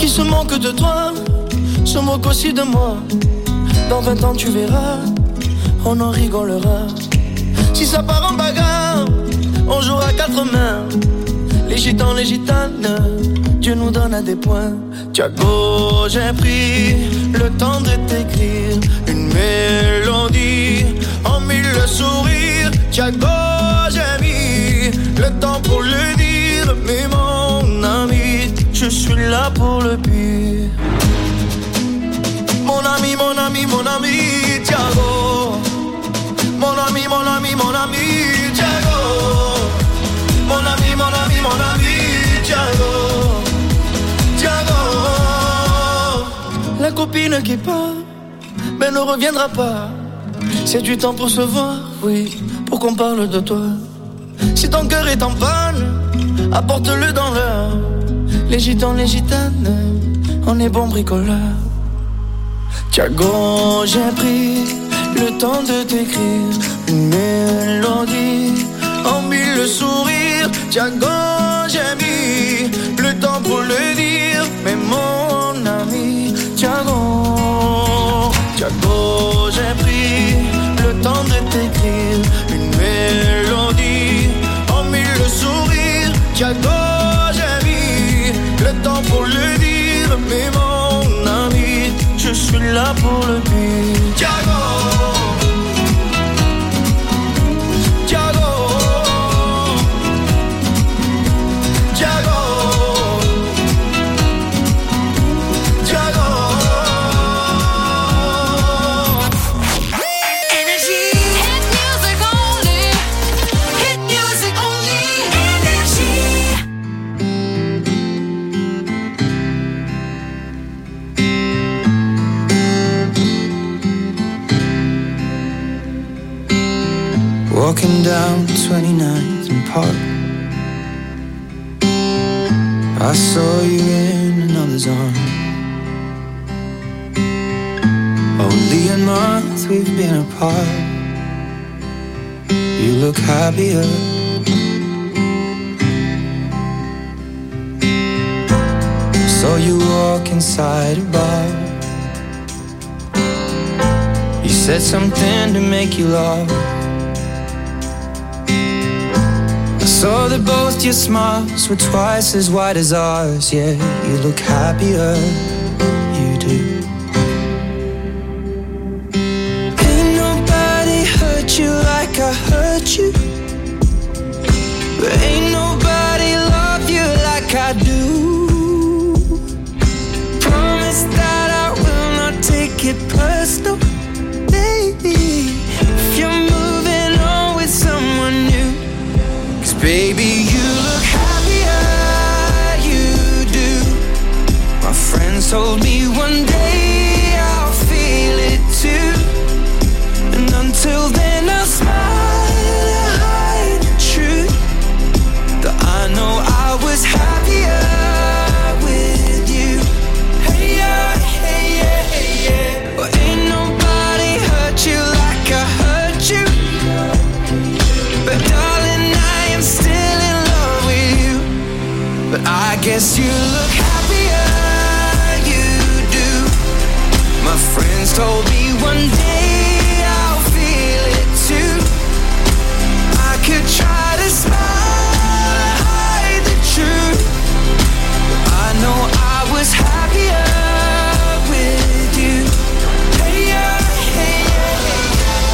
Qui se moque de toi, se moque aussi de moi. Dans 20 ans tu verras, on en rigolera. Si ça part en bagarre, on jouera à 4 mains. Les gitans, les gitanes, Dieu nous donne à des points. Thiago, j'ai pris le temps de t'écrire une mélodie en 1000 sourires. Thiago, j'ai mis le temps pour le dire. Mais mon ami, je suis là pour le pire. Mon ami, mon ami, mon ami, Thiago. Mon ami, mon ami, mon ami, Thiago. Mon ami, mon ami, mon ami, Thiago. Thiago. La copine qui part, mais ne reviendra pas. C'est du temps pour se voir, oui, pour qu'on parle de toi. Si ton cœur est en panne, apporte-le dans l'heure. Les gitans, les gitanes, on est bons bricoleurs. Thiago, j'ai pris le temps de t'écrire une mélodie en 1000 sourires. Thiago, j'ai mis le temps pour le dire. Mais mon ami, Thiago, Thiago, j'ai pris le temps de t'écrire une mélodie en 1000 sourires. Thiago, j'ai mis le temps pour le dire. Mais mon ami, je suis là pour le pire. Thiago. Walking down 29th and Park, I saw you in another's arm. Only a month we've been apart. You look happier. Saw you walk inside a bar. You said something to make you laugh. Saw that both your smiles were twice as wide as ours. Yeah, you look happier, you do. Ain't nobody hurt you like I hurt you, but ain't nobody love you like I do. Promise that I will not take it personal, baby, if you're moving on with someone new. Baby, you look happier, you do. My friends told me one day I'll feel it too. And until then I'll smile and hide the truth, that I know I was happier with you. Hey yeah, hey yeah, hey yeah. Well, ain't nobody hurt you like I hurt you, but darling, I'm still in love with you. But I guess you look happier, you do. My friends told me one day I'll feel it too. I could try to smile and hide the truth, but I know I was happier with you. Hey yeah, hey yeah, hey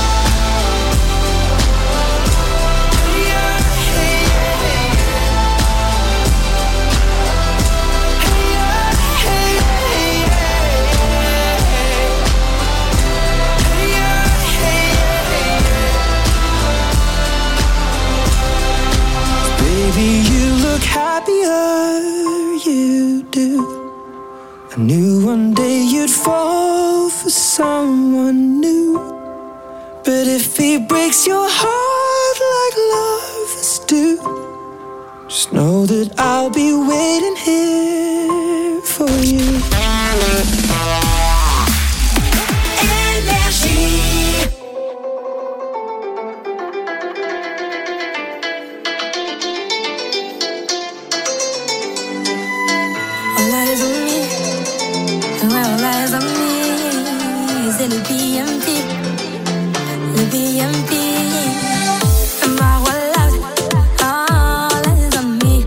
baby, you look happier, you do. I knew one day you'd fall for someone new, but if he breaks your heart like lovers do, just know that I'll be waiting here for you. All eyes on me. c'est le BMP. Le BMP. Ma voilà, ah les amis,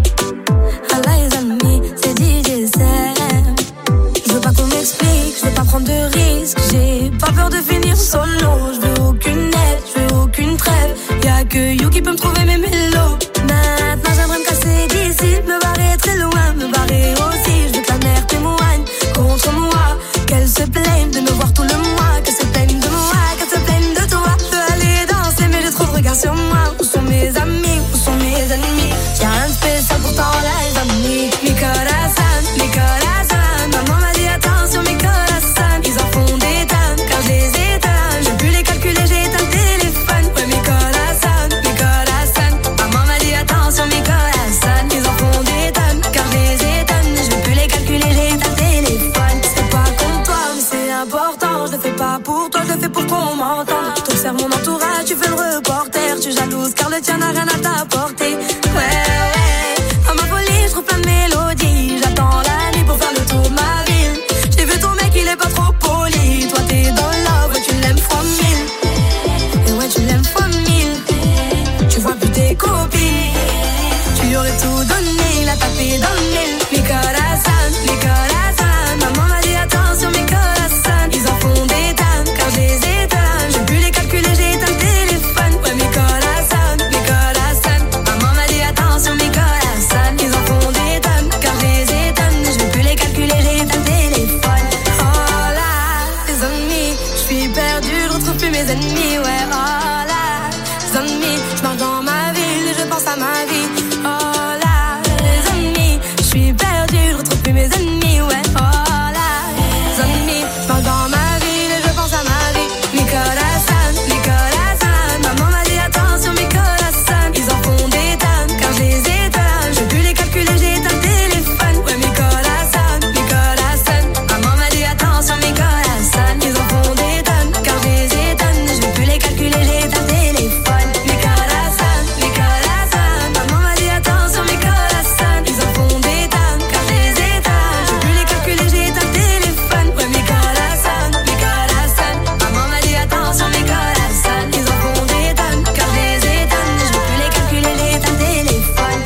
c'est DJ Sam. Je veux pas qu'on m'explique, je veux pas prendre de risques. J'ai pas peur de finir solo. Je veux aucune aide, je veux aucune trêve. Y'a que You qui peut me trouver mes mélos. Maintenant j'aimerais me casser d'ici, me barrer très loin, me barrer aussi. Je veux que la mer témoigne contre moi, qu'elle se plaigne de me voir tout le mois, qu'elle se plaigne de moi, qu'elle se plaigne de toi. Je veux aller danser mais je trouve regard sur moi. Où sont mes amis, où sont mes ennemis? Y'a rien de spécial pourtant les amis. Mi corazón, maman m'a dit attention mi corazón. Ils en font des tonnes quand je les étonne. J'ai pu les calculer, j'ai éteint le téléphone. Ouais mi corazón, maman m'a dit attention mi corazón. Ils en font des tonnes quand je les étonne. Je veux plus les calculer, j'ai éteint le téléphone. C'est pas comme toi mais c'est important. Je le fais pas pour toi, je le fais pour qu'on m'entende. Tu observes mon entourage, tu fais le reporter. Tu es jalouse car le tien n'a rien à t'apporter. Ouais, dans ma folie je trouve plein de mélodies. J'attends la nuit pour faire le tour de ma ville. J'ai vu ton mec il est pas trop poli. Toi t'es dans love, ouais tu l'aimes fois 1000. Et ouais tu l'aimes fois 1000. Tu vois plus tes copines. Tu lui aurais tout donné, il a tapé dans le mille. Mi corazón, maman m'a dit attention mi corazón. Ils en font des tonnes quand je les étonne. J'ai pu les calculer, j'ai éteint le téléphone. Ouais mi corazón, maman m'a dit attention mi corazón. Ils en font des tonnes quand je les étonne. Je veux plus les calculer, j'ai éteint le téléphone. Oh là, les amis, je suis perdue, je retrouve plus mes ennemis. Ouais, oh là, les amis, je marche dans ma ville et je pense à ma vie. Oh là, les amis, je suis perdue, je retrouve plus mes ennemis. Ouais, oh là, les amis, je marche dans ma ville et je pense à ma vie. Mi corazón, maman m'a dit attention mi corazón. Ils en font des tonnes quand je les étonne. J'ai pu les calculer, j'ai éteint le téléphone. Ouais mi corazón, maman m'a dit attention mi corazón. Ils en font des tonnes quand je les étonne. Je veux plus les calculer, j'ai éteint le téléphone. Mi corazón, maman m'a dit attention mi corazón. Ils en font des tonnes quand je les étonne. Je veux plus les calculer, j'ai éteint le téléphone. Ouais mi corazón, maman m'a dit attention mi corazón. Ils en font des tonnes quand je les étonne. Je veux plus les calculer, j'ai éteint le téléphone.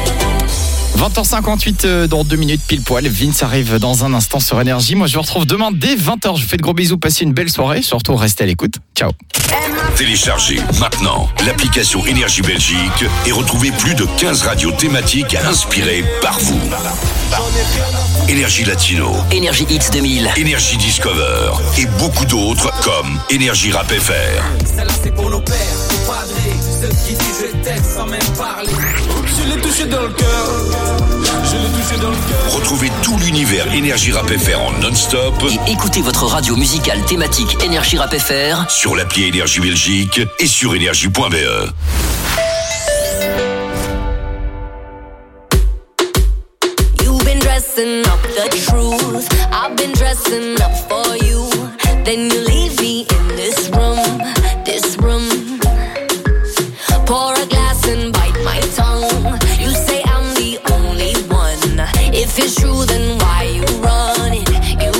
20h58 dans 2 minutes pile poil. Vince arrive dans un instant sur Énergie. Moi je vous retrouve demain dès 20h. Je vous fais de gros bisous, passez une belle soirée. Surtout restez à l'écoute. Ciao. Téléchargez maintenant l'application Énergie Belgique et retrouvez plus de 15 radios thématiques inspirées par vous. Énergie Latino, Énergie Hits 2000, Énergie Discover et beaucoup d'autres comme Énergie Rap FR. Celle-là c'est pour nos pères, nos padrés, ceux qui disent je t'aime sans même parler. Je l'ai touché dans le cœur, je l'ai touché dans le cœur. Retrouvez tout l'univers Énergie Rap FR en non-stop et écoutez votre radio musicale thématique Énergie Rap FR sur l'appli Énergie Belgique et sur énergie.be. You've been dressing up the truth. I've been dressing up for you. Then you leave me in this room. Pour a glass and bite my tongue. You say I'm the only one. If it's true, then why you run it?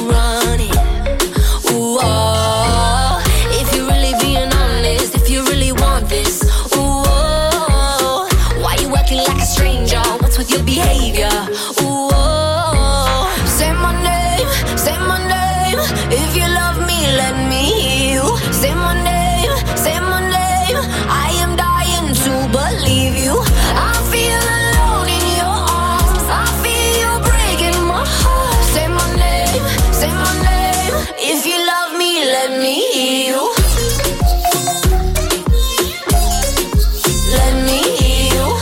Ooh, oh. If you're really being honest, if you really want this, ooh, oh. Why you acting like a stranger? What's with your behavior? Ooh, oh. Say my name. If you love me, let me hear you. Say my name. I am dying to believe you. I feel alone in your arms. I feel you breaking my heart. Say my name. If you love me, let me hear you. Let me hear you.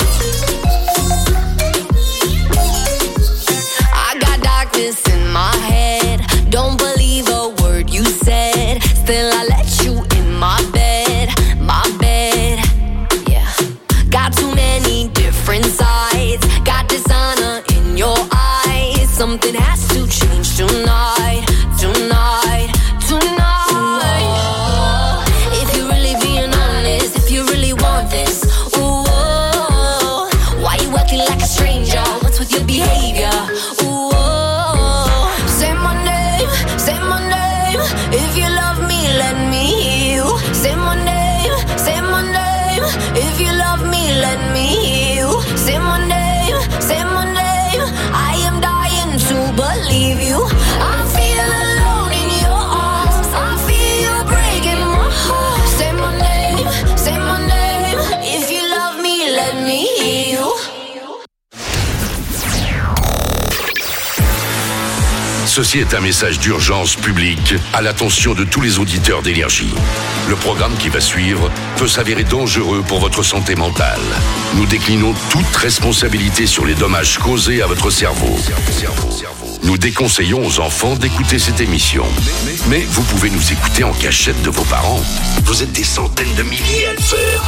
I got darkness in my head. Don't believe a word you said. Still I let you in my bed. Yeah. Got too many different sides. Got dishonor in your eyes. Something has to change tonight. Ooh, if you're really being honest, if you really want this, ooh, why you acting like a stranger? What's with your behavior? Ooh, say my name. If you love Ceci est un message d'urgence publique à l'attention de tous les auditeurs d'Énergie. Le programme qui va suivre peut s'avérer dangereux pour votre santé mentale. Nous déclinons toute responsabilité sur les dommages causés à votre cerveau. Nous déconseillons aux enfants d'écouter cette émission. Mais vous pouvez nous écouter en cachette de vos parents. Vous êtes des centaines de milliers à le faire.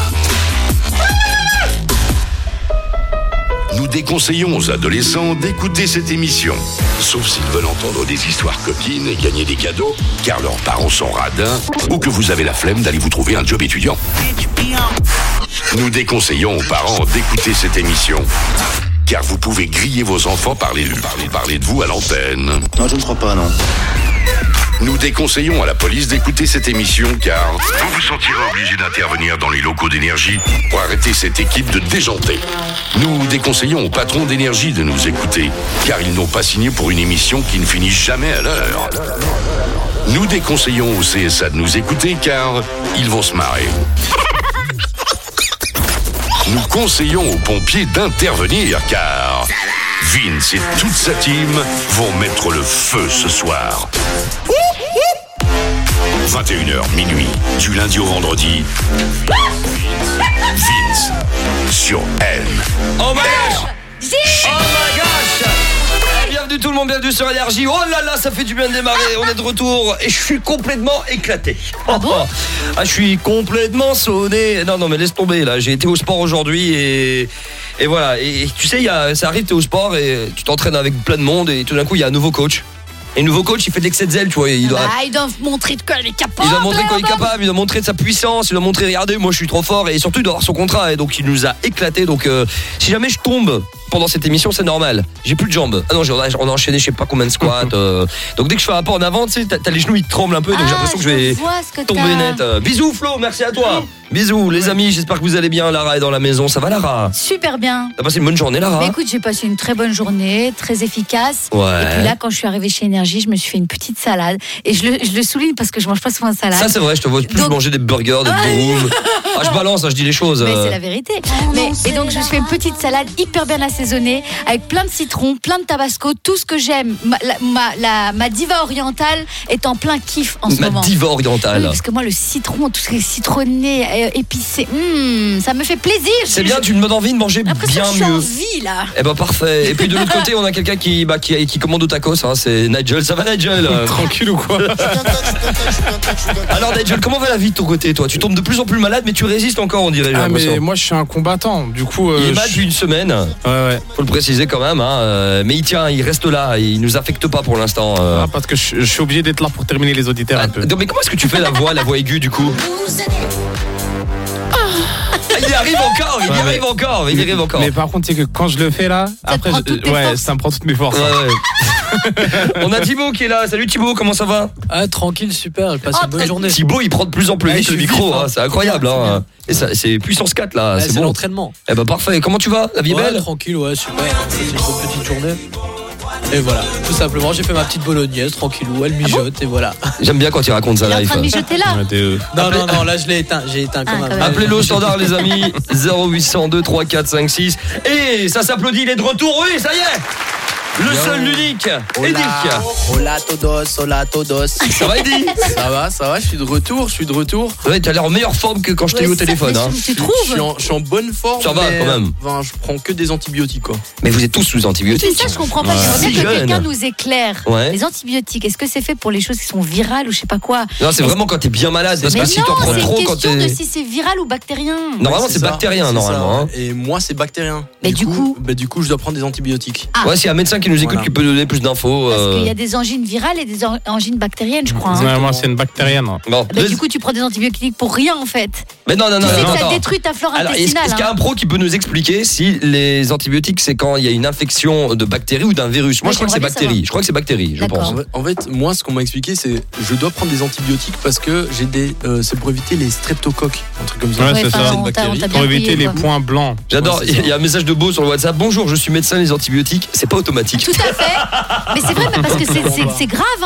Nous déconseillons aux adolescents d'écouter cette émission. Sauf s'ils veulent entendre des histoires coquines et gagner des cadeaux, car leurs parents sont radins, ou que vous avez la flemme d'aller vous trouver un job étudiant. Nous déconseillons aux parents d'écouter cette émission, car vous pouvez griller vos enfants parler de vous à l'antenne. Non, je ne crois pas, non. Nous déconseillons à la police d'écouter cette émission, car vous vous sentirez obligé d'intervenir dans les locaux d'Énergie pour arrêter cette équipe de déjantés. Nous déconseillons aux patrons d'Énergie de nous écouter, car ils n'ont pas signé pour une émission qui ne finit jamais à l'heure. Nous déconseillons au CSA de nous écouter, car ils vont se marrer. Nous conseillons aux pompiers d'intervenir, car Vince et toute sa team vont mettre le feu ce soir. 21h, minuit, du lundi au vendredi. Vince sur N. Oh my gosh! Oh my gosh! Bienvenue tout le monde, bienvenue sur Énergie. Oh là là, ça fait du bien de démarrer. On est de retour et je suis complètement éclaté. Je suis complètement sonné. Non, mais laisse tomber là. J'ai été au sport aujourd'hui et voilà. Et tu sais, ça arrive, t'es au sport et tu t'entraînes avec plein de monde et tout d'un coup, il y a un nouveau coach. Et le nouveau coach, il fait de l'excès de zèle, tu vois. Il doit montrer de quoi il est capable. Il doit montrer quoi il est capable, il doit montrer de sa puissance, il doit montrer, regardez, moi je suis trop fort. Et surtout, il doit avoir son contrat. Et donc, il nous a éclaté. Donc, si jamais je tombe pendant cette émission, c'est normal. J'ai plus de jambes. Ah non, on a enchaîné je sais pas combien de squats. Donc, dès que je fais un pas en avant, tu sais, t'as les genoux, ils te tremblent un peu. Donc, j'ai l'impression que je vais tomber net. Bisous, Flo, merci à toi. Bisous, les amis, j'espère que vous allez bien. Lara est dans la maison. Ça va, Lara? Super bien. T'as passé une bonne journée, Lara? Mais écoute, j'ai passé une très bonne journée, très efficace. Ouais. Et puis là, quand je suis arrivée chez Énergie, je me suis fait une petite salade. Et je le souligne parce que je mange pas souvent de salade. Ça, c'est vrai, je te vois plus manger des burgers, des brooms. Je balance, je dis les choses. Mais c'est la vérité. Et donc, je me suis fait une petite salade hyper bien assaisonnée, avec plein de citron, plein de tabasco, tout ce que j'aime. Ma diva orientale est en plein kiff en ce moment. Ma diva orientale. Oui, parce que moi, le citron, tout ce qui est citronné, épicé, ça me fait plaisir. C'est bien, tu me donnes envie de manger bien mieux. Je suis en vie, là. Eh ben, parfait. Et puis de l'autre côté, on a quelqu'un qui commande au tacos, hein, c'est Nigel. Ça va, Nigel? Tranquille ou quoi? Alors, Nigel, comment va la vie de ton côté, toi? Tu tombes de plus en plus malade, mais tu résistes encore, on dirait. Mais moi, je suis un combattant. Du coup, il est malade depuis une semaine. Ouais. Faut le préciser quand même, hein. Mais il reste là. Il nous affecte pas pour l'instant. Parce que je suis obligé d'être là pour terminer les auditeurs un peu. Mais comment est-ce que tu fais la voix aiguë, du coup? Il y arrive encore. Mais par contre, c'est que quand je le fais là, après, ça me prend toutes mes forces. On a Thibaut qui est là. Salut Thibaut, comment ça va? Tranquille, super, passe une bonne journée. Thibaut, il prend de plus en plus vite le micro, hein. C'est incroyable. Hein. Et ça, c'est puissance 4 là. C'est bon. L'entraînement. Eh ben parfait. Comment tu vas? La vie est belle? Tranquille, super. C'est une petite journée. Et voilà, tout simplement, j'ai fait ma petite bolognaise, tranquillou, elle mijote et voilà. J'aime bien quand il raconte ça live. Il est en train de mijoter là. Non, là je l'ai éteint, j'ai éteint quand même. Appelez-le au standard les amis, 0802 3456. Et ça s'applaudit, il est de retour, oui, ça y est. Le seul, l'unique, Eddie. Hola todos. Ça va, Eddie? Ça va, je suis de retour. Ouais, t'as l'air en meilleure forme que quand je t'ai eu au téléphone. Hein. Tu trouves? Je suis en bonne forme. Ça va quand même. Je prends que des antibiotiques, quoi. Mais vous êtes tous sous antibiotiques. C'est ça, je comprends pas. J'aimerais bien que quelqu'un nous éclaire. Les antibiotiques, est-ce que c'est fait pour les choses qui sont virales ou je sais pas quoi? Non, c'est vraiment quand t'es bien malade. Parce que si t'en prends trop quand t'es. C'est une question de si c'est viral ou bactérien. Normalement, c'est bactérien, normalement. Et moi, c'est bactérien. Mais du coup, je dois prendre des antibiotiques. Ouais, s'il y a un médecin qui nous écoute qui peut donner plus d'infos. Parce qu'il y a des angines virales et des angines bactériennes, je crois. Moi, c'est une bactérienne. Bon. Du coup, tu prends des antibiotiques pour rien, en fait. Mais non. Tu sais que ça détruit ta flore intestinale. Est-ce qu'il y a un pro qui peut nous expliquer si les antibiotiques, c'est quand il y a une infection de bactéries ou d'un virus? Moi, je crois que c'est bactéries. Je pense. En fait, moi, ce qu'on m'a expliqué, c'est je dois prendre des antibiotiques parce que j'ai c'est pour éviter les streptocoques, un truc comme ça. Ouais, c'est ça. Pour éviter les points blancs. J'adore. Il y a un message de Beau sur le WhatsApp. Bonjour, je suis médecin, les antibiotiques, c'est pas automatique. Tout à fait. Mais c'est vrai, parce que c'est grave, hein.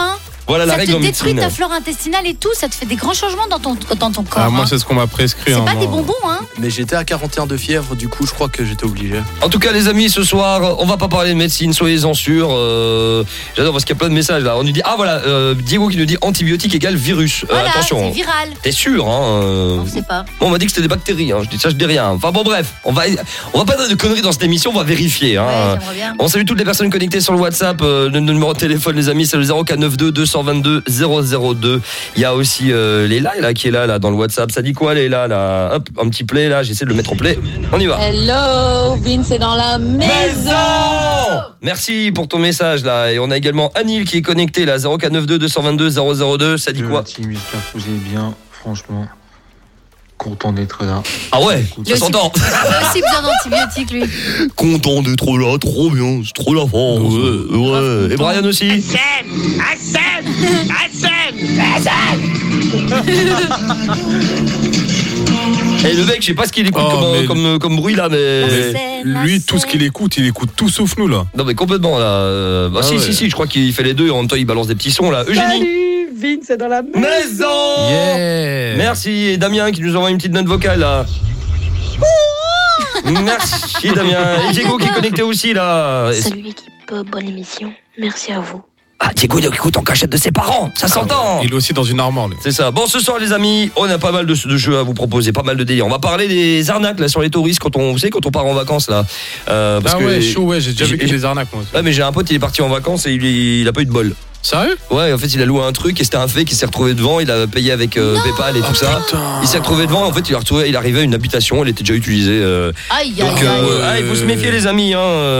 Voilà la Ça règle te en détruit médecine. ta flore intestinale et tout, ça te fait des grands changements dans ton corps. Ah, moi, hein. c'est ce qu'on m'a prescrit. C'est hein, pas moi. des bonbons, hein. Mais j'étais à 41 de fièvre, du coup, je crois que j'étais obligé. En tout cas, les amis, ce soir, on va pas parler de médecine, soyez-en sûrs. J'adore parce qu'il y a plein de messages là. On nous dit Diego qui nous dit antibiotique égale virus. Voilà, Attention. c'est viral. T'es sûr On sait pas. Bon, on m'a dit que c'était des bactéries. Hein. Je dis rien. Enfin bon, bref, on va pas dire de conneries dans cette émission, on va vérifier. Hein. Ouais, j'aimerais bien. On salue toutes les personnes connectées sur le WhatsApp. Le numéro de téléphone, les amis, c'est le 0492 222 002. Il y a aussi Léla là qui est là dans le WhatsApp. Ça dit quoi Léla là? Hop, un petit play là. J'essaie de le mettre au play. On y va. Hello, Vince est dans la maison. Merci pour ton message là. Et on a également Anil qui est connecté là, 0492 222 002. Ça dit quoi? J'espère que vous allez bien, franchement. Content d'être là. Ah ouais, ça s'entend. Il a aussi besoin d'antibiotiques, lui. Content d'être là, trop bien, c'est trop la force. Ouais. Et Brian aussi. Et le mec, je sais pas ce qu'il écoute comme bruit là, mais lui, tout ce qu'il écoute, il écoute tout sauf nous là. non mais complètement là. Si, je crois qu'il fait les deux. En même temps, il balance des petits sons là. Eugénie. Salut, Vince est dans la Maison. Yeah. Merci. Et Damien qui nous envoie une petite note vocale là. Merci Damien. Et Diego qui est connecté aussi là. Salut l'équipe, bonne émission. Merci à vous. Ah, Diego il écoute en cachette de ses parents, ça s'entend. Il est aussi dans une armoire. C'est ça. Bon, ce soir les amis, on a pas mal de jeux à vous proposer, pas mal de délires. On va parler des arnaques là sur les touristes quand on part en vacances là. Parce que chaud, ouais, j'ai déjà vécu des arnaques moi. Ouais, mais j'ai un pote, il est parti en vacances et il a pas eu de bol. Sérieux? Ouais, en fait, il a loué un truc et c'était un fake, il s'est retrouvé devant, il a payé avec PayPal et tout ça. Putain. Il s'est retrouvé devant, en fait, il arrivait à une habitation, elle était déjà utilisée. Donc, il faut se méfier les amis.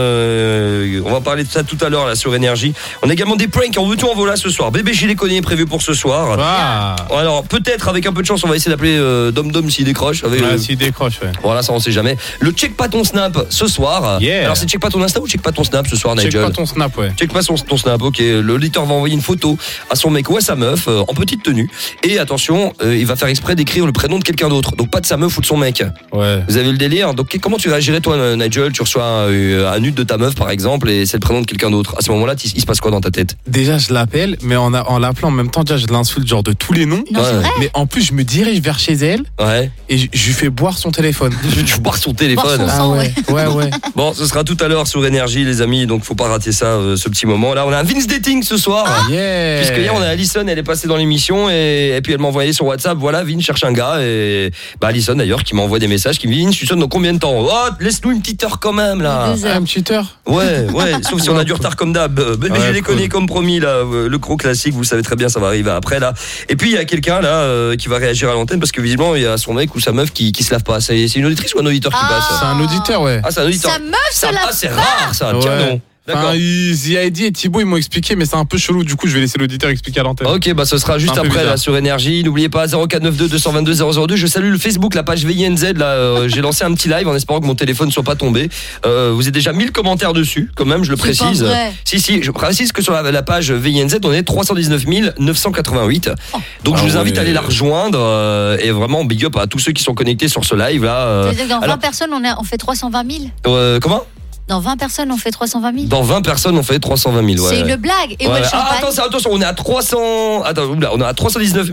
On va parler de ça tout à l'heure là sur Énergie. On a également des pranks en veux-tu en voilà ce soir. Bébé Gilet Conné est prévu pour ce soir. Ah. Alors peut-être avec un peu de chance, on va essayer d'appeler Dom Dom s'il décroche. S'il décroche, ouais. Voilà, ça on sait jamais. Le check pas ton snap ce soir. Yeah. Alors c'est check pas ton Insta ou check pas ton snap ce soir, Check Nigel? pas ton snap, ouais. Check pas ton snap, ok. L'auditeur va envoyer une photo à son mec ou à sa meuf en petite tenue. Et attention, il va faire exprès d'écrire le prénom de quelqu'un d'autre. Donc pas de sa meuf ou de son mec. Ouais. Vous avez le délire. Donc comment tu réagirais toi, Nigel? Tu reçois un nude de ta meuf par exemple et c'est le prénom de quelqu'un d'autre. À ce moment-là, il se passe quoi dans ta tête? Déjà, je l'appelle, mais en l'appelant en même temps, déjà, je l'insulte genre de tous les noms. Non, c'est vrai. Mais en plus, je me dirige vers chez elle Ouais. et je lui fais boire son téléphone. Tu boire son téléphone. Boire son sang, ouais. Ouais. Bon, ce sera tout à l'heure sur Énergie, les amis. Donc faut pas rater ça, ce petit moment. Là, on a un Vince Dating ce soir. Yeah. Puisque hier on a Alison, elle est passée dans l'émission et puis elle m'a envoyé sur WhatsApp, voilà, Vin cherche un gars et Alison d'ailleurs qui m'envoie des messages qui me dit Vin, tu sonnes dans combien de temps? Oh, laisse-nous une petite heure quand même là. 2 heures. Un petit heure. Ouais, sauf si on a du retard comme d'hab. Mais Ouais, je les connais cool. comme promis là, le gros classique, vous savez très bien, ça va arriver après là. Et puis il y a quelqu'un là qui va réagir à l'antenne parce que visiblement il y a son mec ou sa meuf qui se lave pas. C'est une auditrice ou un auditeur qui passe? C'est un auditeur, ouais. Ah, c'est un auditeur. Sa meuf se lave c'est pas. rare ça, tiens Ouais. non. D'accord. Enfin, Ziaidi et Thibaut, ils m'ont expliqué, mais c'est un peu chelou. Du coup, je vais laisser l'auditeur expliquer à l'antenne. Ok, bah ce sera juste Un peu après bizarre. là sur Énergie. N'oubliez pas 0492 222 002. Je salue le Facebook, la page VINZ. Là, j'ai lancé un petit live en espérant que mon téléphone soit pas tombé. Vous avez déjà 1000 commentaires dessus, quand même, je le C'est pas précise. vrai. Si, je précise que sur la page VINZ, on est 319 988. Donc je vous invite à aller la rejoindre et vraiment big up à tous ceux qui sont connectés sur ce live là. Ça veut dire que dans 20 alors, personnes, on fait 320 000. comment? Dans 20 personnes, on fait 320 000. Dans 20 personnes, on fait 320 000. Ouais. C'est une blague. Et où est le champagne? Attention, on est à 300. Attends, on est à 319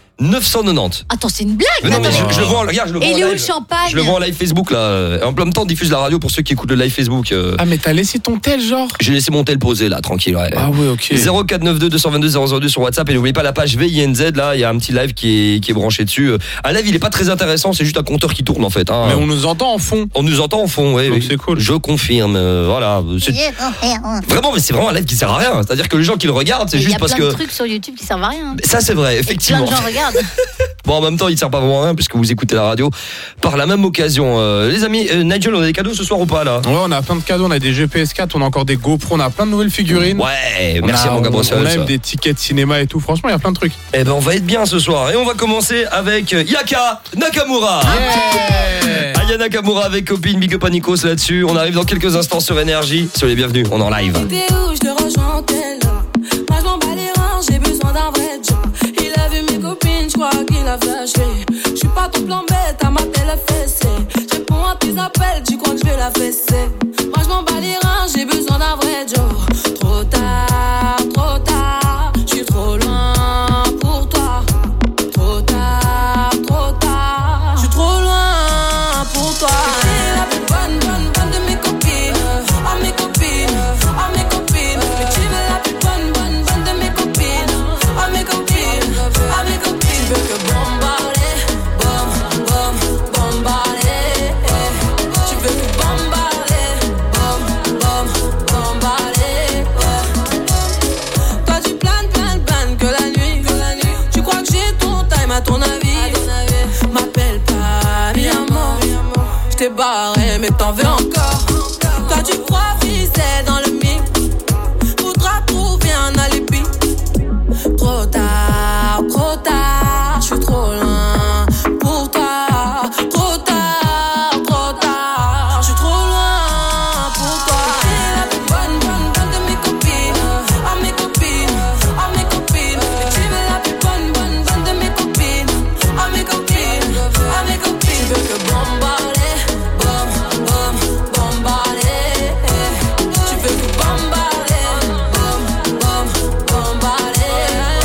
990. Attends, c'est une blague. Mais non, mais Attends, je le vois, regarde, je le vois Et en il est où live. le champagne? Je le vois en live Facebook là. En plein temps, on diffuse la radio pour ceux qui écoutent le live Facebook. Ah, mais t'as laissé ton tel, genre? J'ai laissé mon tel posé là, tranquille. Ouais. Ah, ouais, ok. 0492 222 002 sur WhatsApp et n'oubliez pas la page VINZ là, il y a un petit live qui est branché dessus. Un live, il est pas très intéressant, c'est juste un compteur qui tourne en fait. Hein. Mais on nous entend en fond. On nous entend en fond, ouais. Donc c'est cool. Je confirme, voilà. Vraiment, mais c'est vraiment un live qui sert à rien. C'est-à-dire que les gens qui le regardent, c'est juste parce Il y a plein que de trucs sur YouTube qui servent à rien. ça c'est vrai, Et effectivement. plein de gens regardent. Bon, en même temps, il ne sert pas vraiment à rien puisque vous écoutez la radio. Par la même occasion, les amis, Nigel, on a des cadeaux ce soir ou pas là? Ouais, on a plein de cadeaux, on a des GPS 4, on a encore des GoPro, on a plein de nouvelles figurines. Ouais, merci à mon gars Brussels. On a même des tickets de cinéma et tout, franchement, il y a plein de trucs. Eh ben, on va être bien ce soir. Et on va commencer avec Yaka Nakamura. Yeah. Aya Nakamura avec copine, big up à Nikos là-dessus. On arrive dans quelques instants sur Énergie. Soyez les bienvenus, on est en live. T'es où, je te rejoins en tel là. Moi je m'en bats les reins, j'ai besoin d'un vrai job. Il a vu mes copines, je crois qu'il a flashé. Je suis pas ton plan bête, à ma télé fessée. Je réponds à tes appels, tu crois que je vais la fesser. Moi je m'en bats les reins, j'ai besoin d'un vrai job. Trop tard, je suis trop loin. t'es barré, mais t'en veux encore. Toi tu crois viser dans le mix, faudra trouver un alibi. Trop tard, je suis trop loin pour toi. Trop tard, je suis trop loin pour toi. T'es la plus bonne de mes copines, à mes copines, à mes copines. Tu veux la plus bonne de mes copines, à mes copines, à mes copines. Tu veux que bombarder, bombarder. Tu veux que bombarder, bombarder.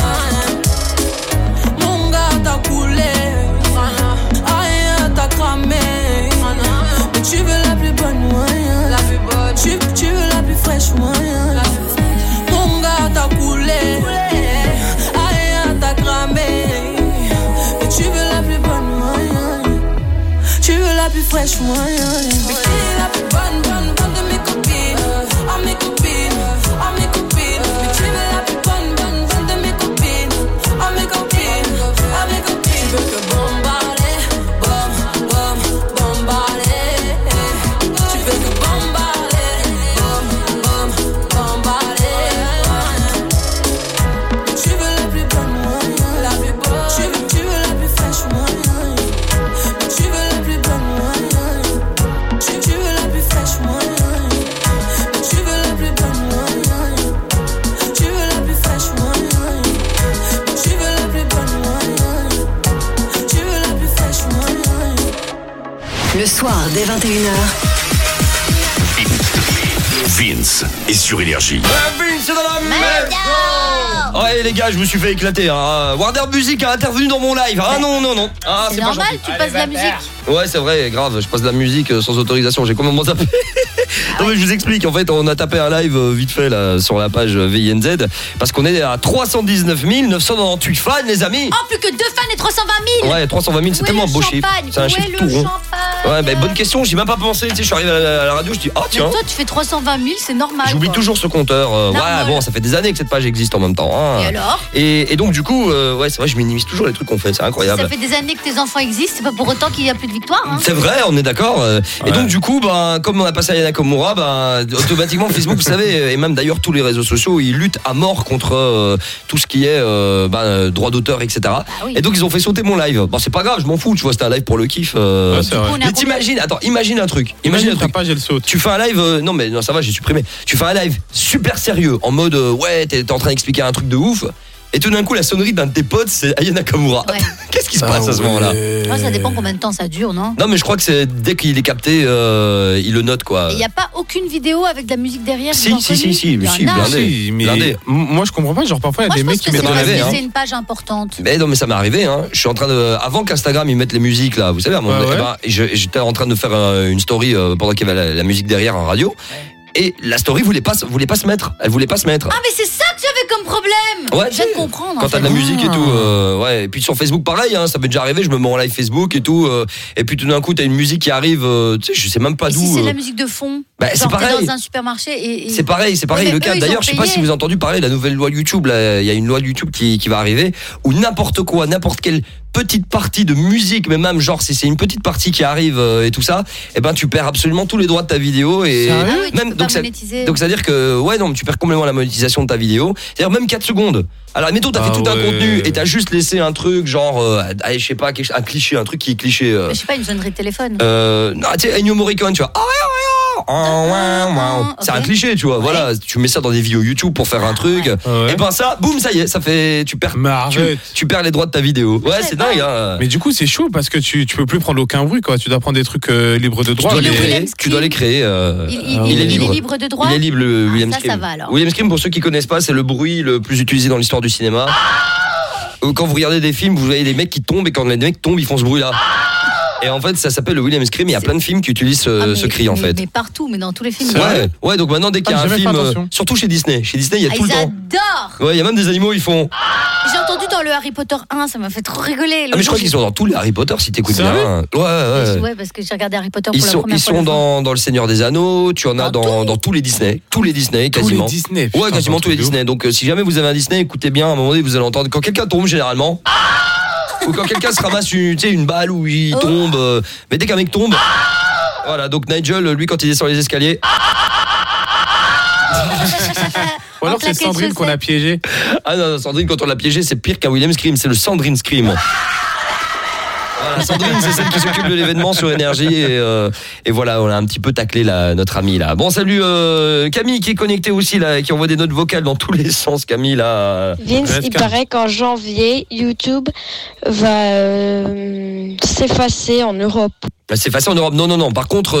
Mon gars t'a coulé, rien t'a cramé. Mais tu veux la plus bonne, moyen. Tu veux la plus fraîche, moyen. Mon gars t'a coulé, rien t'a cramé. Mais tu veux la plus bonne, moyen. Tu veux la plus fraîche, moyen. Mais qui est la plus bonne de mes copines, à mes copines, à mes copines. Mais tu veux la plus bonne de mes copines, à mes copines, à mes copines. Tu veux que bombarder, bombarder. Tu veux que bombarder, bombarder. Tu veux la plus bonne, moyen. La plus bonne. Tu veux la plus fraîche, moyen. Tu veux la plus bonne, moyen. Tu veux la plus fraîche, moyen. Tu veux la plus bonne, moyen. Tu veux la plus fraîche, moyen. Tu veux la plus bonne, moyen. Tu veux la plus fraîche, moyen. Le soir, dès 21h. Vince est sur Énergie. Vince c'est dans la maison. Ouais les gars, je me suis fait éclater hein. Warner Music a intervenu dans mon live. Ah non. Ah, c'est pas normal, gentil. tu passes de la musique. Ouais c'est vrai, grave, je passe de la musique sans autorisation, j'ai complètement zappé. Non mais je vous explique, en fait on a tapé un live vite fait là sur la page VINZ parce qu'on est à 319 998 fans les amis. Oh, plus que 2 fans et 320 000. Ouais 320 000 c'est tellement un beau chiffre. C'est un chiffre tout rond. Ouais bah bonne question, j'ai même pas pensé, tu sais je suis arrivé à la radio, je dis tiens. Mais toi tu fais 320 000, c'est normal. J'oublie toujours ce compteur. Ouais bon ça fait des années que cette page existe en même temps hein. Et alors et donc du coup ouais c'est vrai je minimise toujours les trucs qu'on fait, c'est incroyable. Ça fait des années que tes enfants existent, c'est pas pour autant qu'il y a plus de victoire hein. C'est vrai, on est d'accord. Et donc du coup, comme on a passé à Yana Komura, automatiquement Facebook, vous savez, et même d'ailleurs tous les réseaux sociaux, ils luttent à mort contre tout ce qui est droit d'auteur, etc. Oui. Et donc ils ont fait sauter mon live. Bon, c'est pas grave, je m'en fous. Tu vois, c'était un live pour le kiff. Mais t'imagines, imagine un truc. Imagine un truc. Page, elle saute. Tu fais un live, non ça va, j'ai supprimé. Tu fais un live super sérieux, en mode ouais, t'es en train d'expliquer un truc de ouf. Et tout d'un coup, la sonnerie d'un de tes potes, c'est Aya Nakamura. Ouais. Qu'est-ce qui se passe à ce moment-là Ça dépend combien de temps ça dure, non? Non, mais je crois que c'est dès qu'il est capté, il le note quoi. Il n'y a pas aucune vidéo avec de la musique derrière? Si, blindé. Moi, je comprends pas. Genre, parfois, il y a des mecs qui mettent dans la vie. C'est une page importante. Mais non, mais ça m'est arrivé. Hein. Je suis en train de. Avant qu'Instagram ils mettent les musiques là, vous savez, à un moment donné, j'étais en train de faire une story pendant qu'il y avait la musique derrière en radio. Et la story voulait pas se mettre. Elle voulait pas se mettre. Ah mais c'est ça que tu avais comme problème. Ouais, je viens de comprendre. Quand t'as de la musique et tout, ouais. Et puis sur Facebook pareil, hein, ça m'est déjà arrivé. Je me mets en live Facebook et tout, et puis tout d'un coup t'as une musique qui arrive. Tu sais, je sais même pas d'où. Si c'est de la musique de fond. Bah, c'est pareil. T'es dans un supermarché et... C'est pareil le cas. D'ailleurs, je sais pas si vous avez entendu parler de la nouvelle loi de YouTube. Il y a une loi de YouTube qui va arriver où n'importe quoi, n'importe quelle petite partie de musique, mais même genre si c'est une petite partie qui arrive et tout ça, et ben tu perds absolument tous les droits de ta vidéo et même donc ça veut dire que tu perds complètement la monétisation de ta vidéo. C'est-à-dire même 4 secondes. Alors admettons t'as fait tout un contenu et t'as juste laissé un truc genre je sais pas un cliché, un truc qui est cliché. Mais je sais pas, une sonnerie de téléphone. Non, tu sais Ennio Morricone, tu vois. C'est un cliché, tu vois. Voilà, tu mets ça dans des vidéos YouTube pour faire un truc. Et ben ça, boum, ça y est, ça fait tu perds les droits de ta vidéo. Ouais, c'est dingue hein. Mais du coup, c'est chaud parce que tu peux plus prendre aucun bruit quoi. Tu dois prendre des trucs libres de droit. Tu dois les créer. Il est libre de droit. Il est libre le William Scream. Ça va alors. William Scream, pour ceux qui connaissent pas, c'est le bruit le plus utilisé dans l'histoire du cinéma. Quand vous regardez des films, vous voyez des mecs qui tombent et quand les mecs tombent, ils font ce bruit là. Et en fait, ça s'appelle le William Scream. Il y a plein de films qui utilisent ce cri en fait. Mais partout, mais dans tous les films. Ouais. Donc maintenant, dès qu'il y a un film, surtout chez Disney, il y a tout le temps. J'adore. Ouais, il y a même des animaux, ils font. J'ai entendu dans le Harry Potter 1, ça m'a fait trop rigoler. Mais je crois qu'ils sont dans tous les Harry Potter, si t'écoutes bien. Ouais, parce que j'ai regardé Harry Potter pour la première fois. Ils sont dans Le Seigneur des Anneaux. Tu en as dans tous les Disney, quasiment. Tous les Disney. Ouais, quasiment tous les Disney. Donc si jamais vous avez un Disney, écoutez bien. À un moment donné, vous allez entendre quand quelqu'un tombe généralement. Ou quand quelqu'un se ramasse une balle où il tombe, mais dès qu'un mec tombe, Voilà, donc Nigel, lui, quand il est sur les escaliers. Ou alors c'est Sandrine qu'on a piégé. Ah non, Sandrine, quand on l'a piégé, c'est pire qu'un William Scream, c'est le Sandrine Scream. Voilà, Sandrine, c'est celle qui s'occupe de l'événement sur Énergie et voilà, on a un petit peu taclé notre amie là. Bon, salut Camille qui est connectée aussi là, qui envoie des notes vocales dans tous les sens. Camille là. Vince, il paraît qu'en janvier, YouTube va s'effacer en Europe. C'est facile en Europe. Non. Par contre,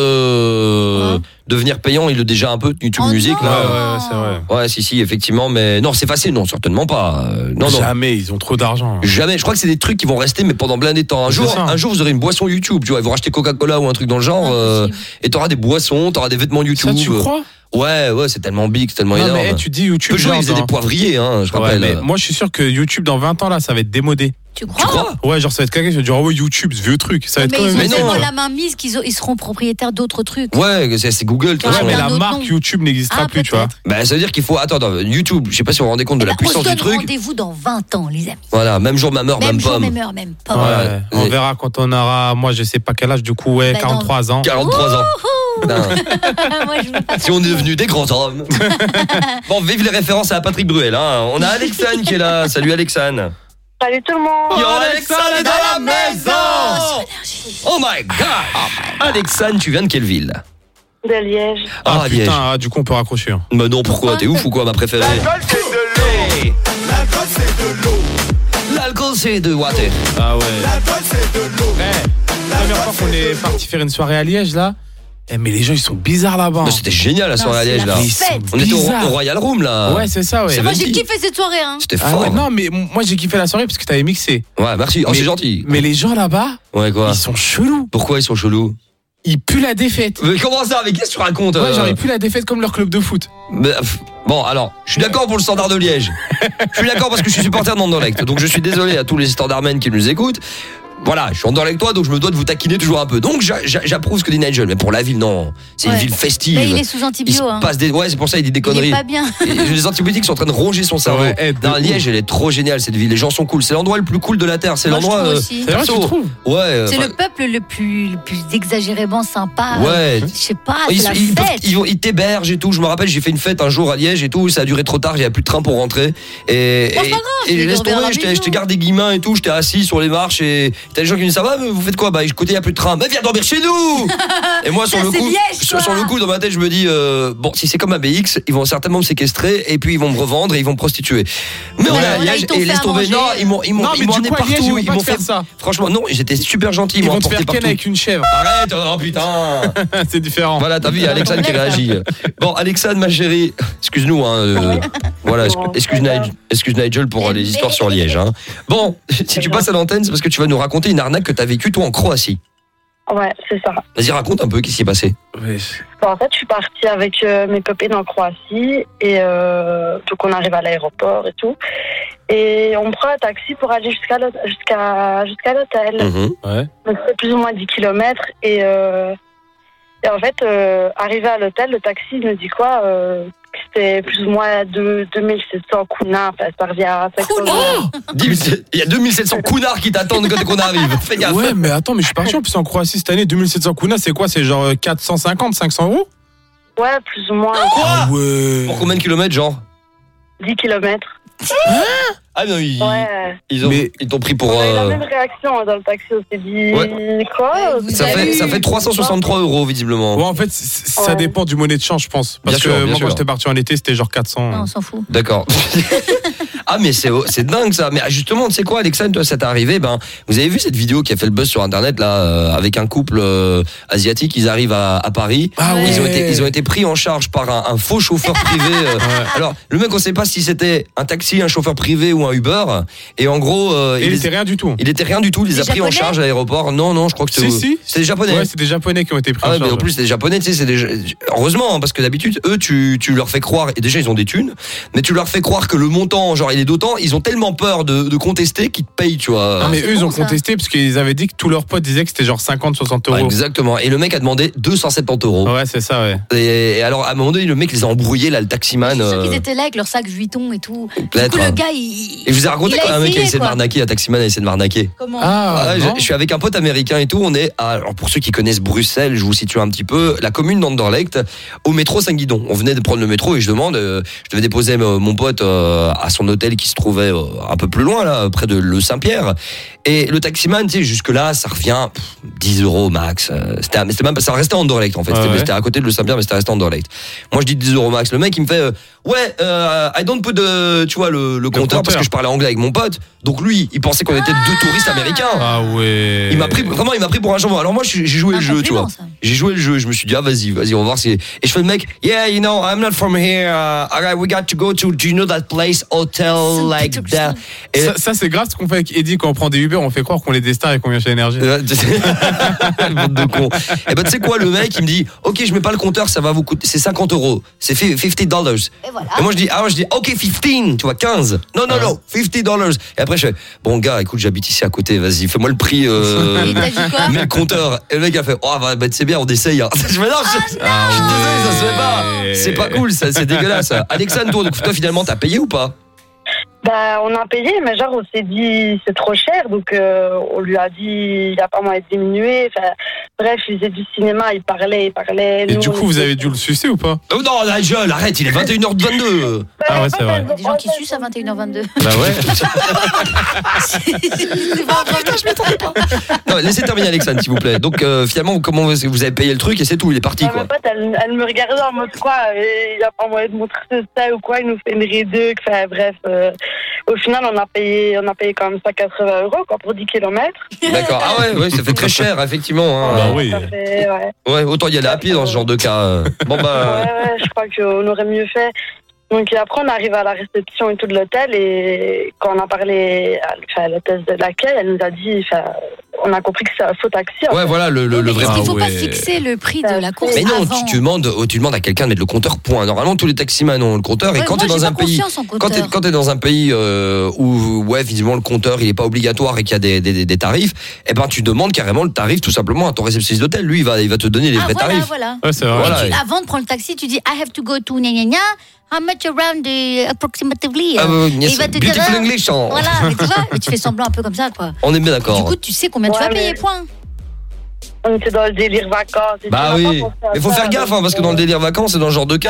devenir payant, il est déjà un peu YouTube Music là. Ouais, c'est vrai. Ouais, si, effectivement, mais non, c'est facile, non, certainement pas. Non. Jamais, ils ont trop d'argent. Jamais. Je crois que c'est des trucs qui vont rester, mais pendant plein de temps. Un jour, vous aurez une boisson YouTube. Tu vois, ils vont racheter Coca-Cola ou un truc dans le genre, et t'auras des boissons, t'auras des vêtements YouTube. Ça, tu crois ? Ouais, c'est tellement big, c'est tellement énorme. Mais tu dis YouTube. Peu ils faisaient des poivriers, hein, je rappelle. Mais moi, je suis sûr que YouTube, dans 20 ans, là, ça va être démodé. Tu crois ? Ouais, genre ça va être quelqu'un qui va dire oh YouTube, ce vieux truc. Ça va être mais quand même. ils ont tellement la main mise ils seront propriétaires d'autres trucs. Ouais, c'est Google. Ouais, mais la marque YouTube n'existera plus, tu vois. Bah, ça veut dire qu'il faut. Attends, YouTube, je sais pas si vous vous rendez compte de la puissance du truc. Rendez-vous dans 20 ans, les amis. Voilà, même jour, même heure, même pomme. Même heure, même pomme. Ouais. On verra quand on aura, moi je sais pas quel âge, du coup, 43 ans. 43 ans. Moi, je veux pas si on est devenus des grands hommes. Bon, vive les références à Patrick Bruel. Hein. On a Alexane qui est là. Salut Alexane. Salut tout le monde. Alexane est dans la maison. Oh my god. Alexane, tu viens de quelle ville? De Liège. Ah Liège. Putain, du coup on peut raccrocher. Mais non, pourquoi? T'es ouf ou quoi, ma préférée? L'alcool c'est de l'eau. L'alcool c'est de l'eau. L'alcool c'est de water. Ah ouais. L'alcool c'est de l'eau. La première fois qu'on est parti faire une soirée à Liège là. Mais les gens ils sont bizarres là-bas. Mais c'était génial la soirée à Liège là. On était au Royal Room là. Ouais, c'est ça, ouais. Moi j'ai kiffé cette soirée hein. C'était fort. Ouais, non mais moi j'ai kiffé la soirée parce que t'avais mixé. Ouais, merci. Oh, c'est gentil. Mais les gens là-bas, ouais, quoi, ils sont chelous. Pourquoi ils sont chelous? Ils puent la défaite. Mais comment ça? Mais qu'est-ce que tu racontes? Ouais, genre ils puent la défaite comme leur club de foot. Bon, alors, je suis d'accord pour le Standard de Liège. Je suis d'accord parce que je suis supporter d'Anderlecht. Donc je suis désolé à tous les standardmen qui nous écoutent. Voilà, je suis en dehors avec toi, donc je me dois de vous taquiner toujours un peu. Donc j'approuve ce que dit Nigel, mais pour la ville, non. C'est une ville festive. Là, il est sous antibio. Ouais, c'est pour ça il dit des conneries. Il est pas bien. Les antibiotiques sont en train de ronger son cerveau. Dans Liège, elle est trop géniale cette ville. Les gens sont cool. C'est l'endroit le plus cool de la terre. C'est l'endroit. C'est vrai, tu trouves? Ouais. C'est le peuple le plus exagérément sympa. Ouais. Je sais pas. C'est la fête. Ils t'hébergent et tout. Je me rappelle, j'ai fait une fête un jour à Liège et tout. Ça a duré trop tard. Il y a plus de train pour rentrer. Et laisse tomber. J'étais gardé guillemin et tout. J'étais assis sur les marches et t'as des gens qui me disent ça va. Vous faites quoi? Bah écoutez, il y a plus de train. Mais viens dormir chez nous. Et moi sur le coup dans ma tête, je me dis bon, si c'est comme à BX, ils vont certainement me séquestrer et puis ils vont me revendre et ils vont me prostituer. Mais on a Liège et laisse tomber. Non, ils m'ont emmené partout, ils m'ont fait ça. Franchement, non, j'étais super gentil, ils vont te faire ken avec une chèvre. Arrête, oh putain. C'est différent. Voilà, t'as vu, il y a Alexane qui réagit. Bon, Alexane ma chérie, excuse-nous voilà, excuse Nigel pour les histoires sur Liège hein. Bon, si tu passes à l'antenne, c'est parce que tu vas nous raconter une arnaque que t'as vécue toi en Croatie. Ouais, c'est ça. Vas-y, raconte un peu, qu'est-ce qui s'est passé? En fait, je suis partie avec mes copines en Croatie et donc on arrive à l'aéroport et tout. Et on prend un taxi pour aller jusqu'à l'hôtel. Ouais. Donc c'est plus ou moins 10 km et en fait, arrivé à l'hôtel, le taxi nous dit quoi c'était plus ou moins 2700 kunars, ça revient à 500 euros. Il y a 2700 kunars qui t'attendent quand on arrive. Fais gaffe. Ouais, mais attends, mais je suis parti en plus en Croatie cette année. 2700 kunars, c'est quoi? C'est genre 450, 500 euros? Ouais, plus ou moins. Quoi? Ouais. Pour combien de kilomètres, genre? 10 kilomètres. Ah non, ils t'ont pris pour. On a eu la même réaction dans le taxi, on s'est dit quoi? Ça fait 363 euros visiblement. Ouais, en fait, ça dépend du monnaie de change, je pense. Parce que moi, quand j'étais parti en été, c'était genre 400. Non, on s'en fout. D'accord. Ah mais c'est dingue ça. Mais justement, tu sais quoi, Alexandre, toi ça t'est arrivé, vous avez vu cette vidéo qui a fait le buzz sur internet là avec un couple asiatique, ils arrivent à Paris. Ah ouais. Ils ont été pris en charge par un faux chauffeur privé. Alors, le mec on sait pas si c'était un taxi, un chauffeur privé ou un Uber et en gros il était rien du tout. Il était rien du tout, il les a pris en charge à l'aéroport. Non, je crois que c'était c'est des japonais. Ouais, c'est des japonais qui ont été pris en charge. Mais en plus c'est des japonais, tu sais, heureusement hein, parce que d'habitude eux tu leur fais croire et déjà ils ont des thunes, mais tu leur fais croire que le montant genre il est d'autant, ils ont tellement peur de contester qu'ils te payent, tu vois. Ah mais eux ils ont contesté parce qu'ils avaient dit que tous leurs potes disaient que c'était genre 50-60 euros. Ouais, exactement. Et le mec a demandé 270 euros. Ouais, c'est ça, ouais. Et alors à un moment donné le mec les a embrouillés là, le taximan. C'est sûr qu'ils étaient là avec leur sac Vuitton et tout. Du coup le gars il Et je vous ai raconté Il a quand un mec qui a essayé, essayé de quoi. m'arnaquer, un taximan a essayé de m'arnaquer. Comment Je suis avec un pote américain et tout. On est, alors pour ceux qui connaissent Bruxelles, je vous situe un petit peu, la commune d'Anderlecht, au métro Saint-Guidon. On venait de prendre le métro et je devais déposer mon pote à son hôtel qui se trouvait un peu plus loin, là, près de Le Saint-Pierre. Et le taximan, tu sais, jusque-là, ça revient 10 € max. C'était même, ça restait à Anderlecht en fait. C'était à côté de Le Saint-Pierre, mais c'était resté à Anderlecht. Moi, je dis 10 € max. Le mec, il me fait, I don't put tu vois, le compteur parce que je parlais anglais avec mon pote. Donc lui, il pensait qu'on était deux touristes américains. Ah ouais. Il m'a pris pour un jambon. Alors moi, j'ai joué le jeu, tu vois. J'ai joué le jeu. Je me suis dit, vas-y, on va voir si. Et je fais le mec, yeah, you know, I'm not from here. We got to go to, do you know that place, hotel like that. Et ça c'est grave ce qu'on fait avec Eddie quand on prend des Uber, on fait croire qu'on est des stars et qu'on vient chez Énergie. Bande de cons. Et ben tu sais quoi, le mec il me dit, ok, je mets pas le compteur, ça va vous coûter, c'est 50 €, c'est $50. Et moi je dis, ok, 15, tu vois, 15. Non, $50. Et après je fais, bon gars, écoute, j'habite ici à côté, vas-y, fais-moi le prix, mets le compteur. Et le mec a fait, c'est bien, on essaye. Hein. Je me dis, je suis désolé, ça se fait pas. C'est pas cool, ça, c'est dégueulasse. Alexandre, toi finalement, t'as payé ou pas? Bah, on a payé, mais genre, on s'est dit, c'est trop cher, donc on lui a dit, il n'y a pas moyen de diminuer. Enfin, bref, il faisait du cinéma, il parlait. Et du coup, vous avez dû le sucer ou pas? Oh non, la gueule, arrête, il est 21h22. Ah ouais, c'est vrai. Il y a des gens qui sucent à 21h22. Bah ouais. Putain, je m'attendais pas. Non, laissez terminer Alexandre, s'il vous plaît. Donc, finalement, comment vous avez payé le truc et c'est tout, il est parti, quoi. Ma pote, elle me regardait en mode quoi, il n'y a pas moyen de montrer ça ou quoi, il nous fait une réduc, enfin bref. Au final, on a payé quand même 180 € quoi, pour 10 km. D'accord. Ah ouais, ça fait très cher, effectivement. Hein. Bah oui. Ouais, autant y aller à pied dans ce genre de cas. Bon bah. Ouais, je crois qu'on aurait mieux fait. Donc après, on arrive à la réception et tout de l'hôtel et quand on a parlé à l'hôtesse de l'accueil, elle nous a dit, on a compris que c'est un faux taxi. Ouais, voilà le vrai. Est-ce qu'il faut pas fixer le prix de la course? Mais non, avant tu demandes à quelqu'un de mettre le compteur point. Normalement, tous les taximans ont le compteur et quand t'es dans un pays, quand t'es dans un pays où visiblement le compteur il est pas obligatoire et qu'il y a des tarifs, eh ben tu demandes carrément le tarif tout simplement à ton réceptionniste d'hôtel. Lui, il va te donner les vrais tarifs. Voilà. Ouais, c'est vrai. Voilà. Avant de prendre le taxi, tu dis I have to go to gna gna gna. How much around approximately? Yes, il va te beautiful dire, English. Voilà, mais tu vois, mais tu fais semblant un peu comme ça, quoi. On est bien d'accord. Du coup, tu sais combien tu vas payer, point. On était dans le délire vacances. Bah oui, mais faut faire gaffe parce que dans le délire vacances, c'est dans le genre de cas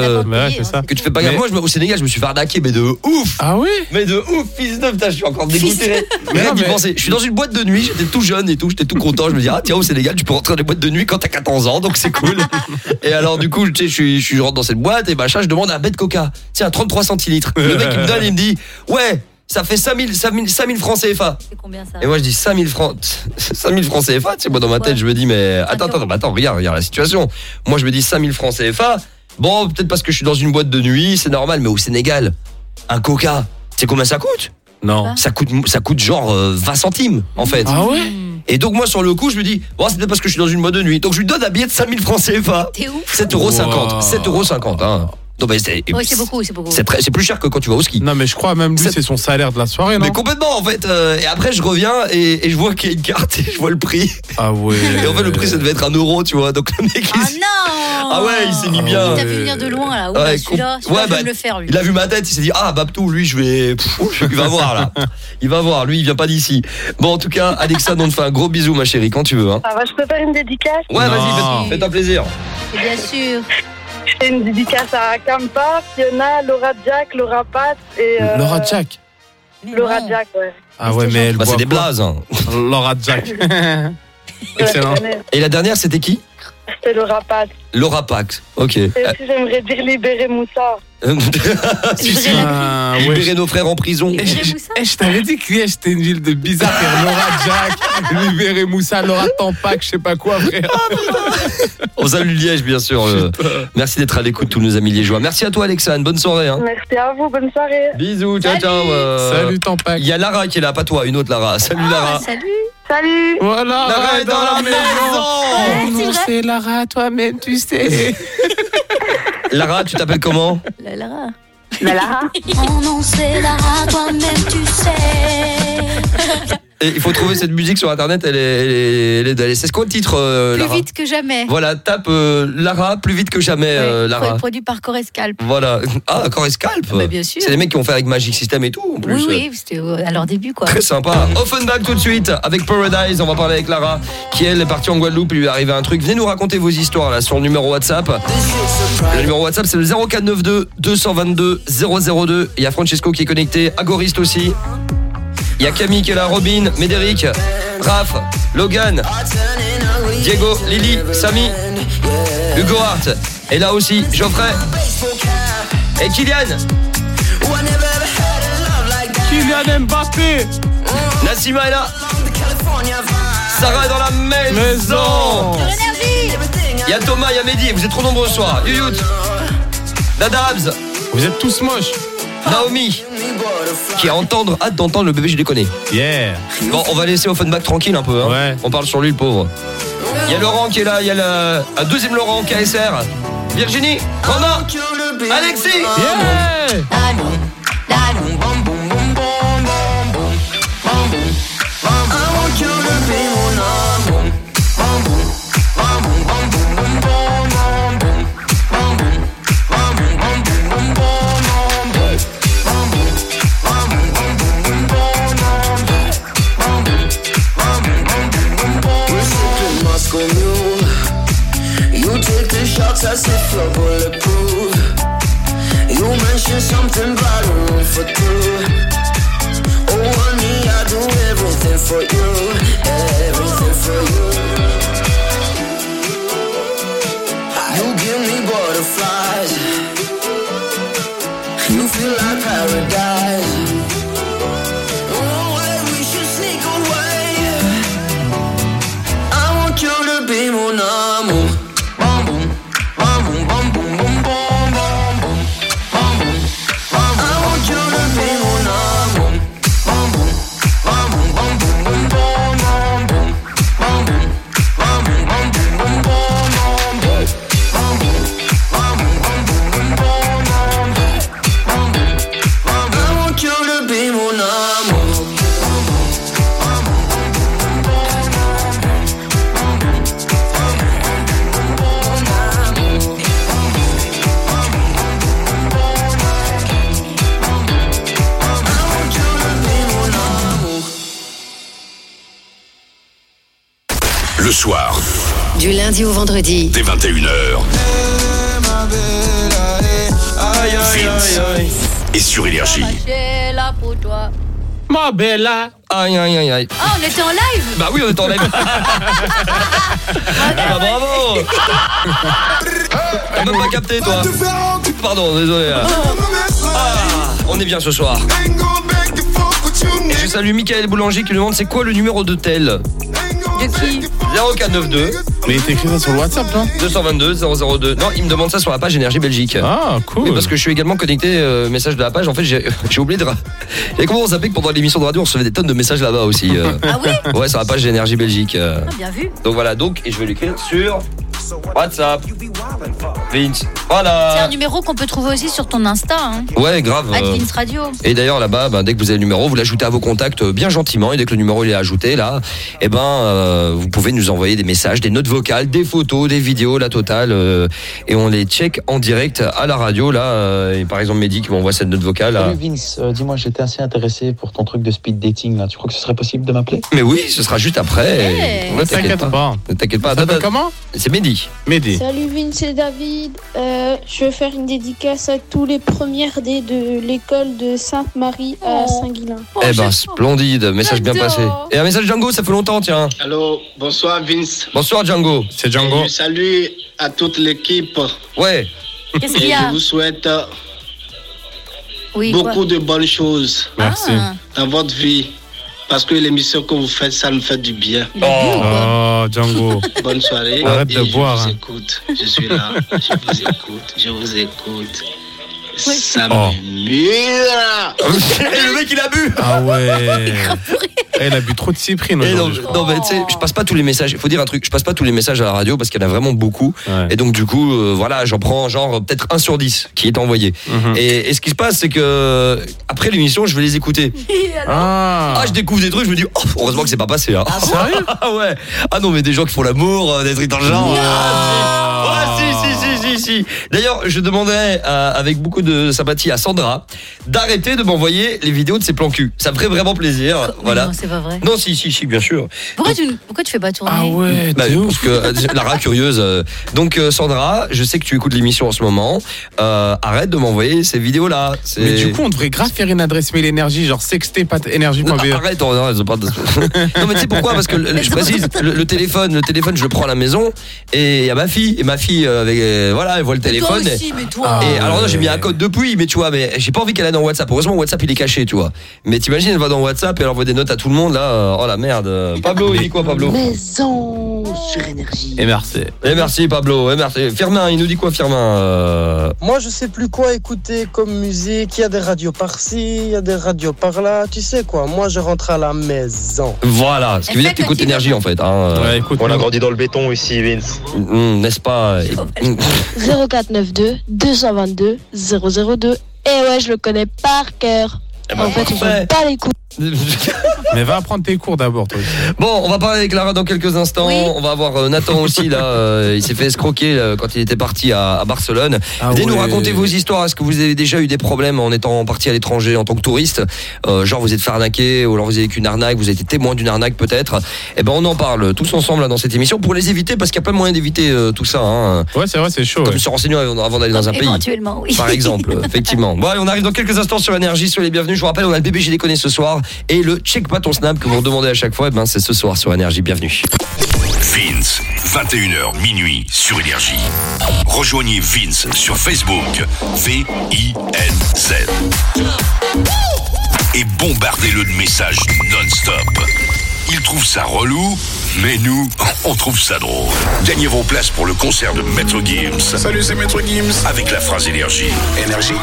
que tu fais pas gaffe. Moi, au Sénégal, je me suis fait arnaquer, mais de ouf. Ah oui. Mais de ouf, fils de putain, je suis encore dégoûté. Mais rien d'y penser. Je suis dans une boîte de nuit, j'étais tout jeune et tout, j'étais tout content. Je me dis tiens, au Sénégal, tu peux rentrer dans les boîtes de nuit quand t'as 14 ans, donc c'est cool. Et alors du coup, tu sais, je rentre dans cette boîte et machin, je demande un bête Coca. Tiens, 33 centilitres. Le mec il me donne, il me dit ouais. Ça fait 5000 francs CFA. C'est combien ça? Et moi je dis 5000 francs CFA, tu sais, moi dans ma tête je me dis mais attends, regarde la situation. Moi je me dis 5000 francs CFA. Bon, peut-être parce que je suis dans une boîte de nuit, c'est normal, mais au Sénégal, un Coca, tu sais combien ça coûte? Non. Ça coûte genre 20 centimes en fait. Ah ouais. Et donc moi sur le coup je me dis bon c'est peut-être parce que je suis dans une boîte de nuit. Donc je lui donne un billet de 5000 francs CFA. T'es ouf. 7,50 €. 7,50 €, hein. Non, mais c'est beaucoup, c'est beaucoup. C'est plus cher que quand tu vas au ski. Non mais je crois même lui c'est son salaire de la soirée, non? Mais complètement en fait. Et après je reviens et je vois qu'il y a une carte et je vois le prix. Ah ouais. Et en fait le prix ça devait être 1 €, tu vois. Donc le mec non. Ah ouais, il s'est mis bien. Il t'a vu venir de loin là. Ouais, celui-là je vais me le faire lui. Il a vu ma tête, il s'est dit Babtou, lui il va voir là. Il va voir, lui il vient pas d'ici. Bon en tout cas, Alexandre, on te fait un gros bisou ma chérie quand tu veux hein. Ah bah je peux faire une dédicace? Ouais, vas-y, fais-toi plaisir. Bien sûr. Je fais une dédicace à Kampa, Fiona, Laura Jack, Laura Pat et Laura Jack. Laura Jack, ouais. Ah ouais, mais elle c'est des blazes. Hein. Laura Jack. Excellent. Et la dernière, c'était qui? C'était Laura Pat. Laura Pax, ok. Et aussi, j'aimerais dire libérer Moussa. Libérer nos frères en prison. Je t'avais dit que Liège c'était une ville de bizarre, frère. Laura Jack, libérer Moussa, Laura Tampac, je sais pas quoi, frère. On salue Liège, bien sûr. Merci d'être à l'écoute, tous nos amis liégeois. Merci à toi, Alexandre. Bonne soirée. Hein. Merci à vous, bonne soirée. Bisous, ciao, ciao. Salut, Tampac. Il y a Lara qui est là, pas toi, une autre Lara. Salut, Lara. Salut. Salut. Voilà, Lara est dans la maison. Non, c'est Lara, toi-même, tu sais. Lara, tu t'appelles comment? Lara. Lara. Oh non, c'est Lara, toi-même tu sais. Et il faut trouver cette musique sur internet, elle est c'est quoi le titre Plus Lara vite que jamais. Voilà, tape Lara plus vite que jamais Lara. Produit par Corescalp. Voilà. Ah, Corescalp. Bah, bien sûr. C'est les mecs qui ont fait avec Magic System et tout en plus. Oui, c'était à leur début quoi. Très sympa. Offenbach tout de suite avec Paradise, on va parler avec Lara qui elle est partie en Guadeloupe, il lui est arrivé un truc. Venez nous raconter vos histoires là sur le numéro WhatsApp. Le numéro WhatsApp c'est le 0492 222 002. Il y a Francesco qui est connecté, Agoriste aussi. Il y a Camille qui est là, Robin, Médéric, Raph, Logan, Diego, Lily, Samy, Hugo Hart. Et là aussi, Geoffrey et Kylian. Kylian Mbappé. Nassima est là. Sarah est dans la maison. Il y a Thomas, il y a Mehdi. Vous êtes trop nombreux ce soir. Youyut, Dadabs. Vous êtes tous moches. Naomi qui a hâte d'entendre le bébé je les connais. Yeah. Bon, on va laisser Offenbach tranquille un peu hein. Ouais. On parle sur lui le pauvre. Il y a Laurent qui est là, il y a un deuxième Laurent KSR. Virginie, Romain, Alexis. Yeah. You take the shots as if you're bulletproof. You mentioned something about a room for two. Oh honey, I do everything for you, everything for you. You give me butterflies. You feel like paradise. Oh, we should sneak away. I want you to be mon amour. Le soir, du lundi au vendredi, dès 21h. Vince et sur Énergie. J'ai là pour toi. Ma bella. Aïe aïe aïe aïe. Ah, on était en live. Bah oui, on était en live. Ah, bravo. T'as même pas capté toi. Pardon, désolé. On est bien ce soir. Et je salue Michael Boulanger qui nous demande c'est quoi le numéro de tel. De qui 0492. Mais il t'écrit ça sur le WhatsApp, non 222 002. Non, il me demande ça sur la page Énergie Belgique. Ah, cool. Oui, parce que je suis également connecté message de la page. En fait, j'ai oublié de. Et comment on s'appelle que pendant l'émission de radio, on recevait des tonnes de messages là-bas aussi. Ah oui. Ouais, sur la page Énergie Belgique. Bien vu. Donc voilà, et je vais l'écrire sur WhatsApp. Vince. Voilà. C'est un numéro qu'on peut trouver aussi sur ton Insta. Hein. Ouais, grave. Vince Radio. Et d'ailleurs là-bas, dès que vous avez le numéro, vous l'ajoutez à vos contacts bien gentiment. Et dès que le numéro il est ajouté là, vous pouvez nous envoyer des messages, des notes vocales, des photos, des vidéos, la totale. Et on les check en direct à la radio là. Et par exemple Mehdi qui m'envoie cette note vocale. Salut Vince, dis-moi, j'étais assez intéressé pour ton truc de speed dating là. Tu crois que ce serait possible de m'appeler? Mais oui, ce sera juste après. Ne t'inquiète pas. Ne t'inquiète pas. Comment? C'est Mehdi. Salut Vince et David. Je vais faire une dédicace à tous les premières D de l'école de Sainte-Marie à Saint-Guilain. Splendide, message bien passé. Et un message Django, ça fait longtemps, tiens. Allô, bonsoir Vince. Bonsoir Django. C'est Django. Je salue à toute l'équipe. Ouais. Qu'est-ce qu'il y a? Je vous souhaite beaucoup de bonnes choses. Merci. Dans votre vie. Parce que l'émission que vous faites, ça me fait du bien. Oh, Django. Bonne soirée. Arrête de boire. Je vous écoute. Je suis là. Je vous écoute. Ça me mue. Le mec il a bu. Ah ouais. Elle a bu trop de cyprine aujourd'hui. Non, mais tu sais, je passe pas tous les messages. Il faut dire un truc, je passe pas tous les messages à la radio parce qu'il y en a vraiment beaucoup. Ouais. Et donc du coup, voilà, j'en prends genre peut-être 1 sur 10 qui est envoyé. Et ce qui se passe, c'est que après l'émission, je vais les écouter. Je découvre des trucs, je me dis, heureusement que c'est pas passé. Hein. Ah, sérieux? Ouais. Ah non, mais des gens qui font l'amour, des trucs dans le genre. Si. D'ailleurs, je demanderais avec beaucoup de sympathie à Sandra d'arrêter de m'envoyer les vidéos de ses plans cul. Ça me ferait vraiment plaisir. Voilà. Non, c'est pas vrai. Non, si, bien sûr. Pourquoi tu fais pas tourner? Ah ouais, parce que Lara curieuse. Donc Sandra, je sais que tu écoutes l'émission en ce moment. Arrête de m'envoyer ces vidéos-là. Mais du coup, on devrait grave faire une adresse mail énergie, genre sexté.énergie.be. Arrête, non, mais tu sais pourquoi? Parce que je précise, le téléphone, je le prends à la maison et il y a ma fille. Et ma fille, voilà, elle voit le téléphone. Toi aussi, mais toi. Et alors non, j'ai mis un code depuis, mais tu vois, mais j'ai pas envie qu'elle aille dans WhatsApp. Heureusement, WhatsApp il est caché, tu vois. Mais t'imagines, elle va dans WhatsApp et elle envoie des notes à tout le monde là. Oh la merde. Pablo, il dit quoi, Pablo? Maison sur énergie. Et merci. Et merci, Pablo. Et merci. Firmin, il nous dit quoi, Firmin? Moi, je sais plus quoi écouter comme musique. Il y a des radios par-ci, il y a des radios par-là. Tu sais quoi? Moi, je rentre à la maison. Voilà. Ce qui veut dire que t'écoutes énergie en fait. Hein. Ouais, écoute, on a grandi dans le béton ici, Vince. N'est-ce pas? 0492 222 002. Et ouais, je le connais par cœur. En fait, on fait pas les coups. Mais va apprendre tes cours d'abord, toi. Bon, on va parler avec Lara dans quelques instants. Oui. On va avoir Nathan aussi là. Il s'est fait escroquer quand il était parti à Barcelone. Venez nous raconter vos histoires. Est-ce que vous avez déjà eu des problèmes en étant parti à l'étranger en tant que touriste? Genre vous êtes fait arnaquer ou alors vous avez vécu une arnaque, vous avez été témoin d'une arnaque peut-être. Eh ben on en parle tous ensemble là, dans cette émission pour les éviter parce qu'il y a plein de moyens d'éviter tout ça. Hein. Ouais, c'est vrai, c'est chaud. Comme se renseigner avant d'aller dans un pays. Éventuellement, oui. Par exemple, effectivement. Bon, allez, on arrive dans quelques instants sur Énergie. Soyez les bienvenus. Je vous rappelle, on a le bébé j'ai déconné ce soir et le check pas ton snap que vous demandez à chaque fois. Ben c'est ce soir sur Énergie. Bienvenue. Vince, 21h minuit sur Énergie. Rejoignez Vince sur Facebook, VINZ. Et bombardez-le de messages non-stop. Il trouve ça relou, mais nous, on trouve ça drôle. Gagnez vos places pour le concert de Maître Gims. Salut, c'est Maître Gims. Avec la phrase Énergie. Énergie.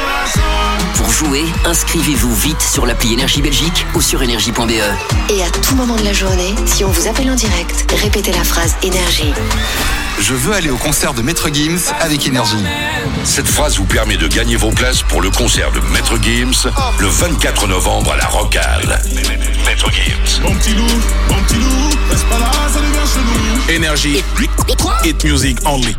Pour jouer, inscrivez-vous vite sur l'appli Énergie Belgique ou sur énergie.be. Et à tout moment de la journée, si on vous appelle en direct, répétez la phrase Énergie. Je veux aller au concert de Maître Gims avec Énergie. Cette phrase vous permet de gagner vos places pour le concert de Maître Gims le 24 novembre à la Rocale. Maître Gims. Mon petit loup, reste pas là, ça devient chelou. Énergie. Hit music only.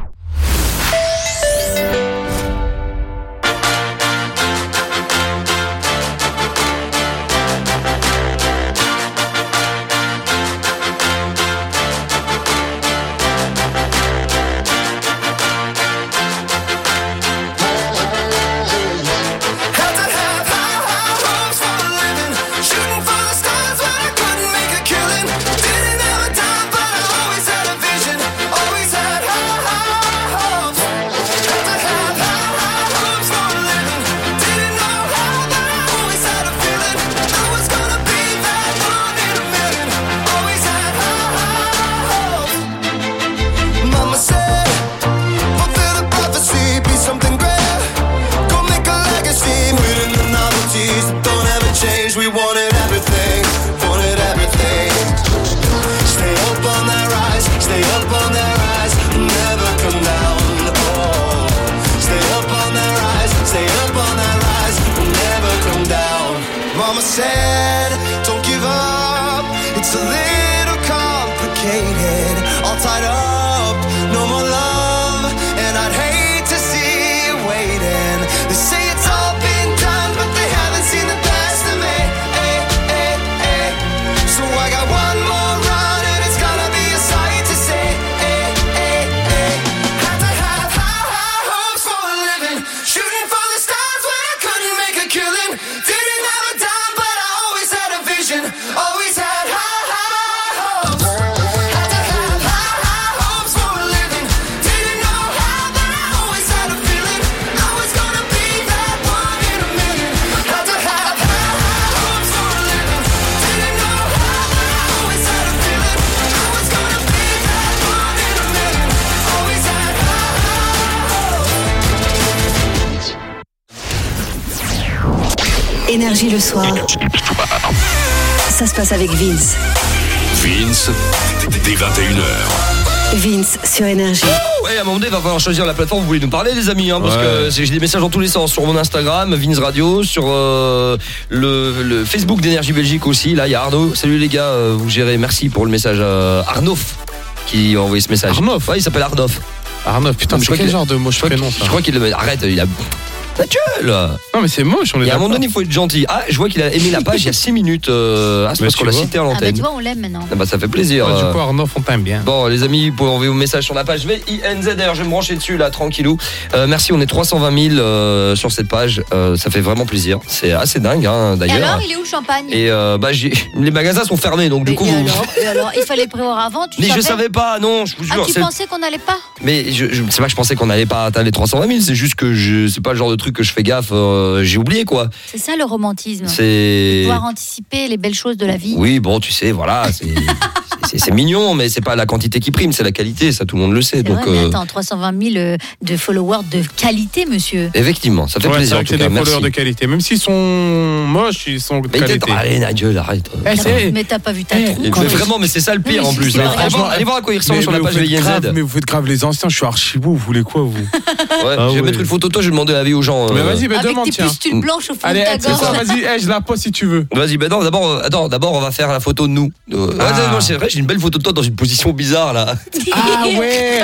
Énergie le soir. ça se passe avec Vince. Vince, dès 21h. Vince sur Énergie. Ouais, à un moment donné, il va falloir choisir la plateforme où vous voulez nous parler, les amis, parce que j'ai des messages dans tous les sens sur mon Instagram, Vince Radio, sur le Facebook d'Énergie Belgique aussi. Là, il y a Arnaud. Salut les gars, vous gérez. Merci pour le message. Arnauf qui a envoyé ce message. Arnauf. Ouais, il s'appelle Arnauf. Arnauf, putain, c'est quel genre de moche prénom ça? Je crois qu'il le met. Arrête, il a. Ta gueule! Non, mais c'est moche, on est. Et à un moment donné, il faut être gentil. Ah, je vois qu'il a aimé la page il y a 6 minutes. C'est parce qu'on l'a cité à l'antenne. Ah, bah tu vois, on l'aime maintenant. Ah bah, ça fait plaisir. Du coup, Arnaud, on t'aime bien. Bon, les amis, vous pouvez envoyer vos messages sur la page VINZ. D'ailleurs, je vais me brancher dessus, là, tranquillou. Merci, on est 320 000 sur cette page. Ça fait vraiment plaisir. C'est assez dingue, hein, d'ailleurs. Et alors, il est où le champagne? Et les magasins sont fermés, donc du coup. Et alors, il fallait prévoir avant, tu savais? Mais je savais pas, non, je vous jure. Ah, tu pensais qu'on n'allait pas? Mais c'est pas que je pensais qu'on n'allait pas atteindre les 320 000, c'est juste que c'est pas le genre de truc que je fais gaffe. J'ai oublié quoi. C'est ça le romantisme. C'est pouvoir anticiper les belles choses de la vie. Oui, bon, tu sais, voilà, c'est mignon, mais c'est pas la quantité qui prime, c'est la qualité, ça tout le monde le sait. C'est donc vrai, mais attends, 320 000 de followers de qualité, monsieur. Effectivement, ça fait plaisir. C'est des followers de qualité, même s'ils sont moches, ils sont de qualité. Allez, Nigel, arrête. Mais t'as pas vu ta trou. Vraiment, mais c'est ça le pire en plus. Allez voir à quoi il ressemble sur la page VINZ. Mais vous faites grave les anciens, je suis archi beau, vous voulez quoi vous? Je vais mettre une photo de toi, je vais demander l'avis aux gens. Mais vas-y, demande, tiens. Avec tes pustules blanches au fond allez, de ta gorge. Vas-y, je la pose si tu veux. Vas-y, non, d'abord, on va faire la photo de nous. Non, c'est vrai, j'ai une belle photo de toi dans une position bizarre là. Ah ouais.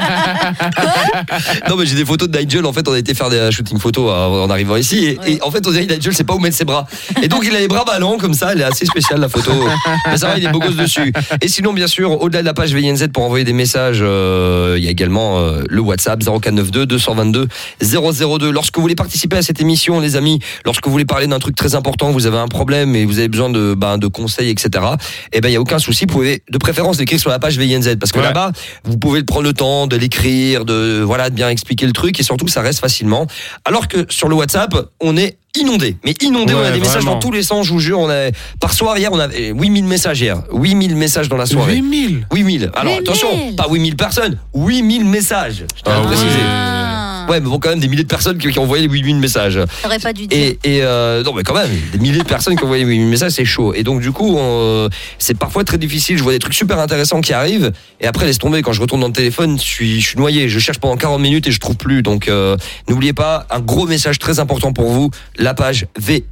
Non, mais j'ai des photos de Nigel. En fait, on a été faire des shootings photos en arrivant ici, et en fait, on dirait que Nigel sait pas où mettre ses bras. Et donc, il a les bras ballants comme ça. Elle est assez spéciale la photo. Mais ça va, il est beau gosse dessus. Et sinon, bien sûr, au-delà de la page VINZ pour envoyer des messages, il y a également le WhatsApp 0492 222 002. Lorsque vous voulez participer à cette émission, les amis, lorsque vous voulez parler d'un truc très important, vous avez un problème et vous avez besoin de conseils, etc. Eh ben, il y a aucun souci. Vous pouvez de préférence l'écrire sur la page VINZ, parce que là-bas, vous pouvez prendre le temps de l'écrire, de bien expliquer le truc, et surtout ça reste facilement. Alors que sur le WhatsApp, on est inondé, on a des messages dans tous les sens, je vous jure. Par soir, hier, on avait 8000 messages hier. 8000 messages dans la soirée. 8000. Alors, attention, pas 8000 personnes, 8000 messages. Je tiens à préciser. Ouais, mais bon, quand même des milliers de personnes qui ont envoyé les 8000 messages. T'aurais pas dû dire. Non, mais quand même, des milliers de personnes qui ont envoyé les 8000 messages, c'est chaud. Et donc, du coup, c'est parfois très difficile. Je vois des trucs super intéressants qui arrivent, et après, laisse tomber. Quand je retourne dans le téléphone, je suis noyé. Je cherche pendant 40 minutes et je trouve plus. Donc, n'oubliez pas, un gros message très important pour vous, la page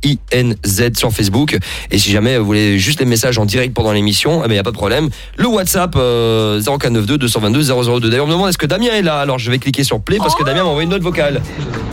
VINZ sur Facebook. Et si jamais vous voulez juste les messages en direct pendant l'émission, il n'y a pas de problème. Le WhatsApp 0492 222 002. D'ailleurs, on me demande est-ce que Damien est là. Alors, je vais cliquer sur play parce que Damien m'a envoyé une note vocale.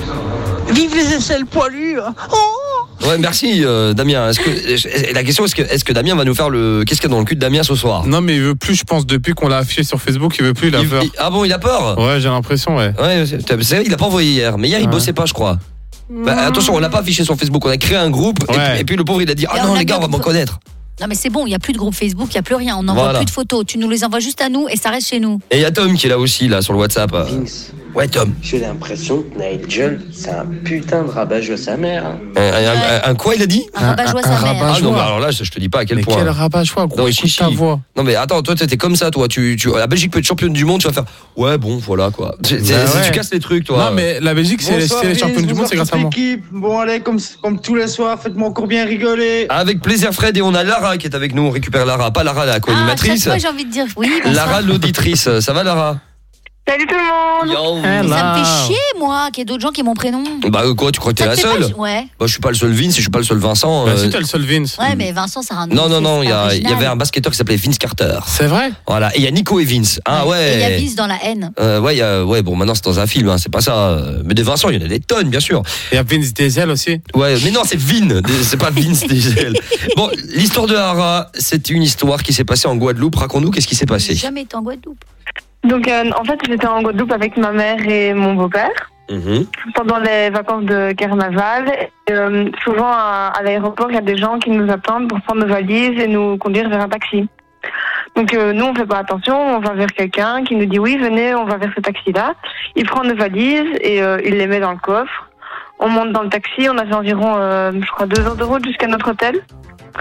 Vive les aisselles poilues. Ouais, merci Damien. La question est-ce que Damien va nous faire qu'est-ce qu'il y a dans le cul de Damien ce soir? Non, mais il veut plus, je pense, depuis qu'on l'a affiché sur Facebook, il veut plus, il a peur. Ah bon, il a peur? Ouais, j'ai l'impression, ouais. Ouais, c'est vrai, il a pas envoyé hier, mais hier il bossait pas, je crois. Attention, on l'a pas affiché sur Facebook, on a créé un groupe, et puis le pauvre il a dit ah non les gars, on va m'en connaître. Non mais c'est bon, il n'y a plus de groupe Facebook, il n'y a plus rien, on n'envoie plus de photos, tu nous les envoies juste à nous et ça reste chez nous. Et il y a Tom qui est là aussi, là, sur le WhatsApp. Vince. Ouais, Tom. J'ai l'impression que Nigel, c'est un putain de rabat-joie sa mère. Un quoi, il a dit? Un rabat-joie sa mère. Ah non, mais alors là, je te dis pas à quel point. Mais quel rabat-joie, gros, écoute ta voix. Non mais attends, toi t'es comme ça, toi. La Belgique peut être championne du monde, tu vas faire ouais, bon, voilà quoi. Tu casses les trucs, toi. Non mais la Belgique, c'est les championnes du monde, c'est grâce à moi. Bon allez, comme tous les soirs, faites-moi encore bien rigoler. Avec plaisir, Fred, et on a Lara qui est avec nous. On récupère Lara, pas Lara la co-animatrice. Moi j'ai envie de dire oui. Lara l'auditrice, ça va Lara? Salut tout le monde. Ça me fait chier moi qu'il y ait d'autres gens qui aient mon prénom. Bah quoi, tu crois que t'es la seule? Ouais. Bah je suis pas le seul Vince, je suis pas le seul Vincent. Bah si t'es le seul Vince. Ouais, mais Vincent ça a un nom. Non, il y avait un basketteur qui s'appelait Vince Carter. C'est vrai? Voilà, et il y a Nico et Vince. Ah ouais. Et il y a Vince dans la haine. Ouais, bon maintenant c'est dans un film, hein, c'est pas ça. Mais des Vincent, il y en a des tonnes, bien sûr. Il y a Vince Diesel aussi. Ouais, mais non, c'est Vin, c'est pas Vince Diesel. Bon, l'histoire de Lara, c'est une histoire qui s'est passée en Guadeloupe. Raconte-nous, qu'est-ce qui s'est passé? J'ai jamais été en Guadeloupe. Donc en fait j'étais en Guadeloupe avec ma mère et mon beau-père pendant les vacances de carnaval. Souvent à l'aéroport il y a des gens qui nous attendent pour prendre nos valises et nous conduire vers un taxi. Donc nous on fait pas attention, on va vers quelqu'un qui nous dit oui venez, on va vers ce taxi-là. Il prend nos valises et il les met dans le coffre. On monte dans le taxi, on avait environ je crois 2 heures de route jusqu'à notre hôtel.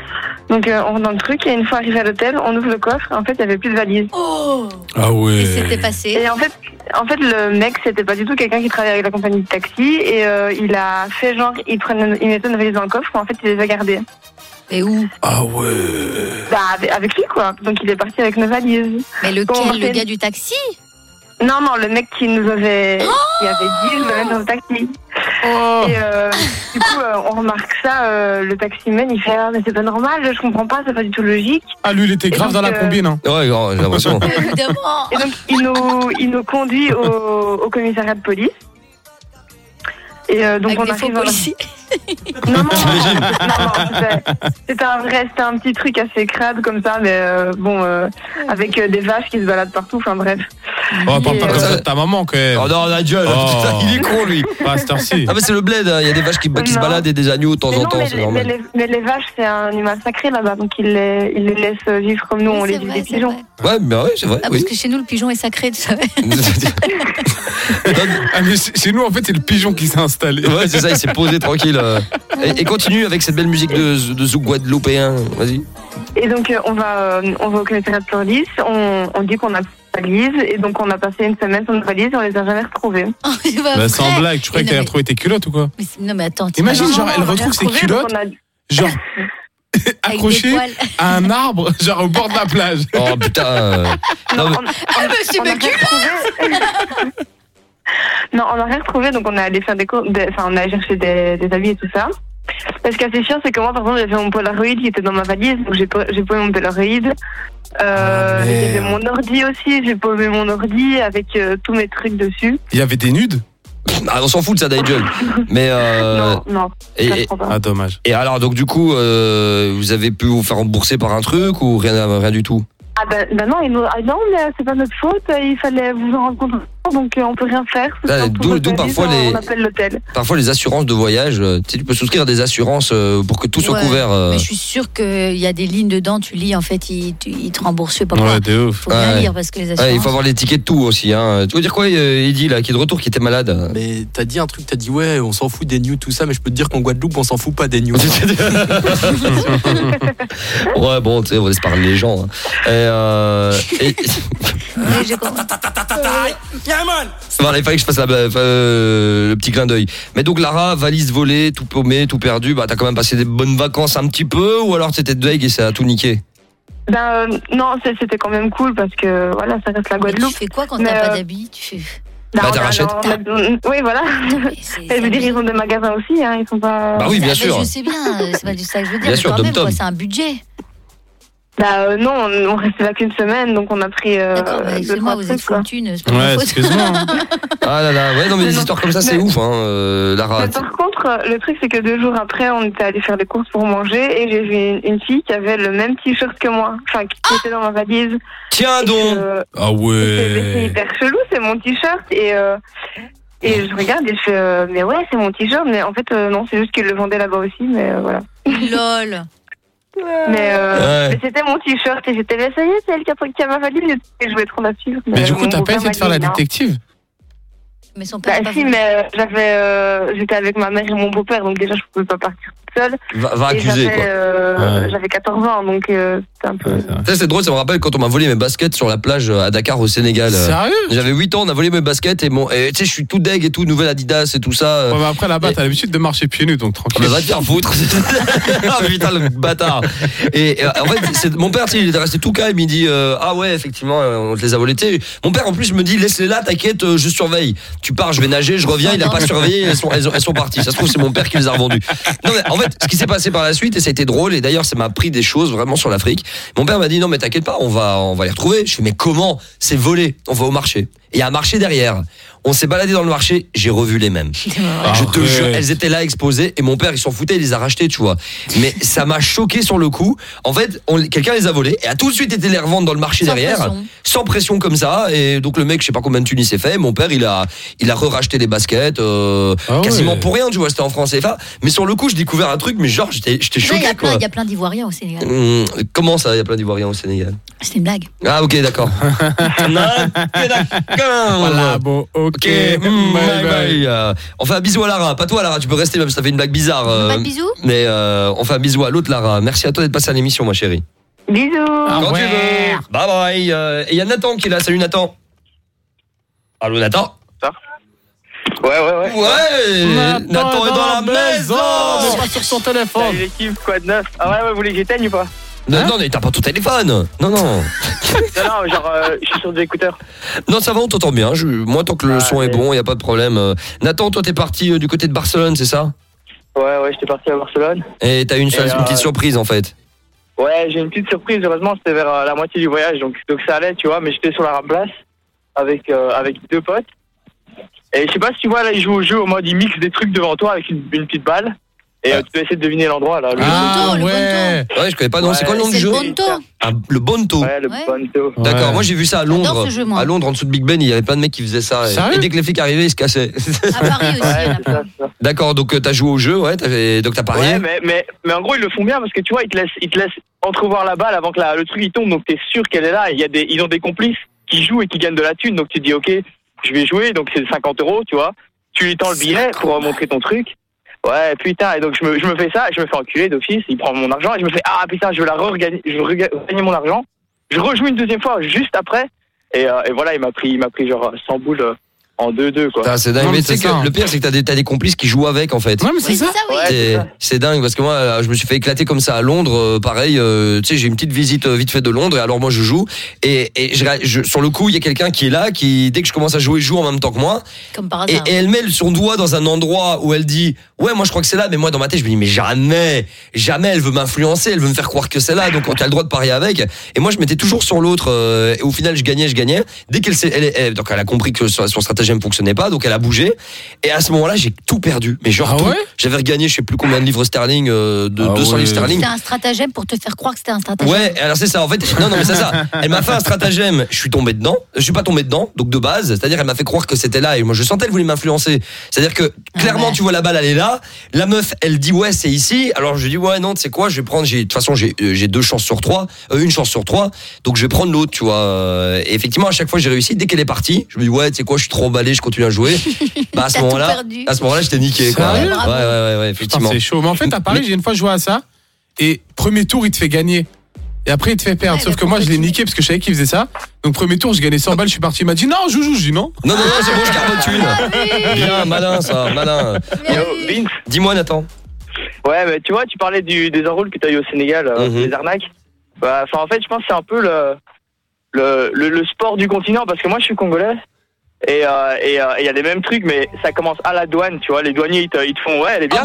Donc on rentre dans le truc et une fois arrivé à l'hôtel, on ouvre le coffre et en fait il n'y avait plus de valise. Oh. Ah ouais. Et c'était passé. Et en fait le mec c'était pas du tout quelqu'un qui travaillait avec la compagnie de taxi et il a fait genre il mettait une valise dans le coffre et en fait il les a gardées. Et où? Ah ouais. Bah avec lui quoi. Donc il est parti avec nos valises. Mais lequel? Le gars du taxi? Non, le mec qui nous avait, qui avait dit je me mets dans le taxi. Et du coup, on remarque ça, le taximan, il fait mais c'est pas normal, je comprends pas, c'est pas du tout logique. Ah, lui, il était grave dans la combine, hein. Ouais, j'ai l'impression. Évidemment. Et donc, il nous conduit au commissariat de police. Et donc avec on des arrive faux policiers. Non, c'était un petit truc assez crade comme ça, mais avec des vaches qui se baladent partout, enfin bref. Oh, parle pas comme ça de ta maman quand même. Oh non, la gueule, putain, il est con lui. Pas cette heure-ci. Ah mais c'est le bled, il y a des vaches qui se baladent et des agneaux de temps en temps, c'est normal. Mais les vaches, c'est un animal sacré là-bas, donc ils les laissent vivre comme nous, on les dit des pigeons. Ouais, mais ouais, c'est vrai. Ah, parce que chez nous, le pigeon est sacré, tu savais. Ah, mais chez nous, en fait, c'est le pigeon qui s'est installé. Ouais, c'est ça, il s'est posé tranquille. Et continue avec cette belle musique de zouk guadeloupéen, vas-y. Et donc, on va au commissariat de police, on dit qu'on a valise et donc on a passé une semaine sur nos valises et on les a jamais retrouvées. Bah, sans blague, tu croyais qu'elle a retrouvé tes culottes ou quoi? Non mais attends. Imagine, genre, elle retrouve ses culottes, genre accrochées à un arbre, genre au bord de la plage. Oh putain. Non, monsieur mes culottes. Non, on n'a rien retrouvé, donc on est allé faire on a allé chercher des habits et tout ça. Parce qu'assez chiant, c'est que moi, par exemple, j'avais mon Polaroid qui était dans ma valise, donc j'ai posé mon Polaroid. J'avais mon ordi aussi, j'ai posé mon ordi avec tous mes trucs dessus. Il y avait des nudes? Ah, on s'en fout de ça, Nigel. Mais non. Ah, dommage. Et alors, donc du coup, vous avez pu vous faire rembourser par un truc ou rien du tout? Ah ben non, non, mais c'est pas notre faute, il fallait vous en rendre compte, donc on peut rien faire. D'où parfois on appelle l'hôtel. Parfois les assurances de voyage, tu peux souscrire des assurances pour que tout soit couvert. Mais je suis sûre qu'il y a des lignes dedans, tu lis, en fait, ils te remboursent, je sais pas quoi. Ouais, de ouf. Faut bien lire parce que les assurances... il faut avoir les tickets de tout aussi. Hein. Tu veux dire quoi, Eddy, là, qui est de retour, qui était malade? Mais t'as dit un truc, t'as dit ouais, on s'en fout des news, tout ça, mais je peux te dire qu'en Guadeloupe, on s'en fout pas des news. Ouais, bon, tu sais, on laisse parler les gens. Hein. Voilà, il fallait que je fasse le petit clin d'œil. Mais donc Lara, valise volée, tout paumé, tout perdu, bah t'as quand même passé des bonnes vacances un petit peu, ou alors t'étais deg et ça a tout niqué? Non, c'était quand même cool parce que voilà, ça reste la Guadeloupe. Tu fais quoi quand t'as pas d'habits? Tu fais... Bah t'arrachètes. Oui, voilà. Je veux dire, ils ont des magasins aussi, hein, ils sont pas... Bah oui, bien sûr. Je sais bien, c'est pas du ça que je veux dire. Bien sûr, quand même, quoi, c'est un budget. Non, on restait là qu'une semaine, donc on a pris. D'accord, excuse-moi, vous êtes fortune, c'est pas ouais, ma faute. excuse-moi. Ah là là, ouais, non, mais des histoires comme ça, c'est ouf, hein, Lara. Mais par contre, le truc, c'est que 2 jours après, on était allé faire des courses pour manger et j'ai vu une fille qui avait le même t-shirt que moi, enfin, qui était dans ma valise. Tiens donc. Ah ouais. C'est hyper chelou, c'est mon t-shirt et je regarde et je fais, mais ouais, c'est mon t-shirt, mais en fait, non, c'est juste qu'ils le vendaient là-bas aussi, mais voilà. Lol. Mais c'était mon t-shirt et j'étais là, ça y est, c'est elle qui a ma valise et je voulais trop la suivre. Mais du coup, t'as pas essayé de faire la détective? Mais son père. Bah si, mais j'étais avec ma mère et mon beau-père, donc déjà je pouvais pas partir toute seule. Va accuser quoi. J'avais 14 ans, donc c'était un peu. C'est drôle, ça me rappelle quand on m'a volé mes baskets sur la plage à Dakar au Sénégal. Sérieux? J'avais 8 ans, on a volé mes baskets et tu sais, je suis tout deg et tout, nouvelle Adidas et tout ça. Ouais, mais après là-bas, t'as l'habitude de marcher pieds nus, donc tranquille. Mais va te faire foutre. Ah putain, le bâtard. Et en fait, mon père, il était resté tout calme, il dit ah ouais, effectivement, on te les a volés. Mon père en plus me dit laisse-les là, t'inquiète, je surveille. Tu pars, je vais nager, je reviens, il n'a pas surveillé, elles sont parties. Ça se trouve, c'est mon père qui les a revendues. Non, mais en fait, ce qui s'est passé par la suite, et ça a été drôle, et d'ailleurs, ça m'a appris des choses vraiment sur l'Afrique. Mon père m'a dit non, mais t'inquiète pas, on va les retrouver. Je fais mais comment? C'est volé. On va au marché. Et il y a un marché derrière. On s'est baladé dans le marché, j'ai revu les mêmes. Je te jure, elles étaient là exposées et mon père il s'en foutait, il les a rachetées, tu vois. Mais ça m'a choqué sur le coup. En fait, quelqu'un les a volées et a tout de suite été les revendre dans le marché derrière, sans pression comme ça. Et donc le mec, je sais pas combien de thunes il s'est fait. Mon père, il a re-racheté les baskets quasiment pour rien, tu vois. C'était en francs CFA. Mais sur le coup, j'ai découvert un truc, mais genre j'étais choqué quoi. Il y a plein d'Ivoiriens au Sénégal. Comment ça, il y a plein d'Ivoiriens au Sénégal? C'était une blague. Ah ok, d'accord. 15. Voilà, bon, ok. Bye bye. On fait un bisou à Lara. Pas toi, Lara, tu peux rester même si t'as fait une blague bizarre. Pas de bisous. Mais on fait un bisou à l'autre, Lara. Merci à toi d'être passé à l'émission, ma chérie. Bisous. Quand tu veux. Bye bye. Et il y a Nathan qui est là. Salut Nathan. Allô Nathan. Ouais. Nathan est dans la maison. Mais pas sur son téléphone. Salut l'équipe, quoi de neuf? Ah ouais, vous voulez que j'éteigne ou pas? Non, mais t'as pas ton téléphone. Non. Non, genre, je suis sur des écouteurs. Non, ça va, on t'entend bien. Moi, tant que le son est bon, y a pas de problème. Nathan, toi, t'es parti du côté de Barcelone, c'est ça? Ouais, j'étais parti à Barcelone. Et t'as eu une petite surprise, en fait. Ouais, j'ai une petite surprise. Heureusement, c'était vers la moitié du voyage, donc ça allait, tu vois. Mais j'étais sur la place avec deux potes. Et je sais pas si tu vois, là, ils jouent au jeu au mode ils mixent des trucs devant toi avec une petite balle. Et tu peux essayer de deviner l'endroit, là. Le Bonto. Ouais, je connais pas. Non, c'est quoi le nom du jeu? Le Bonto. Ouais, le Bonto. D'accord, moi j'ai vu ça à Londres. Ce jeu, moi. À Londres, en dessous de Big Ben, il y avait plein de mecs qui faisaient ça. Et dès que les flics arrivaient, ils se cassaient. À Paris aussi, il y en a plein. D'accord, donc t'as joué au jeu, donc t'as parié. Ouais, mais en gros, ils le font bien parce que tu vois, ils te laissent entrevoir la balle avant que le truc il tombe, donc t'es sûr qu'elle est là. Ils ont des complices qui jouent et qui gagnent de la thune, donc tu te dis, ok, je vais jouer, donc c'est 50 €, tu vois. Tu lui tends le billet pour montrer ton truc. Ouais, putain, et donc je me fais ça, je me fais enculer d'office, il prend mon argent et je me fais putain, je veux regagner mon argent. Je rejoue une deuxième fois juste après et voilà, il m'a pris genre 100 boules en 2-2 quoi. Putain, c'est dingue, mais tu sais que le pire c'est que t'as des complices qui jouent avec en fait. Ouais, mais c'est ça. C'est dingue parce que moi je me suis fait éclater comme ça à Londres, pareil, tu sais, j'ai une petite visite vite fait de Londres et alors moi je joue et sur le coup, il y a quelqu'un qui est là qui dès que je commence à jouer joue en même temps que moi. Comme par hasard. Et elle met son doigt dans un endroit où elle dit "Ouais, moi je crois que c'est là", mais moi dans ma tête je me dis "Mais jamais elle veut m'influencer, elle veut me faire croire que c'est là." Donc tu as le droit de parier avec et moi je mettais toujours sur l'autre et au final je gagnais. Dès donc elle a compris que son stratagème ne fonctionnait pas, donc elle a bougé et à ce moment-là j'ai tout perdu, mais genre tout. J'avais regagné je sais plus combien de livres sterling, 200 livres sterling. C'était un stratagème pour te faire croire que c'était un stratagème. Ouais, alors c'est ça en fait. Non mais c'est ça. Elle m'a fait un stratagème, je suis tombé dedans, je suis pas tombé dedans, donc de base, c'est-à-dire elle m'a fait croire que c'était là et moi je sentais qu'elle voulait m'influencer. C'est-à-dire que clairement tu vois la balle elle est là, la meuf elle dit ouais c'est ici, alors je dis ouais non tu sais quoi, je vais prendre, de toute façon j'ai 2 chances sur 3, une chance sur 3, donc je vais prendre l'autre, tu vois. Et effectivement à chaque fois j'ai réussi. Dès qu'elle est partie, je me dis ouais tu sais quoi, je suis trop emballé, je continue à jouer. Bah à ce moment-là j'étais niqué quoi. Ouais, effectivement. C'est chaud. Mais en fait à Paris j'ai une fois joué à ça et premier tour il te fait gagner. Et après il te fait perdre, sauf que moi je l'ai niqué parce que je savais qu'il faisait ça. Donc premier tour je gagnais 100 balles, je suis parti, il m'a dit non je dis non. Non c'est bon, je garde thune. Bien, malin ça, malin. Vince, dis-moi Nathan. Ouais mais tu vois, tu parlais des enrôles que tu as eu au Sénégal, des arnaques. Bah en fait je pense que c'est un peu le sport du continent parce que moi je suis congolais. Et il y a les mêmes trucs, mais ça commence à la douane, tu vois. Les douaniers ils te font ouais, elle est bien.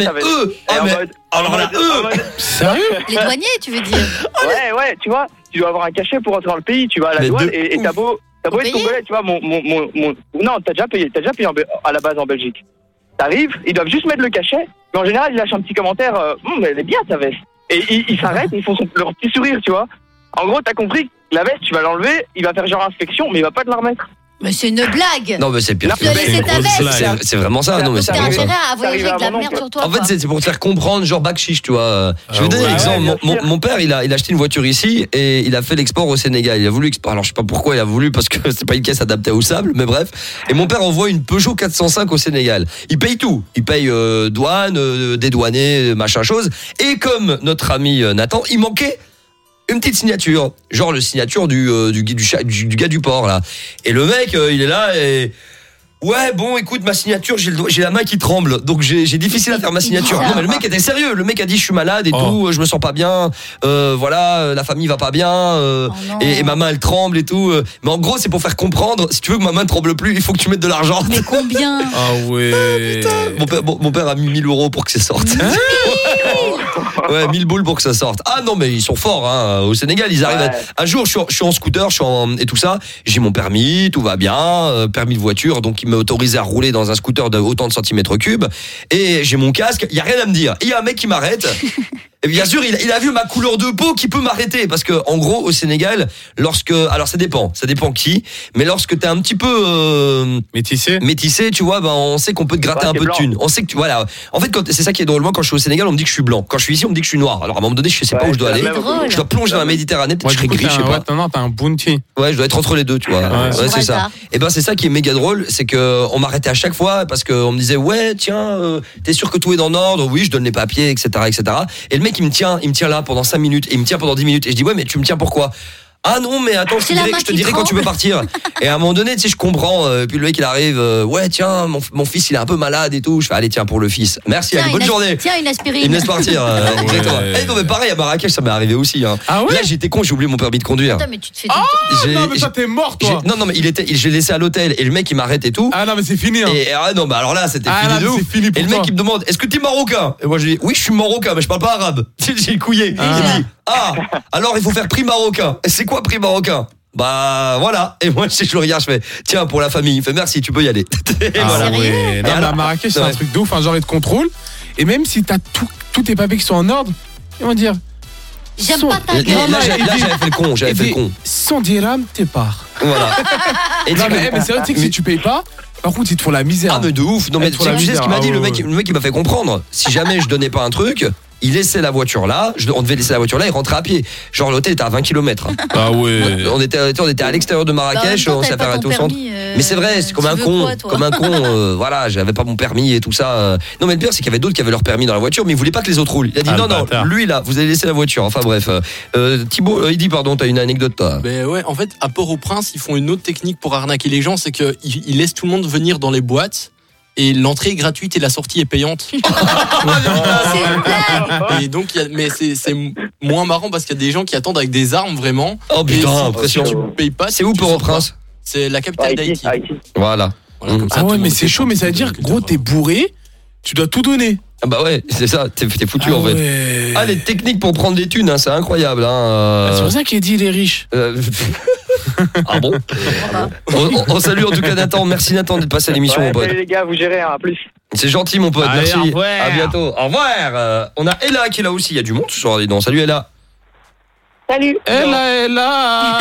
Sérieux? Les douaniers, tu veux dire? Ouais, tu vois, tu dois avoir un cachet pour rentrer dans le pays, tu vas à la douane et t'as beau être congolais, tu vois. Non, t'as déjà payé à la base en Belgique. T'arrives, ils doivent juste mettre le cachet, mais en général ils lâchent un petit commentaire, mais elle est bien ta veste. Et ils s'arrêtent, ils font leur petit sourire, tu vois. En gros, t'as compris que la veste, tu vas l'enlever, il va faire genre inspection, mais il va pas te la remettre. Mais c'est une blague. Non mais c'est pire. C'est vraiment ça. Non mais c'est t'as intérêt à voyager avec de la merde sur toi. En fait c'est pour te faire comprendre genre bac chiche, tu vois. Je vais donner un exemple. Mon père il a acheté une voiture ici et il a fait l'export au Sénégal. Il a voulu exporter. Alors je sais pas pourquoi il a voulu parce que c'est pas une caisse adaptée au sable, mais bref. Et mon père envoie une Peugeot 405 au Sénégal. Il paye tout. Il paye douane, dédouané, machin chose. Et comme notre ami Nathan, il manquait une petite signature, genre le signature du gars du port là. Et le mec il est là et ouais bon écoute ma signature j'ai la main qui tremble donc j'ai difficile à faire ma signature. Non mais le mec était sérieux, le mec a dit je suis malade et tout, je me sens pas bien, voilà la famille va pas bien et ma main elle tremble et tout, mais en gros c'est pour faire comprendre si tu veux que ma main tremble plus il faut que tu mettes de l'argent. Mais combien? Ah ouais. Mon père a mis 1 000 € pour que ça sorte. Ouais 1000 boules pour que ça sorte. Ah non mais ils sont forts hein. Au Sénégal ils arrivent un jour je suis en scooter et tout ça, j'ai mon permis, tout va bien, permis de voiture, donc il m'a autorisé à rouler dans un scooter de autant de centimètres cubes et j'ai mon casque, il y a rien à me dire. Il y a un mec qui m'arrête. Et bien sûr, il a vu ma couleur de peau qui peut m'arrêter. Parce que, en gros, au Sénégal, alors ça dépend qui, mais lorsque t'es un petit peu métissé, tu vois, on sait qu'on peut te gratter un peu de thunes. On sait que voilà. En fait, c'est ça qui est drôle. Moi, quand je suis au Sénégal, on me dit que je suis blanc. Quand je suis ici, on me dit que je suis noir. Alors à un moment donné, je sais pas où je dois aller. Je dois plonger dans la Méditerranée, peut-être que je serai gris, je sais pas. Non, t'as un bounty. Ouais, je dois être entre les deux, tu vois. Ouais, c'est ça. Et ben c'est ça qui est méga drôle, c'est que on m'arrêtait à chaque fois parce qu'on me disait ouais, tiens, t'es sûr que tout est en ordre? Oui, je donne les papiers, etc., etc. Et le mec il me tient là pendant 5 minutes et il me tient pendant 10 minutes et je dis ouais, mais tu me tiens pourquoi? Ah non, mais attends, je te dirai quand tu peux partir. Et à un moment donné, tu sais, je comprends. Puis le mec, il arrive. Ouais, tiens, mon fils, il est un peu malade et tout. Je fais, allez, tiens, pour le fils. Merci, allez, bonne journée. Tiens, une aspirine. Il me laisse partir. Exactement. Eh non, mais pareil, à Marrakech, ça m'est arrivé aussi. Hein. Ah ouais? Là, j'étais con, j'ai oublié mon permis de conduire. Putain, mais tu te fais non, mais toi, t'es mort, toi. Non, mais j'ai laissé à l'hôtel et le mec, il m'arrête et tout. Ah non, mais c'est fini. Hein. Et non, bah alors là, c'était fini de ouf. Et le mec, il me demande, est-ce que t'es marocain? Et moi, je dis, oui, je suis marocain, mais je parle pas arabe. J'ai couillé. Il dit, alors il faut faire prix marocain. Et c'est quoi prix marocain? Bah voilà. Et moi je le regarde, je fais tiens pour la famille. Il fait merci, tu peux y aller. Et voilà. Ouais. Non, à Marrakech c'est un truc de ouf, genre ils te contrôlent. Et même si t'as tous tes papiers qui sont en ordre, ils vont dire j'aime pas ta gueule. Là j'avais fait le con. 100 dirhams, t'es part. Voilà. Et non, mais c'est vrai que si tu payes pas, par contre ils te font la misère. Ah mais de ouf. Non mais tu sais ce qu'il m'a dit, le mec il m'a fait comprendre. Si jamais je donnais pas un truc, il laissait la voiture là, on devait laisser la voiture là et rentrer à pied. Genre l'hôtel était à 20 km. Ah ouais. On était à l'extérieur de Marrakech, on s'est arrêté au centre. Mais c'est vrai, c'est comme un con, voilà, j'avais pas mon permis et tout ça. Non mais le pire c'est qu'il y avait d'autres qui avaient leur permis dans la voiture mais il voulait pas que les autres roulent. Il a dit non, lui là, vous allez laisser la voiture. Enfin bref, Thibaut, il dit pardon, t'as une anecdote toi. Ben ouais, en fait, à Port-au-Prince, ils font une autre technique pour arnaquer les gens, c'est que ils laissent tout le monde venir dans les boîtes. Et l'entrée est gratuite et la sortie est payante. Et donc, mais c'est moins marrant parce qu'il y a des gens qui attendent avec des armes vraiment. Oh putain, impressionnant. Si tu payes pas, c'est où Port-au-Prince? C'est la capitale d'Haïti. Voilà. Ah ouais, mais c'est chaud, mais ça veut dire que gros, t'es bourré, tu dois tout donner. Ah bah ouais, c'est ça, t'es foutu en fait. Ah les techniques pour prendre des thunes, hein, c'est incroyable. Hein. C'est pour ça qu'il dit il est riche. Ah bon? On salue en tout cas Nathan, merci Nathan d'être passé à l'émission mon pote. Salut les gars, vous gérez, à plus. C'est gentil mon pote, allez, merci. Au revoir. À bientôt. Au revoir. On a Ella qui est là aussi, il y a du monde ce soir, dis donc. Salut Ella. Salut. Ella.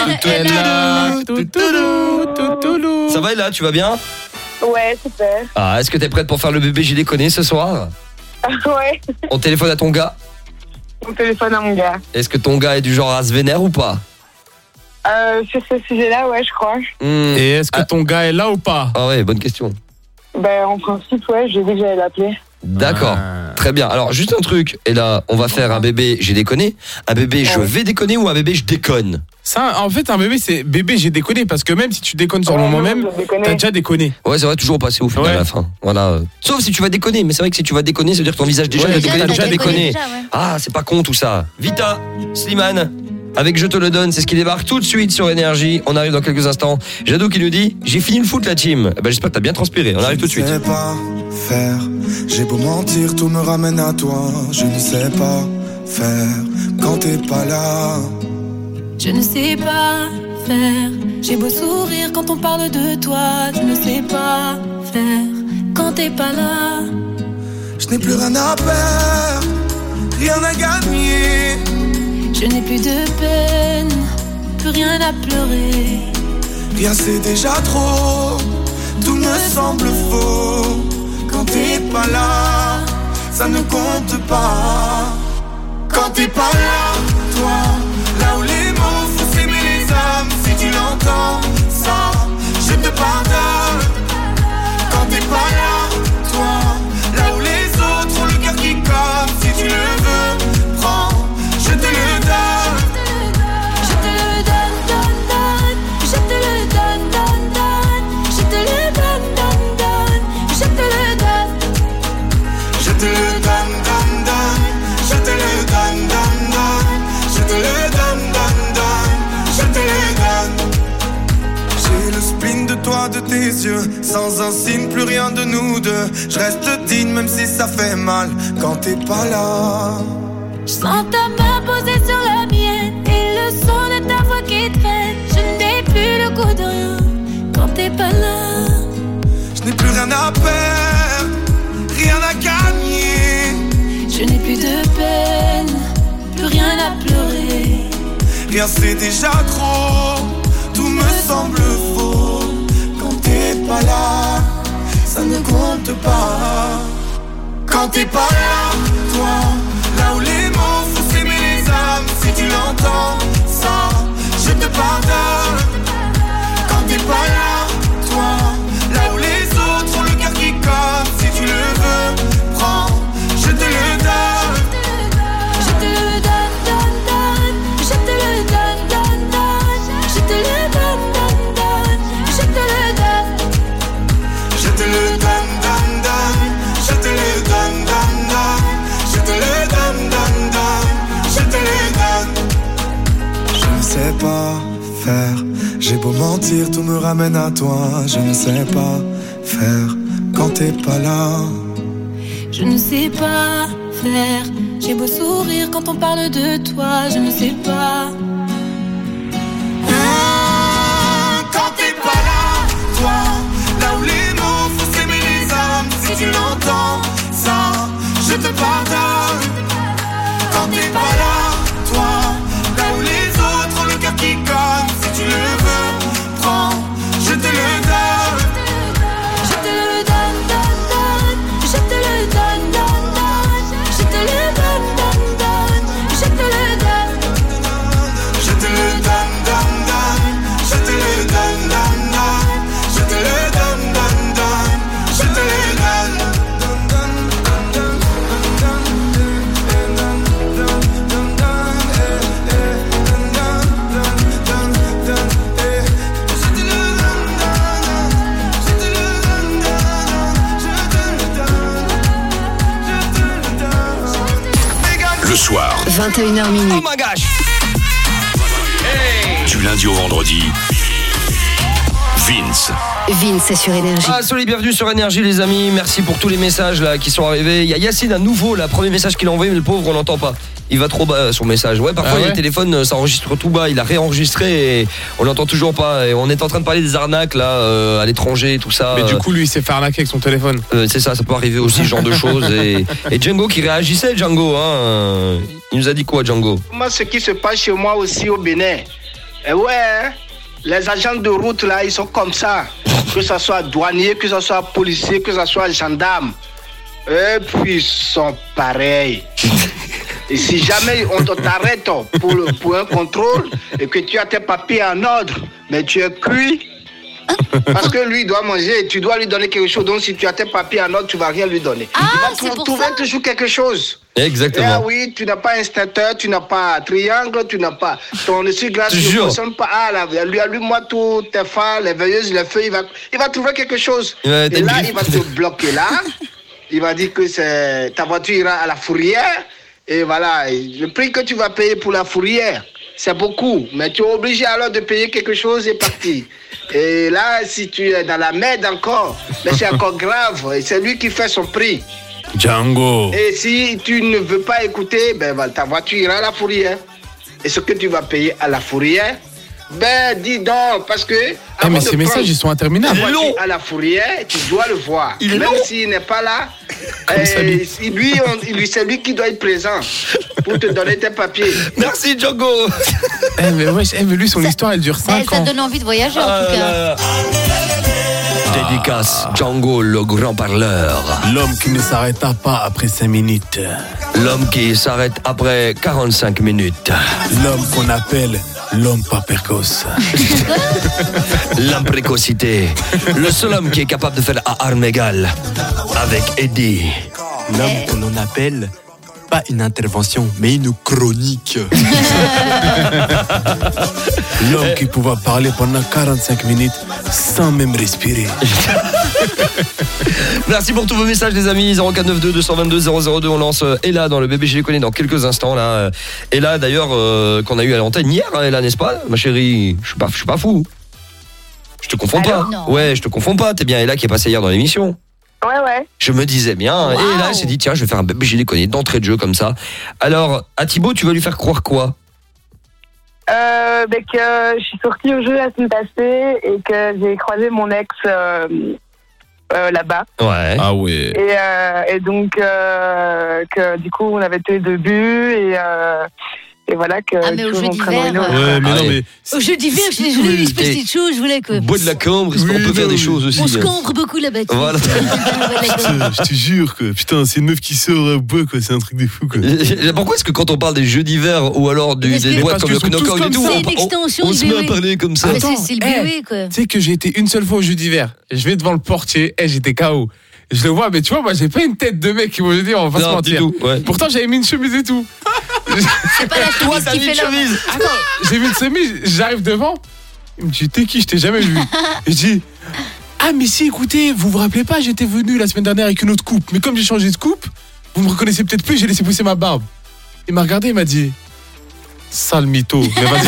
Ça va Ella, tu vas bien? Ouais, super. Ah, est-ce que t'es prête pour faire le bébé j'ai déconné ce soir? Ouais. On téléphone à ton gars? On téléphone à mon gars. Est-ce que ton gars est du genre à se vénère ou pas? Sur ce sujet-là, ouais, je crois. Et est-ce que ton gars est là ou pas? Ah ouais, bonne question. Ben, en principe, ouais, j'ai dit que j'allais l'appeler. D'accord, très bien. Alors, juste un truc, et là, on va faire un bébé j'ai déconné, un bébé je vais déconner ou un bébé je déconne? Ça, en fait, un bébé, c'est bébé j'ai déconné parce que même si tu déconnes sur le moment même, t'as déjà déconné. Ouais, c'est vrai, toujours passer au final à la fin. Voilà. Sauf si tu vas déconner, mais c'est vrai que si tu vas déconner, ça veut dire que ton visage déjà t'as déjà déconné. Ah, c'est pas con tout ça. Vita, Slimane. Avec Je te le donne, c'est ce qui débarque tout de suite sur Énergie. On arrive dans quelques instants. Jadou qui nous dit j'ai fini le foot la team. Ben, j'espère que t'as bien transpiré. On arrive tout de suite. Je ne sais pas faire, j'ai beau mentir, tout me ramène à toi. Je ne sais pas faire quand t'es pas là. Je ne sais pas faire, j'ai beau sourire quand on parle de toi. Je ne sais pas faire quand t'es pas là. Je n'ai plus rien à perdre, rien à gagner. Je n'ai plus de peine, plus rien à pleurer. Rien c'est déjà trop, tout me semble faux. Quand t'es pas là, ça ne compte pas. Quand t'es pas là, toi, là où les mots font s'aimer les âmes. Si tu l'entends, ça, je te pardonne. Quand t'es pas là, toi, là où les autres ont le cœur qui colle. Si tu le veux, prends, je te le donne. De tes yeux, sans un signe, plus rien de nous deux. Je reste digne même si ça fait mal quand t'es pas là. Je sens ta main posée sur la mienne et le son de ta voix qui traîne. Je n'ai plus le goût de rien quand t'es pas là. Je n'ai plus rien à perdre, rien à gagner. Je n'ai plus de peine, plus rien à pleurer. Rien c'est déjà trop, tout me semble faux. Quand t'es pas là, ça ne compte pas. Quand t'es pas là, toi, là où les mots font s'aimer les âmes. Si tu l'entends, ça, je te pardonne. Quand t'es pas là, toi, là où les autres ont le cœur qui colle. Si tu le veux, prends, je te le donne. Je te le donne, donne, donne. Je te le donne, donne, donne. Je te le donne, donne, donne. Je te le donne. Je te le donne, donne, donne. Je te le donne, donne, donne. Je te le donne, donne, donne. Je te le donne. Je ne sais pas faire. J'ai beau mentir, tout me ramène à toi. Je ne sais pas faire quand t'es pas là. Je ne sais pas faire. J'ai beau sourire quand on parle de toi. Je ne sais pas. Quand t'es pas là, toi, là où les mots font s'aimer les âmes. Si tu l'entends, ça, je te pardonne. Quand t'es pas là, toi, là où les autres ont le cœur qui colle. Si tu le veux, prends, je te le donne. Je te le donne, donne, donne. Je te le donne, donne, donne. Je te le donne, donne, donne. Je te le donne. Je te le donne, donne, donne. Je te le donne, donne, donne. Je te le donne, donne, donne. Je te le donne. Le soir, 21h minuit. Oh my gosh. du lundi au vendredi, Vince. Vince sur Énergie. Ah, soyez bienvenue sur Énergie les amis, merci pour tous les messages là qui sont arrivés. Il y a Yacine à nouveau, là, premier message qu'il a envoyé, mais le pauvre on l'entend pas. Il va trop bas son message. Ouais, parfois les téléphones ça enregistre tout bas, il a réenregistré et on l'entend toujours pas. Et on est en train de parler des arnaques là à l'étranger, tout ça. Mais du coup lui il s'est fait arnaquer avec son téléphone. C'est ça peut arriver aussi, ce genre de choses. Et Django qui réagissait, Django, hein. Il nous a dit quoi, Django? Moi, ce qui se passe chez moi aussi au Bénin, les agents de route là, ils sont comme ça. Que ce soit douanier, que ce soit policier, que ce soit gendarme. Et puis ils sont pareils. Et si jamais on t'arrête pour un contrôle et que tu as tes papiers en ordre, mais tu es cuit. Parce que lui, il doit manger et tu dois lui donner quelque chose. Donc, si tu as tes papiers en ordre, tu ne vas rien lui donner. Il va trouver toujours quelque chose. Exactement. Ah oui, tu n'as pas extincteur, tu n'as pas triangle, tu n'as pas. Ton essuie-glace ne fonctionne pas. Ah, là, allume-moi tous tes phares, les veilleuses, les feux. Il va trouver quelque chose. Et là, il va te bloquer là. Il va dire que ta voiture ira à la fourrière. Et voilà, le prix que tu vas payer pour la fourrière, c'est beaucoup. Mais tu es obligé alors de payer quelque chose et partir. Et là, si tu es dans la merde encore, mais c'est encore grave. Et c'est lui qui fait son prix. Django. Et si tu ne veux pas écouter, ta voiture ira à la fourrière. Et ce que tu vas payer à la fourrière, dis donc, parce que... mais ces messages, ils sont interminables. À la fourrière, tu dois le voir. Même s'il n'est pas là, c'est lui qui doit être présent pour te donner tes papiers. Merci, Django. mais lui, son histoire, elle dure 5 ans. Ça donne envie de voyager, en tout cas. Dédicace, Django, le grand parleur. L'homme qui ne s'arrêta pas après 5 minutes. L'homme qui s'arrête après 45 minutes. L'homme qu'on appelle l'homme pas précoce. L'imprécocité. Le seul homme qui est capable de faire à armes égales. Avec Eddie. L'homme qu'on en appelle pas une intervention, mais une chronique. L'homme qui pouvait parler pendant 45 minutes sans même respirer. Merci pour tous vos messages les amis. 0492 222 002. On lance Ella dans le bébé je les connais dans quelques instants là. Ella d'ailleurs qu'on a eu à l'antenne hier, hein, Ella, n'est-ce pas ma chérie? Je suis pas fou. Je te confonds pas. Ouais, je te confonds pas. T'es bien Ella qui est passée hier dans l'émission. Ouais. Je me disais bien. Wow. Et là, elle s'est dit, tiens, je vais faire un bébé, j'ai déconné d'entrée de jeu comme ça. Alors, à Thibaut, tu vas lui faire croire quoi? Que je suis sortie au jeu la semaine passée et que j'ai croisé mon ex là-bas. Ouais. Ah ouais. Et donc, que du coup, on avait tous les 2 buts et voilà que. Ah, mais au jeu d'hiver. Ouais, mais non, mais. Au jeu d'hiver, je voulais une petite chose, je voulais que. Bois de la cambre, on peut faire des choses aussi. On se cambre beaucoup là-bas. Voilà. Je te jure que putain, c'est une meuf qui sort à bois, quoi. C'est un truc de fou, quoi. Pourquoi est-ce que quand on parle des jeux d'hiver ou alors des boîtes comme le Knockout et tout, on se met à parler comme ça? C'est le BW, quoi. Tu sais que j'ai été une seule fois au jeu d'hiver. Je vais devant le portier, j'étais KO. Je le vois, mais tu vois, moi j'ai pas une tête de mec qui vont dire, on va pas se mentir. Pourtant j'avais mis une chemise et tout. C'est pas la chemise qui fait l'homme. Attends, j'ai mis une chemise, j'arrive devant. Il me dit, t'es qui? Je t'ai jamais vu. Et je dis, ah mais si, écoutez, vous vous rappelez pas, j'étais venu la semaine dernière avec une autre coupe. Mais comme j'ai changé de coupe, vous me reconnaissez peut-être plus, j'ai laissé pousser ma barbe. Il m'a regardé, il m'a dit, sale mytho. Mais vas-y,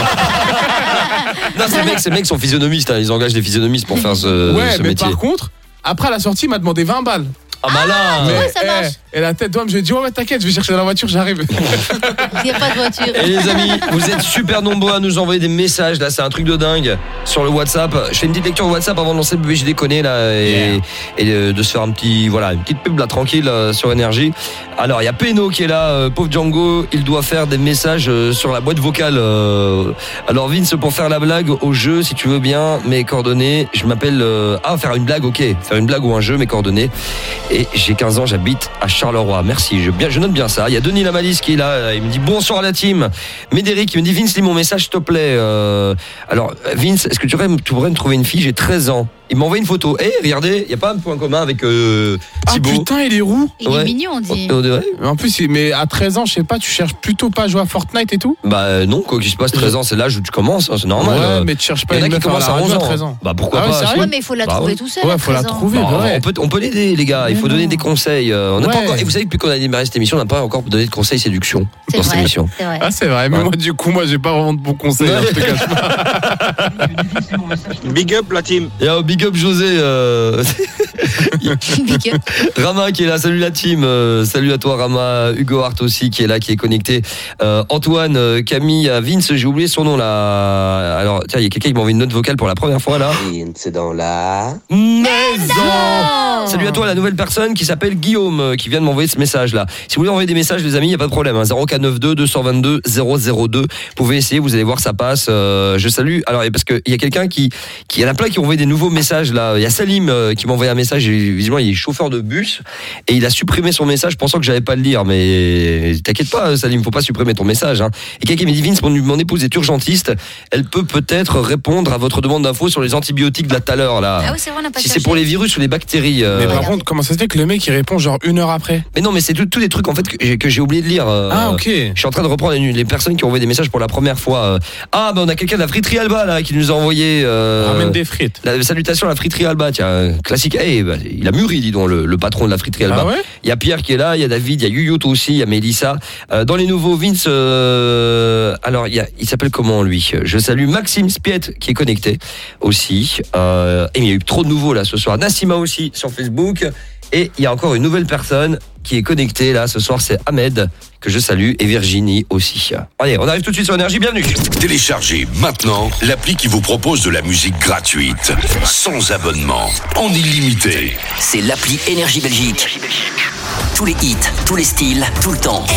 non, ces mecs sont physionomistes, hein. Ils engagent des physionomistes pour faire ce mais métier. Par contre, après à la sortie, il m'a demandé 20 balles. Ah malin. Ouais, ça marche. Et la tête d'homme, je lui ai dit, ouais, t'inquiète, je vais chercher dans la voiture, j'arrive. Il n'y a pas de voiture. Et les amis, vous êtes super nombreux à nous envoyer des messages, là, c'est un truc de dingue sur le WhatsApp. Je fais une petite lecture de WhatsApp avant de lancer le bébé, j'ai déconné là, et de se faire une petite pub là, tranquille sur Énergie. Alors, il y a Peno qui est là, pauvre Django, il doit faire des messages sur la boîte vocale. Alors Vince, pour faire la blague au jeu, si tu veux bien, mes coordonnées, je m'appelle... faire une blague, ok. Faire une blague ou un jeu, mes coordonnées. Et j'ai 15 ans, j'habite à Charleroi. Merci, je note bien ça. Il y a Denis Lamalis qui est là, il me dit bonsoir à la team. Médéric, il me dit Vince, lis mon message s'il te plaît. Alors Vince, est-ce que tu pourrais me trouver une fille? J'ai 13 ans. Il m'a envoyé une photo. Regardez, il n'y a pas un point commun avec Thibaut. Ah putain, il est roux. Il est mignon, on dit. En plus, mais à 13 ans, je sais pas, tu cherches plutôt pas à jouer à Fortnite et tout? Bah non, quoi qu'il se passe, 13 ans, c'est l'âge où tu commences, hein, c'est normal. Ouais, mais tu cherches pas une meuf qui commence à 11 ans. 13 ans. Bah pourquoi pas? Ouais, mais il faut la trouver tout seul. Ouais, faut la trouver. On peut l'aider, les gars. Il faut donner des conseils. On n'a pas encore. Et vous savez, depuis qu'on a démarré cette émission, on n'a pas encore donné de conseils séduction dans cette émission. Ah, c'est vrai. Mais moi, du coup, j'ai pas vraiment de bons conseils. Je te cache pas. Big up la team. Big up José. Rama qui est là, salut la team, salut à toi Rama, Hugo Hart aussi qui est là, qui est connecté, Antoine, Camille, Vince, j'ai oublié son nom là. Alors tiens, il y a quelqu'un qui m'a envoyé une note vocale pour la première fois là. C'est dans la maison. Salut à toi la nouvelle personne qui s'appelle Guillaume, qui vient de m'envoyer ce message là. Si vous voulez envoyer des messages les amis, il n'y a pas de problème, 0492 222 002. Vous pouvez essayer, vous allez voir ça passe. Je salue, alors parce qu'il y a quelqu'un qui y en a plein qui ont envoyé des nouveaux messages là. Il y a Salim qui m'a envoyé un message, et visiblement il est chauffeur de bus et il a supprimé son message pensant que j'allais pas le lire, mais t'inquiète pas Salim, faut pas supprimer ton message hein. Et quelqu'un me dit Vince, mon épouse est urgentiste, elle peut peut-être répondre à votre demande d'infos sur les antibiotiques de là tout à l'heure là. Ah oui, c'est vrai, on n'a pas si c'est pour les virus ou les bactéries. Mais par contre, comment ça se fait que le mec il répond genre 1 heure après? Mais non, mais c'est tous des trucs en fait que j'ai oublié de lire. Ah ok. Je suis en train de reprendre les personnes qui ont envoyé des messages pour la première fois. On a quelqu'un de la friterie Alba là qui nous a envoyé. Ramène des frites. La salutation à la friterie Alba, tiens, classique. Il a mûri, dis donc, le patron de la friterie Alba. Ah ouais, il y a Pierre qui est là, il y a David, il y a Yuyut aussi, il y a Mélissa. Dans les nouveaux Vince, alors il s'appelle comment lui? Je salue Maxime Spiet qui est connecté aussi. Et il y a eu trop de nouveaux là ce soir. Nassima aussi sur Facebook. Et il y a encore une nouvelle personne qui est connectée là ce soir, c'est Ahmed que je salue, et Virginie aussi. Allez, on arrive tout de suite sur Énergie, bienvenue. Téléchargez maintenant l'appli qui vous propose de la musique gratuite, sans abonnement, en illimité. C'est l'appli Énergie Belgique. Tous les hits, tous les styles, tout le temps.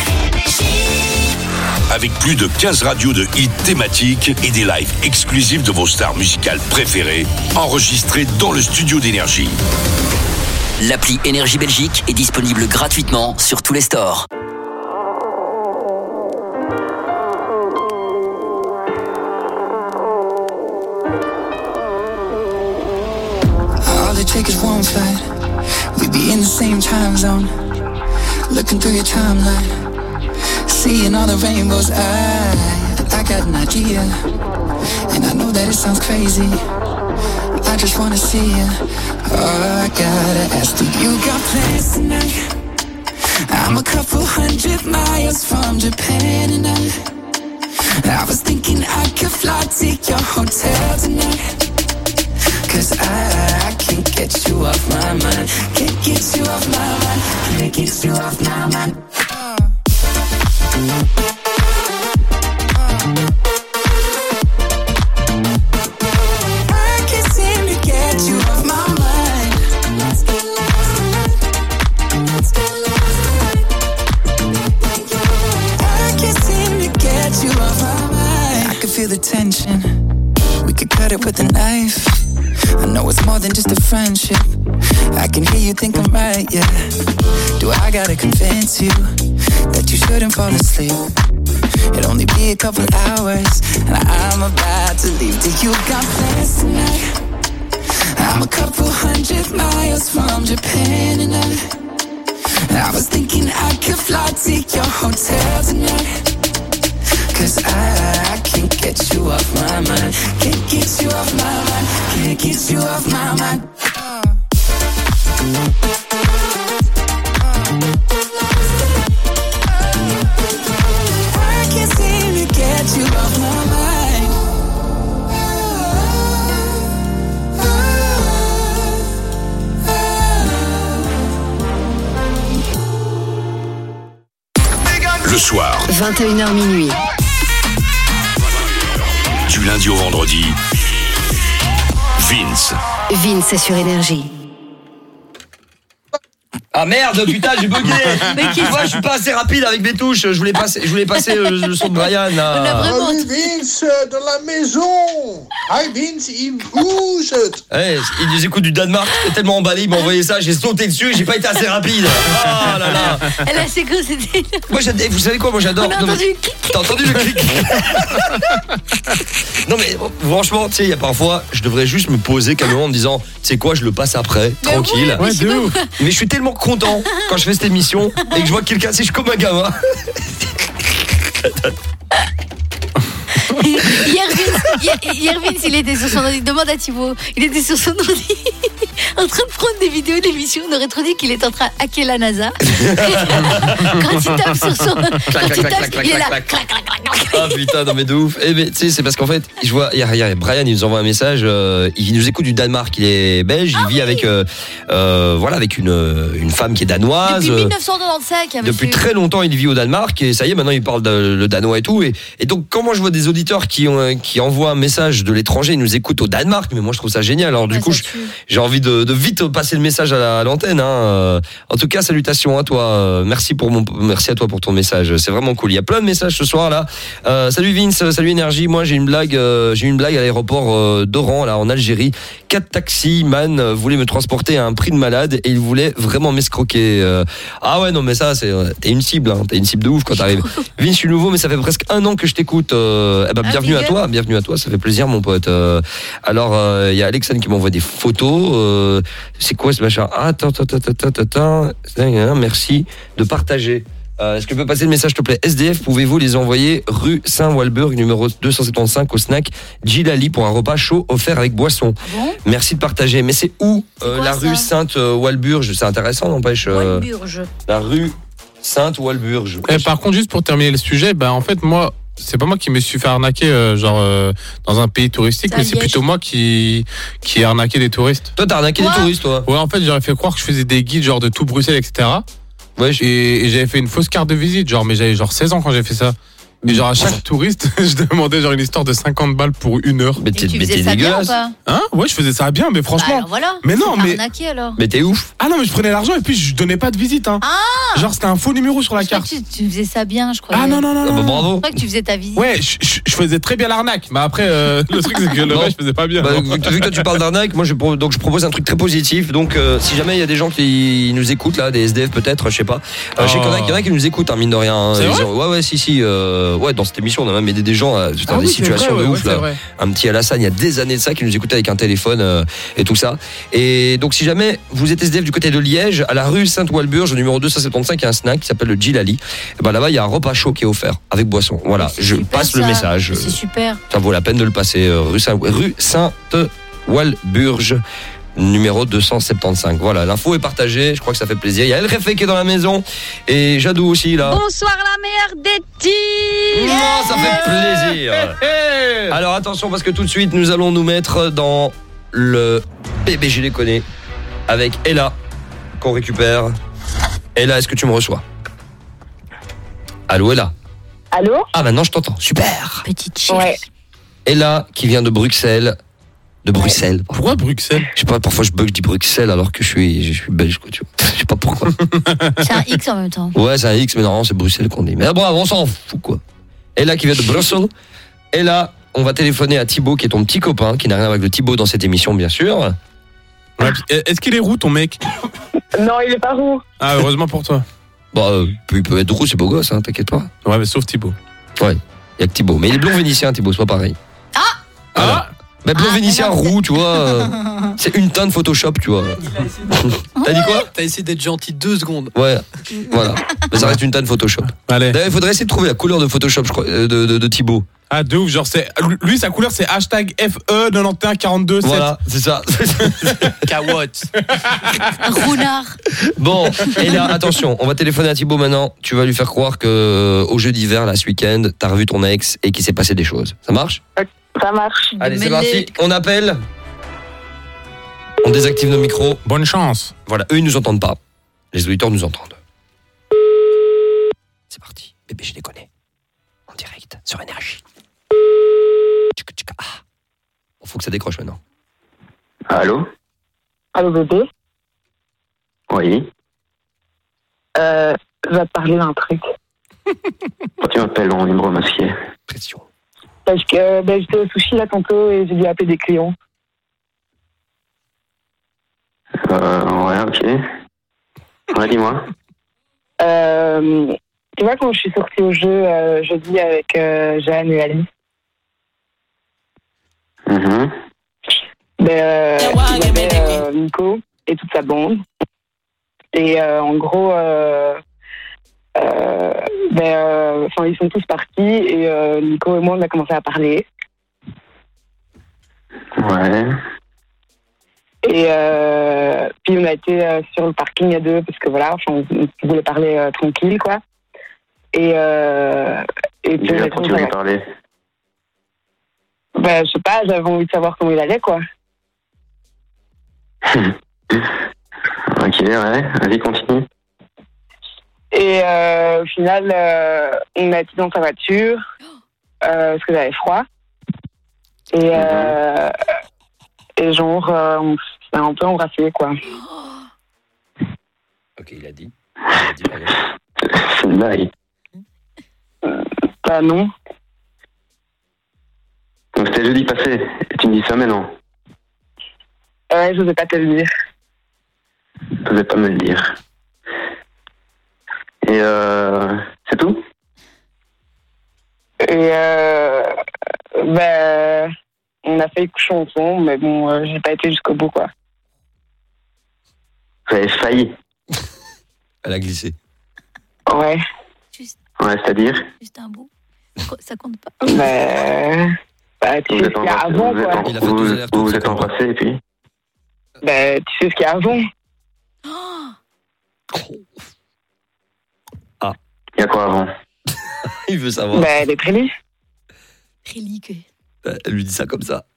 Avec plus de 15 radios de hits thématiques et des lives exclusifs de vos stars musicales préférées, enregistrés dans le studio d'Énergie. L'appli Énergie Belgique est disponible gratuitement sur tous les stores. All it takes is one flight. We'd be in the same time zone. Looking through your timeline, seeing all the rainbows. I got an idea, and I know that it sounds crazy. I just wanna see you. Oh, I gotta ask, do you got plans tonight? I'm a couple 100 miles from Japan, and I was thinking I could fly to your hotel tonight. 'Cause I can't get you off my mind. Can't get you off my mind. Can't get you off my mind. I can't seem to get you off my mind. could feel the tension. We could cut it with a knife. I know it's more than just a friendship. I can hear you think I'm right, yeah. Do I gotta convince you that you shouldn't fall asleep? It'll only be a couple hours, and I'm about to leave. Do you got plans tonight? I'm a couple 100 miles from Japan, and I was thinking I could fly to your hotel tonight. 'Cause I can't get you off my mind. Can't get you off my mind. Can't get you off my mind. I can't seem to get you off my mind. Le soir, 21h minuit. Du lundi au vendredi, Vince Vince sur Énergie. Ah merde, putain, j'ai bugué. Mais qui voit, je suis pas assez rapide avec mes touches. Je voulais passer le son de Brian là. On a vraiment Vince de la maison. Hi Vince, il bouge. Il nous écoute du Danemark. J'étais tellement emballé, il m'a envoyé ça, j'ai sauté dessus et j'ai pas été assez rapide. Oh là là. Elle a c'est quoi c'était. Moi vous savez quoi, moi j'adore. On a entendu le clic. T'as entendu le clic. Non mais franchement, tu sais, il y a parfois, je devrais juste me poser calmement en me disant, tu sais quoi, je le passe après, mais tranquille. Oui, de ouf. Mais je suis tellement content quand je fais cette émission et que je vois quelqu'un, je suis comme un gamin. Hier Vince, il était sur son ordi. Demande à Thibaut. Il était sur son ordi en train de prendre des vidéos d'émissions. On aurait trop dit qu'il est en train de hacker la NASA. Quand il tape sur son... il est là. Ah putain, non mais de ouf. Mais tu sais, c'est parce qu'en fait, je vois, Brian, il nous envoie un message. Il nous écoute du Danemark. Il est belge. Il vit avec avec une femme qui est danoise. Depuis 1995. Depuis très longtemps, il vit au Danemark. Et ça y est, maintenant, il parle le danois et tout. Et donc, quand moi je vois des auditeurs qui envoient un message de l'étranger, ils nous écoutent au Danemark, mais moi je trouve ça génial. Alors du coup, j'ai envie de vite passer le message à l'antenne. En tout cas, salutations à toi. Merci à toi pour ton message. C'est vraiment cool. Il y a plein de messages ce soir là. Salut Vince, salut Énergie. Moi j'ai une blague à l'aéroport d'Oran là en Algérie. 4 taxis-man voulaient me transporter à un prix de malade et ils voulaient vraiment m'escroquer. Ah ouais, non mais ça t'es une cible, hein. T'es une cible de ouf quand t'arrives. Vince, je suis nouveau mais ça fait presque 1 an que je t'écoute. Bienvenue à toi, ça fait plaisir mon pote. Alors il y a Alexandre qui m'envoie des photos. C'est quoi ce machin? Attends. Merci de partager. Est-ce que tu peux passer le message s'il te plaît? SDF, pouvez-vous les envoyer rue Saint-Walburg numéro 275 au snack Gilali pour un repas chaud offert avec boisson. Bon, merci de partager. Mais c'est où la rue Sainte-Walburge? C'est intéressant, n'empêche. La rue Sainte-Walburge. Par contre, juste pour terminer le sujet, en fait moi, c'est pas moi qui me suis fait arnaquer dans un pays touristique, mais c'est plutôt moi qui ai arnaqué des touristes. Toi t'as arnaqué des touristes toi? Ouais, en fait j'aurais fait croire que je faisais des guides de tout Bruxelles, etc. Ouais, et j'avais fait une fausse carte de visite, mais j'avais 16 ans quand j'ai fait ça. Et à chaque touriste, je demandais une histoire de 50 balles pour 1 heure. Mais tu faisais ça bien ou pas? Ouais, je faisais ça bien, mais franchement. Alors voilà. Mais non, mais. Arnaqué alors. Mais t'es ouf. Ah non, mais je prenais l'argent et puis je donnais pas de visite. C'était un faux numéro sur la carte. Tu faisais ça bien, je crois. Ah non. Bravo. Je crois que tu faisais ta visite. Ouais, je faisais très bien l'arnaque, mais après le truc c'est que le reste je faisais pas bien. Vu que toi tu parles d'arnaque, moi je propose un truc très positif. Donc si jamais il y a des gens qui nous écoutent là, des SDF peut-être, je sais pas. Je sais qu'il y en a qui nous écoutent, mine de rien. Ouais, si. Ouais, dans cette émission on a même aidé des gens dans des situations de ouf là. Un petit Alassane il y a des années de ça qui nous écoutait avec un téléphone et tout ça. Et donc si jamais vous êtes SDF du côté de Liège, à la rue Sainte-Walburge numéro 275, il y a un snack qui s'appelle le Gilali. Et là-bas il y a un repas chaud qui est offert avec boisson. Voilà, je passe le message. C'est super. Ça vaut la peine de le passer. Rue Sainte-Walburge numéro 275. Voilà, l'info est partagée, je crois que ça fait plaisir. Il y a El Refé qui est dans la maison et Jadou aussi là. Bonsoir la meilleure des teams. Oh, ça fait plaisir. Alors attention parce que tout de suite nous allons nous mettre dans le PBG déconné avec Ella qu'on récupère. Ella, est-ce que tu me reçois? Allô Ella? Allô? Ah maintenant je t'entends, super. Petite chérie. Ouais. Ella qui vient de Bruxelles. Pourquoi Bruxelles? Je sais pas, parfois je dis Bruxelles alors que je suis belge quoi, tu vois. Je sais pas pourquoi. C'est un X en même temps. Ouais, c'est un X mais normalement c'est Bruxelles qu'on dit. Mais bravo, on s'en fout quoi. Ella qui vient de Bruxelles. Et là, on va téléphoner à Thibaut, qui est ton petit copain, qui n'a rien à voir avec le Thibaut dans cette émission, bien sûr. Est-ce qu'il est roux, ton mec? Non, il est pas roux. Ah, heureusement pour toi. Bon, il peut être roux, c'est beau gosse, hein, t'inquiète pas. Ouais, mais sauf Thibaut. Ouais, il y a que Thibaut. Mais il est blond vénitien, Thibaut, c'est pas pareil. Ah bah, blond vénitien roux, tu vois. C'est une teinte Photoshop, tu vois. T'as dit quoi? T'as essayé d'être gentil 2 secondes. Ouais, voilà. Mais ça reste une teinte Photoshop. Allez. D'ailleurs, il faudrait essayer de trouver la couleur de Photoshop, je crois, de Thibaut. Ah, de ouf, genre lui sa couleur c'est #FE9142. Voilà, c'est ça. Kawatt. Rounard. Bon, et là, attention, on va téléphoner à Thibaut maintenant. Tu vas lui faire croire que au jeu d'hiver, là, ce week-end, t'as revu ton ex et qu'il s'est passé des choses. Ça marche? Ça marche. Allez, c'est parti. On appelle. On désactive nos micros. Bonne chance. Voilà, eux, ils nous entendent pas. Les auditeurs nous entendent. C'est parti. Bébé, je les connais. En direct, sur Énergie. Ah. Faut que ça décroche maintenant. Allô? Allô, bébé? Oui. Je vais te parler d'un truc. Pourquoi tu m'appelles en numéro masqué? Pression. Parce que j'étais au sushi là tantôt et j'ai dû appeler des clients. Ouais, ok. Ouais, dis-moi. Tu vois, quand je suis sortie au jeu jeudi avec Jeanne et Alice, il y avait Nico et toute sa bande. Et en gros, ils sont tous partis et Nico et moi, on a commencé à parler. Ouais. Et puis on a été sur le parking à deux parce que voilà, on voulait parler tranquille, quoi. Et puis Déjà, quand tu voulais parler? Je sais pas, j'avais envie de savoir comment il allait, quoi. Ok, ouais, vas-y, continue. Et au final, on a été dans sa voiture parce que j'avais froid. Et genre, on s'est un peu embrassé, quoi. Ok, il a dit. C'est une blague. Bah non. Donc c'était jeudi passé, et tu me dis ça maintenant? Ouais, je n'osais pas te le dire. Tu n'osais pas me le dire. Et c'est tout? Et on a fait coucher ensemble, mais bon, j'ai pas été jusqu'au bout, quoi. Vous avez failli? Elle a glissé. Ouais. Ouais, c'est-à-dire? Juste un bout. Ça compte pas. Tu sais ce qu'il y a avant, quoi. Vous vous êtes embrassés et puis? Tu sais ce qu'il y a avant. Ah. Il y a quoi avant? Il veut savoir. Les prélis. Prélique. Elle lui dit ça comme ça.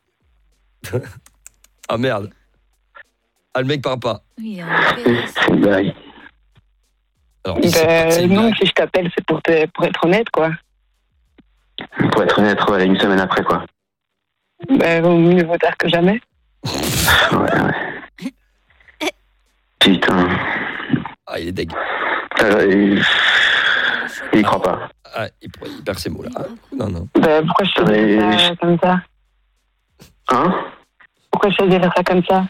Ah merde. Ah, le mec parle pas. Oui, c'est une blague. Alors, non, si je t'appelle, c'est pour être honnête, quoi. Pour être honnête, ouais, une semaine après, quoi. Mieux vaut tard que jamais. Ouais. Putain. Ah, il est deg. Il y croit pas. Ah, il perd ses mots, là. Non. Pourquoi je te dirais ça comme ça? Hein? Pourquoi je te dirais ça comme ça?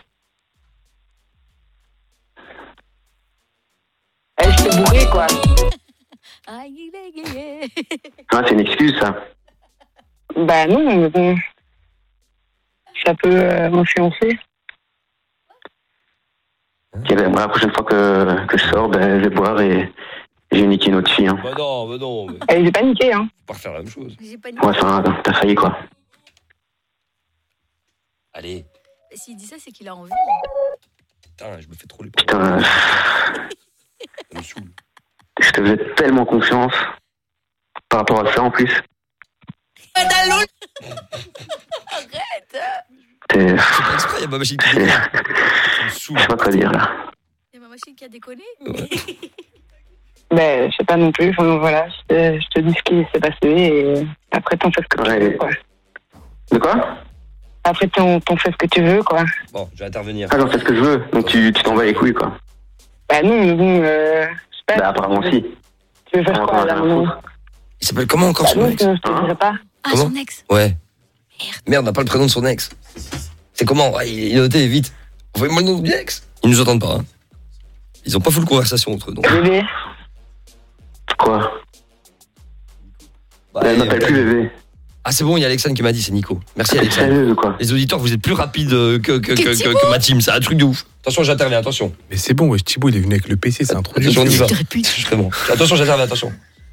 Je t'ai bourré, quoi. Ah, c'est une excuse, ça? Non, mais bon. Ça peut m'influencer. Ok, moi, la prochaine fois que je sors, je vais boire et j'ai niqué une autre fille. Hein. non. J'ai pas niqué, hein. Faut pas refaire la même chose. Ouais, t'as failli, quoi. Allez. S'il dit ça, c'est qu'il a envie. Putain, je me fais trop les Putain. Je te faisais tellement confiance par rapport à ça en plus. Arrête. C'est pas exprès, il y a ma machine qui déconne. Je sais pas quoi dire là. Il y a ma machine qui a déconné. Je sais pas non plus. Enfin, voilà, je te dis ce qui s'est passé et après t'en fais ce que tu veux, quoi. De quoi? Après t'en fais ce que tu veux, quoi. Bon, je vais intervenir. Ah, j'en fais ce que je veux, donc tu t'en vas les couilles, quoi. Non, je sais pas. Apparemment si. Tu veux faire quoi, là, non? Il s'appelle comment encore ce mec? Je te dirai pas. Ah, Comment son ex. Ouais. Merde, on n'a pas le prénom de son ex. C'est comment? Ouais, il est noté, vite. Envoyez-moi le nom de l'ex. Ils nous entendent pas. Hein. Ils ont pas fait de conversation entre eux. Donc. Bébé. Quoi? Elle m'appelle plus bébé. Ah, c'est bon, il y a Alexandre qui m'a dit, c'est Nico. Merci Alexandre. Sérieux ou quoi? Les auditeurs, vous êtes plus rapides que ma team. C'est un truc de ouf. Attention, j'interviens, attention. Mais c'est bon, Thibaut, il est venu avec le PC, c'est un truc. Attention, on y va. Je serai bon. Attention, j'interviens, attention.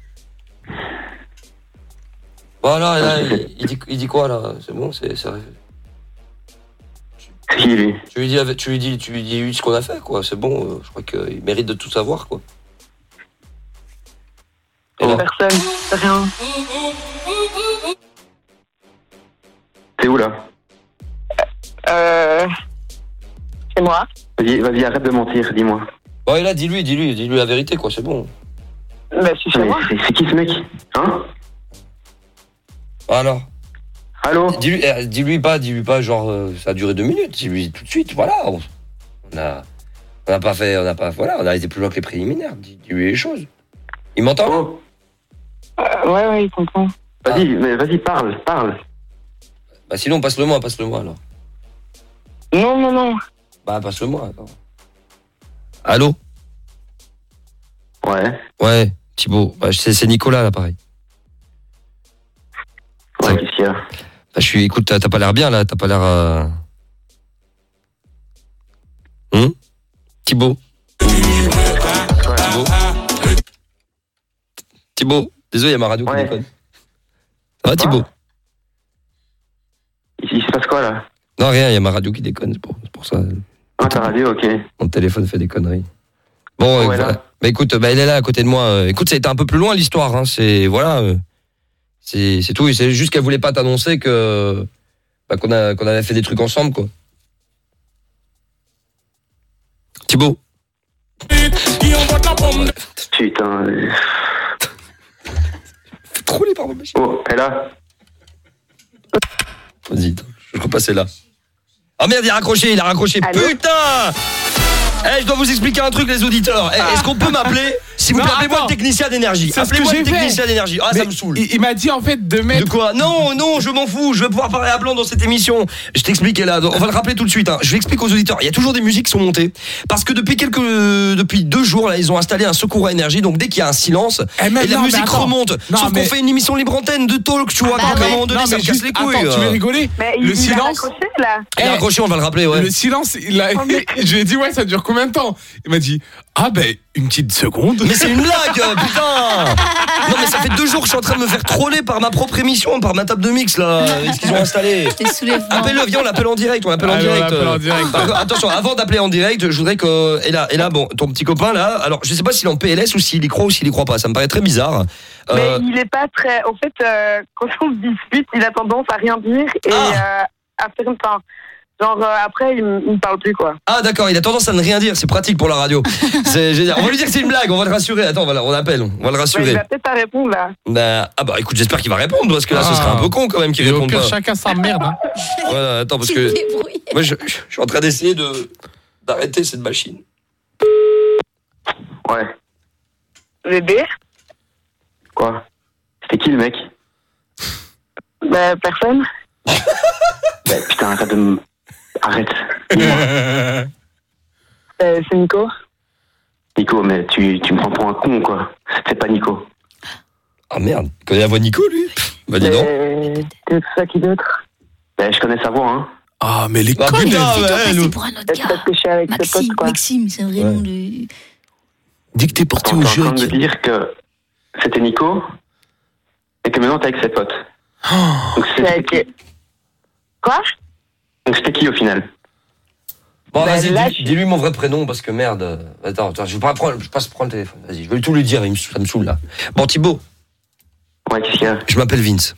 Voilà, là, il dit quoi, là? C'est bon, c'est vrai. C'est qui, lui? Tu lui dis ce qu'on a fait, quoi. C'est bon, je crois qu'il mérite de tout savoir, quoi. Personne, rien. T'es où, là? C'est moi. Vas-y, arrête de mentir, dis-moi. Bon, et là, dis-lui la vérité, quoi, c'est bon. Bah, c'est moi. C'est qui ce mec? Hein? Alors? Allô? Dis-lui pas, genre, ça a duré 2 minutes. Dis-lui tout de suite, voilà. On a été plus loin que les préliminaires. Dis-lui les choses. Il m'entend? Oh. Ouais, il comprend. Vas-y, parle. Bah, sinon, passe-le-moi, alors. Non. Bah, passe-le-moi, attends. Allô? Ouais, Thibaut. Bah, c'est Nicolas, là, pareil. Ouais, qu'est-ce qu'il y a? Bah, écoute, t'as pas l'air bien, là, t'as pas l'air... Thibaut? Thibaut, désolé, il y a ma radio qui déconne. Ça va, Thibaut? Il se passe quoi, là? Non, rien, il y a ma radio qui déconne, c'est pour ça. Ah, ta radio, ok. Mon téléphone fait des conneries. Bon, bah, écoute, elle est là, à côté de moi. Écoute, ça a été un peu plus loin, l'histoire, hein. C'est tout, et c'est juste qu'elle voulait pas t'annoncer que... Bah, qu'on avait fait des trucs ensemble, quoi. Thibaut? Putain. Fais trop les pardon, machine. Oh, elle est là. Vas-y, je vais repasser là. Ah merde, il a raccroché. Allô? Putain! Je dois vous expliquer un truc, les auditeurs. Est-ce qu'on peut m'appeler? S'il vous plaît, appelez-moi le technicien d'énergie. Appelez-moi le technicien d'énergie. Ah, ça me saoule. Il m'a dit en fait de mettre... De quoi? Non, je m'en fous. Je veux pouvoir parler à blanc dans cette émission. Je t'explique, là. On va le rappeler tout de suite. Hein. Je l'explique aux auditeurs. Il y a toujours des musiques qui sont montées. Parce que depuis 2 jours, là, ils ont installé un secours à énergie. Donc dès qu'il y a un silence, et la musique remonte. Sauf qu'on fait une émission libre antenne de talk, tu vois. Donc à un moment donné, ça me casse les couilles. Attends, tu veux rigoler? Le silence. Il a raccroché, on va le rappeler, ouais. Le silence, je lui ai dit, ouais, ça dure combien de temps? Il m'a dit, une petite seconde. Mais c'est une blague, putain! Non, mais ça fait 2 jours que je suis en train de me faire troller par ma propre émission, par ma table de mix, là, ce qu'ils ont installé. Appelle-le, viens, on l'appelle en direct, Attention, avant d'appeler en direct, je voudrais que... Et là, bon, ton petit copain, là, alors, je sais pas s'il est en PLS ou s'il y croit ou s'il y croit pas, ça me paraît très bizarre. Mais il est pas très... En fait, quand on se dispute, il a tendance à rien dire et à faire comme ça. Genre, après, il me parle plus, quoi. Ah, d'accord, il a tendance à ne rien dire, c'est pratique pour la radio. On va lui dire que c'est une blague, on va le rassurer. Attends, on l'appelle, on va le rassurer. Il va peut-être pas répondre, là. Écoute, j'espère qu'il va répondre, parce que là, ce serait un peu con, quand même, qu'il réponde pas. Chacun sa merde, hein. Voilà, attends, parce que... Moi, je suis en train d'essayer d'arrêter cette machine. Ouais. Bébé? Quoi? C'était qui, le mec? Personne. Putain, arrête de me... Arrête. C'est Nico. Nico, mais tu me prends pour un con, quoi. C'est pas Nico. Ah merde, il connaît la voix de Nico, lui? Bah dis donc. C'est ça qui d'autre? Je connais sa voix, hein. Ah, mais les connes. C'est pour un autre gars. Parce que je suis avec ses potes, quoi. Maxime, c'est un vrai nom de... Dès que t'es parti au jeu... T'es en train de dire que c'était Nico et que maintenant t'es avec ses potes. Donc c'est... Quoi? Donc c'était qui au final? Bon, vas-y, dis-lui mon vrai prénom parce que merde. Attends, je vais pas prendre le téléphone. Vas-y, je vais tout lui dire, ça me saoule là. Bon, Thibaut. Ouais, qu'est-ce qu'il y a? Je m'appelle Vince.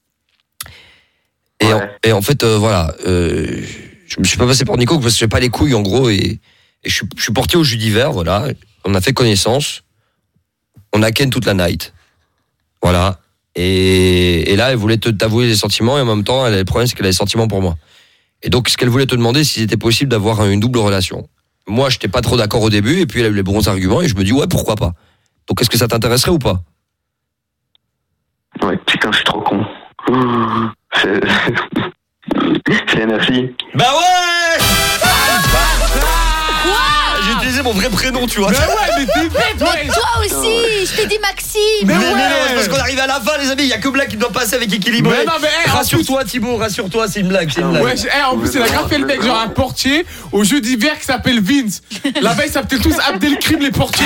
Et en fait, voilà, je me suis pas passé pour Nico parce que j'ai pas les couilles en gros et je suis porté au jus d'hiver, voilà. On a fait connaissance. On a ken toute la night. Voilà. Et là, elle voulait t'avouer les sentiments et en même temps, le problème c'est qu'elle a des sentiments pour moi. Et donc, ce qu'elle voulait te demander, si c'était possible d'avoir une double relation. Moi, j'étais pas trop d'accord au début et puis elle a eu les bons arguments et je me dis ouais, pourquoi pas. Donc, est-ce que ça t'intéresserait ou pas? Ouais, putain, je suis trop con. C'est Énergie. Bah ouais. J'ai utilisé mon vrai prénom, tu vois. Mais ouais, mais t'es bête, Mais toi aussi, je t'ai dit Maxime. Mais non, c'est parce qu'on arrive à la fin, les amis. Il y a que Black qui doit passer avec équilibré. Mais non, mais rassure-toi, Thibaut, rassure-toi, c'est une blague, c'est une blague. Ouais, en plus, il a graffé le mec, genre un portier au jeu d'hiver qui s'appelle Vince. Là-bas, ils s'appellent tous Abdelkrim les portiers.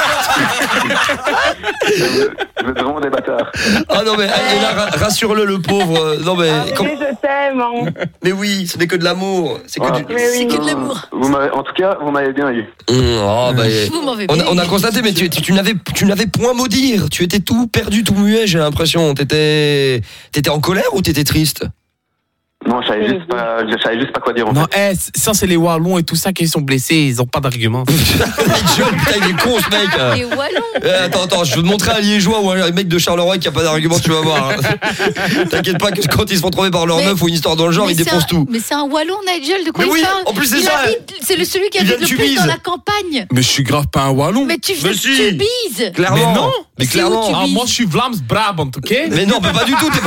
Vous êtes vraiment des bâtards. Ah non, mais et là, rassure-le, le pauvre. Non, mais. Je t'aime. Hein. Mais oui, ce n'est que de l'amour. C'est que, c'est que de l'amour. En tout cas, vous m'avez bien eu. Oh, bah, on a constaté, mais tu n'avais point mot dire. Tu étais tout perdu, tout muet, j'ai l'impression. T'étais en colère ou t'étais triste? Non, je savais juste pas quoi dire en non, fait. Ça c'est les Wallons et tout ça qui sont blessés, ils ont pas d'argument. Putain, il est con ce mec. Les Wallons. Attends, je veux te montrer un Liégeois ou un mec de Charleroi qui a pas d'argument, tu vas voir. T'inquiète pas que quand ils se font trouver par leur meuf ou une histoire dans le genre, ils défoncent tout. Mais c'est un Wallon, Nigel, de quoi mais il parle? En plus c'est ça. C'est celui qui habite le plus dans la campagne. Mais je suis grave pas un Wallon. Mais tu bises. Clairement. Mais non. Mais clairement. Moi je suis Vlaams Brabant, ok? Mais non, pas du tout.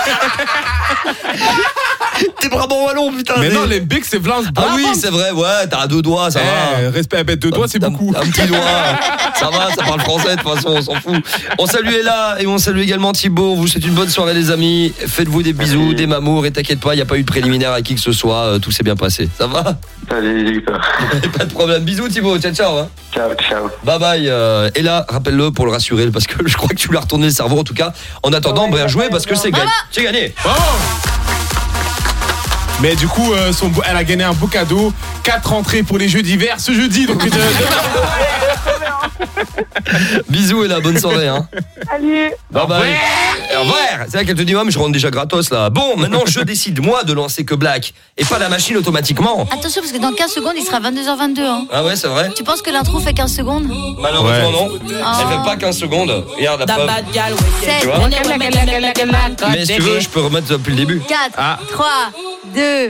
T'es Brabant Wallon, putain. Mais non, les bigs c'est Vlaams Brabant. Ah oui, c'est vrai, ouais, t'as 2 doigts, ça va. Respect, bête 2 doigts, c'est beaucoup. Un petit doigt, ça va, ça parle français, de toute façon, on s'en fout. On salue Ella et on salue également Thibaut. Vous souhaitez une bonne soirée, les amis. Faites-vous des bisous, des mamours et t'inquiète pas, il n'y a pas eu de préliminaire à qui que ce soit. Tout s'est bien passé. Ça va? Allez, j'ai eu peur. Pas de problème. Bisous, Thibaut. Ciao. Hein. Ciao. Bye bye. Ella, rappelle-le pour le rassurer, parce que je crois que tu lui as retourné le cerveau en tout cas. En attendant, bien joué parce que c'est gagné. C'est gagné. Bravo. Mais du coup, elle a gagné un beau cadeau, 4 entrées pour les jeux d'hiver ce jeudi. Donc bisous Ella, bonne soirée. Hein. Salut. Bye bye. Au revoir. C'est là qu'elle te dit, mais je rentre déjà gratos là. Bon, maintenant je décide moi de lancer que Black et pas la machine automatiquement. Attention parce que dans 15 secondes, il sera 22h22. Hein. Ah ouais, c'est vrai. Tu penses que l'intro fait 15 secondes? Malheureusement non. Elle fait pas 15 secondes. Regarde la preuve. Tu vois? Mais si tu veux, je peux remettre depuis le début. 4, 3, 2, 1.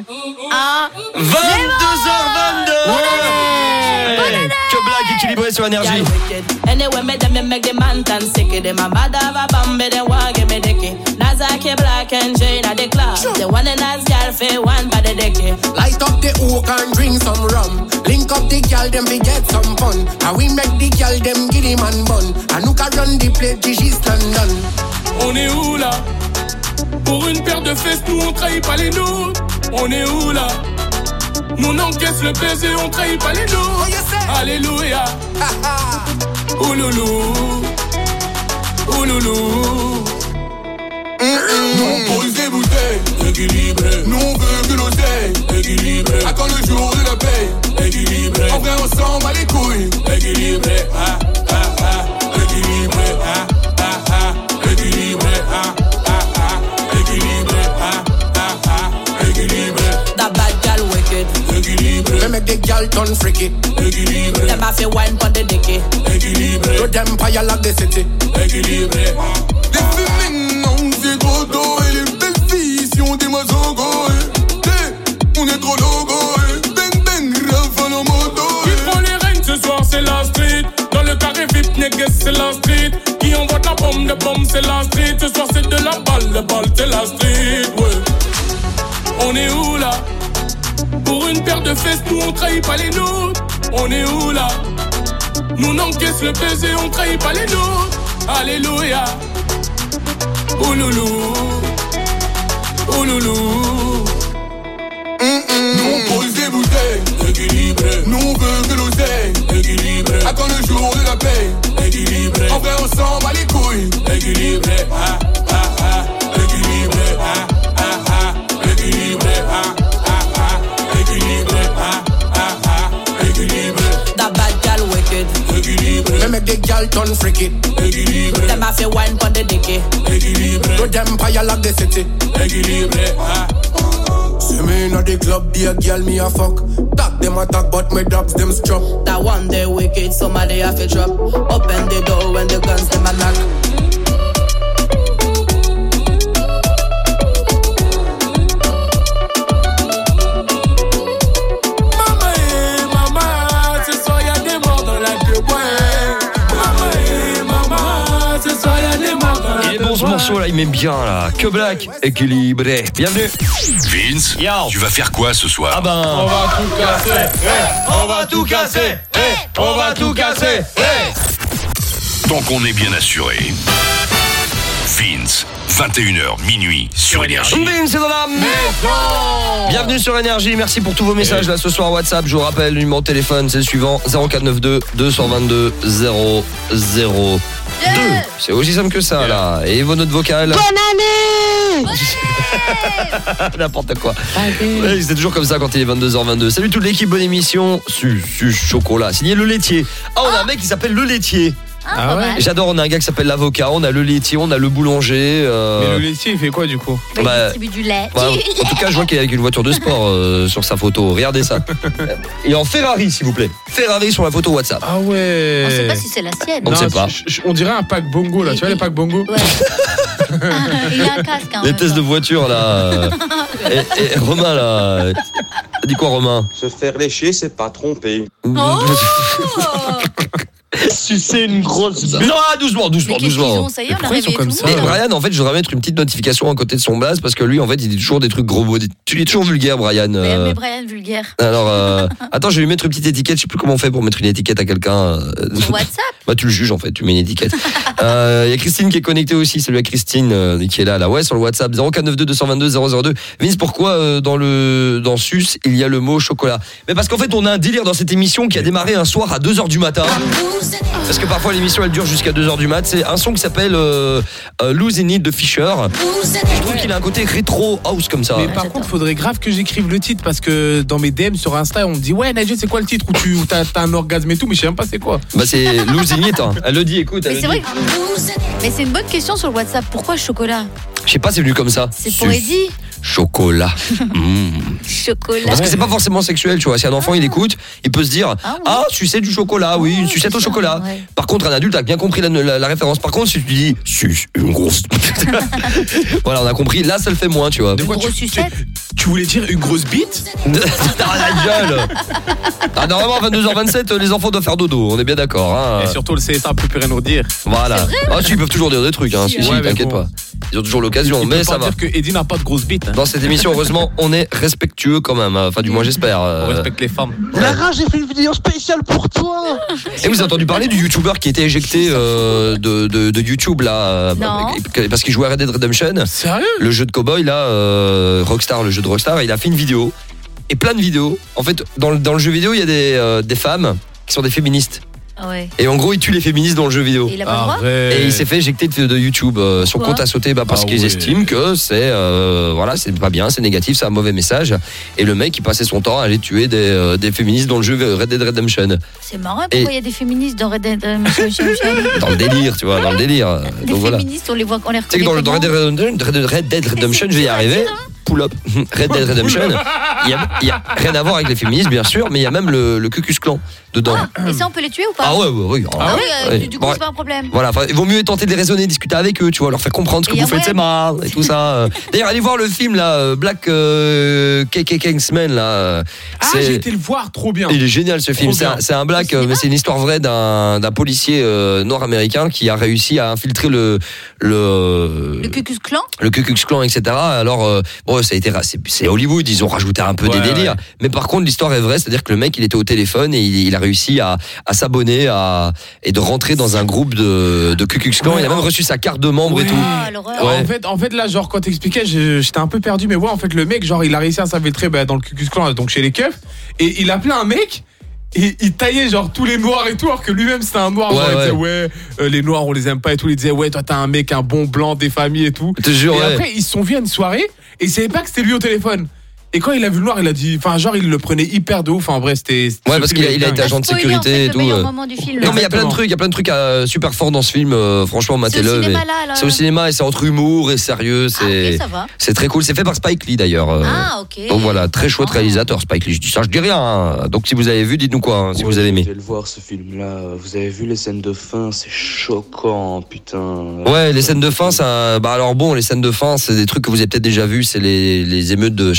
22h22. Que Black équilibré sur énergie. Anyway, me them make the man tan sick. Them a mad of a bomb, they want give me dicky. Nazaki Black and Jane at the club. The one and as girl for one by the dicky. Light up the oak and drink some rum. Link up the girl, them we get some fun. And we make the girl, them give him and bun. And look run the play till she's done. On est où là? Pour une paire de fesses, nous on trahit pas les nôtres. On est où là? Nous on encaisse le baiser, on trahit pas les nôtres. Alléluia. Ouloulou. Ouloulou. Nous on pose des bouteilles, équilibré. Nous on veut que l'oseille, équilibré. À quand le jour de la paix, équilibré. En vrai on s'en bat les couilles, équilibré. Équilibré. Équilibré. Équilibré. That bad gal wicked. Équilibré. Me make the girl turn freaky. Équilibré. Them have to wine for the dicky. Équilibré. To them fire like the city. Équilibré. Les féminines ont c'est trop tôt. Et les belles filles si on des mazogos. On est trop logo. Bang bang, rafale en moto. Qui prend les règnes ce soir c'est la street. Dans le carré VIP, nègre c'est la street. Qui envoie de la bombe c'est la street. Ce soir c'est de la balle c'est la street. Ouais. On est où là? Pour une paire de fesses, nous on trahit pas les nôtres. On est où là? Nous on encaisse le baiser, on trahit pas les nôtres. Alléluia. Ouloulou. Ouloulou. Nous on pose des bouteilles, équilibré. Nous on veut que l'oseille, équilibré. À quand le jour de la paix, équilibré. En vrai on s'en bat les couilles, équilibré. Équilibré. Équilibré. Équilibré. That bad gal wicked. Équilibré. Me make the girl turn freaky. Équilibré. Them have to wine for the dicky. Équilibré. To them fire like the city. Équilibré. See me in the club, be a girl me a fuck. Talk them attack, but my dogs them struck. That one day wicked, somebody have to drop. Open the door when the guns them a knock. Ce morceau là il met bien là. Que Black, équilibré. Bienvenue. Vince, tu vas faire quoi ce soir? Ah ben... On va tout casser. On va tout casser. On va tout casser. Tant qu'on est bien assuré. Vince, 21h minuit sur Énergie. Vince est dans la maison. Bienvenue sur Énergie, merci pour tous vos messages là ce soir WhatsApp. Je vous rappelle, le numéro de téléphone c'est le suivant, 0492 222 002. C'est aussi simple que ça là. Et vos notes vocales. Bonne année. N'importe quoi. Ouais, c'est toujours comme ça quand il est 22h22. Salut toute l'équipe, bonne émission. Chocolat, signé Le Laitier. Ah, on a un mec qui s'appelle Le Laitier. Ah ouais. J'adore, on a un gars qui s'appelle l'avocat, on a le laitier, on a le boulanger. Mais le laitier il fait quoi du coup? Il distribue du lait. En tout cas je vois qu'il est avec une voiture de sport sur sa photo, regardez ça. Il est en Ferrari s'il vous plaît. Ferrari sur la photo WhatsApp. Ah ouais. On sait pas si c'est la sienne. On ne sait pas. On dirait un pack bongo là, tu vois les packs bongo? Ouais. Il a un casque hein, les tests de voiture là. et Romain là. T'as dit quoi Romain? Se faire lécher c'est pas tromper. Sucer une grosse bite. Non, doucement. Ça y est, on a réveillé comme ça. Mais Brian, en fait, je voudrais mettre une petite notification à côté de son blaze parce que lui, en fait, il dit toujours des trucs gros mots. Tu es toujours vulgaire, Brian. Mais Brian vulgaire. Alors, attends, je vais lui mettre une petite étiquette. Je sais plus comment on fait pour mettre une étiquette à quelqu'un. Sur WhatsApp. Bah, tu le juges en fait. Tu mets une étiquette. Il y a Christine qui est connectée aussi. Salut à Christine qui est là. Ouais, sur le WhatsApp 0492 222 002. Vince, pourquoi dans Sus il y a le mot chocolat? Mais parce qu'en fait, on a un délire dans cette émission qui a démarré un soir à 2h du matin. Parce que parfois l'émission elle dure jusqu'à 2h du mat. C'est un son qui s'appelle Losing It de Fisher. Je trouve qu'il a un côté rétro house comme ça. Mais par contre faudrait grave que j'écrive le titre parce que dans mes DM sur Insta on me dit ouais Najee c'est quoi le titre où t'as un orgasme et tout mais je sais même pas c'est quoi. Bah c'est Losing It hein. Elle le dit écoute. Mais c'est vrai. Mais c'est une bonne question sur le WhatsApp. Pourquoi chocolat? Je sais pas, c'est venu comme ça. C'est pour Eddie. Chocolat. Chocolat. Parce que c'est pas forcément sexuel, tu vois. Si un enfant il écoute, il peut se dire sucer du chocolat, oui, une sucette au chocolat. Ouais. Par contre, un adulte a bien compris la référence. Par contre, si tu dis suce une grosse. Voilà, on a compris. Là, ça le fait moins, tu vois. Une grosse sucette. Tu voulais dire une grosse bite? T'as la gueule. Normalement, à 22h27, les enfants doivent faire dodo. On est bien d'accord. Hein. Et surtout, le CSA peut plus rien nous dire. Voilà. Si, ils peuvent toujours dire des trucs. Hein. Si, t'inquiète pas. Ils ont toujours l'occasion, mais ça va. Dire que Eddie n'a pas de grosse bite. Hein. Dans cette émission, heureusement, on est respectueux quand même. Enfin, du moins, j'espère. On respecte les femmes. Lara, j'ai fait une vidéo spéciale pour toi. Et vous avez entendu parler du youtubeur qui était éjecté de YouTube là parce qu'il jouait à Red Dead Redemption. Sérieux? Le jeu de cowboy là, Rockstar, le jeu de Rockstar. Il a fait une vidéo et plein de vidéos. En fait, dans le jeu vidéo, il y a des femmes qui sont des féministes. Ouais. Et en gros, il tue les féministes dans le jeu vidéo. Et il a pas le droit. Et il s'est fait éjecter de YouTube. Son compte a sauté parce qu'ils estiment que c'est c'est pas bien, c'est négatif, c'est un mauvais message. Et le mec, il passait son temps à aller tuer des féministes dans le jeu Red Dead Redemption. C'est marrant, pourquoi il y a des féministes dans Red Dead Redemption? Dans le délire, tu vois, dans le délire. Des féministes, on les voit, on les reconnaît. Tu sais que dans Red Dead Redemption, je vais y arriver. Pull up. Red Dead Redemption. Il y a rien à voir avec les féministes, bien sûr, mais il y a même le Ku Klux Klan dedans. Et ça, on peut les tuer ou pas? Ah ouais. Du coup, c'est pas un problème. Voilà, il vaut mieux tenter de les raisonner, discuter avec eux, tu vois, leur faire comprendre ce que vous faites, c'est marrant et tout ça. D'ailleurs, allez voir le film là, Black Kingsman là. J'ai été le voir, trop bien. Il est génial ce film. C'est un black, mais c'est une histoire vraie d'un policier noir américain qui a réussi à infiltrer le Ku Klux Klan. Le Ku Klux Klan, etc. Alors ça a été, c'est Hollywood, ils ont rajouté un peu des délires. Mais par contre, l'histoire est vraie, c'est-à-dire que le mec, il était au téléphone et il a réussi à s'abonner et de rentrer dans un groupe de Ku Klux Klan. Il a même reçu sa carte de membre et tout. En fait, là, genre, quand t'expliquais, j'étais un peu perdu, mais en fait, le mec, genre, il a réussi à s'infiltrer dans le Ku Klux Klan, donc chez les keufs, et il appelait un mec. Et il taillait genre tous les noirs et tout, alors que lui-même c'était un noir. Il disait les noirs on les aime pas et tout. Il disait toi t'as un mec, un bon blanc des familles et tout. Et après ils se sont vus à une soirée et il savait pas que c'était lui au téléphone. Et quand il a vu le noir, il a dit, enfin genre il le prenait hyper de ouf. En vrai c'était. Ouais, parce qu'il a été agent de sécurité et tout. Non mais il y a plein de trucs, super forts dans ce film. Franchement, matez-le. C'est au cinéma et c'est entre humour et sérieux. C'est très cool. C'est fait par Spike Lee d'ailleurs. Ah ok. Donc voilà, très chouette réalisateur Spike Lee. Je dis ça, je dis rien. Donc si vous avez vu, dites-nous quoi, si vous avez aimé. Je vais le voir ce film-là. Vous avez vu les scènes de fin, c'est choquant, putain. Ouais, les scènes de fin, ça. Bah alors bon, les scènes de fin, c'est des trucs que vous avez peut-être déjà vus. C'est les émeutes de Charlottesville.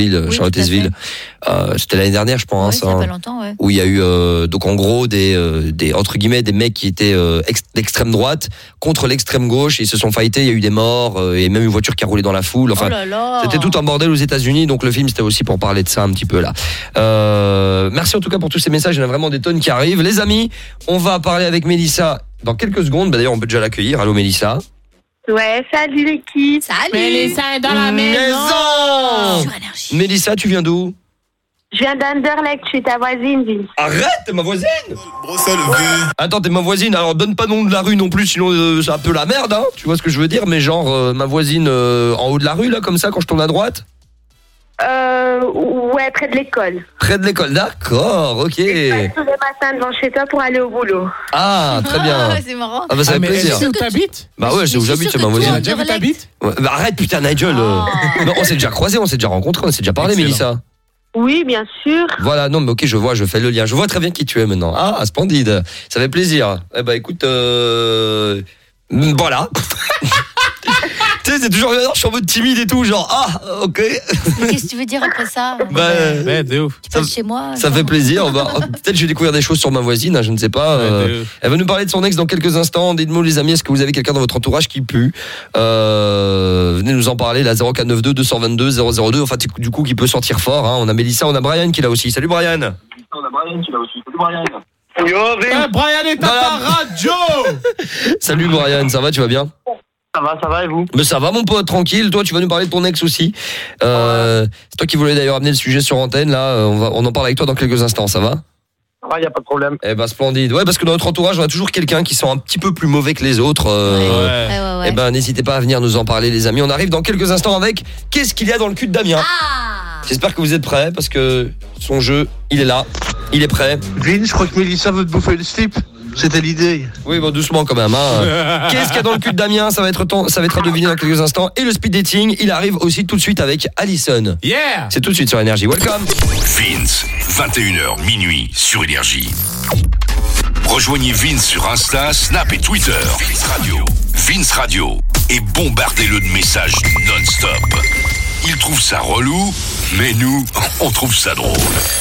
Hesville, Charlotte Hesville. C'était l'année dernière, je pense. Ça fait pas longtemps, ouais. Où il y a eu donc en gros des entre guillemets des mecs qui étaient d'extrême droite contre l'extrême gauche. Ils se sont fightés. Il y a eu des morts et même une voiture qui a roulé dans la foule. Enfin, c'était tout un bordel aux États-Unis. Donc le film c'était aussi pour parler de ça un petit peu là. Merci en tout cas pour tous ces messages. Il y en a vraiment des tonnes qui arrivent. Les amis, on va parler avec Mélissa dans quelques secondes. Bah, d'ailleurs, on peut déjà l'accueillir. Allô Mélissa. Ouais, salut l'équipe. Salut. Mélissa est dans la maison. Mélissa, tu viens d'où? Je viens d'Anderlecht, je suis ta voisine, Vince. Arrête, t'es ma voisine. Attends, t'es ma voisine, alors donne pas nom de la rue non plus, sinon c'est un peu la merde, hein. Tu vois ce que je veux dire, mais genre ma voisine en haut de la rue, là, comme ça, quand je tourne à droite. Ouais, près de l'école. Près de l'école, d'accord, ok. Je passe tous les matins devant chez toi pour aller au boulot. Ah, très bien. C'est marrant. Ah bah ça fait plaisir. C'est où t'habites? Bah ouais, c'est où j'habite, c'est ma voisine. Tu as déjà vu t'habites? Ouais, bah arrête, putain, Nigel. Non, on s'est déjà croisés, on s'est déjà rencontrés, on s'est déjà parlé, Mélissa. Oui, bien sûr. Voilà, non, mais ok, je vois, je fais le lien. Je vois très bien qui tu es maintenant. Ah, splendide. Ça fait plaisir. Eh ben, écoute, voilà. Tu sais, c'est toujours, je suis en mode timide et tout, genre, ah, ok. Mais qu'est-ce que tu veux dire après ça? De ouf. Tu passes chez moi. Ça fait plaisir. Peut-être je vais découvrir des choses sur ma voisine, je ne sais pas. Elle va nous parler de son ex dans quelques instants. Dites-moi les amis, est-ce que vous avez quelqu'un dans votre entourage qui pue? Venez nous en parler, la 0492 222 002. Enfin, du coup, qui peut sortir fort. Hein. On a Mélissa, on a Brian qui est là aussi. Salut Brian. Yo, Brian est à ta radio. Salut Brian, ça va, tu vas bien? Ça va et vous? Mais ça va mon pote, tranquille. Toi, tu vas nous parler de ton ex aussi. C'est toi qui voulais d'ailleurs amener le sujet sur antenne. Là, on en parle avec toi dans quelques instants. Ça va? Ah, y a pas de problème. Eh ben splendide. Ouais, parce que dans notre entourage, on a toujours quelqu'un qui sent un petit peu plus mauvais que les autres. Ouais. Eh ben n'hésitez pas à venir nous en parler, les amis. On arrive dans quelques instants avec qu'est-ce qu'il y a dans le cul de Damien. J'espère que vous êtes prêts parce que son jeu, il est là, il est prêt. Vin, je crois que Mélissa veut te bouffer le slip. C'était l'idée. Oui, bon, doucement quand même. Hein. Qu'est-ce qu'il y a dans le cul de Damien? Ça va être à deviner dans quelques instants. Et le speed dating, il arrive aussi tout de suite avec Alison. Yeah. C'est tout de suite sur Énergie. Welcome. Vince, 21h minuit sur Énergie. Rejoignez Vince sur Insta, Snap et Twitter. Vince Radio. Et bombardez-le de messages non-stop. Il trouve ça relou, mais nous, on trouve ça drôle.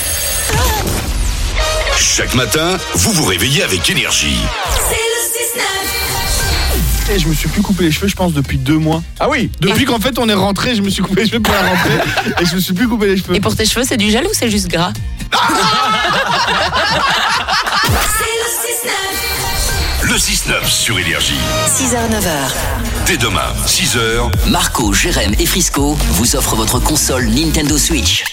Chaque matin, vous vous réveillez avec Énergie. C'est le 6-9. Et je me suis plus coupé les cheveux, je pense, depuis 2 mois. Ah oui, depuis qu'en fait on est rentré, je me suis coupé les cheveux pour la rentrée et je me suis plus coupé les cheveux. Et pour tes cheveux, c'est du gel ou c'est juste gras? C'est Le 6-9 sur Énergie. 6h-9h. Dès demain, 6h. Marco, Jérém et Frisco vous offrent votre console Nintendo Switch.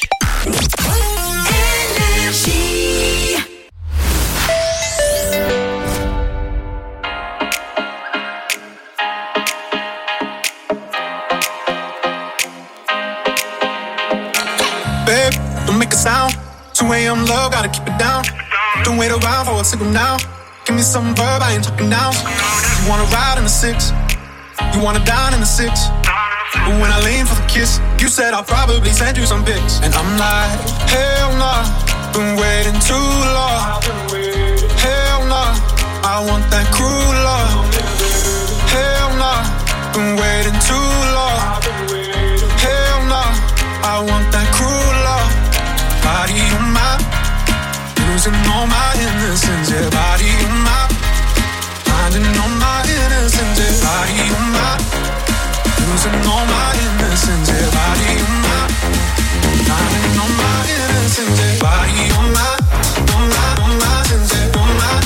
Babe, don't make a sound. 2 a.m. low, gotta keep it down. Don't wait around for a signal now. Give me some verb, I ain't talking now. You wanna ride in the 6, you wanna dine in the 6. But when I lean for the kiss, you said I'll probably send you some pics. And I'm like, hell nah, been waiting too long. Hell nah, I want that cruel love. Hell nah, been waiting too long. Hell nah, I want that cruel love. Body on my, losing all my innocence. Yeah, body on my, finding all my innocence. Yeah, body on my, losing all my innocence. Yeah, body on my, finding all my innocence. Yeah, body on my, on my sins. Yeah, on my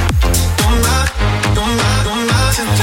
sins.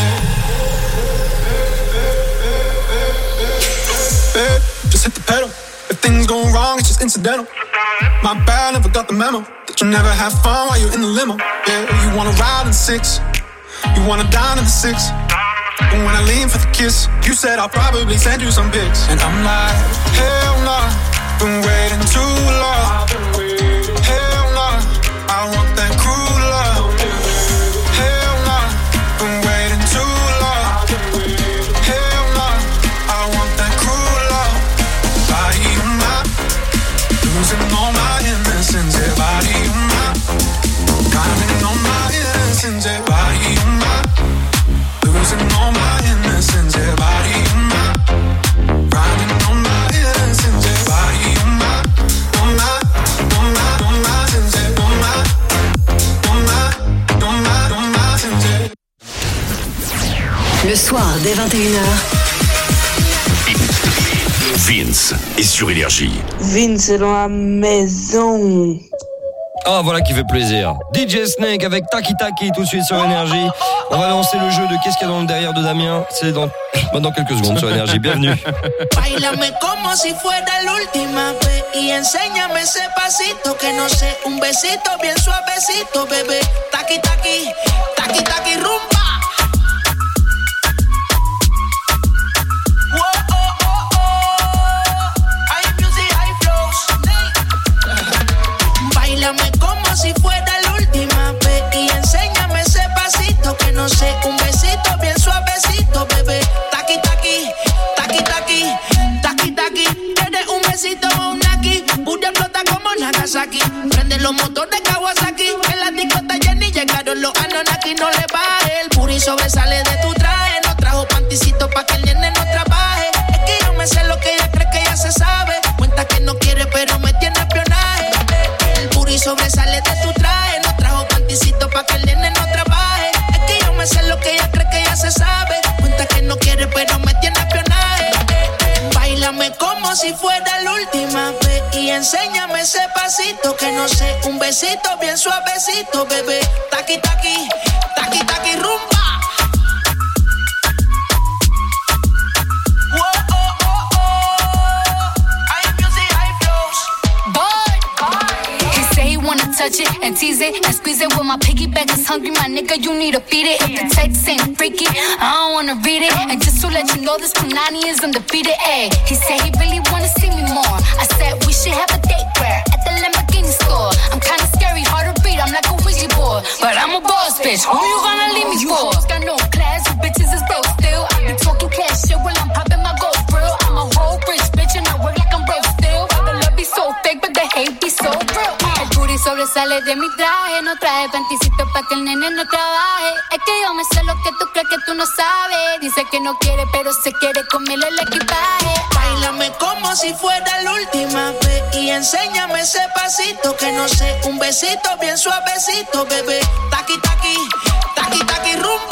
Babe, just hit the pedal. If things go wrong, it's just incidental. My bad, never got the memo that you never have fun while you're in the limo. Yeah, you wanna ride in the 6, you wanna dine in the 6. But when I lean for the kiss, you said I'll probably send you some pics. And I'm like, hell nah, been waiting too long. Hell nah, I want that cruel love. Hell nah, been waiting too long. Hell nah, I want that cruel love. Body on my, losing all my innocence. Yeah, body on my, finding all my innocence. Yeah, body on my, losing all my innocence. Yeah, body on my, finding all my innocence. Yeah, body on soir, dès 21h. Vince est sur Énergie. Vince est dans la maison. Ah, voilà qui fait plaisir. DJ Snake avec Taki Taki tout de suite sur Énergie. On va lancer le jeu de qu'est-ce qu'il y a dans le derrière de Damien. C'est dans quelques secondes sur Énergie. Bienvenue. Bailame como si fuera la última vez y enséñame ese pasito que no sé, un besito bien suavecito, bebé. Taki taki, taki taki rumba. Si fuera la última vez y enséñame ese pasito que no sé, un besito bien suavecito, bebé. Taki taki, taki taki, taki taki. ¿Quieres un besito o un naki? Pura flota como Nagasaki. Prende los motores Kawasaki. En la discota Jenny llegaron los Anunnaki. No le baje, el puri sobresale de tu traje. No trajo panticito pa' que el nene no trabaje. Es que yo me sé lo que ella cree que ya se sabe. Cuenta que no quiere pero me tiene espionaje. El puri sobresale de tu traje. No trajo panticito pa' que el nene no trabaje. Es que yo me sé lo que ella cree que ya se sabe. Cuenta que no quiere pero me tiene espionaje. Báilame como si fuera la última vez y enséñame ese pasito que no sé, un besito bien suavecito, bebé. Taki taki, taki taki rumba. Touch it and tease it and squeeze it when my piggyback is hungry, my nigga, you need to feed it. If the text ain't freaky, I don't wanna read it. And just to let you know, this Punani is undefeated. Ay, he said he really wanna see me more. I said we should have a date where at the Lamborghini store. I'm kinda scary, hard to read, I'm like a Ouija board, but I'm a boss bitch. Who you gonna leave me for? Got no class, you bitches is broke still. I be talking cash shit while I'm popping my gold grill. I'm a whole rich bitch and I work like I'm broke still. The love be so fake, but the hate be so real. Sobresale de mi traje, no traje panticito pa' que el nene no trabaje. Es que yo me sé lo que tú crees que tú no sabes. Dice que no quiere, pero se quiere comerle el equipaje. Báilame como si fuera la última vez y enséñame ese pasito que no sé, un besito bien suavecito, bebé. Taki taki, taki taki rumba.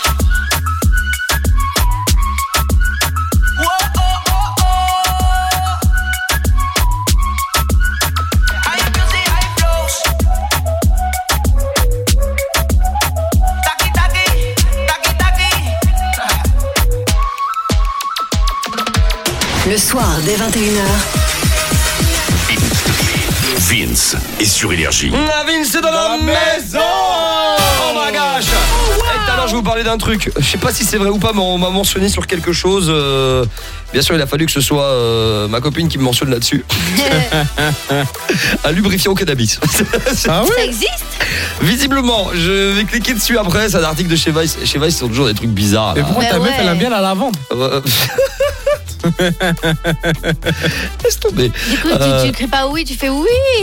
Le soir, dès 21h. Vince est sur Énergie. Vince est dans la maison. Oh my gosh. Et tout à l'heure, je vais vous parler d'un truc. Je sais pas si c'est vrai ou pas, mais on m'a mentionné sur quelque chose. Bien sûr, il a fallu que ce soit ma copine qui me mentionne là-dessus. Un lubrifiant au cannabis. Ah oui? Ça existe? Visiblement, je vais cliquer dessus après. C'est un article de chez Vice. Chez Vice, ils ont toujours des trucs bizarres. Mais pourquoi ta meuf, elle aime bien la lavande? Laisse tomber. Du coup, tu écris pas oui, tu fais weed.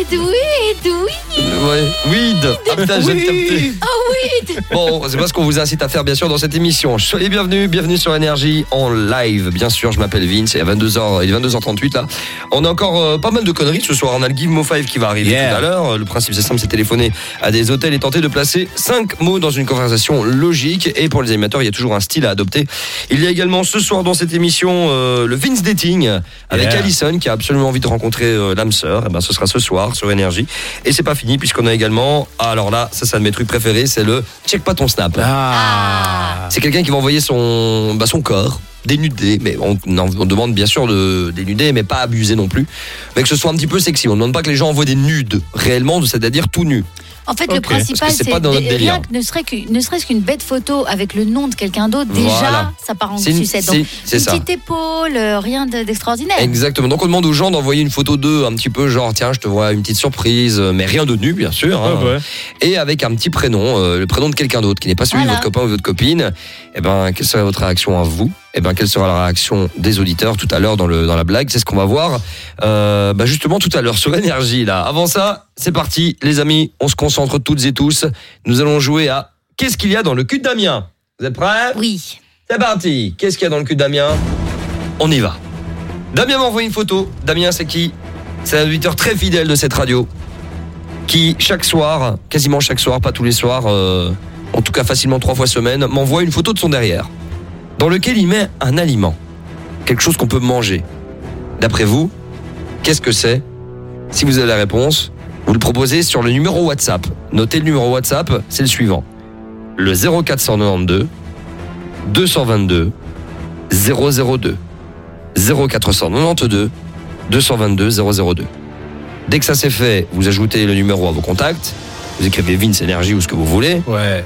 Ouais, weed. Ah putain, j'ai capté. Oh, weed. Bon, c'est pas ce qu'on vous incite à faire, bien sûr, dans cette émission. Soyez bienvenue sur Énergie en live. Bien sûr, je m'appelle Vince. Il est 22h38 là. On a encore pas mal de conneries ce soir. On a le Give Mo 5 qui va arriver tout à l'heure. Le principe, c'est simple, c'est téléphoner à des hôtels et tenter de placer 5 mots dans une conversation logique. Et pour les animateurs, il y a toujours un style à adopter. Il y a également ce soir dans cette émission le Vince Dating avec Alison qui a absolument envie de rencontrer l'âme sœur. Et ben, ce sera ce soir sur Énergie. Et c'est pas fini puisqu'on a également, alors là, ça c'est un de mes trucs préférés, c'est le check pas ton snap. C'est quelqu'un qui va envoyer son corps dénudé, mais on demande bien sûr de dénuder, mais pas abuser non plus, mais que ce soit un petit peu sexy. On ne demande pas que les gens envoient des nudes réellement, c'est-à-dire tout nus. En fait, le principal, c'est rien que ne serait-ce qu'une bête photo avec le nom de quelqu'un d'autre, déjà, ça part en sucette. Donc, une petite épaule, rien d'extraordinaire. Exactement. Donc, on demande aux gens d'envoyer une photo d'eux, un petit peu genre, tiens, je te vois une petite surprise, mais rien de nu, bien sûr. Hein. Et avec un petit prénom, le prénom de quelqu'un d'autre, qui n'est pas celui de votre copain ou votre copine. Eh ben, quelle serait votre réaction à vous? Eh ben, quelle sera la réaction des auditeurs tout à l'heure dans la blague? C'est ce qu'on va voir justement tout à l'heure sur Énergie là. Avant ça, c'est parti les amis, on se concentre toutes et tous. Nous allons jouer à qu'est-ce qu'il y a dans le cul de Damien? Vous êtes prêts? Oui. C'est parti. Qu'est-ce qu'il y a dans le cul de Damien? On y va. Damien m'a envoyé une photo. Damien, c'est qui? C'est un auditeur très fidèle de cette radio qui chaque soir, quasiment chaque soir, pas tous les soirs, en tout cas facilement 3 fois semaine, m'envoie une photo de son derrière. dans lequel il met un aliment, quelque chose qu'on peut manger. D'après vous, qu'est-ce que c'est? Si vous avez la réponse, vous le proposez sur le numéro WhatsApp. Notez le numéro WhatsApp, c'est le suivant. Le 0492 222 002. 0492 222 002. Dès que ça c'est fait, vous ajoutez le numéro à vos contacts, vous écrivez Vince Énergie ou ce que vous voulez. Ouais.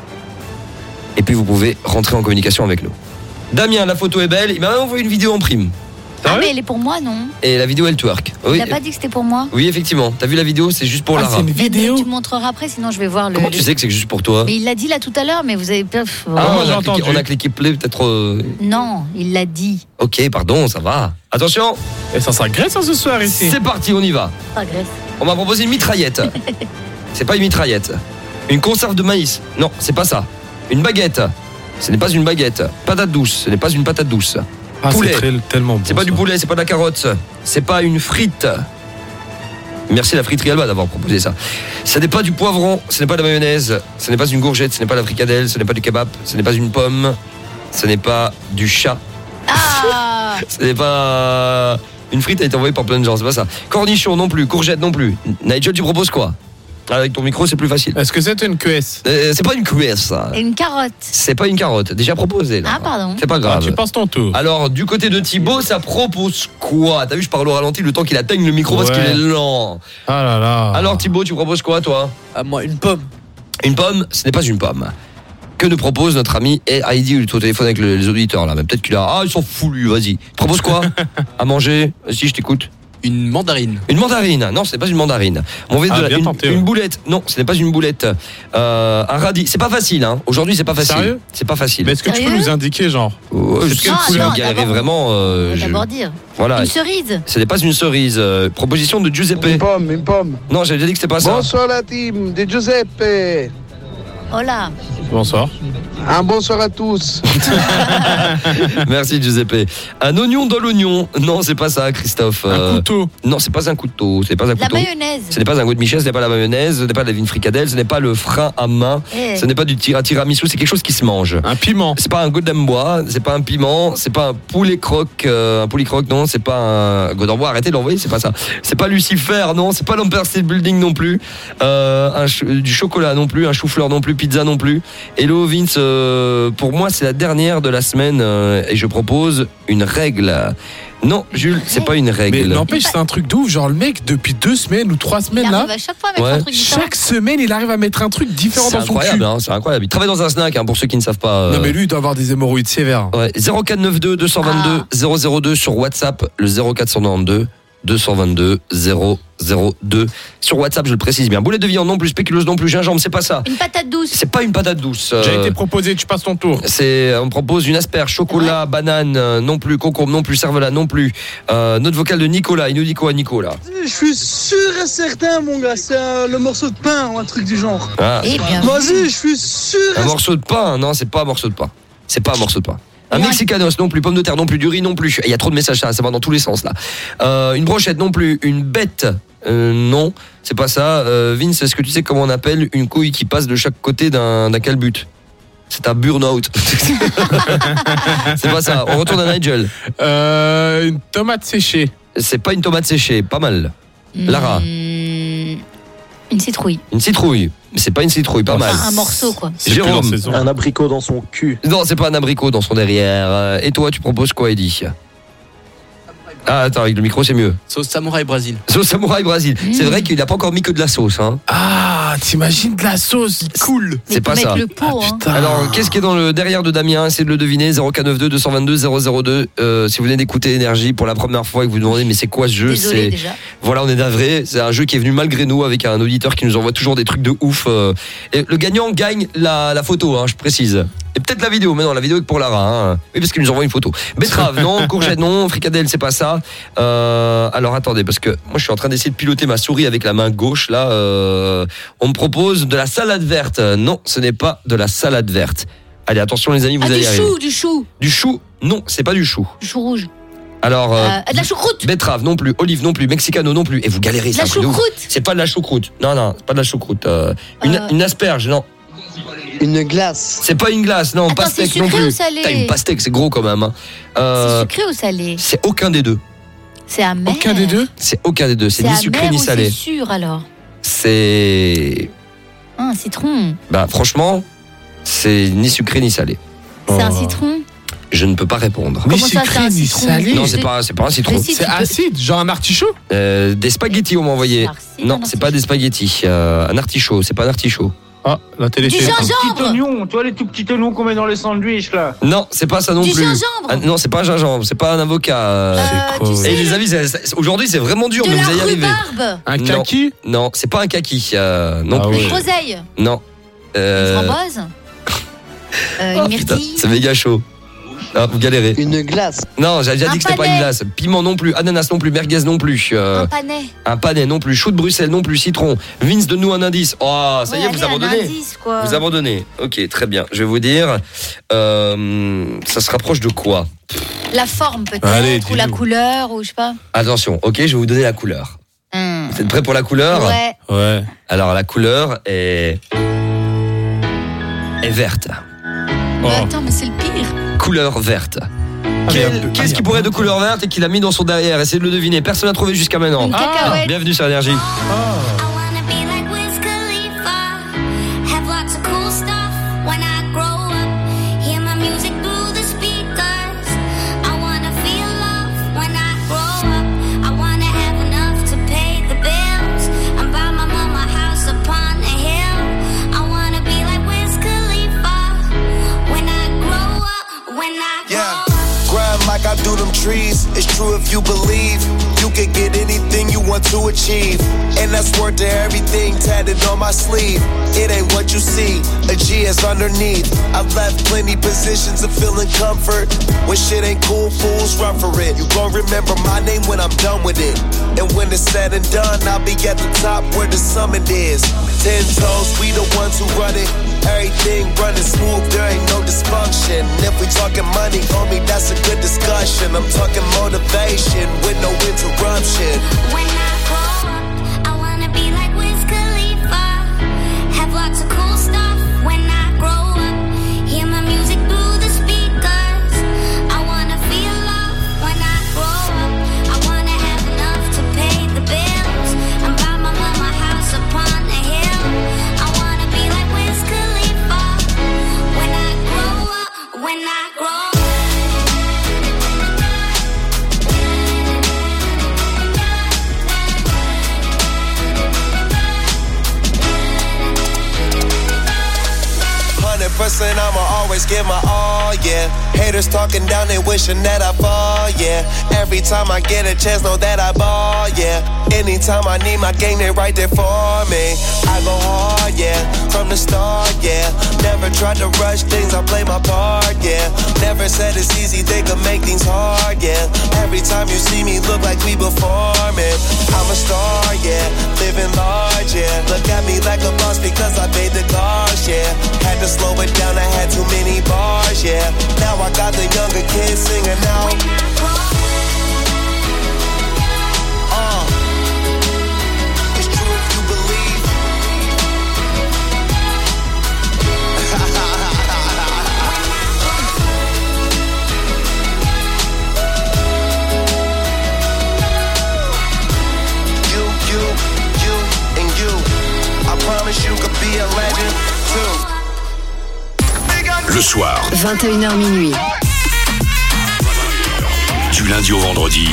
Et puis vous pouvez rentrer en communication avec nous. Damien, la photo est belle, il m'a envoyé une vidéo en prime. Ah mais elle est pour moi, non? Et la vidéo elle twerk. Il Oui. n'a pas dit que c'était pour moi? Oui, effectivement. T'as vu la vidéo, c'est juste pour Lara. C'est une vidéo. Tu me montreras après, sinon je vais voir le... Comment tu sais que c'est juste pour toi? Mais il l'a dit là tout à l'heure, mais vous avez pas... On a cliqué play peut-être... Non, il l'a dit. Ok, pardon, ça va. Attention. Et ça s'agresse ce soir ici. C'est parti, on y va. Ça agresse. On m'a proposé une mitraillette. C'est pas une mitraillette. Une conserve de maïs. Non, c'est pas ça. Une baguette. Ce n'est pas une baguette. Patate douce. Ce n'est pas une patate douce. Poulet. C'est tellement bon. C'est pas du poulet, c'est pas de la carotte. C'est pas une frite. Merci la friterie Alba d'avoir proposé ça. Ce n'est pas du poivron, ce n'est pas de la mayonnaise, ce n'est pas une gourgette, ce n'est pas la fricadelle, ce n'est pas du kebab, ce n'est pas une pomme, ce n'est pas du chat. Ah. Ce n'est pas... Une frite a été envoyée par plein de gens, c'est pas ça. Cornichon non plus, courgette non plus. Nigel, tu proposes quoi? Avec ton micro, c'est plus facile. Est-ce que c'est une QS? C'est pas une QS, ça. Et une carotte. C'est pas une carotte, déjà proposé là. Ah, pardon. C'est pas grave. Ah, tu passes ton tour. Alors, du côté de Thibaut, ça propose quoi? T'as vu, je parle au ralenti le temps qu'il atteigne le micro parce qu'il est lent. Ah là là. Alors, Thibaut, tu proposes quoi, toi? Moi, une pomme. Une pomme, ce n'est pas une pomme. Que nous propose notre ami Heidi, il est au téléphone avec les auditeurs là. Mais peut-être qu'il a. Ah, ils sont fous, lui, vas-y. Propose quoi? À manger? Si, je t'écoute. Une mandarine. Une mandarine? Non, ce n'est pas une mandarine. Une boulette? Non, ce n'est pas une boulette. Un radis? C'est pas facile, hein. Aujourd'hui, c'est pas facile. Sérieux? C'est pas facile. Mais est-ce que tu peux nous indiquer, genre? Est-ce que vous galérez vraiment? D'abord dire. Voilà. Une cerise? Ce n'est pas une cerise. Proposition de Giuseppe. Une pomme. Non, j'avais déjà dit que c'était pas ça. Bonsoir la team de Giuseppe. Hola. Bonsoir. Un bonsoir à tous. Merci Giuseppe. Un oignon dans l'oignon. Non, c'est pas ça, Christophe. Un couteau. Non, c'est pas un couteau. C'est pas un couteau. La mayonnaise. Ce n'est pas un goût de Michel, ce n'est pas la mayonnaise, ce n'est pas la vigne fricadelle, ce n'est pas le frein à main, ce n'est pas du tiramisu, c'est quelque chose qui se mange. Un piment. C'est pas un golden bois, c'est pas un piment, c'est pas un poulet croque, non, c'est pas un golden bois, arrêtez de l'envoyer, c'est pas ça. C'est pas Lucifer, non, c'est pas l'Empire State Building non plus, du chocolat non plus, un chou-fleur non plus, pizza non plus. Hello Vince, pour moi c'est la dernière de la semaine et je propose une règle. Non, Jules, c'est pas une règle. Mais n'empêche, c'est un truc de ouf. Genre, le mec, depuis 2 semaines ou 3 semaines là, à chaque fois à mettre un truc différent. Chaque semaine, il arrive à mettre un truc différent dans son cul. C'est incroyable. Il travaille dans un snack, pour ceux qui ne savent pas. Non, mais lui, il doit avoir des hémorroïdes sévères. Ouais, 0492 222 002 sur WhatsApp, le 0492 222 002. Sur WhatsApp, je le précise bien. Boulette de viande non plus, spéculoos non plus, gingembre, c'est pas ça. Une patate douce. C'est pas une patate douce. J'ai été proposé, tu passes ton tour. On propose une asperge, chocolat, banane non plus, concombre non plus, cervelas non plus. Notre vocal de Nicolas, il nous dit quoi, Nicolas? Je suis sûr et certain, mon gars, c'est le morceau de pain ou un truc du genre. Vas-y, je suis sûr. Un morceau de pain? Non, c'est pas un morceau de pain. C'est pas un morceau de pain. Un mexicanos non plus, pomme de terre non plus, du riz non plus. Il y a trop de messages, ça va dans tous les sens là. Une brochette non plus, une bête non, c'est pas ça. Vince, est-ce que tu sais comment on appelle une couille qui passe de chaque côté d'un calbut? C'est un burn-out. C'est pas ça. On retourne à Nigel. Une tomate séchée. C'est pas une tomate séchée, pas mal. Lara. Une citrouille. Une citrouille. Mais c'est pas une citrouille, pas mal. Un morceau, quoi. Jérôme. Un abricot dans son cul. Non, c'est pas un abricot dans son derrière. Et toi, tu proposes quoi, Eddy? Ah, attends, avec le micro, c'est mieux. Sauce samouraï Brésil. Sauce samouraï Brésil. C'est vrai qu'il n'a pas encore mis que de la sauce. Hein. Ah, t'imagines de la sauce? Cool. C'est pas ça. Le pot, Alors, qu'est-ce qui est dans le derrière de Damien? Essayez de le deviner. 0492 222 002. Si vous venez d'écouter Énergie pour la première fois et que vous demandez, mais c'est quoi ce jeu? Désolé, déjà. Voilà, on est navré. C'est un jeu qui est venu malgré nous avec un auditeur qui nous envoie toujours des trucs de ouf. Et le gagnant gagne la photo, je précise. Et peut-être la vidéo, mais non, la vidéo est pour Lara. Oui, parce qu'il nous envoie une photo. Betterave, non. Courgette, non. Fricadelle, c'est pas ça. Alors attendez, parce que moi je suis en train d'essayer de piloter ma souris avec la main gauche. Là, on me propose de la salade verte. Non, ce n'est pas de la salade verte. Allez, attention les amis, vous allez arriver. Du chou. Du chou, non, c'est pas du chou. Du chou rouge. Alors, de la choucroute. Betterave non plus, olive non plus, mexicano non plus. Et vous galérez, ça. La choucroute. C'est pas de la choucroute. Non, c'est pas de la choucroute. Une asperge, non. Une glace. C'est pas une glace, non. Attends, Pastèque c'est non sucré plus. ou salé? T'as une pastèque, c'est gros quand même. Hein. C'est sucré ou salé? C'est aucun des deux. C'est amer. Aucun des deux? C'est aucun des deux. C'est ni amer sucré ni ou salé. C'est sûr alors. C'est. Un citron. Bah franchement, c'est ni sucré ni salé. C'est un citron. Je ne peux pas répondre. Comment ça, c'est un citron? Non, c'est pas un citron. Mais si, C'est acide, genre un artichaut? Des spaghettis on m'a envoyé. Non, c'est pas des spaghettis. Un artichaut, c'est pas un artichaut. Ah, la télé. Du gingembre. Petit oignon, tu vois les tout petits oignons qu'on met dans les sandwichs là. Non, c'est pas ça non Du plus. gingembre. Ah, non, c'est pas un gingembre, c'est pas un avocat. tu sais, Et les amis, aujourd'hui c'est vraiment dur, de mais la vous allez y arriver. rhubarbe. Un kaki? Non, c'est pas un kaki. Non Ah plus. Une groseille. Non. Une framboise. Une Putain, myrtille. c'est méga chaud. Ah, vous galérez. Une glace. Non, j'avais déjà Un dit que c'était pas panais. une glace. Piment non plus, ananas non plus, merguez non plus. Un panais. Un panais non plus, chou de Bruxelles non plus, citron. Vince, donne-nous un indice. Oh, ça y est, Ouais, vous allez, un abandonnez. indice, quoi. Vous abandonnez. Ok, très bien. Je vais vous dire. Ça se rapproche de quoi? La forme Allez, peut-être, ou la dis-nous. couleur, ou je sais pas. Attention, ok, je vais vous donner la couleur. Vous êtes prêts pour la couleur? Ouais. Ouais. Alors, la couleur est verte. Mais attends, mais c'est le pire. Couleur verte. Qu'est-ce qui pourrait être de couleur verte et qu'il a mis dans son derrière? Essayez de le deviner. Personne n'a trouvé jusqu'à maintenant. Une cacahuète. Bienvenue sur Énergie. Have lots of cool stuff when I grow up. Hear my music through the speakers. I wanna feel love when I grow up. I wanna have enough to pay the bills and buy my mama a house upon a hill. I wanna be like Wiz Khalifa when I grow up. When I grow up. Grind like I do them trees. It's true if you believe. You can get anything you want to achieve. And that's worth to everything tatted on my sleeve. It ain't what you see, a G is underneath. I've left plenty positions of feeling comfort. When shit ain't cool, fools run for it. You gon' remember my name when I'm done with it. And when it's said and done, I'll be at the top where the summit is. 10 toes, we the ones who run it. Everything running smooth, there ain't no dysfunction. And if we talking money, homie, that's a good discussion. I'm talking motivation with no interruption. When I grow up, I wanna be like Wiz Khalifa. Have lots of cool stuff when I grow up. Hear my music through the speakers. I wanna feel love when I grow up. I wanna have enough to pay the bills and buy my mama a house upon a hill. I wanna be like Wiz Khalifa when I grow up. When I grow up. Percent, I'ma always give my all, yeah. Haters talking down, they wishing that I fall, yeah. Every time I get a chance, know that I ball, yeah. Anytime I need my gang, they right there for me. I go hard, yeah, from the start, yeah. Never tried to rush things, I play my part, yeah. Never said it's easy, they could make things hard, yeah. Every time you see me, look like we performing. I'm a star, yeah, living large, yeah. Look at me like a boss because I paid the cost, yeah. Had to slow it down, I had too many bars, yeah. Now I got the younger kids singing out. It's true if you believe. You, and you. I promise you could be a legend too. Le soir, 21h minuit. du lundi au vendredi,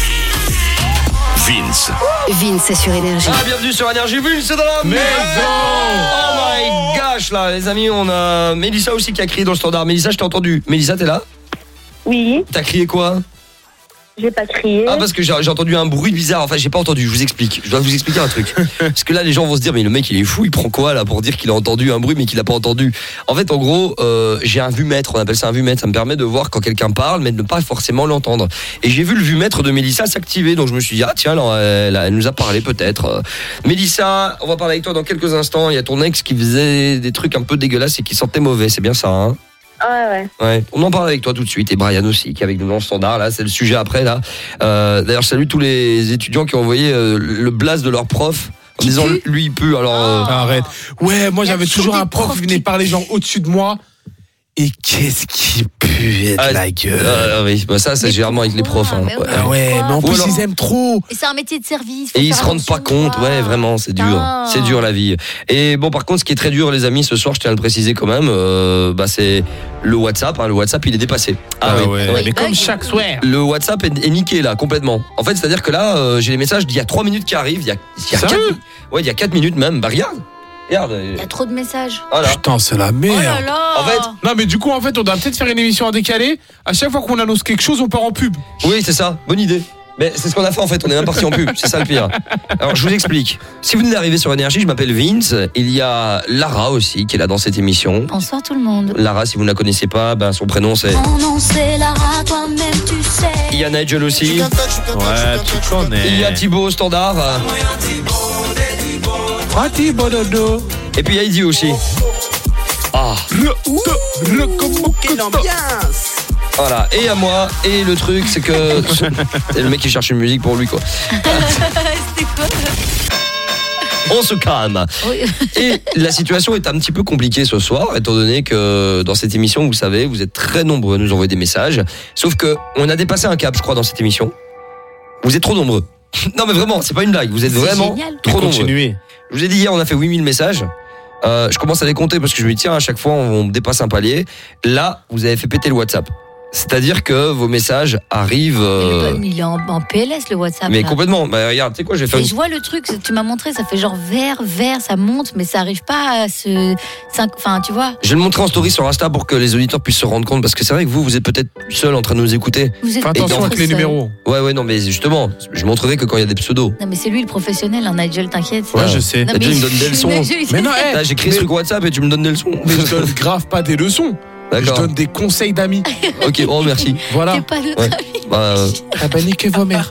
Vince. Vince est sur Énergie. Ah, bienvenue sur Énergie, Vince dans la maison. Oh my gosh, là, les amis, on a Mélissa aussi qui a crié dans le standard. Mélissa, je t'ai entendu. Mélissa, t'es là? Oui. T'as crié quoi? J'ai pas crié. Ah, parce que j'ai entendu un bruit bizarre. Enfin, j'ai pas entendu, je vous explique. Je dois vous expliquer un truc. Parce que là, les gens vont se dire, mais le mec, il est fou, il prend quoi là pour dire qu'il a entendu un bruit mais qu'il a pas entendu? En fait, en gros, j'ai un vumètre, on appelle ça un vumètre. Ça me permet de voir quand quelqu'un parle, mais de ne pas forcément l'entendre. Et j'ai vu le vumètre de Mélissa s'activer, donc je me suis dit, ah tiens, alors, elle nous a parlé peut-être. Mélissa, on va parler avec toi dans quelques instants. Il y a ton ex qui faisait des trucs un peu dégueulasses et qui sentait mauvais, c'est bien ça, hein? Ouais. Ouais, on en parle avec toi tout de suite et Brian aussi qui est avec nous dans le standard là, c'est le sujet après là. D'ailleurs, je salue tous les étudiants qui ont envoyé le blast de leur prof En disant lui il pue alors. Arrête. Ouais, moi j'avais toujours un prof qui venait parler genre au-dessus de moi. Et qu'est-ce qui pue de la gueule. Oui, bah ça c'est généralement avec les profs. Hein. Mais en plus ils aiment trop. Et c'est un métier de service. Et ils se rendent pas compte, vraiment, c'est dur. C'est dur la vie. Et bon, par contre, ce qui est très dur, les amis, ce soir, je tiens à le préciser quand même, c'est le WhatsApp. Le WhatsApp, il est dépassé. Mais comme chaque soir. Le WhatsApp est niqué là, complètement. En fait, c'est-à-dire que là, j'ai les messages d'il y a 3 minutes qui arrivent. Il y a 4 minutes même. Bah regarde. Il y a trop de messages. Voilà. Putain, c'est la merde. Oh là là. En fait, non, mais du coup, on doit peut-être faire une émission en décalé. À chaque fois qu'on annonce quelque chose, on part en pub. Oui, c'est ça. Bonne idée. Mais c'est ce qu'on a fait en fait. On est même parti en pub. C'est ça le pire. Alors, je vous explique. Si vous venez d'arriver sur Énergie, je m'appelle Vince. Il y a Lara aussi qui est là dans cette émission. Bonsoir tout le monde. Lara, si vous ne la connaissez pas, son prénom c'est. Mon nom c'est Lara, toi-même tu sais. Il y a Nigel aussi. Ouais, tu connais. Il y a Thibaut au standard. Thibaut dodo. Et puis il y a Heidi aussi. Quelle ambiance. Voilà, et à moi, et le truc c'est que c'est le mec qui cherche une musique pour lui quoi. C'était quoi? On se calme. Oui. Et la situation est un petit peu compliquée ce soir, étant donné que dans cette émission, vous savez, vous êtes très nombreux à nous envoyer des messages. Sauf que on a dépassé un cap, je crois, dans cette émission. Vous êtes trop nombreux. Non mais vraiment, c'est pas une blague, vous êtes vraiment trop nombreux. Continuez. Je vous ai dit hier, on a fait 8000 messages. Je commence à les compter parce que je me dis tiens, à chaque fois on dépasse un palier. Là, vous avez fait péter le WhatsApp. C'est-à-dire que vos messages arrivent. Il est en PLS le WhatsApp. Mais là. complètement. Bah regarde, tu sais quoi, je vais faire. Je vois le truc, tu m'as montré, ça fait genre vert, ça monte, mais ça arrive pas à se. Enfin, tu vois. Je vais le montrer en story sur Insta pour que les auditeurs puissent se rendre compte, parce que c'est vrai que vous êtes peut-être seul en train de nous écouter. Vous êtes Fais attention avec les numéros. Ouais, non, mais justement, je montrerai que quand il y a des pseudos. Non, mais c'est lui le professionnel, Nigel, t'inquiète. Ouais, je sais. Nigel, il me donne des leçons. Mais non, là, j'ai créé ce truc WhatsApp et tu me donnes des leçons. Mais je donne grave pas des leçons. D'accord. Je donne des conseils d'amis. Ok, merci. Voilà. T'es pas notre ami. Niquez vos mères.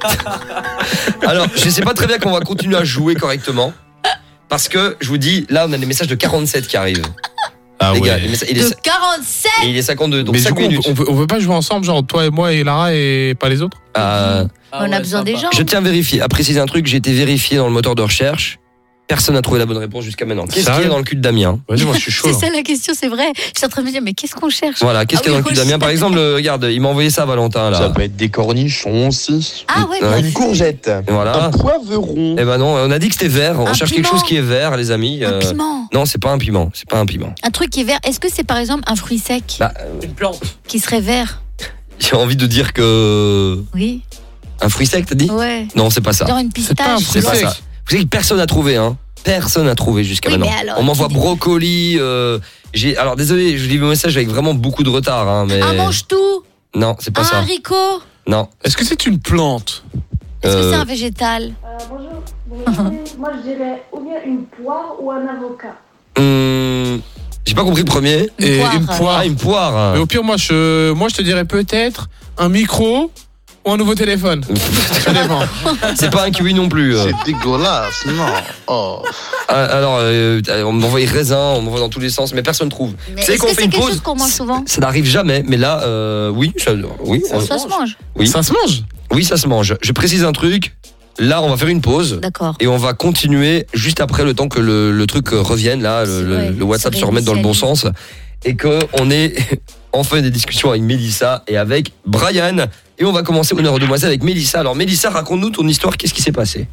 Alors, je sais pas très bien qu'on va continuer à jouer correctement. Parce que, je vous dis, là, on a des messages de 47 qui arrivent. Les gars, il est 47. Et il est 52, donc mais 5 du coup, minutes. on veut pas jouer ensemble, genre toi et moi et Lara et pas les autres On a besoin des gens. Je tiens à vérifier, à préciser un truc, j'ai été vérifié dans le moteur de recherche. Personne n'a trouvé la bonne réponse jusqu'à maintenant. Qu'est-ce qu'il y a dans le cul de Damien? Vas-y, moi je suis chaud. C'est ça la question, c'est vrai. Je suis en train de me dire, mais qu'est-ce qu'on cherche? Voilà, qu'est-ce qu'il y a dans le cul de Damien? Par exemple, regarde, il m'a envoyé ça, Valentin, là. Ça peut être des cornichons aussi. Ah ouais, une courgette. Voilà. Un poivron. Eh ben non, on a dit que c'était vert. On cherche quelque chose qui est vert, les amis. Un piment. Non, c'est pas un piment. C'est pas un piment. Un truc qui est vert. Est-ce que c'est par exemple un fruit sec? Une plante. Qui serait vert? J'ai envie de dire que. Oui. Un fruit sec, t'as dit? Ouais. Non, c'est pas ça. Genre une pistache. C'est pas ça. Vous savez que personne n'a trouvé, hein. Personne n'a trouvé jusqu'à maintenant. Alors, on m'envoie brocoli. Alors désolé, je lis vos messages avec vraiment beaucoup de retard, hein, mais. Un mange-tout. Non, c'est pas ça. Un haricot. Non. Est-ce que c'est une plante? Est-ce que c'est un végétal? Bonjour. Moi, je dirais ou bien une poire ou un avocat. J'ai pas compris le premier. Une poire. Ah, une poire. Mais au pire, moi je te dirais peut-être un micro ou un nouveau téléphone. Ça dépend. C'est pas un kiwi non plus. C'est dégueulasse, non. Oh. Alors, on m'envoie raisin, on m'envoie dans tous les sens, mais personne trouve. Mais est-ce que c'est quelque chose qu'on mange souvent? Ça n'arrive jamais, mais là, oui. Ça se mange. Oui. Ça se mange? Oui, ça se mange. Je précise un truc. Là, on va faire une pause. D'accord. Et on va continuer juste après le temps que le truc revienne, là, le WhatsApp se remette dans le bon sens. Et qu'on ait enfin des discussions avec Mélissa et avec Brian. Et on va commencer Honneur aux demoiselles avec Mélissa. Alors Mélissa, raconte-nous ton histoire, qu'est-ce qui s'est passé?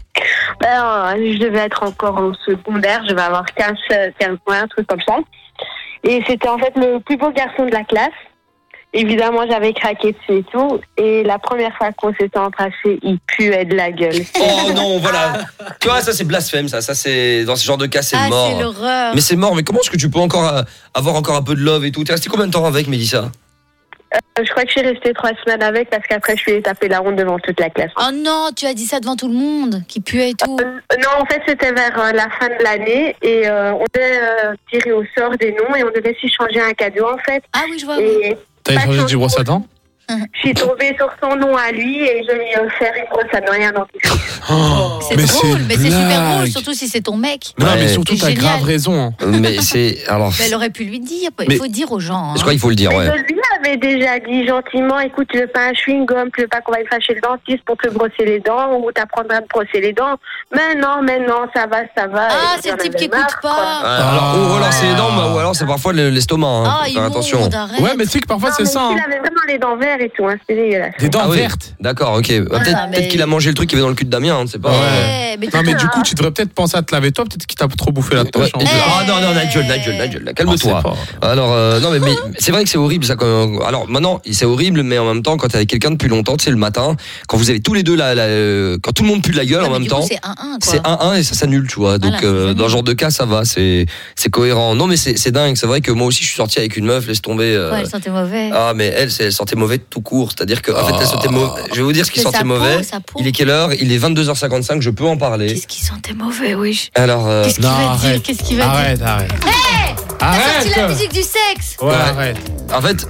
Je devais être encore en secondaire, je vais avoir 15 mois, un truc comme ça. Et c'était en fait le plus beau garçon de la classe. Évidemment, j'avais craqué dessus et tout. Et la première fois qu'on s'était embrassé, il puait de la gueule. Oh non, voilà. Tu vois, ça c'est blasphème, ça c'est dans ce genre de cas, c'est mort. C'est l'horreur. Mais c'est mort, mais comment est-ce que tu peux encore avoir encore un peu de love et tout? T'es resté combien de temps avec, Mélissa? Je crois que je suis restée 3 semaines avec parce qu'après je lui ai tapé la honte devant toute la classe. Oh non, tu as dit ça devant tout le monde, qui puait et tout. Non, en fait c'était vers la fin de l'année et on devait tirer au sort des noms et on devait s'échanger un cadeau en fait. Ah oui, je vois. Et t'as échangé du brosse à dents? Je suis tombée sur son nom à lui et je lui ai offert une brosse à dents et un dentifrice. C'est drôle, mais c'est super drôle, surtout si c'est ton mec. Non, mais surtout, t'as grave raison. Mais c'est. Alors. Elle aurait pu lui dire, il faut dire aux gens. Je crois qu'il faut le dire, ouais. Je lui avais déjà dit gentiment, écoute, tu veux pas un chewing-gum, tu veux pas qu'on va faire chez le dentiste pour te brosser les dents, ou t'apprendras à te brosser les dents. Mais non, ça va. Ah, c'est le type qui écoute pas. Alors, ou alors c'est les dents, ou alors c'est parfois l'estomac. Faire attention. Ouais, mais tu sais que parfois c'est ça. Il avait vraiment les dents vertes et tout, c'est dégueulasse. Des dents vertes. D'accord, ok. Peut-être qu'il a mangé le truc qui avait dans le cul de Damien, on ne sait pas. Non, mais du coup, tu devrais peut-être penser à te laver toi, peut-être qu'il t'a trop bouffé la poche. Ah non, Nigel, calme-toi. Alors, non, mais c'est vrai que c'est horrible ça. Alors maintenant, c'est horrible, mais en même temps, quand t'es avec quelqu'un depuis longtemps, tu sais, le matin, quand vous avez tous les deux quand tout le monde pue de la gueule en même temps, c'est 1-1, quoi. C'est 1-1 et ça s'annule, tu vois. Donc dans ce genre de cas, ça va, c'est cohérent. Non, mais c'est dingue. C'est vrai que moi aussi, je suis sorti avec une meuf, laisse tomber. Ouais, elle sentait mauvais. Ah, mais elle sentait mauvais tout court. C'est-à-dire que en fait, elle sentait mauvais. Je vais vous dire ce qui sentait mauvais. Il est quelle heure? Il est 22h55. Je peux en parler. Qu'est-ce qui sentait mauvais, oui. Alors. Qu'est-ce qu'il va dire? Qu'est-ce qu'il va dire? Arrête. Hey! T'as sorti la musique du sexe. Ouais, arrête. En fait.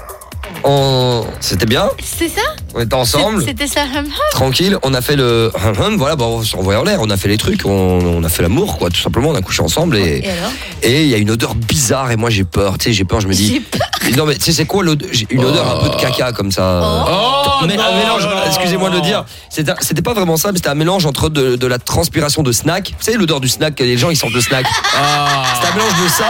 C'était bien. C'est ça? On était ensemble. C'était ça, tranquille. On a fait le voilà, bon, on s'est envoyé en l'air. On a fait les trucs. On a fait l'amour, quoi, tout simplement. On a couché ensemble et il y a une odeur bizarre et moi j'ai peur. Tu sais, j'ai peur. Je me dis. Non mais tu sais c'est quoi l'odeur? Une odeur un peu de caca comme ça. Mais un mélange. Excusez-moi de le dire. C'était pas vraiment ça, mais c'était un mélange entre de la transpiration de snack. Vous savez l'odeur du snack, les gens ils sentent le snack. C'était un mélange de ça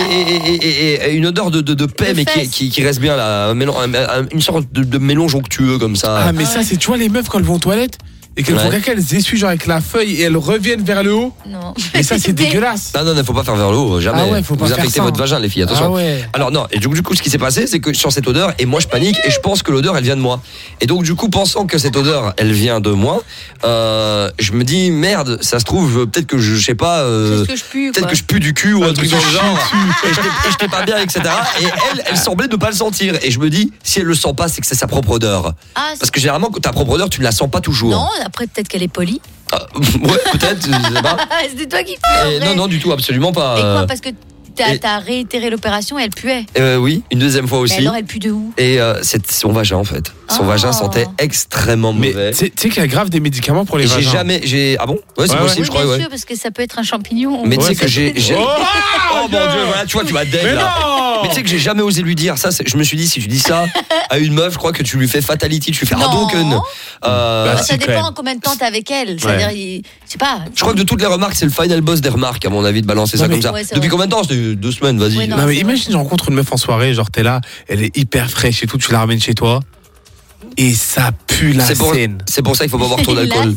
et une odeur de paix mais qui reste bien là. Une sorte de mélange onctueux comme ça. Ah mais ça c'est, tu vois les meufs quand elles vont aux toilettes et qu'elles font caca, elles essuient genre avec la feuille et elles reviennent vers le haut. Non. Et ça c'est dégueulasse. Non, il faut pas faire vers le haut, jamais. Ah ouais, faut pas vous faire infectez ça. votre vagin les filles, attention. Ah ouais. Alors non, et du coup ce qui s'est passé c'est que sur cette odeur, et moi je panique et je pense que l'odeur elle vient de moi. Et donc du coup pensant que cette odeur elle vient de moi, je me dis merde, ça se trouve peut-être que je sais pas, peut-être que je pue du cul ou un truc dans le genre. Et j'étais pas bien, etc. Et elle semblait ne pas le sentir. Et je me dis si elle le sent pas c'est que c'est sa propre odeur. Parce que généralement ta propre odeur tu ne la sens pas toujours. Non, après peut-être qu'elle est polie. Ouais, peut-être, je sais pas. C'était toi qui puais. Non, du tout, absolument pas. Et quoi, parce que t'as réitéré l'opération et elle puait. Oui, une deuxième fois aussi. Mais alors elle pue de où? Et c'est son vagin en fait. Son vagin sentait extrêmement mauvais. Tu sais qu'il y a grave des médicaments pour les vagins. Ah bon? Ouais, c'est possible, je crois. Bien sûr, parce que ça peut être un champignon. Mais tu sais que j'ai. Oh mon Dieu, voilà, tu vois, tu vas dead là. Mais tu sais que j'ai jamais osé lui dire ça. Je me suis dit, si tu dis ça à une meuf, je crois que tu lui fais fatality, tu lui fais Hadouken. Ça dépend combien de temps t'es avec elle. C'est-à-dire, je sais pas. Je crois que de toutes les remarques, c'est le final boss des remarques, à mon avis, de balancer ça comme ça. Depuis combien de temps? C'était 2 semaines, vas-y. Non, mais imagine, je rencontre une meuf en soirée, genre t'es là, elle est hyper fraîche et tout, tu la ramènes chez toi. Et ça pue la scène. C'est pour ça qu'il faut pas boire trop d'alcool.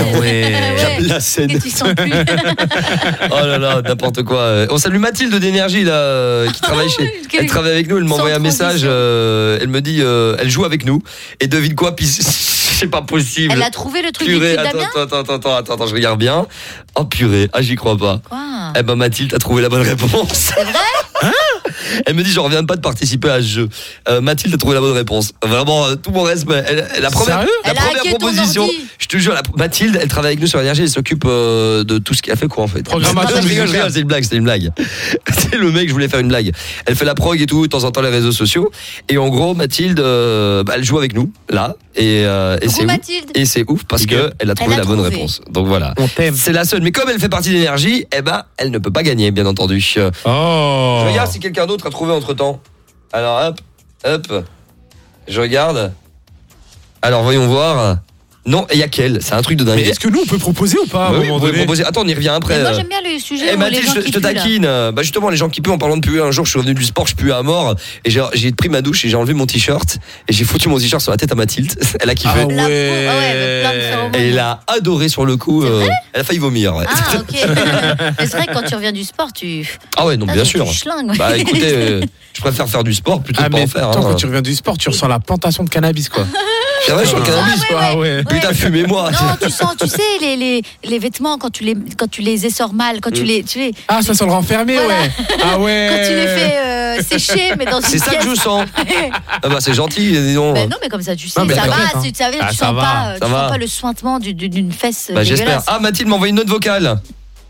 La scène. Et tu sens plus. Oh là là, n'importe quoi. On salue Mathilde d'énergie là, qui travaille elle travaille avec nous. Elle m'a envoyé un message. Elle me dit, elle joue avec nous. Et devine quoi, c'est pas possible. Elle a trouvé le truc du cul de Damien. Attends, je regarde bien. Oh purée, j'y crois pas. Quoi? Eh ben Mathilde, t'as trouvé la bonne réponse. C'est vrai? Hein? Elle me dit, je reviens pas de participer à ce jeu. Mathilde a trouvé la bonne réponse. Vraiment, tout mon respect. La première proposition, je te jure, Mathilde, elle travaille avec nous sur l'énergie, elle s'occupe de tout ce qu'elle fait, quoi, en fait. Programmation. Je rigole, c'est une blague. C'est le mec, je voulais faire une blague. Elle fait la prog et tout, de temps en temps les réseaux sociaux. Et en gros, Mathilde, elle joue avec nous, là. Et c'est ouf parce que elle a trouvé la bonne réponse. Donc voilà. C'est la seule. Mais comme elle fait partie d'énergie, elle ne peut pas gagner, bien entendu. Je regarde si quelqu'un d'autre a trouvé entre temps. Alors hop. Je regarde. Alors voyons voir. Non, il y a qu'elle, c'est un truc de dingue. Mais est-ce que nous on peut proposer ou pas à un moment donné? Attends, on y revient après. Mais moi j'aime bien le sujet. Mathilde, je te taquine. Bah justement, les gens qui puent, en parlant de puer, un jour je suis revenu du sport, je puais à mort et j'ai pris ma douche et j'ai enlevé mon t-shirt et j'ai foutu mon t-shirt sur la tête à Mathilde. Elle a kiffé. Ah ouais. Et elle a adoré sur le coup. Elle a failli vomir. Ouais. Ah ok. Mais c'est vrai que quand tu reviens du sport, Ah ouais, donc bien sûr. Bah écoutez, je préfère faire du sport plutôt que pas en faire. Quand tu reviens du sport, tu ressens la plantation de cannabis quoi. C'est vrai, sur le cannabis. Ouais. Putain, fumez-moi. Non, tu sais les vêtements quand tu les essores mal, quand tu les Ah, ça sent le renfermé, voilà. ouais. Ah ouais. Quand tu les fais sécher mais dans une pièce. C'est ça que je sens. Ah bah c'est gentil, dis donc. Bah non, mais comme ça tu sais, non, ça va, tu sens pas le suintement d'une fesse bah, dégueulasse. J'espère. Ah, Mathilde m'a envoyé une note vocale.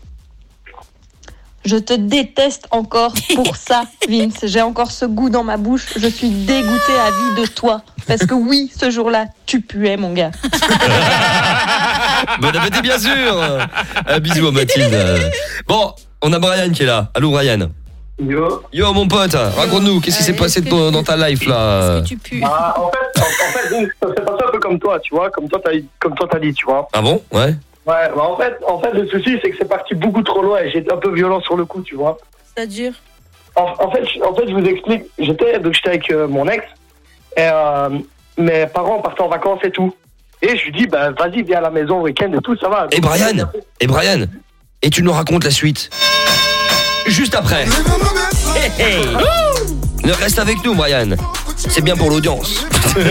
Je te déteste encore pour ça, Vince. J'ai encore ce goût dans ma bouche. Je suis dégoûtée à vie de toi. Parce que oui, ce jour-là, tu puais, mon gars. Bon appétit, bien sûr. Bisous à Mathilde. Bon, on a Brian qui est là. Allô, Brian. Yo mon pote, raconte-nous, qu'est-ce qui s'est passé dans ta life là? En fait, c'est passé un peu comme toi, tu vois, comme toi t'as dit, tu vois. Ah bon? Ouais. Ouais, bah en fait, le souci c'est que c'est parti beaucoup trop loin et j'étais un peu violent sur le coup, tu vois. C'est-à-dire? En fait, je vous explique. J'étais avec mon ex et mes parents partaient en vacances et tout. Et je lui dis, bah vas-y, viens à la maison au week-end et tout, ça va. Et Brian, et tu nous racontes la suite juste après. Hey, hey. Ne reste avec nous, Brian. C'est bien pour l'audience.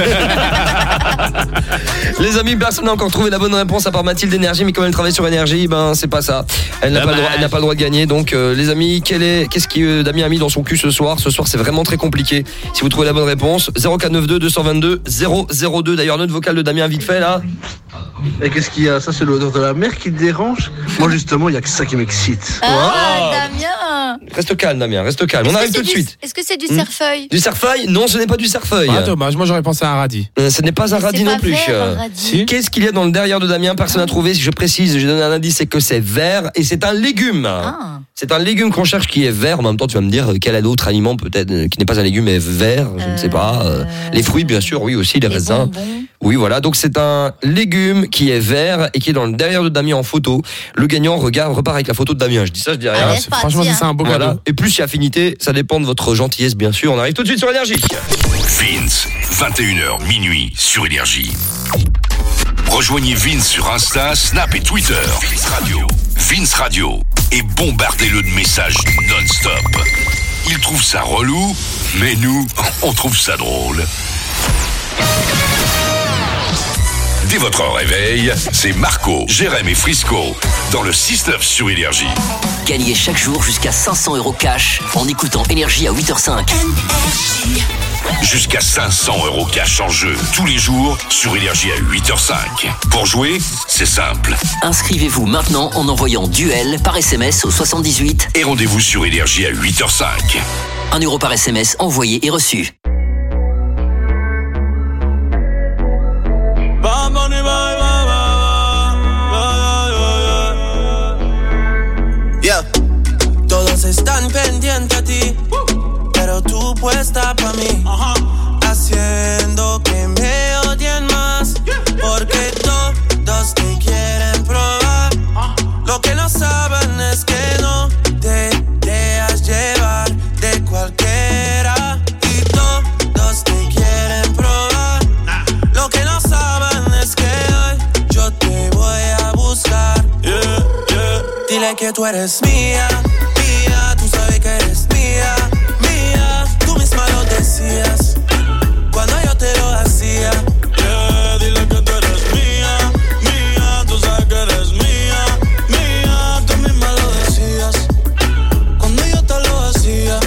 Les amis, personne n'a encore trouvé la bonne réponse à part Mathilde d'Énergie, mais comme elle travaille sur Énergie, ben c'est pas ça. Elle n'a pas le droit de gagner. Donc les amis, qu'est-ce que Damien a mis dans son cul ce soir? Ce soir, c'est vraiment très compliqué. Si vous trouvez la bonne réponse, 0492 222 002. D'ailleurs, note vocale de Damien vite fait là. Et qu'est-ce qu'il y a? Ça, c'est l'odeur de la mer qui te dérange? Moi, justement, il y a que ça qui m'excite. Ah, Damien. Reste calme, Damien, reste calme. On arrive tout de suite. Est-ce que c'est du cerfeuil? Du cerfeuil? Non, ce n'est pas du cerfeuil. Ah, dommage, moi j'aurais pensé à un radis. Ce n'est pas un radis non plus. Si. Qu'est-ce qu'il y a dans le derrière de Damien? Personne n'a trouvé. Si je précise, j'ai donné un indice, c'est que c'est vert et c'est un légume. Ah. C'est un légume qu'on cherche qui est vert. En même temps, tu vas me dire quel autre aliment peut-être qui n'est pas un légume mais vert. Je ne sais pas. Les fruits, bien sûr, oui aussi, les raisins. Bonbons. Oui, voilà. Donc c'est un légume qui est vert et qui est dans le derrière de Damien en photo. Le gagnant repart avec la photo de Damien. Je dis ça, je dis rien. Allez, Franchement, c'est un beau cadeau. Et plus il y a affinité, ça dépend de votre gentillesse, bien sûr. On arrive tout de suite sur Énergie. Vince, 21h minuit sur Énergie. Rejoignez Vince sur Insta, Snap et Twitter. Vince Radio. Et bombardez-le de messages non-stop. Il trouve ça relou, mais nous, on trouve ça drôle. Dès votre réveil, c'est Marco, Jérém et Frisco dans le 6-9 sur Énergie. Gagnez chaque jour jusqu'à 500 € cash en écoutant Énergie à 8h05. Jusqu'à 500 € cash en jeu tous les jours sur Énergie à 8h05. Pour jouer, c'est simple. Inscrivez-vous maintenant en envoyant Duel par SMS au 78. Et rendez-vous sur Énergie à 8h05. 1 € par SMS envoyé et reçu. Yeah. Todos están pendientes a ti, pero tú puesta pa' mí, haciendo que me odien más, porque todos te quieren probar. Lo que no saben es que no te dejas llevar de cualquiera, y todos te quieren probar. Lo que no saben es que hoy yo te voy a buscar. Dile que tú eres mía, mía, tú sabes que eres mía, mía, tú misma lo decías cuando yo te lo hacía. Dile que tú eres mía, mía, tú sabes que eres mía, mía, tú misma lo decías cuando yo te lo hacía.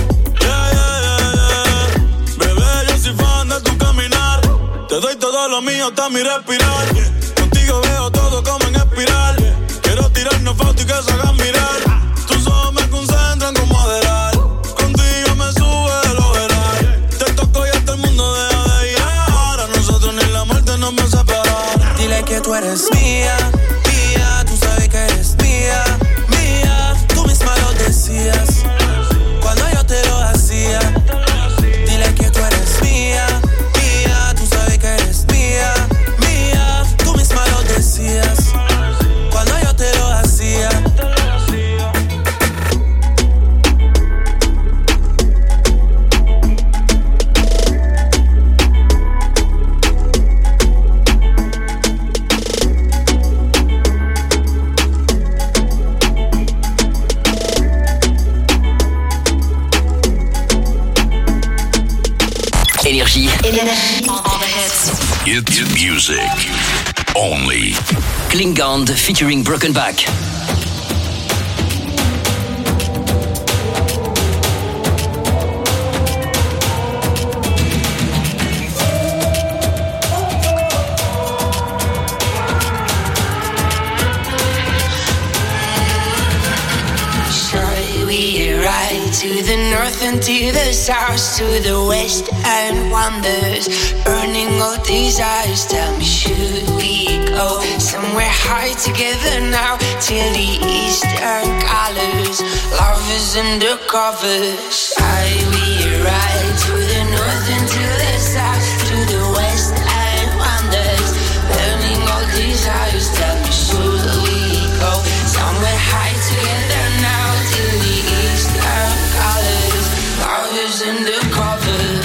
Bebé, yo soy fan de tu caminar, te doy todo lo mío hasta mi respirar. Contigo veo todo como en espiral. Quiero tirarnos fotos y que se hagan mirar. Tus ojos me concentran como adelar. Contigo me sube el overall. Te toco y hasta el mundo deja de ir. A nosotros ni la muerte nos va a separar. Dile que tú eres mía, mía. Tú sabes que eres mía, mía. Tú misma lo decías cuando yo te lo hacía. Dile que tú eres mía, mía. Tú sabes que eres mía, mía. Tú misma lo decías cuando yo te lo hacía. Énergie. It's music only. Klingand featuring Broken Back. Surely we're right. to the north and to the south, to the west and wonders, burning all desires. Tell me, should we go somewhere high together now, till the eastern colors, lovers undercovers? I will ride to the north and to the south, to the west and wonders, burning all desires. Tell me, should we go somewhere high together now, till the eastern colors, lovers undercover?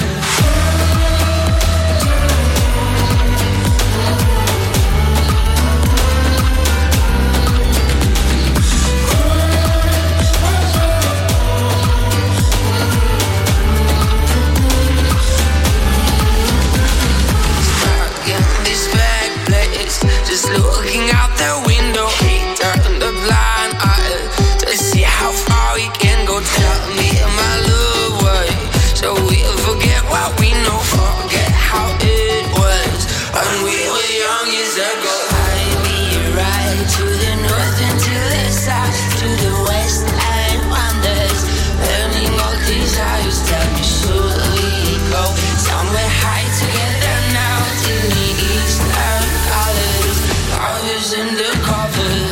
Just looking out the window, turn the blind eye to see how far we can go. Tell me, my love, why? So we'll forget what we know, forget how it was when we were young years ago. I'll be right to the north and to the south, to the west and wonders, burning all desires. Tell me, should we go somewhere high together now, till the eastern colors, lovers undercover?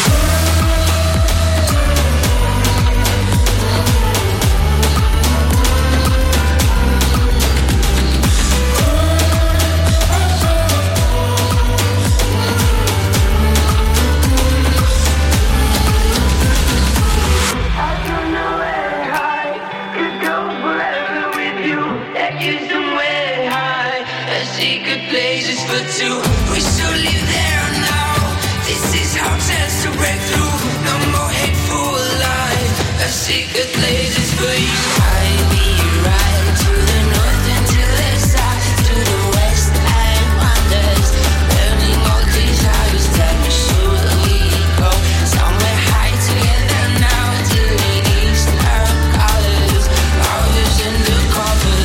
Places for two, we should live there now. This is how chance to break through. No more hateful lies. A secret places for you. I'll be right to the north and to the south, to the west and wonders, burning all desires. Tell me, should we go somewhere high together now, till the eastern colors, lovers undercover?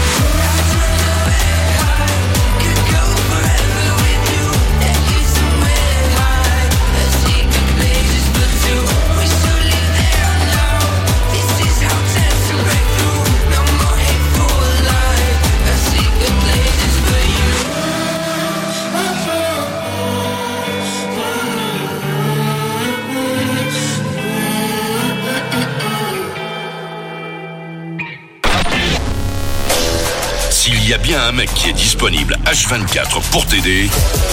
S'il y a bien un mec qui est disponible H24 pour t'aider,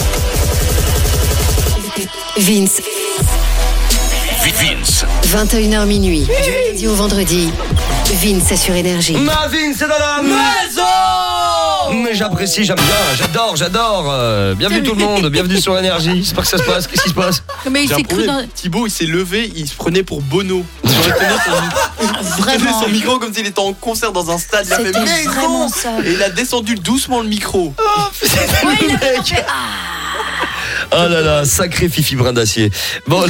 Vince. Vince. 21h minuit, du lundi au vendredi. Vince est sur Énergie. Ma Vince est dans la maison. Mais j'apprécie, j'aime bien, j'adore. Bienvenue tout le monde, bienvenue sur Énergie. J'espère que ça se passe. Qu'est-ce qui se passe? Mais il s'est cru dans... Thibaut, il s'est levé, il se prenait pour Bono. Il tenait son micro comme s'il était en concert dans un stade. Il a fait maison et il a descendu doucement le micro. Ouais, il a vraiment fait... Oh là là, sacré Fifi brin d'acier. Bon,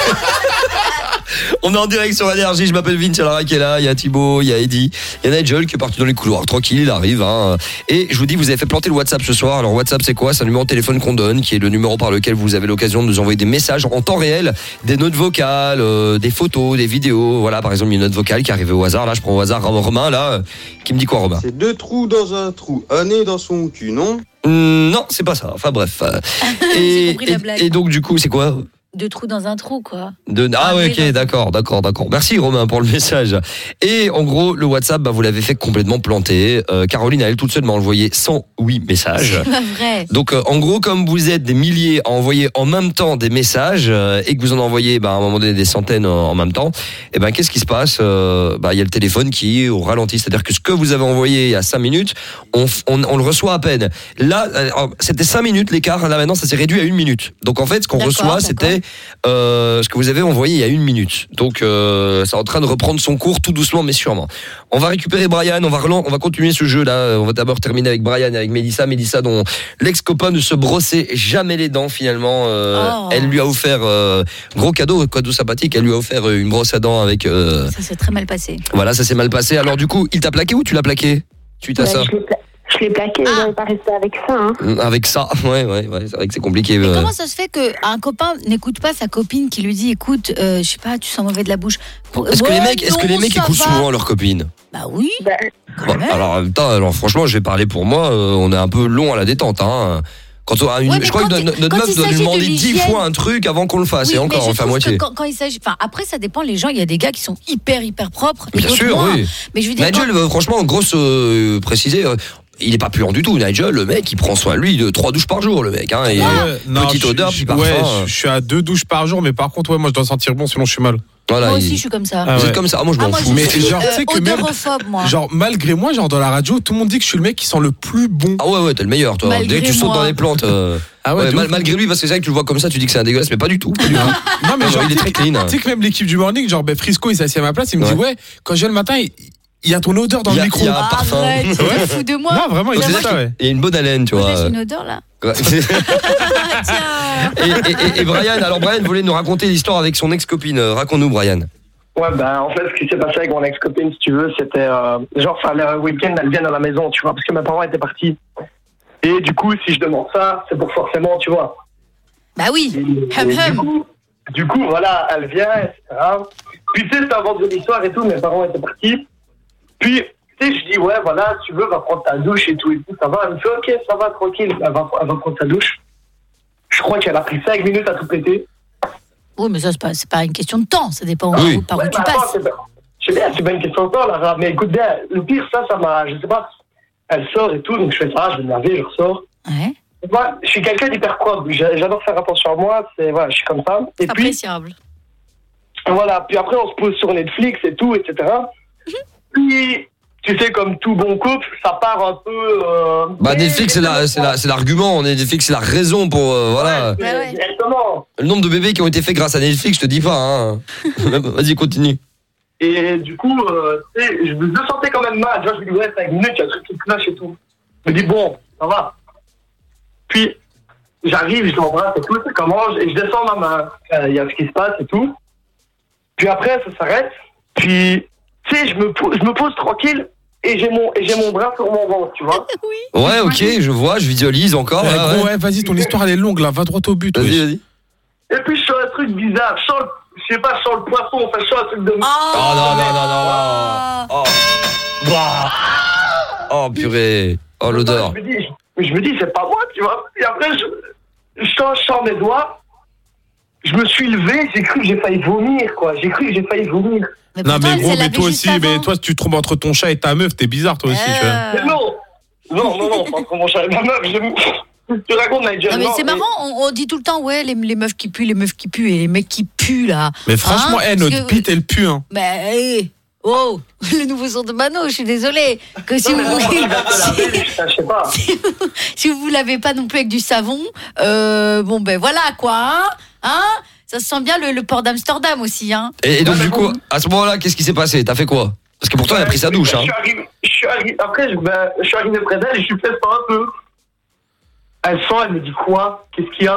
on est en direct sur Énergie. Je m'appelle Vince, Lara qui est là, il y a Thibaut, il y a Eddy, il y a Nigel qui est parti dans les couloirs. Tranquille, il arrive. Et je vous dis, vous avez fait planter le WhatsApp ce soir. Alors WhatsApp, c'est quoi? C'est un numéro de téléphone qu'on donne, qui est le numéro par lequel vous avez l'occasion de nous envoyer des messages en temps réel, des notes vocales, des photos, des vidéos. Voilà, par exemple, une note vocale qui arrive au hasard. Là, je prends au hasard Romain, là, qui me dit quoi, Romain? C'est 2 trous dans un trou, un nez dans son cul, non? Non, c'est pas ça. Enfin bref. J'ai compris la blague. Et donc du coup, c'est quoi? 2 trous dans un trou, quoi. Ah ouais, ok, d'accord. Merci Romain pour le message. Et en gros, le WhatsApp, vous l'avez fait complètement planter. Caroline, elle toute seule m'a envoyé 108 messages. C'est pas vrai. Donc en gros, comme vous êtes des milliers à envoyer en même temps des messages et que vous en envoyez à un moment donné des centaines en même temps, qu'est-ce qui se passe? Il y a le téléphone qui est au ralenti. C'est-à-dire que ce que vous avez envoyé il y a 5 minutes, on le reçoit à peine. Là, c'était 5 minutes l'écart. Là maintenant, ça s'est réduit à 1 minute. Donc en fait, ce qu'on reçoit, c'était ce que vous avez envoyé il y a 1 minute. Donc c'est en train de reprendre son cours tout doucement mais sûrement. On va récupérer Brian, on va continuer ce jeu là. On va d'abord terminer avec Brian et avec Mélissa dont l'ex-copain ne se brossait jamais les dents finalement. Elle lui a offert gros cadeau sympathique, elle lui a offert une brosse à dents avec Ça s'est très mal passé. Voilà, ça s'est mal passé. Alors du coup, il t'a plaqué ou tu l'as plaqué suite à ça? Je l'ai plaqué, je n'avais pas resté avec ça. Hein. Avec ça, ouais, c'est vrai que c'est compliqué. Mais comment ça se fait qu'un copain n'écoute pas sa copine qui lui dit écoute, je sais pas, tu sens mauvais de la bouche. Est-ce que les mecs écoutent souvent leurs copines? Bah oui. Alors franchement, je vais parler pour moi, on est un peu long à la détente. Hein. Quand on a je crois que notre meuf doit lui demander 10 fois un truc avant qu'on le fasse, et encore, on fait à moitié. Quand il s'agit, après ça dépend, les gens, il y a des gars qui sont hyper propres. Bien sûr, oui. Mais je veux dire, Nigel, franchement, grosse préciser. Il est pas puant du tout, Nigel, le mec, il prend soin de lui de 3 douches par jour, le mec. Hein, et petite odeur, puis parfum. Ouais, je suis à 2 douches par jour, mais par contre, moi je dois sentir bon, sinon je suis mal. Voilà, moi aussi, je suis comme ça. Vous êtes comme ça, moi je m'en fous. Mais genre, tu sais que même, moi. genre, malgré moi, genre dans la radio, tout le monde dit que je suis le mec qui sent le plus bon. Ah ouais, t'es le meilleur, toi. Dès que tu sautes dans les plantes. Malgré lui, parce que c'est vrai que tu le vois comme ça, tu dis que c'est un dégueulasse, mais pas du tout. Non, mais genre, il est très clean. Tu sais que même l'équipe du morning, genre, Frisco, il s'est assis à ma place, il me dit, ouais, quand je viens le matin, il y a ton odeur dans le micro. Il y a un parfum. Arrête, fou de moi. Non, vraiment, il a ça, ouais. Il y a une bonne haleine, tu vois. J'ai une odeur là. Et Brian, alors Brian voulait nous raconter l'histoire avec son ex-copine. Raconte-nous, Brian. Ouais, ben en fait, ce qui s'est passé avec mon ex-copine, si tu veux, c'était genre, le week-end, elle vient à la maison, tu vois, parce que mes parents étaient partis. Et du coup, si je demande ça, c'est pour forcément, tu vois. Bah oui. Du coup, voilà, elle vient, etc. Puis tu sais, c'était un vendredi soir et tout, mes parents étaient partis. Puis, tu sais, je dis, ouais, voilà, si tu veux, va prendre ta douche et tout, ça va. Elle me fait, ok, ça va, tranquille. Elle va prendre sa douche. Je crois qu'elle a pris 5 minutes à tout péter. Oui, mais ça, c'est pas une question de temps, ça dépend par où tu passes. Je sais bien, c'est pas une question de temps, Lara, mais écoute bien, le pire, ça m'a, je sais pas, elle sort et tout, donc je fais ça, je vais me laver, je ressors. Ouais. Moi, je suis quelqu'un d'hyper propre, j'adore faire attention à moi, voilà, je suis comme ça. Et puis, appréciable. Voilà, puis après, on se pose sur Netflix et tout, etc. Puis, tu sais, comme tout bon couple, ça part un peu... Netflix, c'est l'argument. Netflix, c'est la raison pour... voilà. Ouais, exactement. Le nombre de bébés qui ont été faits grâce à Netflix, je te dis pas. Hein. Vas-y, continue. Et du coup, tu sais, je me sentais quand même mal. Tu vois, je me dis, ouais, 5 minutes, il y a un truc qui cloche et tout. Je me dis, bon, ça va. Puis, j'arrive, je l'embrasse et tout, ça commence, et je descends ma main. Il y a ce qui se passe et tout. Puis après, ça s'arrête. Puis, tu sais, je me pose tranquille et j'ai mon bras sur mon ventre, tu vois. Oui. Ouais, ok, je vois, je visualise encore. Ouais, vas-y, ton histoire elle est longue là, va droit au but. Vas-y. Et puis je sens un truc bizarre, je sens le poisson, enfin je sens un truc de... non. Oh purée. Oh l'odeur. Je me dis, c'est pas moi, tu vois. Et après, je sens mes doigts. Je me suis levé, j'ai cru que j'ai failli vomir, quoi. Mais non, mais gros, mais toi aussi, mais toi, si tu te trompes entre ton chat et ta meuf, t'es bizarre, toi aussi, tu vois. Mais non, pas entre mon chat et ma meuf, tu racontes, Nigel. Non, mais c'est marrant, on dit tout le temps, ouais, les meufs qui puent, et les mecs qui puent, là. Mais franchement, notre bite, elle pue, hein. Mais, le nouveau son de Mano, je suis désolée. Que si si vous lavez pas non plus avec du savon, bon, ben voilà, quoi, hein. Ça se sent bien le port d'Amsterdam aussi, hein. Et donc, du coup, à ce moment-là, qu'est-ce qui s'est passé? T'as fait quoi? Parce que pourtant, elle a pris sa douche, hein. Je suis arrivé près d'elle et je suis fait ça un peu. Elle sent, elle me dit quoi? Qu'est-ce qu'il y a?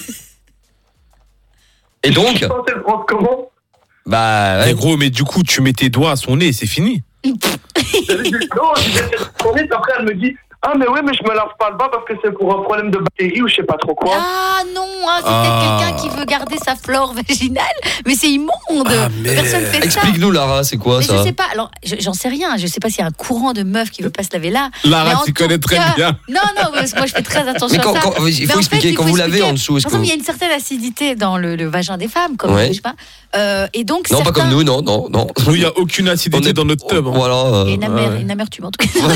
Et donc? Je pensais le prendre comment? Bah, mais gros, mais du coup, tu mets tes doigts à son nez et c'est fini. Non, je mets son nez, après elle me dit, ah mais ouais, mais je me lave pas le bas parce que c'est pour un problème de bactéries ou je sais pas trop quoi. Ah non, c'est peut-être quelqu'un qui veut garder sa flore vaginale, mais c'est immonde. Personne fait ça. Explique-nous, Lara, c'est quoi ça? Je sais pas, alors j'en sais rien, je sais pas s'il y a un courant de meufs qui veut pas se laver là. Lara, tu connais très bien. Non, parce que moi je fais très attention à ça. Il faut expliquer, quand vous lavez en dessous. Par exemple, il y a une certaine acidité dans le vagin des femmes, comme je sais pas. Et donc non, pas comme nous, non. Nous, il n'y a aucune acidité dans notre tub. Voilà. Et une amertume en tout cas.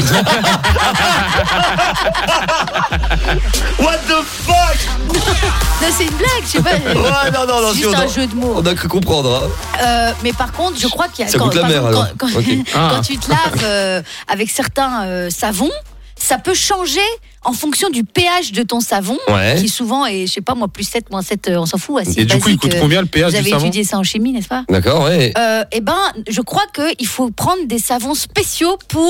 What the fuck? Non, c'est une blague, je sais pas. Ouais, non, c'est juste un jeu de mots. On a cru comprendre. Mais par contre, je crois qu'il y a... Ça goûte la mer, alors. Quand tu te laves avec certains savons, ça peut changer en fonction du pH de ton savon, qui souvent est, je sais pas moi, plus 7, moins 7, on s'en fout. Et du coup, il coûte combien le pH du savon? Vous avez étudié ça en chimie, n'est-ce pas? D'accord, ouais. Je crois qu'il faut prendre des savons spéciaux pour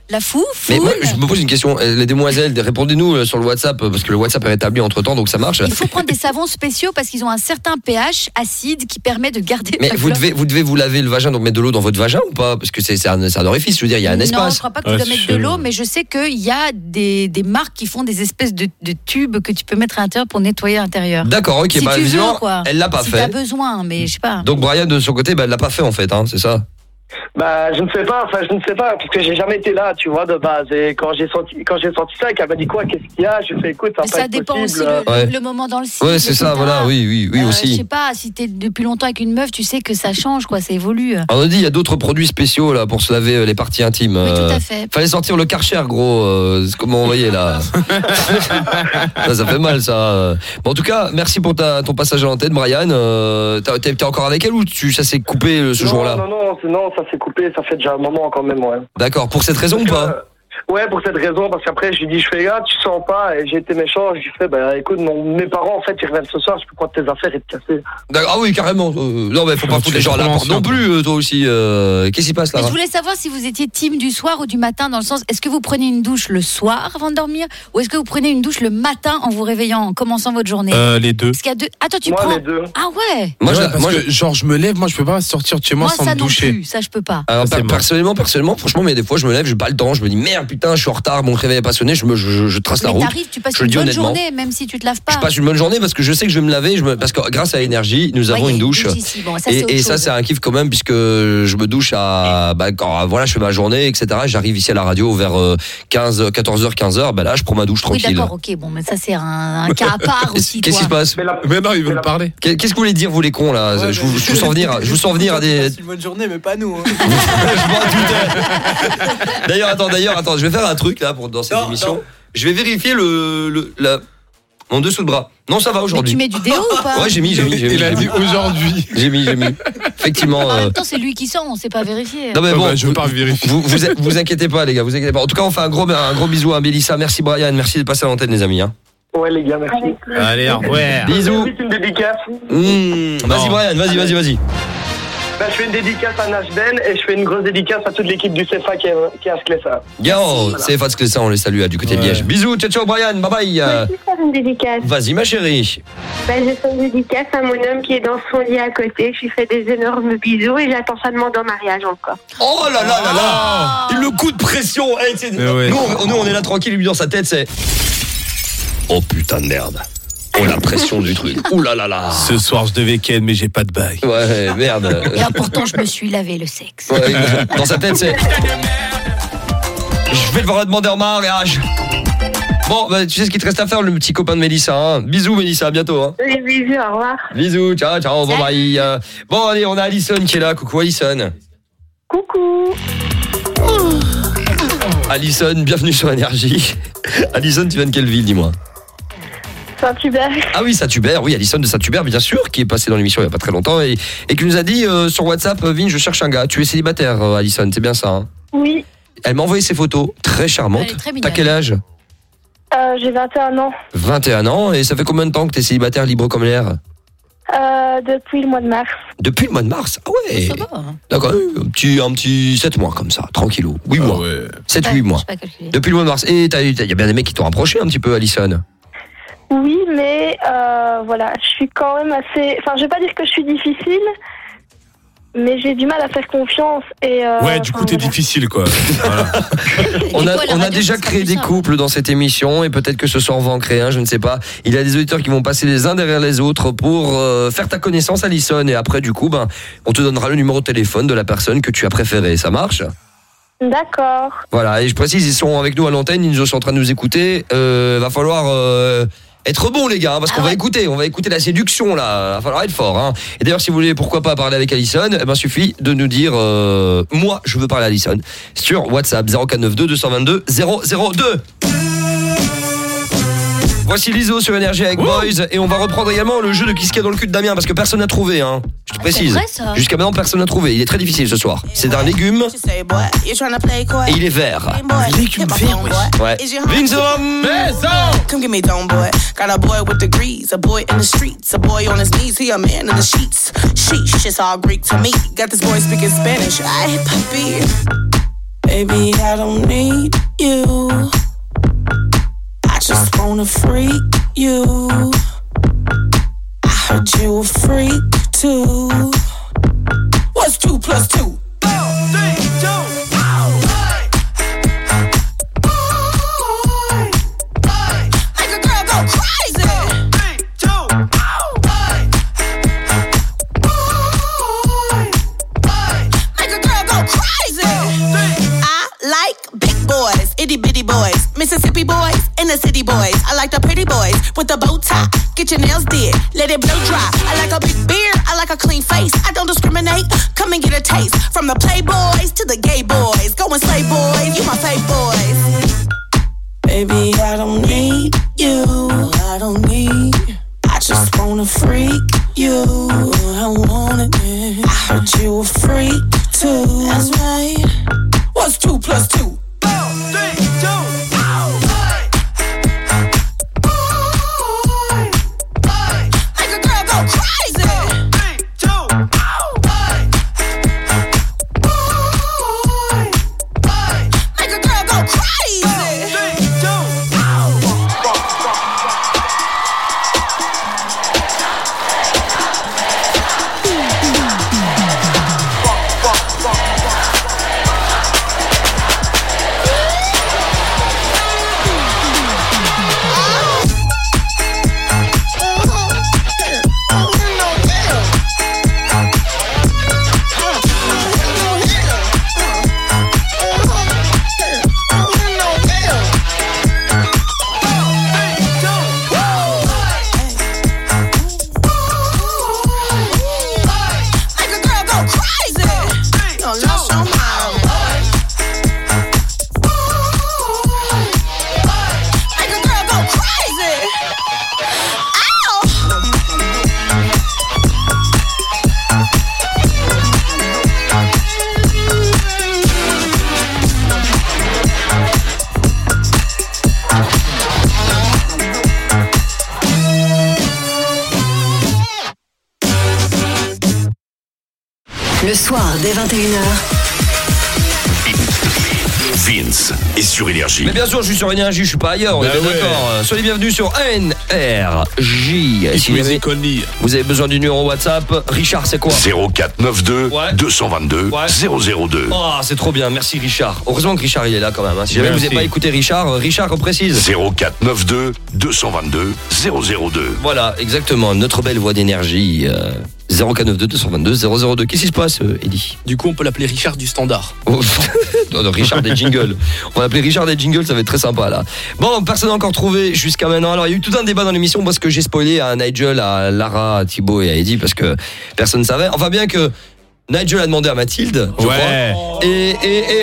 La fou. Mais moi, je me pose une question. Les demoiselles, répondez-nous sur le WhatsApp, parce que le WhatsApp est rétabli entre-temps, donc ça marche. Il faut prendre des savons spéciaux parce qu'ils ont un certain pH acide qui permet de garder. Mais vous devez vous laver le vagin, donc mettre de l'eau dans votre vagin ou pas? Parce que c'est un orifice, je veux dire, il y a un espace. Non, je crois pas que tu dois mettre de l'eau, mais je sais qu'il y a des marques qui font des espèces de tubes que tu peux mettre à l'intérieur pour nettoyer l'intérieur. D'accord, ok. Si tu veux, quoi. Elle l'a pas fait. Si t'as besoin, mais je sais pas. Donc Brian, de son côté, elle l'a pas fait en fait, hein, c'est ça? Bah, je ne sais pas, parce que j'ai jamais été là, tu vois, de base. Et quand j'ai senti ça, et qu'elle m'a dit quoi, qu'est-ce qu'il y a, je fais écoute, ça dépend possible. aussi le moment dans le cycle. Ouais, c'est ça, voilà, oui, aussi. Je sais pas, si t'es depuis longtemps avec une meuf, tu sais que ça change, quoi, ça évolue. On a dit, il y a d'autres produits spéciaux là pour se laver les parties intimes. Oui, tout à fait. Fallait sortir le Karcher, gros. C'est comment on voyait là. ça fait mal, ça. Bon, en tout cas, merci pour ton passage à l'antenne, Brian. T'es encore avec elle ou ça s'est coupé ce jour-là? Non, ça s'est coupé, ça fait déjà un moment quand même, ouais. D'accord, pour cette raison ou pas? Ouais, pour cette raison, parce qu'après, je lui dis, je fais là, tu sens pas, et j'ai été méchant, je lui fais, écoute, mes parents, en fait, ils reviennent ce soir, je peux prendre tes affaires et te casser. Ah oui, carrément. Non, mais faut pas foutre les gens à la porte non plus, toi aussi. Qu'est-ce qui se passe là? Je voulais savoir si vous étiez team du soir ou du matin, dans le sens, est-ce que vous prenez une douche le soir avant de dormir, ou est-ce que vous prenez une douche le matin en vous réveillant, en commençant votre journée? Les deux. Parce qu'il y a deux. Attends, tu moi, prends les deux. Ah ouais. Moi, je me lève, moi, je peux pas sortir de chez moi sans me doucher. Non plus, ça, je peux pas. Alors, personnellement, franchement, mais des fois, je me lève, j'ai pas le temps, je me dis merde, putain, je suis en retard, mon réveil est pas sonné, je trace la route. Tu passes une bonne journée, même si tu te laves pas. Je passe une bonne journée parce que je sais que je vais me laver, parce que grâce à Énergie, nous avons une douche. Et ça, c'est un kiff quand même, puisque je me douche quand je fais ma journée, etc. J'arrive ici à la radio vers 14h, 15h, là, je prends ma douche tranquille. Oui, d'accord, ok, bon, mais ça, c'est un cas à part aussi. Qu'est-ce qui se passe? Mais non, il veut me parler. Qu'est-ce que vous voulez dire, vous les cons, là? Ouais, je vous sens venir à des. C'est une bonne journée, mais pas nous. D'ailleurs, attends, je vais faire un truc là dans cette émission. Non. Je vais vérifier mon dessous de bras. Non, ça va aujourd'hui. Mais tu mets du déo ou pas? Ouais, j'ai mis. Il a dit aujourd'hui. J'ai mis. Effectivement. En même temps, c'est lui qui sent, on sait pas vérifier. Non mais bon, je veux pas vérifier. Vous inquiétez pas, les gars, vous inquiétez pas. En tout cas, on fait un gros bisou à Mélissa. Merci Brian, merci de passer à l'antenne, les amis. Hein. Ouais, les gars, merci. Allez, au revoir. Bisous. Une dédicace. Vas-y Brian, vas-y. Je fais une dédicace à Nashben et je fais une grosse dédicace à toute l'équipe du CFA qui est à Sclessa. Yo, CFA de Sclessa, on les salue du côté de Liège. Bisous, ciao Brian, bye bye. Je vais faire une dédicace. Vas-y ma chérie. Je fais une dédicace à mon homme qui est dans son lit à côté. Je lui fais des énormes bisous et j'attends sa demande en mariage encore. Oh là là là là. Le coup de pression. Nous on est là tranquille, lui dans sa tête c'est... Oh putain de merde. Oh la pression du truc. Ouh là là là. Ce soir je devais ken mais j'ai pas de bail. Ouais merde. Et pourtant je me suis lavé le sexe. Ouais, dans sa tête c'est... Je vais devoir la demander en mariage. Bon tu sais ce qu'il te reste à faire le petit copain de Mélissa hein. Bisous Mélissa, à bientôt hein. Les bisous, au revoir. Bisous, ciao, bye bye. Bon allez on a Alison qui est là. Coucou Alison. Coucou. Alison, bienvenue sur Énergie. Alison, tu viens de quelle ville, dis-moi? Saint-Hubert. Ah oui, Saint-Hubert, oui, Alison de Saint-Hubert, bien sûr, qui est passée dans l'émission il n'y a pas très longtemps et qui nous a dit sur WhatsApp, Vin, je cherche un gars. Tu es célibataire, Alison, c'est bien ça hein? Oui. Elle m'a envoyé ses photos, très charmantes. Elle est très mignonne. T'as quel âge? J'ai 21 ans. 21 ans, et ça fait combien de temps que t'es célibataire libre comme l'air? Depuis le mois de mars. Depuis le mois de mars? Ah ouais. Ça va. D'accord, un petit 7 mois comme ça, tranquillou. 8 mois. Ouais. 7-8 mois. Depuis le mois de mars. Et il y a bien des mecs qui t'ont rapproché un petit peu, Alison? Oui, mais voilà, je suis quand même assez... Enfin, je vais pas dire que je suis difficile, mais j'ai du mal à faire confiance. Et du coup, t'es difficile, quoi. Voilà. On a déjà créé des couples dans cette émission et peut-être que ce soir on va en créer un, je ne sais pas. Il y a des auditeurs qui vont passer les uns derrière les autres pour faire ta connaissance, Alison, et après du coup, on te donnera le numéro de téléphone de la personne que tu as préférée. Ça marche ? D'accord. Voilà, et je précise, ils sont avec nous à l'antenne, ils sont en train de nous écouter. Va falloir être bon les gars, parce qu'on va écouter la séduction là, va falloir être fort hein. Et d'ailleurs si vous voulez pourquoi pas parler avec Alison, suffit de nous dire moi je veux parler à Alison sur WhatsApp 0492 222 002. Voici Liso sur Énergie avec Boys et on va reprendre également le jeu de qui ce qu'il y a dans le cul de Damien parce que personne n'a trouvé hein. Je te précise. Jusqu'à maintenant personne n'a trouvé. Il est très difficile ce soir. C'est un légume et il est vert. Un légume vert. Ouais. Vince. Come get me down, boy. Got a boy with degrees, a boy in the streets, a boy on his knees, he a man in the sheets. Sheesh, it's all Greek to me. Got this boy speaking Spanish. Ay, papi. Baby, I don't need you. I just wanna freak you. I heard you a freak too. What's 2 plus 2? 4, 3, 2. Make a girl go crazy. 3, 2. Make a girl go crazy. I like big boys, itty bitty boys, Mississippi boys, and the city boys. I like the pretty boys with the bow tie. Get your nails did, let it blow dry. I like a big beard, I like a clean face. I don't discriminate, come and get a taste. From the playboys to the gay boys. Go and slay boys, you my fave boys. Baby, I don't need you. I don't need. I just wanna freak you. I want it. I heard you a freak too. That's right. What's 2 plus 2? 4, 3, 2. Make a girl go crazy. 3, 2. Make a girl go crazy. 3, 2. Le soir, dès 21h. Vince est sur Énergie. Mais bien sûr, je suis sur Énergie, je suis pas ailleurs, on est bien d'accord. Soyez bienvenus sur NRJ. Si vous avez besoin du numéro WhatsApp, Richard, c'est quoi? 0492 222 002. Oh, c'est trop bien, merci Richard. Heureusement que Richard il est là quand même. Hein. Si jamais vous n'avez pas écouté Richard, Richard reprécise. 0492 222 002. Voilà, exactement, notre belle voix d'Énergie. 0492 222 002. Qu'est-ce qui se passe, Eddy? Du coup, on peut l'appeler Richard du Standard. Non, Richard des jingles. On va l'appeler Richard des jingles, ça va être très sympa là. Bon, personne n'a encore trouvé jusqu'à maintenant. Alors, il y a eu tout un débat dans l'émission parce que j'ai spoilé à Nigel, à Lara, à Thibaut et à Eddy parce que personne ne savait. Enfin, bien que Nigel a demandé à Mathilde, je crois. Et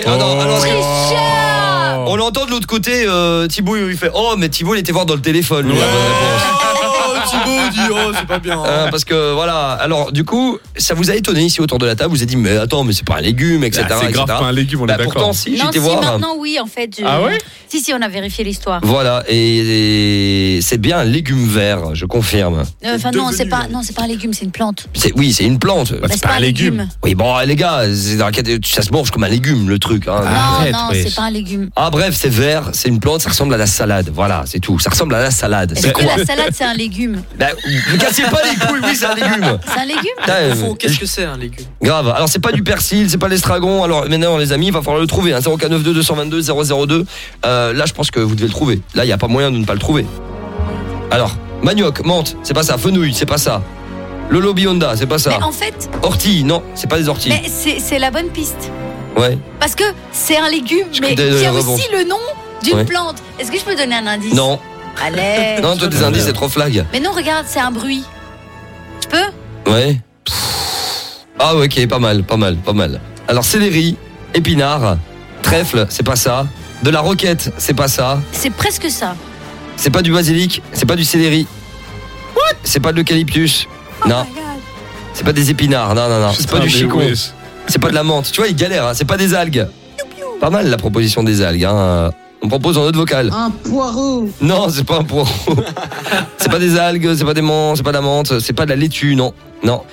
on l'entend de l'autre côté, Thibaut il fait oh, mais Thibaut il était voir dans le téléphone. La bonne réponse. Thibaut dit oh, c'est pas bien. Parce que voilà, alors du coup, ça vous a étonné ici autour de la table, vous avez dit mais attends, mais c'est pas un légume, etc. C'est grave pas un légume, on est d'accord. Pourtant, si, non, j'étais si, voir. maintenant oui, en fait. Ah ouais? Si, on a vérifié l'histoire. Voilà, et c'est bien un légume vert, je confirme. Enfin non, c'est pas un légume, c'est une plante. Oui, c'est une plante. Bah, c'est pas un légume. Oui, bon, les gars, ça se mange comme un légume, le truc. Hein. Non, c'est pas un légume. Ah bref, c'est vert, c'est une plante, ça ressemble à la salade. Voilà, c'est tout. Ça ressemble à la salade. Est-ce que la salade, c'est un légume? Bah, ne cassez pas les couilles, oui, c'est un légume. C'est un légume? Qu'est-ce que c'est un légume? Grave. Alors, c'est pas du persil, c'est pas l'estragon. Alors, maintenant, les amis, il va falloir le trouver. 0492 222 002. Là, je pense que vous devez le trouver. Là, il n'y a pas moyen de ne pas le trouver. Alors, manioc, menthe, c'est pas ça. Fenouil, c'est pas ça. Lolo Bionda, c'est pas ça. Mais en fait. Ortie, non, c'est pas des orties. Mais c'est la bonne piste. Ouais. Parce que c'est un légume, mais il y a aussi le nom d'une plante. Est-ce que je peux donner un indice? Non. Allez. Non, toi, tes indices, c'est trop flag. Mais non, regarde, c'est un bruit. Tu peux? Ouais. Ah, ok, pas mal. Alors, céleri, épinard, trèfle, c'est pas ça. De la roquette, c'est pas ça. C'est presque ça. C'est pas du basilic, c'est pas du céleri. What? C'est pas de l'eucalyptus. Non. C'est pas des épinards, non. C'est pas du chicon. C'est pas de la menthe. Tu vois, il galère, hein. C'est pas des algues. Pas mal la proposition des algues, hein. On propose en note vocale. Un poireau. Non, c'est pas un poireau. C'est pas des algues, c'est pas des menthes, c'est pas de la menthe, c'est pas de la laitue, non.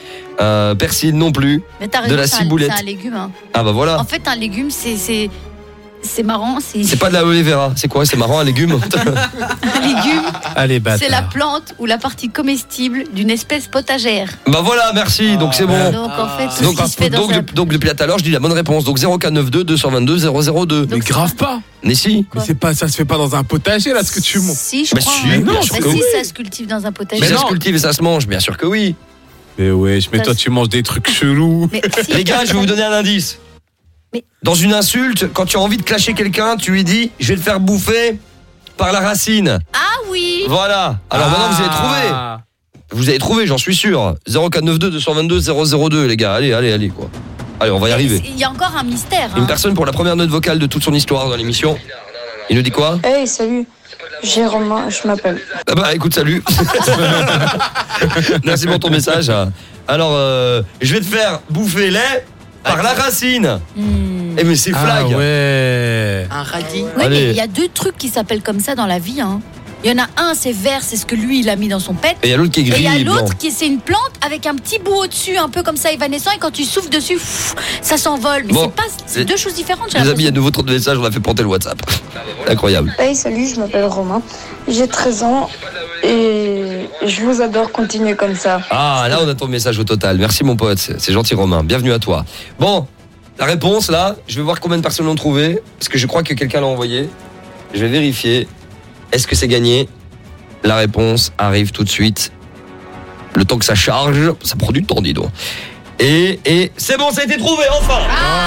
Persil non plus. Mais t'as de raison, la ciboulette. C'est un légume. Hein. Ah bah voilà. En fait, un légume, c'est C'est marrant. C'est pas de l'aloe vera. C'est quoi? C'est marrant, un légume. Un légume. Allez, bâtard. C'est la plante ou la partie comestible d'une espèce potagère. Bah voilà, merci. Donc c'est bon. Donc en fait, tout ce qui se fait dans donc depuis tout à l'heure, je dis la bonne réponse. Donc 0492 222 002. Mais grave pas. Mais si. Mais c'est pas, ça se fait pas dans un potager là, ce que tu montres. Si, je crois. Si, ça se cultive dans un potager. Mais ça se cultive et ça se mange, bien sûr que oui. Mais ouais, mais toi tu manges des trucs chelous. Les gars, je vais vous donner un indice. Dans une insulte, quand tu as envie de clasher quelqu'un, tu lui dis « Je vais te faire bouffer par la racine ». Ah oui. Voilà. Alors maintenant, vous avez trouvé. Vous avez trouvé, j'en suis sûr. 0492 222 002, les gars. Allez, quoi. Allez, on va y arriver. Il y a encore un mystère. Une personne pour la première note vocale de toute son histoire dans l'émission. Il nous dit quoi? Hey, salut. J'ai Romain, je m'appelle. Ah bah écoute, salut. Merci pour ton message. Alors, je vais te faire bouffer lait par la racine. Eh mais c'est flag. Ah ouais. Un radis. Oui, mais il y a 2 trucs qui s'appellent comme ça dans la vie. Il y en a un, c'est vert, c'est ce que lui, il a mis dans son pet. Et il y a l'autre qui est gris. Et il y a blanc. l'autre qui c'est une plante avec un petit bout au-dessus, un peu comme ça, évanescent. Et quand tu souffles dessus, ça s'envole. Mais Bon, c'est 2 choses différentes. Les amis, il y a de nouveau trop de messages, on a fait planter le WhatsApp. Incroyable. Hey, salut, je m'appelle Romain. J'ai 13 ans et je vous adore, continuer comme ça. Ah, là, on a ton message au total. Merci, mon pote. C'est gentil, Romain. Bienvenue à toi. Bon, la réponse, là, je vais voir combien de personnes l'ont trouvé. Parce que je crois que quelqu'un l'a envoyé. Je vais vérifier. Est-ce que c'est gagné? La réponse arrive tout de suite. Le temps que ça charge, ça prend du temps, dis donc. Et c'est bon, ça a été trouvé, enfin.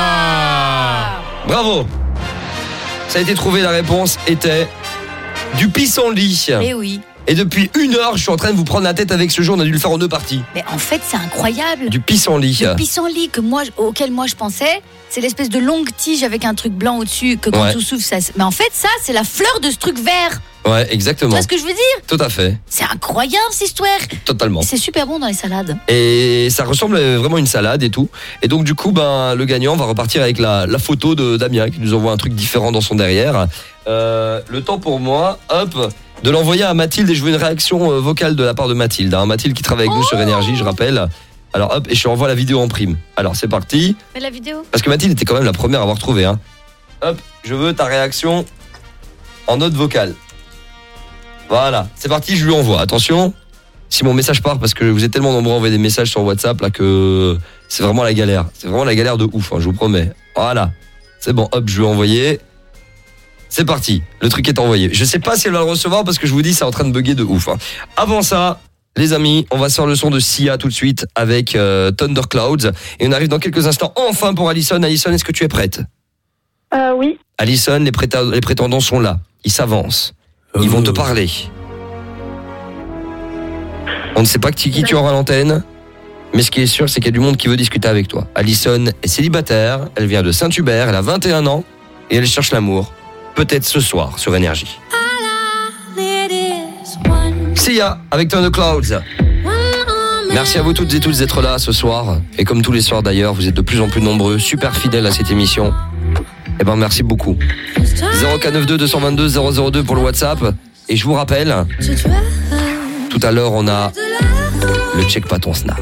Bravo. Ça a été trouvé, la réponse était du pissenlit. Eh oui. Et depuis 1 heure, je suis en train de vous prendre la tête avec ce jeu. On a dû le faire en 2 parties. Mais en fait, c'est incroyable. Du pissenlit. Le pissenlit auquel moi je pensais, c'est l'espèce de longue tige avec un truc blanc au-dessus que quand tu souffles, ça. Mais en fait, ça, c'est la fleur de ce truc vert. Ouais, exactement. Tu vois ce que je veux dire? Tout à fait. C'est incroyable cette histoire. Totalement. C'est super bon dans les salades. Et ça ressemble vraiment à une salade et tout. Et donc du coup, le gagnant va repartir avec la photo de Damien qui nous envoie un truc différent dans son derrière. Le temps pour moi, de l'envoyer à Mathilde, et je veux une réaction vocale de la part de Mathilde. Mathilde qui travaille avec nous sur Énergie, je rappelle. Alors et je lui envoie la vidéo en prime. Alors c'est parti. Mais la vidéo? Parce que Mathilde était quand même la première à avoir trouvé. Je veux ta réaction en note vocale. Voilà, c'est parti, je lui envoie. Attention, si mon message part, parce que vous êtes tellement nombreux à envoyer des messages sur WhatsApp là que c'est vraiment la galère. C'est vraiment la galère de ouf, je vous promets. Voilà, c'est bon, je lui ai envoyé. C'est parti, le truc est envoyé. Je sais pas si elle va le recevoir parce que je vous dis, c'est en train de bugger de ouf. Avant ça, les amis, on va se faire le son de Sia tout de suite avec Thunderclouds. Et on arrive dans quelques instants enfin pour Alison. Alison, est-ce que tu es prête? Oui. Alison, les prétendants sont là. Ils s'avancent. Ils vont te parler. On ne sait pas qui tu auras à l'antenne, mais ce qui est sûr, c'est qu'il y a du monde qui veut discuter avec toi. Alison est célibataire, elle vient de Saint-Hubert, elle a 21 ans et elle cherche l'amour. Peut-être ce soir sur Énergie. Sia avec Thunderclouds. Merci à vous toutes et tous d'être là ce soir. Et comme tous les soirs d'ailleurs, vous êtes de plus en plus nombreux, super fidèles à cette émission. Eh ben merci beaucoup. 0492 222 002 pour le WhatsApp. Et je vous rappelle, tout à l'heure on a le check pas ton snap.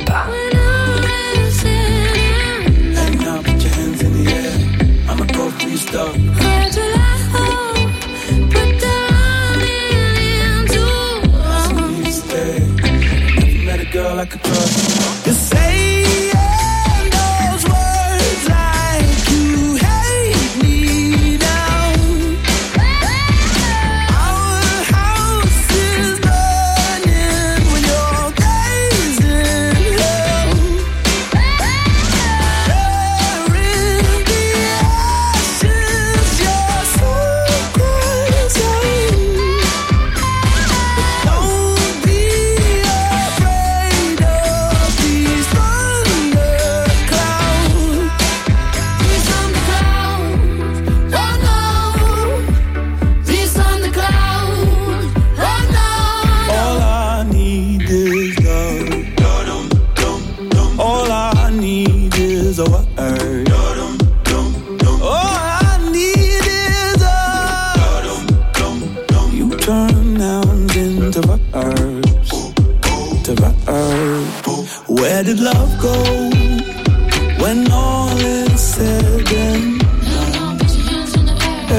Where did love go when all is said and done?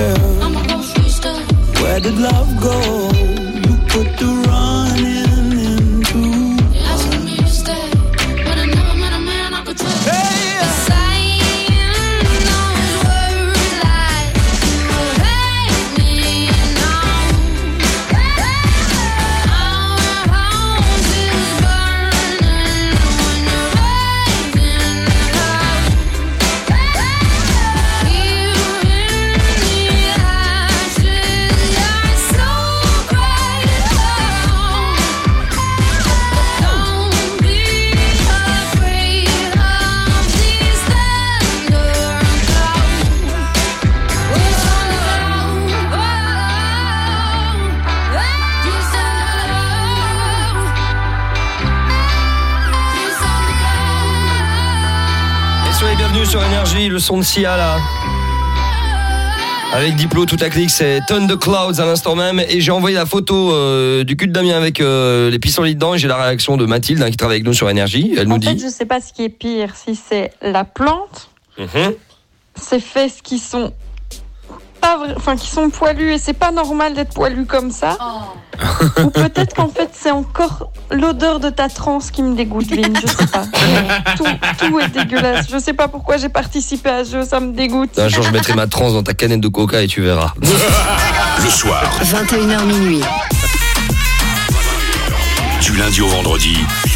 Where did love go? You put the running into. Asking me to stay, but I never met a man I could trust. Hey, saying those words like you hate me now. Our house is burning when you're raising hell. Here in the ashes, you're so grateful. Don't be afraid of these thunder clouds. These thunder Et soyez bienvenus sur Énergie, le son de Sia là. Avec Diplo, tout à clic, c'est Thunder Clouds à l'instant même. Et j'ai envoyé la photo du cul de Damien avec les pissenlits dedans. Et j'ai la réaction de Mathilde qui travaille avec nous sur Énergie. Elle nous dit. En fait, je sais pas ce qui est pire, si c'est la plante, ces fesses qui sont pas qui sont poilues et c'est pas normal d'être poilu comme ça. Ou peut-être qu'en fait c'est encore l'odeur de ta transe qui me dégoûte, Vin, je sais pas. Tout est dégueulasse. Je sais pas pourquoi j'ai participé à ce jeu, ça me dégoûte. Un jour je mettrai ma transe dans ta canette de coca et tu verras. Le soir, 21h minuit. du lundi au vendredi,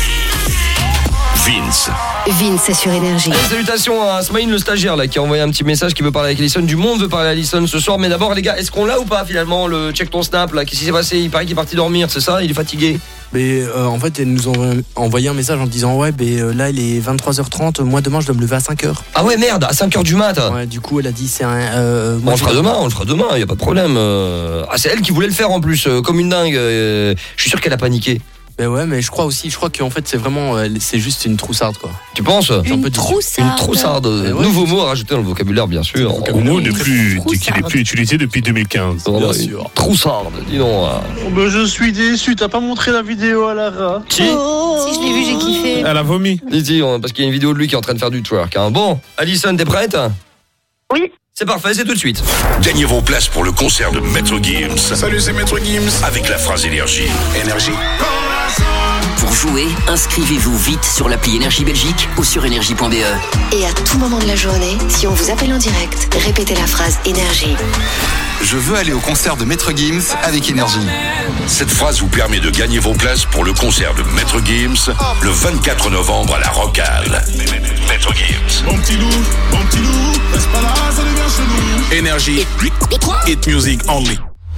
Vince sur Énergie. Hey, salutations à Smaïn le stagiaire là, qui a envoyé un petit message qui veut parler avec Alison. Du monde veut parler à Alison ce soir. Mais d'abord les gars, est-ce qu'on l'a ou pas finalement le check ton snap là? Qu'est-ce qui s'est passé? Il paraît qu'il est parti dormir, c'est ça? Il est fatigué? Mais en fait, ils nous ont envoyé un message en disant ouais, là il est 23h30, moi demain je dois me lever à 5h. Ah ouais, merde, à 5h du mat. Ouais, du coup elle a dit c'est un. On le fera demain, y a pas de problème. Ah, c'est elle qui voulait le faire en plus, comme une dingue. Je suis sûr qu'elle a paniqué. Ben ouais, mais je crois qu'en fait c'est vraiment, c'est juste une troussarde quoi. Tu penses? Une troussarde. Une troussarde. Ouais, nouveau mot à rajouter dans le vocabulaire, bien sûr. Le mot qui n'est plus utilisé depuis 2015. Bien sûr. Troussarde, dis donc. Ben, je suis déçu, t'as pas montré la vidéo à Lara? Si. Si je l'ai vu, j'ai kiffé. Elle a vomi. Si, parce qu'il y a une vidéo de lui qui est en train de faire du twerk. Hein. Bon, Alison, t'es prête? Oui. C'est parfait, c'est tout de suite. Gagnez vos places pour le concert de Maître Gims. Salut, c'est Maître Gims. Avec la phrase Énergie. Énergie. Pour jouer, inscrivez-vous vite sur l'appli Énergie Belgique ou sur énergie.be. Et à tout moment de la journée, si on vous appelle en direct, répétez la phrase Énergie. Je veux aller au concert de Maître Gims avec Énergie. Cette phrase vous permet de gagner vos places pour le concert de Maître Gims le 24 novembre à la Rocale. Maître Gims. Mon petit loup, reste pas là, ça devient chelou. Énergie. Hit music only.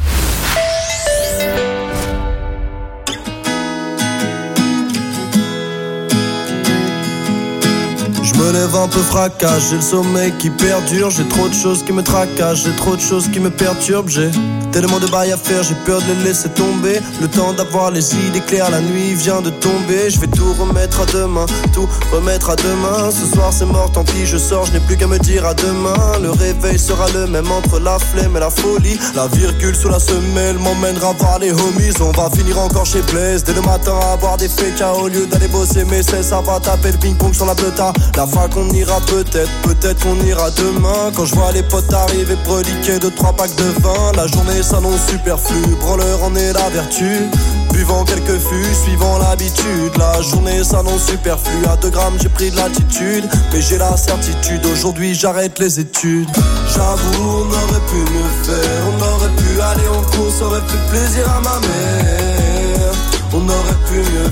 Je me lève un peu fracasse, j'ai le sommeil qui perdure. J'ai trop de choses qui me tracassent, j'ai trop de choses qui me perturbent. J'ai tellement de bails à faire, j'ai peur de les laisser tomber. Le temps d'avoir les idées claires, la nuit vient de tomber. Je vais tout remettre à demain, tout remettre à demain. Ce soir c'est mort, tant pis je sors, je n'ai plus qu'à me dire à demain. Le réveil sera le même entre la flemme et la folie. La virgule sous la semelle m'emmènera voir les homies. On va finir encore chez Blaise dès le matin à boire des fécas au lieu d'aller bosser. Mais ça va taper le ping-pong sur la bleuta. La fois qu'on ira peut-être qu'on ira demain. Quand je vois les potes arriver breliquer 2-3 packs de vin. La journée s'annonce superflu, branleur en est la vertu. Buvant quelques fûts, suivant l'habitude. La journée s'annonce superflu, à 2 grammes j'ai pris de l'attitude. Mais j'ai la certitude, aujourd'hui j'arrête les études. J'avoue, on aurait pu mieux faire. On aurait pu aller en course, ça aurait fait plaisir à ma mère. On aurait pu mieux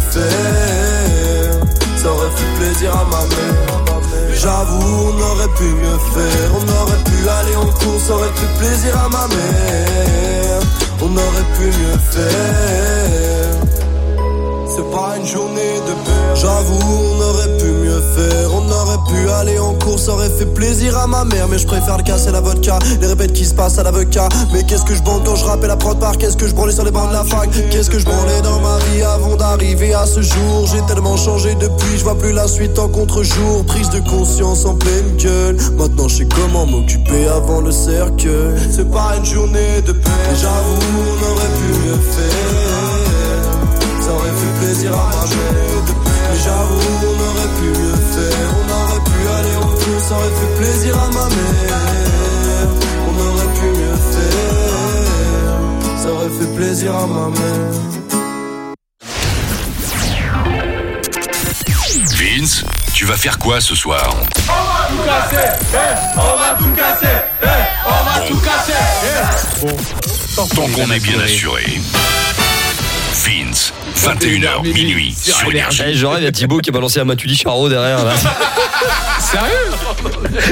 faire, ça aurait fait plaisir à ma mère. J'avoue, on aurait pu mieux faire. On aurait pu aller en course, ça aurait fait plaisir à ma mère. On aurait pu mieux faire. C'est pas une journée de peur. J'avoue, on aurait pu mieux faire. On aurait pu aller en course, ça aurait fait plaisir à ma mère. Mais je préfère le casser la vodka, les répètes qui se passent à l'avocat. Mais qu'est-ce que je bande quand je rappelle la prod par. Qu'est-ce que je branlais sur les bancs de la fac. Qu'est-ce que je branlais dans ma vie avant d'arriver à ce jour. J'ai tellement changé depuis, je vois plus la suite en contre-jour. Prise de conscience en pleine gueule. Maintenant je sais comment m'occuper avant le cercueil. C'est pas une journée de paix. J'avoue, on aurait pu mieux faire. Ça aurait fait plaisir à ma mère. Mais j'avoue, on aurait pu mieux faire. On aurait pu aller en course, ça aurait fait plaisir à ma mère. On aurait pu mieux faire. Ça plaisir à ma mère. Vince, tu vas faire quoi ce soir? On va tout casser, on va tout casser, on va tout casser. Bon, tant qu'on est bien assuré. Vince, 21h minuit sur Énergie. Je rêve, il y a Thibaut qui a balancé un Mathieu Charo derrière là. Sérieux?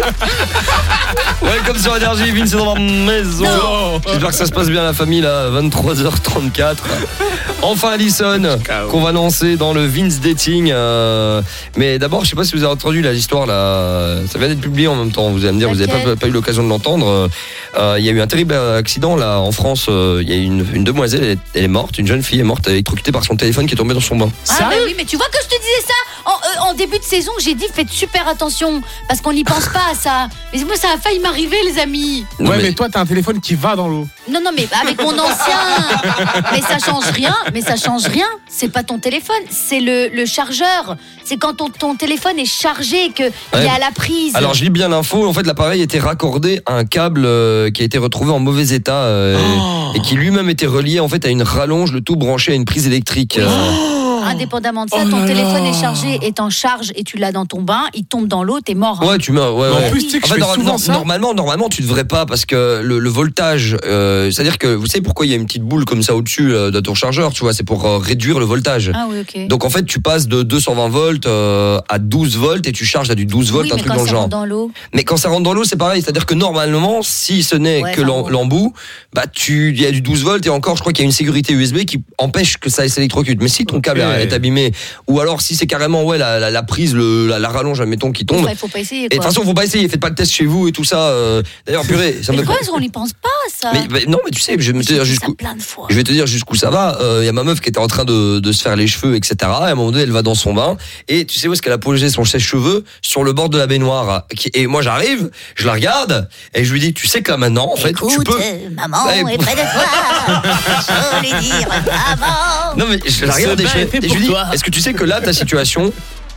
Ouais, comme sur Énergie, Vince est dans ma maison. Non. J'espère que ça se passe bien la famille là, 23h34. Enfin Alison, qu'on va lancer dans le Vince Dating. Mais d'abord, je sais pas si vous avez entendu là, l'histoire là, ça vient d'être publié en même temps. Vous allez me dire, vous n'avez pas eu l'occasion de l'entendre. Il y a eu un terrible accident là en France. Il y a eu une demoiselle, elle est morte, une jeune fille est morte électrocutée par son téléphone qui est tombé dans son bain. Ah bah oui, mais tu vois que je te disais ça en début de saison, j'ai dit faites super attention parce qu'on n'y pense pas à ça. Mais moi ça a failli m'arriver les amis. Ouais, mais toi t'as un téléphone qui va dans l'eau. Non mais avec mon ancien. Mais ça change rien, c'est pas ton téléphone, c'est le chargeur. C'est quand ton téléphone est chargé et qu'il y a la prise. Alors je lis bien l'info, en fait l'appareil était raccordé à un câble qui a été retrouvé en mauvais état et qui lui-même était relié en fait à une rallonge, le tout branché à une prise électrique. Indépendamment de ça, ton téléphone est chargé, est en charge et tu l'as dans ton bain, il tombe dans l'eau, t'es mort. Ouais, tu meurs. Ouais. En plus, tu sais que je fais souvent ça. Normalement, tu devrais pas parce que le voltage, c'est-à-dire que vous savez pourquoi il y a une petite boule comme ça au-dessus de ton chargeur, tu vois, c'est pour réduire le voltage. Ah oui, ok. Donc en fait, tu passes de 220 volts à 12 volts et tu charges à du 12 volts, un truc dans le genre. Mais quand ça rentre dans l'eau, c'est pareil, c'est-à-dire que normalement, si ce n'est que l'embout, bah il y a du 12 volts et encore, je crois qu'il y a une sécurité USB qui empêche que ça s'électrocute. Mais si ton câble est abîmé, ou alors si c'est carrément la prise, la rallonge, admettons, qui tombe. Il faut pas essayer. Et de toute façon, faut pas essayer. Faites pas le test chez vous et tout ça. D'ailleurs, purée, ça me. Mais on n'y pense pas ça. Mais non, mais tu sais, je vais te dire jusqu'où. Je vais te dire jusqu'où ça va. Il y a ma meuf qui était en train de se faire les cheveux, etc. Et à un moment donné, elle va dans son bain. Et tu sais où est-ce qu'elle a posé son sèche-cheveux? Sur le bord de la baignoire. Et moi, j'arrive, je la regarde et je lui dis, tu sais que là maintenant, en fait, tu peux. Maman est près de toi. Je lui dire, maman. Non mais je la regarde et je lui dis, est-ce que tu sais que là, ta situation,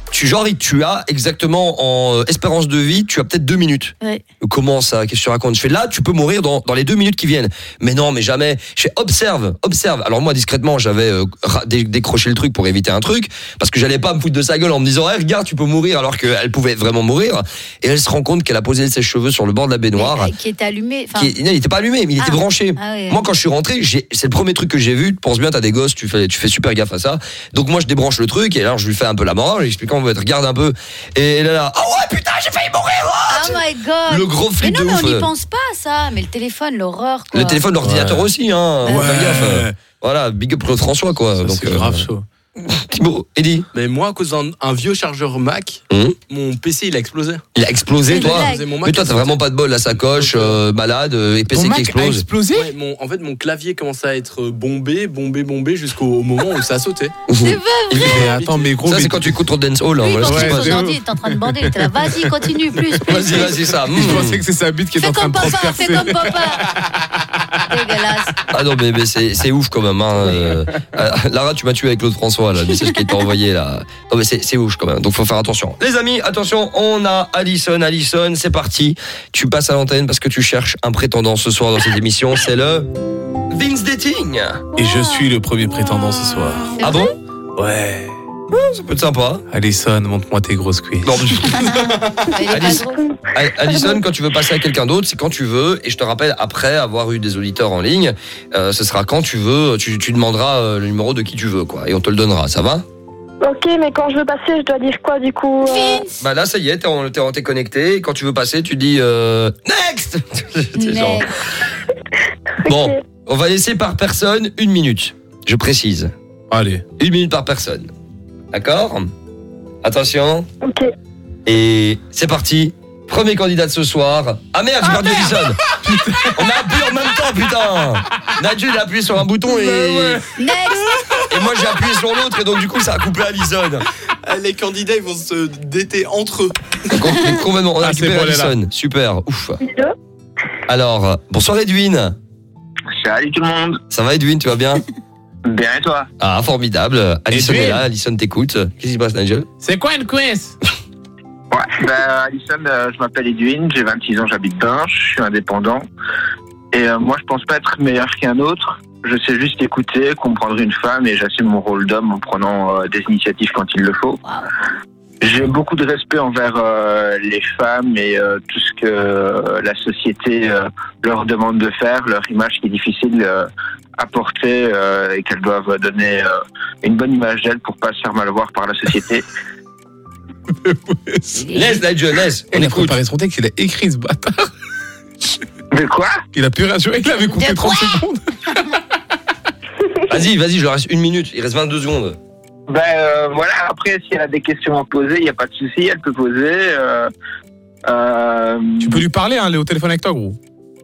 tu as exactement en espérance de vie, tu as peut-être 2 minutes. Ouais. Comment ça? Qu'est-ce que tu racontes? Je fais là, tu peux mourir dans les 2 minutes qui viennent. Mais non, mais jamais. Je fais observe. Alors moi, discrètement, j'avais décroché le truc pour éviter un truc, parce que j'allais pas me foutre de sa gueule en me disant, hey, regarde, tu peux mourir, alors qu'elle pouvait vraiment mourir. Et elle se rend compte qu'elle a posé ses cheveux sur le bord de la baignoire. Qui était allumé. Non, il était pas allumé, mais il était branché. Ah ouais. Moi, quand je suis rentré, c'est le premier truc que j'ai vu. Pense bien, t'as des gosses, tu fais super gaffe à ça. Donc moi, je débranche le truc et alors je lui fais un peu la morale, en lui expliquant, regarde un peu. Et elle est là, oh ouais, putain, j'ai failli mourir. Oh my god. Le gros flip de ouf. Mais non, mais on n'y pense pas à ça. Mais le téléphone, l'horreur, quoi. Le téléphone, l'ordinateur aussi, hein. Ouais. Fais gaffe. Voilà, big up Claude François, quoi. Ça, donc c'est grave chaud. Thibaut, Eddy. Mais moi, à cause d'un vieux chargeur Mac, mon PC il a explosé. Il a explosé, toi? Mais toi, t'as vraiment pas de bol, la sacoche, malade, et PC qui explose. A explosé? Ouais, en fait, mon clavier commençait à être bombé jusqu'au moment où ça a sauté. C'est pas vrai. Mais attends, mais gros. Ça, c'est quand tu écoutes trop de dancehall. Oui, Voilà quand ce qui se tu passe. es gentil, t'es en train de bander. T'es là, vas-y, continue, plus. Vas-y, ça. Je pensais que c'est sa bite qui est en train de transpercer. Fais comme papa. Dégueulasse. Ah non, mais c'est ouf quand même. Hein. Lara, tu m'as tué avec Claude François, là, le message qui t'a envoyé là. Non, mais c'est ouf quand même. Donc faut faire attention. Les amis, attention, on a Alison. Alison, c'est parti. Tu passes à l'antenne parce que tu cherches un prétendant ce soir dans cette émission. C'est le Vince Dating. Et je suis le premier prétendant ce soir. Ah bon? Ouais. Ça peut être sympa. Alison, montre-moi tes grosses cuisses. Non, Alison, quand tu veux passer à quelqu'un d'autre, c'est quand tu veux. Et je te rappelle, après avoir eu des auditeurs en ligne, ce sera quand tu veux. Tu demanderas le numéro de qui tu veux, quoi. Et on te le donnera. Ça va? Ok, mais quand je veux passer, je dois dire quoi du coup Bah là, ça y est, t'es connecté. Et quand tu veux passer, tu dis next. Genre... Bon, on va laisser par personne 1 minute. Je précise. Allez. 1 minute par personne. D'accord? Attention. Ok. Et c'est parti. Premier candidat de ce soir. Ah merde, j'ai perdu Alison. On a appuyé en même temps, putain. Nadju, il a appuyé sur un bouton et... Next. Et moi, j'ai appuyé sur l'autre et donc du coup, ça a coupé Alison. Les candidats, ils vont se déter entre eux. Complètement, on a récupéré Alison. Super, ouf. Alors, bonsoir Edwin. Salut tout le monde. Ça va Edwin, tu vas bien? Bien et toi? Ah, formidable. Alison est là, Alison t'écoute. Qu'est-ce qui se passe, Nigel? C'est quoi une quiz? Ouais, Alison, je m'appelle Edwin, j'ai 26 ans, j'habite Binche, je suis indépendant. Et moi, je pense pas être meilleur qu'un autre. je sais juste écouter, comprendre une femme et j'assume mon rôle d'homme en prenant des initiatives quand il le faut. Wow. J'ai beaucoup de respect envers les femmes et tout ce que la société leur demande de faire, leur image qui est difficile à porter et qu'elles doivent donner une bonne image d'elles pour pas se faire mal voir par la société. Laisse, Nigel, laisse. Il a préparé son texte, il a écrit ce bâtard. De quoi? Il a pu rassurer, il avait coupé 30 secondes. Vas-y, je lui reste 1 minute, il reste 22 secondes. Voilà, après, si elle a des questions à poser, il n'y a pas de souci, elle peut poser. Tu peux lui parler, hein, elle est au téléphone avec toi, gros.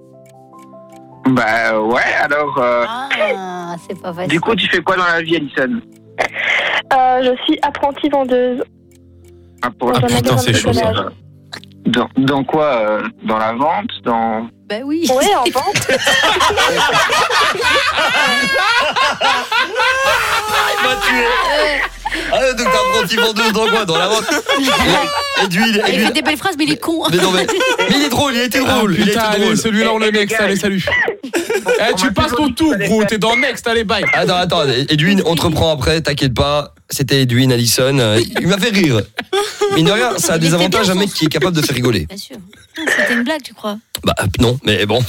Ouais, alors... c'est pas facile. Du coup, tu fais quoi dans la vie, Alison? Je suis apprentie vendeuse. Putain, c'est chaud, ça. Dans quoi? Dans la vente? Bah oui. Oui, en vente. Il m'a tué. Donc t'as apprenti vendeuse dans quoi? Dans la vente? Edwin. Il fait des belles phrases, mais il est con. Mais il est drôle, il a été drôle. Putain, allez, celui-là, on le next, allez, salut. Tu passes ton tour, gros, t'es dans le next, allez, bye. Attends, Edwin, on te reprend après, t'inquiète pas. C'était Edwin Allison. Il m'a fait rire. Mine de rien, ça a des avantages, un mec qui est capable de faire rigoler. Bien sûr. C'était une blague, tu crois? Bah non, mais bon.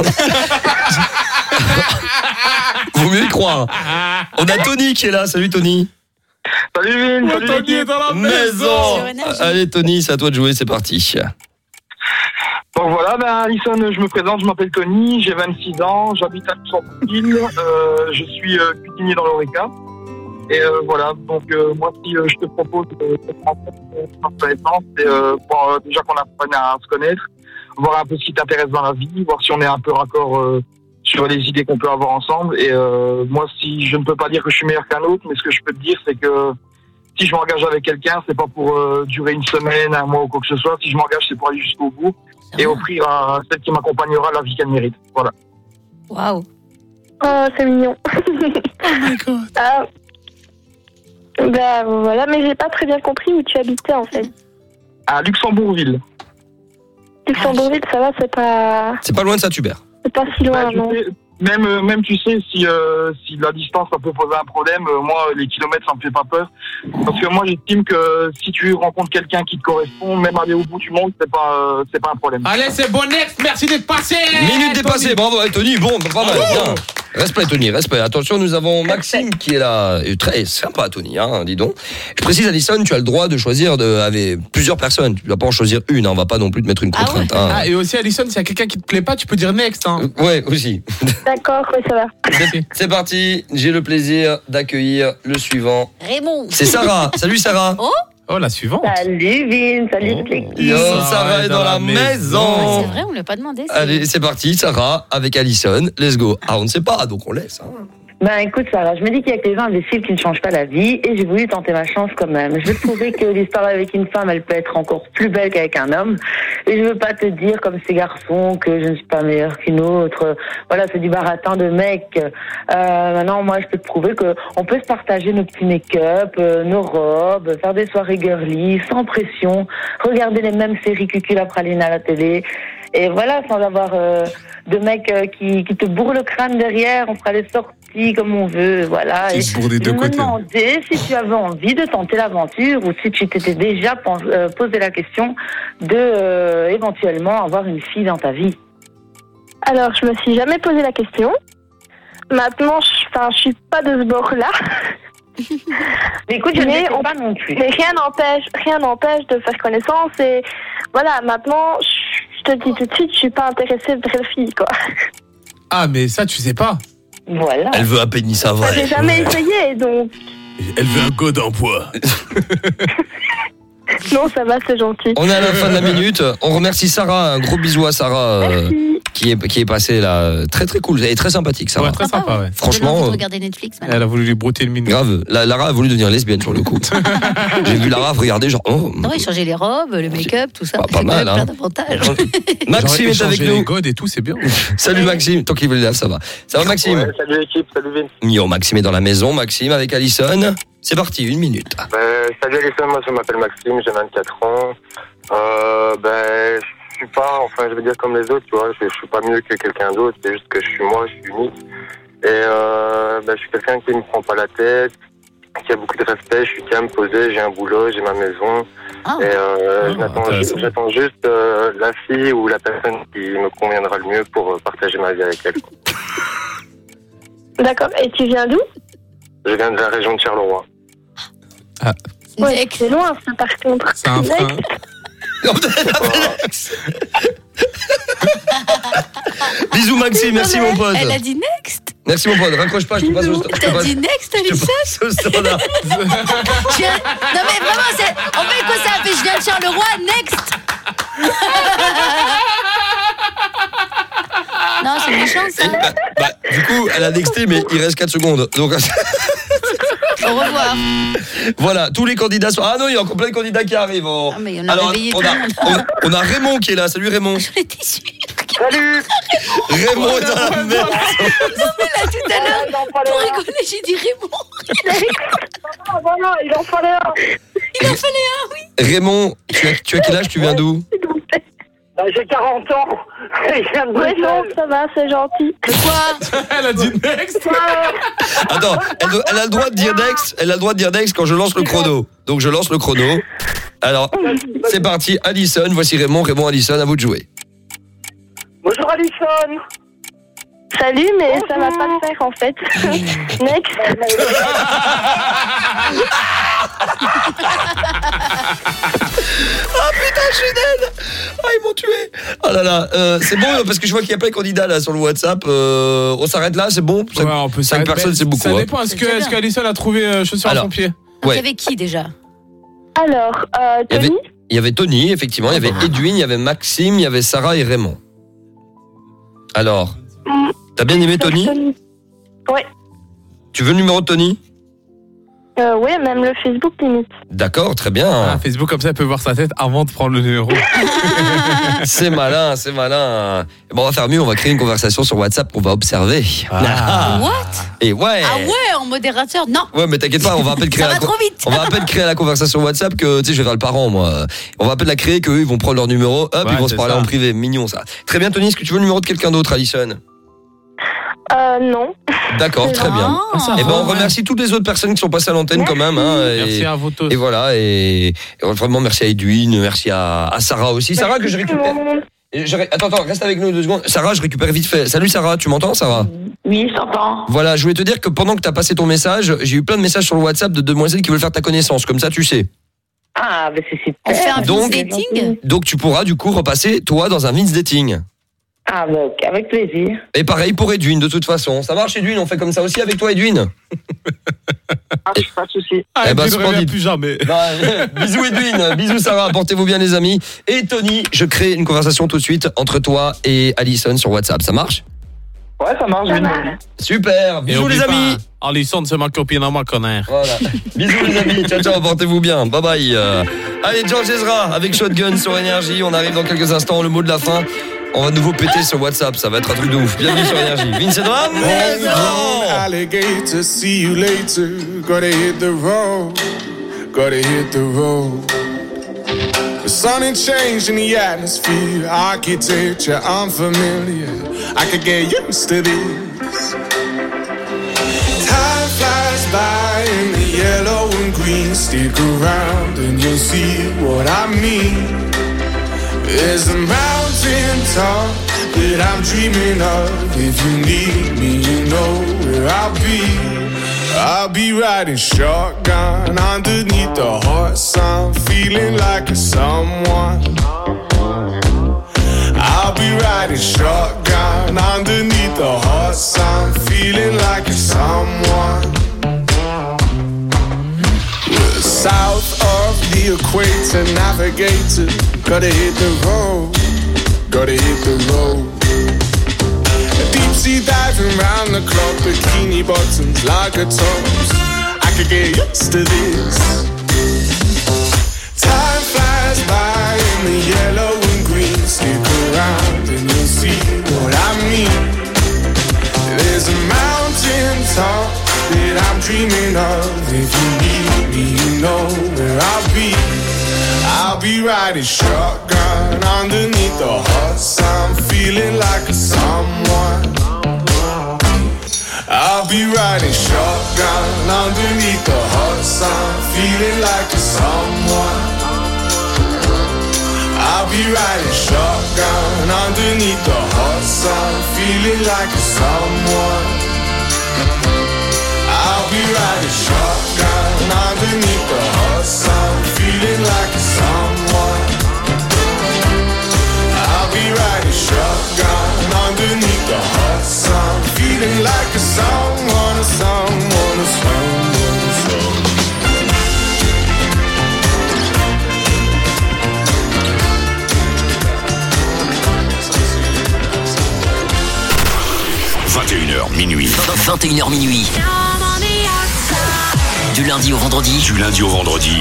Vaut mieux y croire. On a Tony qui est là. Salut Tony. Salut Vin. Salut Tony est dans la maison. Allez Tony, c'est à toi de jouer, c'est parti. Bon voilà, Alison, je me présente, je m'appelle Tony, j'ai 26 ans, j'habite à Luxembourg, je suis cuisinier dans l'Oreca. Et voilà, donc moi si je te propose de rencontrer, c'est déjà qu'on apprenne à se connaître, voir un peu ce qui t'intéresse dans la vie, voir si on est un peu raccord sur les idées qu'on peut avoir ensemble. Et moi, si je ne peux pas dire que je suis meilleur qu'un autre, mais ce que je peux te dire, c'est que si je m'engage avec quelqu'un, c'est pas pour durer une semaine, un mois ou quoi que ce soit. Si je m'engage, c'est pour aller jusqu'au bout et offrir à celle qui m'accompagnera la vie qu'elle mérite. Voilà. Waouh. Oh, c'est mignon. Oh my god. Voilà, mais j'ai pas très bien compris où tu habitais en fait. À Luxembourgville. Luxembourgville, ça va, c'est pas... C'est pas loin de Saint-Hubert. C'est pas si loin, non. Même tu sais, si la distance ça peut poser un problème, moi les kilomètres ça me fait pas peur. Parce que moi j'estime que si tu rencontres quelqu'un qui te correspond, même aller au bout du monde, c'est pas un problème. Allez, c'est bon next, merci d'être passé. Minute dépassée, bravo Tony, bon, pas mal, bien. Respect Tony, respect. Attention, nous avons Maxime qui est là. Très sympa Tony, hein, dis donc. Je précise Alison, tu as le droit de choisir avec plusieurs personnes. Tu ne dois pas en choisir une, hein, on va pas non plus te mettre une contrainte. Ah ouais. Hein. Et aussi Alison, s'il y a quelqu'un qui te plaît pas, tu peux dire next. Hein. Ouais, aussi. D'accord, oui, ça va. C'est parti, j'ai le plaisir d'accueillir le suivant. Raymond. C'est Sarah. Salut Sarah. Oh, la suivante. Salut Vin, salut toute l'équipe. Yo, Sarah est dans la maison. C'est vrai, on l'a pas demandé. Allez, c'est parti, Sarah avec Alison. Let's go. Ah, on ne sait pas, donc on laisse. Hein. Écoute Sarah, je me dis qu'il y a que les imbéciles qui ne changent pas la vie et j'ai voulu tenter ma chance quand même. Je veux te prouver que l'histoire avec une femme, elle peut être encore plus belle qu'avec un homme. Et je veux pas te dire comme ces garçons que je ne suis pas meilleure qu'une autre. Voilà, c'est du baratin de mec. Maintenant, moi, je peux te prouver que on peut se partager nos petits make-up, nos robes, faire des soirées girly, sans pression, regarder les mêmes séries cucul à praline à la télé. Et voilà, sans avoir de mecs qui te bourrent le crâne derrière, on fera les sorties comme on veut, voilà. Et je me demandais si tu avais envie de tenter l'aventure ou si tu t'étais déjà posé la question de éventuellement avoir une fille dans ta vie. Alors, je me suis jamais posé la question. Maintenant, je suis pas de ce bord-là. Mais écoute, je ne sais pas non plus. Mais rien n'empêche de faire connaissance et voilà, maintenant, je te dis tout de suite, je suis pas intéressée de vraie fille, quoi. Ah, mais ça, tu sais pas. Voilà. Elle veut un pénis à vrai. J'ai jamais essayé, donc. Elle veut un god en poids. Non, ça va, c'est gentil. On est à la fin de la minute. On remercie Sarah. Un gros bisou à Sarah qui est passée là. Très très cool. Elle est très sympathique, Sarah. Ouais, très sympa, ouais. Franchement. Regarder Netflix. Elle a voulu lui brouter le mine. Grave. Lara a voulu devenir lesbienne sur le coup. J'ai vu Lara regarder genre. Oh. Ouais, changer les robes, le make-up, tout ça. Pas mal, hein. Plein d'avantages. Maxime est avec nous. Les godes et tout, c'est bien. Salut Maxime. Tant qu'il veut les lave, ça va. Ça va Maxime? Ouais, salut l'équipe, salut Vince. Yo, Maxime est dans la maison. Maxime avec Alison. C'est parti, 1 minute. Salut Alison, moi je m'appelle Maxime, j'ai 24 ans. Je suis pas, je veux dire comme les autres, tu vois, je suis pas mieux que quelqu'un d'autre, c'est juste que je suis moi, je suis unique. Et je suis quelqu'un qui ne me prend pas la tête, qui a beaucoup de respect, je suis calme, posé, j'ai un boulot, j'ai ma maison. J'attends juste la fille ou la personne qui me conviendra le mieux pour partager ma vie avec elle. D'accord, et tu viens d'où? Je viens de la région de Charleroi. Ouais, c'est loin ça par contre. C'est un frein. Bisous Maxime, merci mon pote. Elle a dit next. Merci mon pote, raccroche pas, je te passe au standard. T'as dit next, Alison? au standard. Non mais vraiment, en fait quoi ça fait? Je viens de Charleroi, next. Non, c'est méchant ça. Du coup, elle a nexté, mais il reste 4 secondes. Donc... Au revoir. Voilà, tous les candidats sont... Ah non, il y a encore plein de candidats qui arrivent. Ah mais on a réveillé tout le monde. On a Raymond qui est là. Salut Raymond. Je l'étais sûr. Salut. Raymond est dans la merde. Non mais là tout à l'heure, pour rigoler, j'ai dit Raymond. Non, il en fallait un. Il en fallait un, oui. Raymond, tu as quel âge? Tu viens d'où? J'ai 40 ans. Ouais, non, ça va, c'est gentil. Quoi? Elle a dit next. Attends, elle a le droit de dire next. Elle a le droit de dire next quand je lance le chrono. Donc je lance le chrono. Alors, c'est parti. Alison, voici Raymond. Raymond, Alison, à vous de jouer. Bonjour Alison. Salut, mais ça va pas le faire en fait. Next. Ah putain, je suis dead. Ah, ils m'ont tué. Oh là là, c'est bon parce que je vois qu'il y a plein de candidats là sur le WhatsApp. On s'arrête là, c'est bon? Ouais, on peut 5 personnes, c'est beaucoup. Ça dépend, est-ce qu'Alison a trouvé chaussures à son pied? Il y avait qui déjà? Alors, Tony. Il y avait Tony, effectivement, il y avait Edwin, il y avait Maxime, il y avait Sarah et Raymond. Alors, t'as bien aimé Tony? Ouais. Tu veux le numéro de Tony? Ouais, même le Facebook limite. D'accord, très bien. Facebook comme ça, elle peut voir sa tête avant de prendre le numéro. C'est malin, c'est malin. Bon, on va faire mieux, on va créer une conversation sur WhatsApp qu'on va observer. What? Et ouais. Ah ouais, en modérateur, non. Ouais, mais t'inquiète pas, on va à peine créer. Ça va trop vite. On va à peine créer la conversation WhatsApp que tu sais, je vais faire le parent moi. On va à peine la créer qu'eux ils vont prendre leur numéro, hop, ils vont se parler en privé, mignon ça. Très bien Tony, est-ce que tu veux le numéro de quelqu'un d'autre, Alison? Non. D'accord, très bien. Et ben on remercie toutes les autres personnes qui sont passées à l'antenne quand même. Merci à vous tous. Et voilà, et vraiment merci à Edwin, merci à Sarah aussi. Sarah que je récupère. Attends, reste avec nous 2 secondes. Sarah, je récupère vite fait. Salut Sarah, tu m'entends Sarah? Oui, je t'entends. Voilà, je voulais te dire que pendant que tu as passé ton message, j'ai eu plein de messages sur le WhatsApp de demoiselles qui veulent faire ta connaissance, comme ça tu sais. Ah, mais c'est super. On fait un Vince dating. Donc tu pourras du coup repasser toi dans un Vince dating. Ah bah ok, avec plaisir. Et pareil pour Edwin de toute façon. Ça marche Edwin, on fait comme ça aussi avec toi Edwin? Pas de soucis. Eh ben, je ne reviens plus jamais. Bisous Edwin, bisous Sarah, portez-vous bien les amis. Et Tony, je crée une conversation tout de suite entre toi et Alison sur WhatsApp, ça marche? Ouais, ça marche. Super, bisous les amis. Alison, c'est ma copine à moi, connard. Voilà. Bisous les amis, ciao, portez-vous bien, bye bye. Allez, George Ezra avec Shotgun sur Énergie, on arrive dans quelques instants, le mot de la fin. On va de nouveau péter sur WhatsApp, ça va être un truc de ouf. Bienvenue sur Énergie. Vincent à maison. Alligator, see you later. Gotta hit the road. Gotta hit the road. The sun ain't changed in the atmosphere. Architecture unfamiliar. I could get used to this. Time flies by in the yellow and green. Stick around and you'll see what I mean. There's a mountain top that I'm dreaming of. If you need me, you know where I'll be. I'll be riding shotgun underneath the hot sun, feeling like a someone. I'll be riding shotgun underneath the hot sun, feeling like a someone. We're south of the equator, navigator. Gotta hit the road, gotta hit the road. Deep sea diving round the clock, bikini bottoms, lager tops. I could get used to this. Time flies by in the yellow and green. Stick around and you'll see what I mean. There's a mountain top that I'm dreaming of. If you need me, you know where I'll be. I'll be riding shotgun underneath the hot sun, feeling like a someone. I'll be riding shotgun underneath the hot sun, feeling like a someone. I'll be riding shotgun underneath the hot sun, feeling like a someone. I'll be riding shotgun underneath the hot sun, feeling like a someone. I'll be riding shotgun underneath the hot sun, feeling like a someone, a someone, a someone, a someone. 21h minuit. 21h minuit. Du lundi au vendredi. Du lundi au vendredi.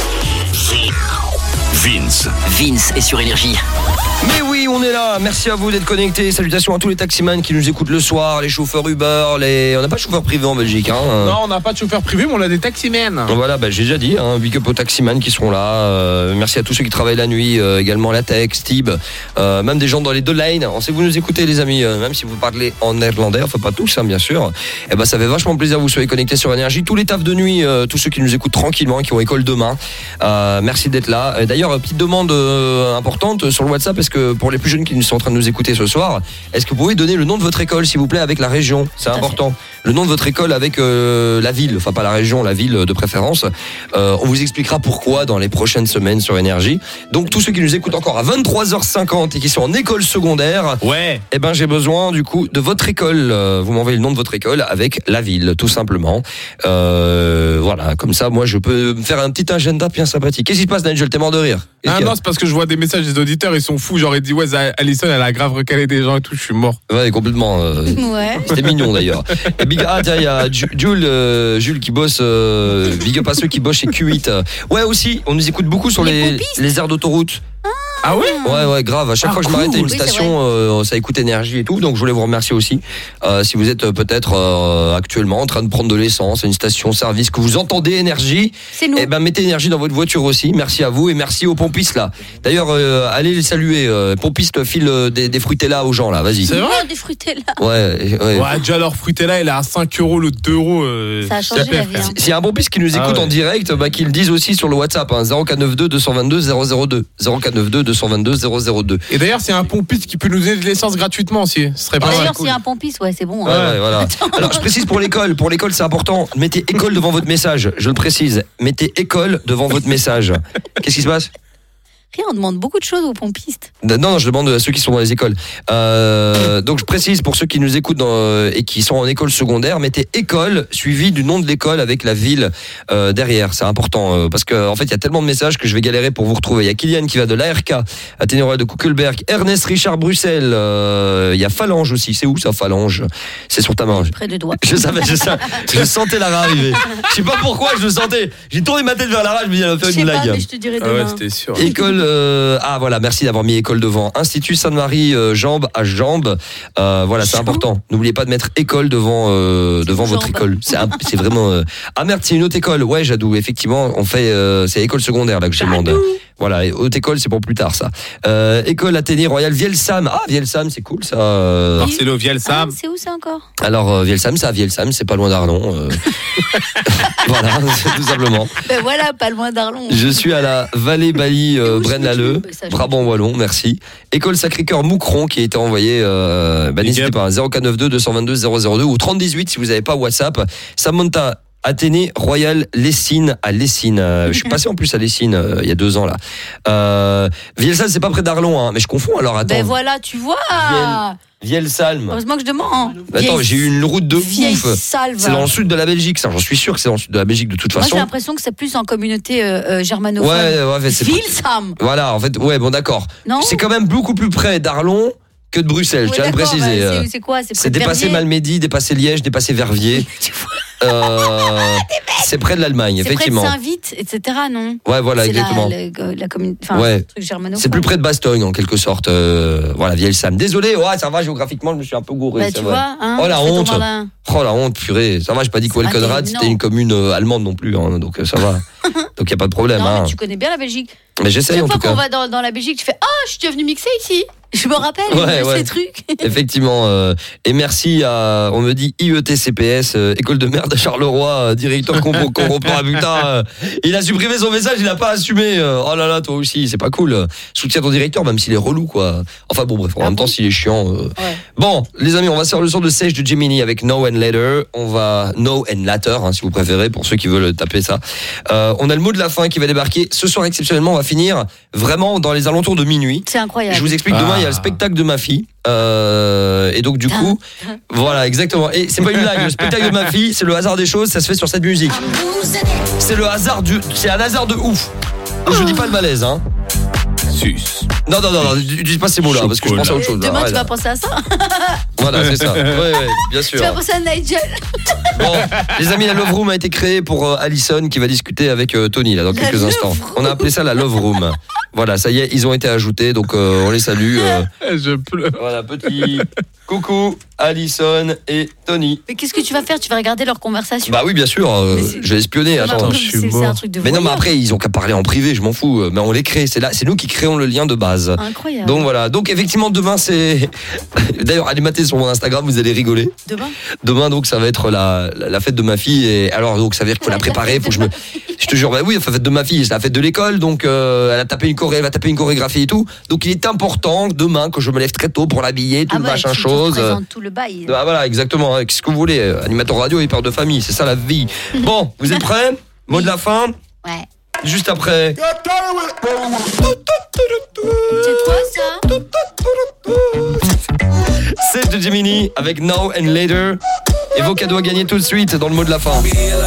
Vince est sur Énergie. Mais oui, on est là. Merci à vous d'être connectés. Salutations à tous les taximans qui nous écoutent le soir, les chauffeurs Uber, On n'a pas de chauffeur privé en Belgique. Hein. Non, on n'a pas de chauffeur privé, mais on a des taximens. Voilà, j'ai déjà dit. Big up aux taximans qui seront là. Merci à tous ceux qui travaillent la nuit, également Latex, Tib, même des gens dans les deux lanes. On sait que vous nous écoutez, les amis, même si vous parlez en néerlandais, enfin pas tous, bien sûr. Ça fait vachement plaisir que vous soyez connectés sur Énergie. Tous les tafs de nuit, tous ceux qui nous écoutent tranquillement, qui ont école demain. Merci d'être là. D'ailleurs, petite demande importante sur le WhatsApp, est-ce que pour les plus jeunes qui sont en train de nous écouter ce soir, est-ce que vous pouvez donner le nom de votre école, s'il vous plaît, avec la région? C'est important. Le nom de votre école avec la ville, enfin pas la région, la ville de préférence. On vous expliquera pourquoi dans les prochaines semaines sur Énergie. Donc tous ceux qui nous écoutent encore à 23h50 et qui sont en école secondaire, j'ai besoin du coup de votre école. Vous m'envoyez le nom de votre école avec la ville, tout simplement. Voilà, comme ça, moi je peux me faire un petit agenda bien sympathique. Qu'est-ce qui se passe, Nigel? T'es mort de rire? Ah non, c'est parce que je vois des messages des auditeurs, ils sont fous. J'aurais dit, ouais, Alison, elle a grave recalé des gens et tout, je suis mort. Ouais, complètement. Ouais. C'était mignon d'ailleurs. Et il y a Jules qui bosse, big up à ceux qui bossent chez Q8. Ouais, aussi, on nous écoute beaucoup sur les aires d'autoroute. Ah oui? Ouais, grave. À chaque fois que je m'arrête à une station, ça écoute Énergie et tout. Donc je voulais vous remercier aussi. Si vous êtes peut-être actuellement en train de prendre de l'essence à une station-service, que vous entendez Énergie, c'est nous. Mettez Énergie dans votre voiture aussi. Merci à vous et merci aux pompistes là. D'ailleurs, allez les saluer. Pompistes file des fruitella aux gens là. Vas-y. C'est vrai? Des fruitella. Ouais, déjà leur fruitella, elle est à 5 €, le 2 €. Ça a changé la vie. S'il y a un pompiste qui nous écoute en direct, qu'ils le disent aussi sur le WhatsApp. 0492 222 002. 0492 222 002. Et d'ailleurs, c'est un pompiste qui peut nous donner de l'essence gratuitement aussi. Ce serait pas mal. D'ailleurs, Cool. c'est un pompiste, c'est bon. Ouais, voilà. Alors, je précise pour l'école. Pour l'école, c'est important. Mettez école devant votre message. Je le précise. Mettez école devant votre message. Qu'est-ce qui se passe? On demande beaucoup de choses aux pompistes. Non, je demande à ceux qui sont dans les écoles. Donc je précise pour ceux qui nous écoutent et qui sont en école secondaire, mettez école suivi du nom de l'école avec la ville derrière. C'est important parce que en fait il y a tellement de messages que je vais galérer pour vous retrouver. Il y a Kylian qui va de l'ARK, Athénée Royal de Kuckelberg, Ernest Richard Bruxelles. Il y a Phalange aussi. C'est où ça, Phalange? C'est sur ta main. Près des doigts. Je savais, je sentais Lara arriver. Je sais pas pourquoi je le sentais. J'ai tourné ma tête vers Lara, je me dis elle va faire une blague. Je sais pas, mais je te dirai demain. Ouais, c'était sûr. École. Voilà, merci d'avoir mis école devant. Institut Sainte-Marie, jambe à jambe. Voilà, c'est important. N'oubliez pas de mettre école devant votre école. C'est vraiment. Ah merde, c'est une autre école. Ouais, Jadou. Effectivement, on fait. C'est école secondaire là que je demande. Voilà, haute école, c'est pour plus tard ça. École Athénée Royal Vielsam. Ah, Vielsam, c'est cool ça. Marcelo Vielsam. C'est où ça encore? Alors Vielsam, c'est à Vielsam, c'est pas loin d'Arlon. Voilà, tout simplement. Voilà, pas loin d'Arlon. Je suis à la Vallée Bali Braine-l'Alleud, Brabant Wallon, merci. École Sacré-Cœur Moucron qui a été envoyé. N'hésitez pas, 0492 222 002 ou 3018 si vous n'avez pas WhatsApp. Samantha. Athénée Royal Lessines à Lessines. Je suis passé en plus à Lessines il y a 2 ans là. Vielsam, c'est pas près d'Arlon, mais je confonds alors. Attends. Voilà, tu vois. Vielsalm. Heureusement que je demande. Attends, j'ai eu une route de ouf. Salve. C'est dans le sud de la Belgique, ça. J'en suis sûr que c'est dans le sud de la Belgique de toute façon. Moi, j'ai l'impression que c'est plus en communauté germanophone. Ouais, c'est Vielsalm. Voilà, en fait, ouais, bon, d'accord. Non. C'est quand même beaucoup plus près d'Arlon que de Bruxelles, je tiens à le préciser. C'est quoi? C'est dépassé Malmedy, dépassé Liège, dépassé Verviers. C'est près de l'Allemagne, effectivement. C'est près de Saint-Vite, etc., non? Ouais, voilà, exactement. La commune, ouais. Le truc germanophone. C'est plus près de Bastogne, en quelque sorte. Voilà, Vielsam. Désolé, ça va, géographiquement, je me suis un peu gouré. Tu vois, hein, oh la honte. Oh la honte, purée. Ça va, j'ai pas dit que Welkenrad, c'était une commune allemande non plus, hein, donc ça va. Donc y a pas de problème. Non, hein. mais tu connais bien la Belgique. Mais j'essaye en tout cas. Chaque fois qu'on va dans la Belgique, tu fais je suis venu mixer ici. Je me rappelle, ces trucs. Effectivement. Et merci à, on me dit IETCPS, école de merde à Charleroi, directeur qu'on reprend. Putain, il a supprimé son message, il a pas assumé. Oh là là, toi aussi, c'est pas cool. Soutiens ton directeur, même s'il est relou, quoi. Enfin bon, bref, en même temps, s'il est chiant. Bon, les amis, on va se faire le son de Sage de Gemini avec No and Later. On va No and Later, hein, si vous préférez, pour ceux qui veulent taper ça. On a le mot de la fin qui va débarquer. Ce soir, exceptionnellement, on va finir vraiment dans les alentours de minuit. C'est incroyable. Je vous explique, demain, il y a le spectacle de ma fille. Et donc du coup, voilà, exactement. Et c'est pas une blague, le spectacle de ma fille, c'est le hasard des choses, ça se fait sur cette musique. C'est le hasard c'est un hasard de ouf. Je dis pas le malaise, hein. Non, je dis pas ces mots-là parce que je pense à autre chose. Demain, tu vas penser à ça. Voilà, c'est ça. Ouais, bien sûr. Tu vas penser à Nigel. Bon, les amis, la Love Room a été créée pour Alison qui va discuter avec Tony là dans quelques instants. On a appelé ça la Love Room. Voilà, ça y est, ils ont été ajoutés, donc on les salue. Je pleure. Voilà, petit coucou, Alison et Tony. Mais qu'est-ce que tu vas faire? Tu vas regarder leur conversation? Bah oui, bien sûr, je vais espionner. Attends, je suis mort. Mais non, mais après, ils ont qu'à parler en privé, je m'en fous. Mais on les crée, c'est nous qui créons le lien de base. Incroyable. Donc voilà, donc effectivement, demain, c'est... D'ailleurs, allez mater sur mon Instagram, vous allez rigoler. Demain, donc, ça va être la fête de ma fille. Et alors, donc, ça veut dire qu'il faut la préparer, faut que je te jure, bah oui, la fête de ma fille, c'est la fête de l'école, donc elle va taper une chorégraphie et tout. Donc il est important demain que je me lève très tôt pour l'habiller, tout le machin chose. Tout le bail. Ah, voilà, exactement. Qu'est-ce que vous voulez? Animateur radio et père de famille, c'est ça la vie. Bon, vous êtes prêts? Mot de la fin? Ouais. Juste après. C'est quoi ça? C'est de Gemini avec Now and Later. Et vos cadeaux à gagner tout de suite dans le mot de la fin.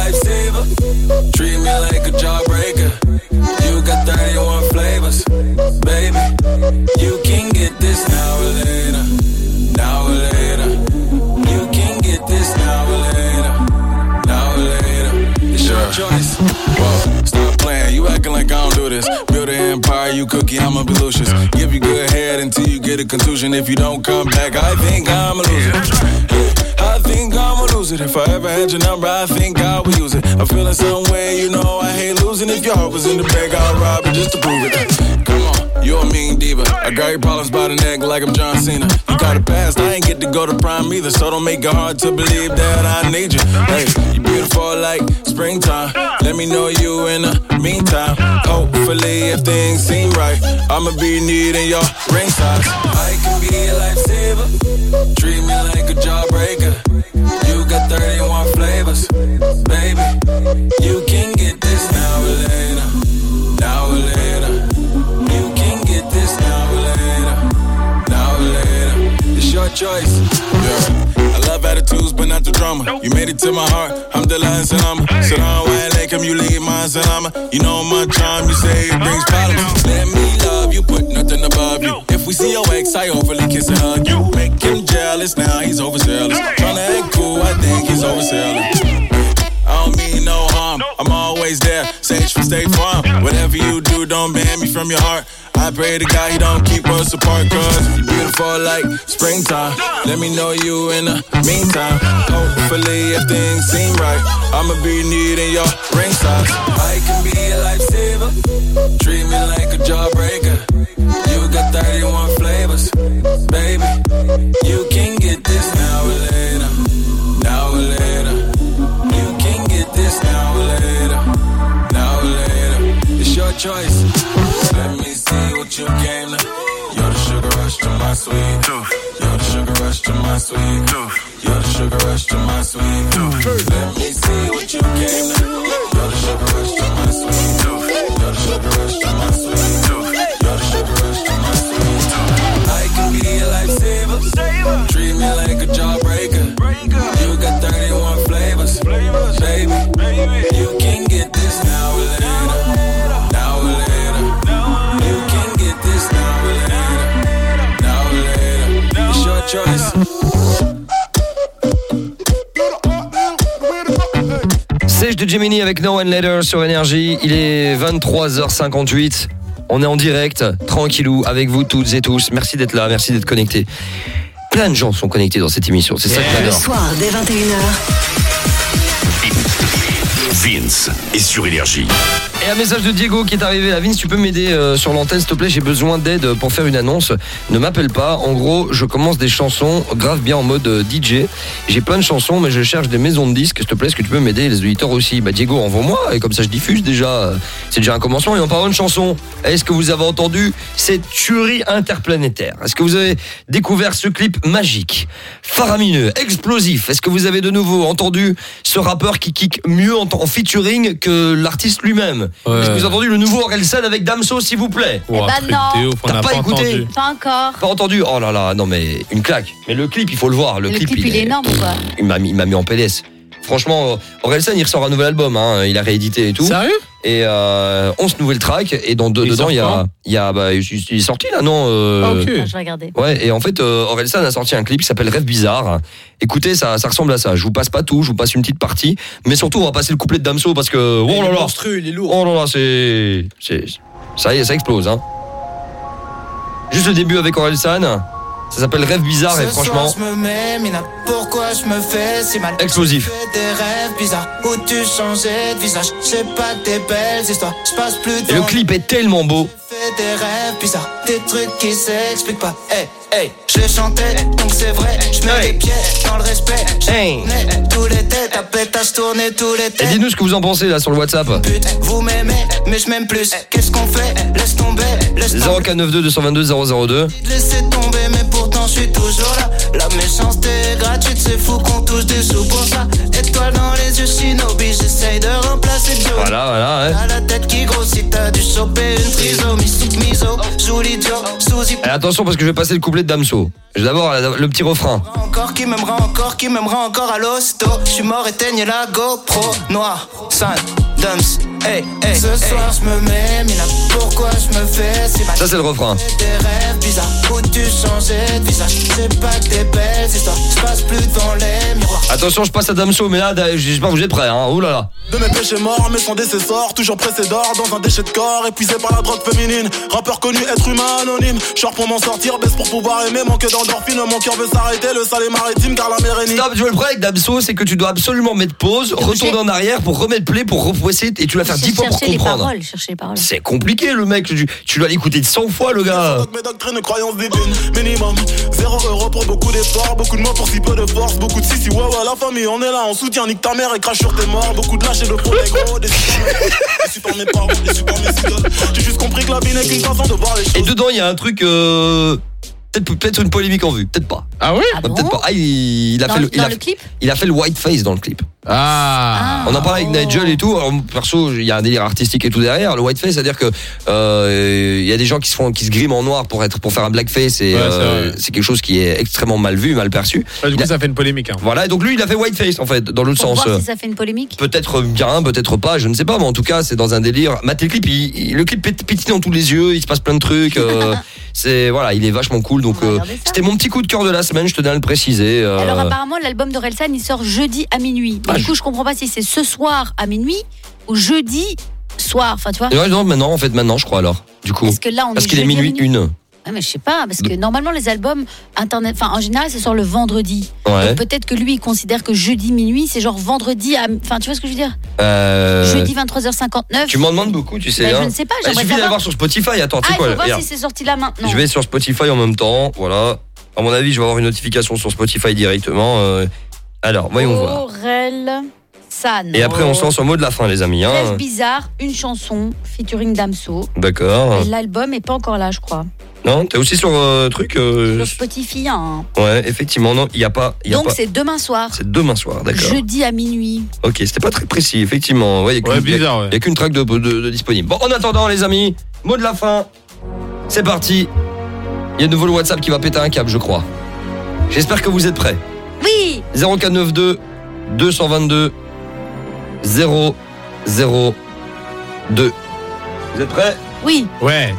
Treat me like a jawbreaker. You got 31 flavors, baby. You can get this now or later. Now or later. You can get this now or later. Now or later. It's your choice. Whoa, stop playing. You acting like I don't do this. Build an empire, you cookie, I'ma be Lucius. Give you good head until you get a contusion. If you don't come back, I think I'm a loser. I think I'ma lose it. If I ever had your number, I think I would use it. I'm feeling some way, you know I hate losing. If your heart was in the bag, I'll rob it just to prove it. Come on, you're a mean diva. I got your problems by the neck like I'm John Cena. You got a past, I ain't get to go to prime either. So don't make it hard to believe that I need you. Hey, you beautiful like springtime. Let me know you in the meantime. Hopefully if things seem right, I'ma be needing your ring size. I can be a lifesaver. Treat me like a jawbreaker. You got 31 flavors, baby. You can get this now or later. Now or later. You can get this now or later. Now or later. It's your choice. Yeah. I love attitudes, but not the drama. You made it to my heart. I'm Alhamdulillah, salama. Salam alaikum, you leave my salama. You know my charm, you say it brings problems. Let me love you, put nothing above you. If we see your ex, I overly kiss and hug you. Make him jealous, now he's overzealous. Tryna act cool, I think he's overselling. I don't mean no harm, I'm always there. Sage from State Farm. Whatever you do, don't ban me from your heart. I pray to God he don't keep us apart, cause you're beautiful like springtime. Let me know you in the meantime. Hopefully if things seem right, I'ma be needing your ring size. I can be a lifesaver. Treat me like a jawbreaker. You got 31 flavors, baby. You can get this now or later. Now or later. You can get this now or later. Now or later. It's your choice. Let me see what you came to. You're the sugar rush to my sweet tooth. You're the sugar rush to my sweet tooth. You're the sugar rush to my sweet tooth. Let me see what you came to. You're the sugar rush to my sweet tooth. You're the sugar rush to my sweet tooth. You're the sugar rush to my sweet tooth. I can be a lifesaver. Treat me like a jawbreaker. You got 31 flavors, baby. You can get this now or later. Now or later. You can get this now or later. Now or later. It's your choice. Sage de Gemini avec No One Later sur Énergie. Il est 23h58. On est en direct, tranquillou, avec vous toutes et tous. Merci d'être là, merci d'être connectés. Plein de gens sont connectés dans cette émission. C'est ça que j'adore. Le soir, dès 21h. Vince est sur Énergie. Et un message de Diego qui est arrivé. Vince, tu peux m'aider sur l'antenne, s'il te plaît, j'ai besoin d'aide pour faire une annonce. Ne m'appelle pas. En gros, je commence des chansons grave bien en mode DJ. J'ai plein de chansons, mais je cherche des maisons de disques. S'il te plaît, est-ce que tu peux m'aider, les auditeurs aussi? Bah Diego, envoie-moi, et comme ça je diffuse déjà. C'est déjà un commencement. Et en parlant de chansons, est-ce que vous avez entendu cette tuerie interplanétaire? Est-ce que vous avez découvert ce clip magique, faramineux, explosif? Est-ce que vous avez de nouveau entendu ce rappeur qui kick mieux en featuring que l'artiste lui-même? Est-ce que vous avez entendu le nouveau Orelsan avec Damso, s'il vous plaît? Eh ben non. T'as pas écouté? Pas encore. Pas entendu? Oh là là, non mais une claque. Mais le clip, il faut le voir. Le clip il est énorme ou quoi? Il m'a mis en PLS. Franchement, Orelsan, il ressort un nouvel album, hein. Il a réédité et tout. Sérieux? Et 11 nouvelles tracks, et dedans il y a il est sorti là, non? Ok. Je vais regarder. Ouais, et en fait Orelsan a sorti un clip qui s'appelle Rêve bizarre. Écoutez, ça ressemble à ça. Je vous passe pas tout, je vous passe une petite partie, mais surtout on va passer le couplet de Damso parce que oh là là, monstrueux, il est lourd. oh là là, c'est ça y est, ça explose, hein. Juste le début avec Orelsan. Ça s'appelle Rêve bizarre et franchement je me mets, Mina, pourquoi je me fais si mal? Explosif. Je fais des rêves bizarres où tu changeais de visage. C'est pas des belles histoires, je passe plus de et le clip est tellement beau. Je fais des rêves bizarres, des trucs qui s'expliquent pas. Hey, je chantais, donc c'est vrai. Je mets les pieds dans le respect. Tous les têtes, ta pétasse tournée tous les têtes. Et dites-nous ce que vous en pensez là sur le WhatsApp. Vous m'aimez, mais je m'aime plus. Qu'est-ce qu'on fait? Laisse tomber, laisse tomber. 0492 222 002. Laissez tomber, mais pourtant je suis toujours là. La méchanceté est gratuite, c'est fou qu'on touche des sous pour ça. Étoile dans les yeux, Shinobi, j'essaye de remplacer Joe. Voilà, ouais. T'as la tête qui grossit, t'as dû choper une trisomie. Miso, joue l'idiot, sous-y. Et attention parce que je vais passer le couplet de Damso. D'abord le petit refrain. Encore qui m'aimera encore à l'hosto. Je suis mort, éteigne la GoPro. Noir, sale, Dams. Hey, ce soir je me mets, Mina, pourquoi je me fais si mal? Ça c'est le refrain. Des rêves bizarres où tu changeais de visage. C'est pas que des belles histoires, je passe plus devant les miroirs. Attention, je passe à Damso, mais là, je sais pas, vous êtes prêts, hein. Ouh là là. De mes péchés morts, mais son décessor, toujours pressé d'or dans un déchet de corps, épuisé par la drogue féminine. Rappeur connu, être humain anonyme. Short pour m'en sortir, baisse pour pouvoir aimer. Manque d'endorphine, mon cœur veut s'arrêter. Le sale est maritime car la mer est nue. Stop, tu vois le problème avec Damso, c'est que tu dois absolument mettre pause, retourner en arrière pour remettre play, pour repousser, et tu vas faire 10 fois pour comprendre. Chercher les paroles. C'est compliqué le mec, tu dois l'écouter 100 fois le gars. Mes doctrines, croyances divines, minimum 0 € pour beaucoup d'efforts, beaucoup de mots pour si peu de force, beaucoup de si ouais, la famille, on est là, on soutient, nique ta mère et crache sur tes morts, beaucoup de lâches et de faux négros, des super mes parents, des super mes idoles. J'ai juste compris que la vie n'est qu'une façon de voir les choses. Et dedans, il y a un truc peut-être une polémique en vue, peut-être pas. Ah oui? Peut-être pas. Ah, il a fait le white face dans le clip. Ah. On en parlait avec Nigel et tout. Alors, perso, il y a un délire artistique et tout derrière. Le whiteface, c'est-à-dire que il y a des gens qui se griment en noir pour faire un blackface et c'est quelque chose qui est extrêmement mal vu, mal perçu. Du coup, ça fait une polémique. Hein. Voilà, et donc lui, il a fait whiteface en fait, dans l'autre sens. Voir si ça fait une polémique. Peut-être bien, peut-être pas, je ne sais pas, mais en tout cas, c'est dans un délire. Mattez le clip, le clip pétille dans tous les yeux, il se passe plein de trucs. Il est vachement cool. Donc c'était mon petit coup de cœur de la semaine, je tenais à le préciser. Alors apparemment, l'album d'Orelsan, il sort jeudi à minuit. Du coup, je comprends pas si c'est ce soir à minuit ou jeudi soir, enfin tu vois. Ouais, non, maintenant je crois alors. Du coup. Parce qu'il est minuit 1. Ouais, mais je sais pas, parce que normalement les albums internet, enfin en général ça sort le vendredi. Ouais. Donc peut-être que lui il considère que jeudi minuit c'est genre vendredi enfin tu vois ce que je veux dire? Jeudi 23h59. Tu m'en demandes beaucoup, tu sais. Bah, je ne sais pas, il suffit d'aller voir sur Spotify. Attends, tu sais quoi? Il faut voir si c'est sorti là maintenant. Je vais sur Spotify en même temps, voilà. À mon avis, je vais avoir une notification sur Spotify directement. Alors, voyons voir. Orelsan. Et après, on se lance au mot de la fin, les amis. Rêve bizarre, une chanson featuring Damso. D'accord. Et l'album est pas encore là, je crois. Non, t'es aussi sur truc. Sur Spotify, hein. Ouais, effectivement, non, il y a pas. Donc c'est demain soir. C'est demain soir, d'accord. Jeudi à minuit. Ok, c'était pas très précis, effectivement. Ouais, il y a qu'une track de disponible. Bon, en attendant, les amis, mot de la fin. C'est parti. Il y a de nouveau le WhatsApp qui va péter un câble, je crois. J'espère que vous êtes prêts. Oui. 0492 222 002. Vous êtes prêts? Oui. Ouais.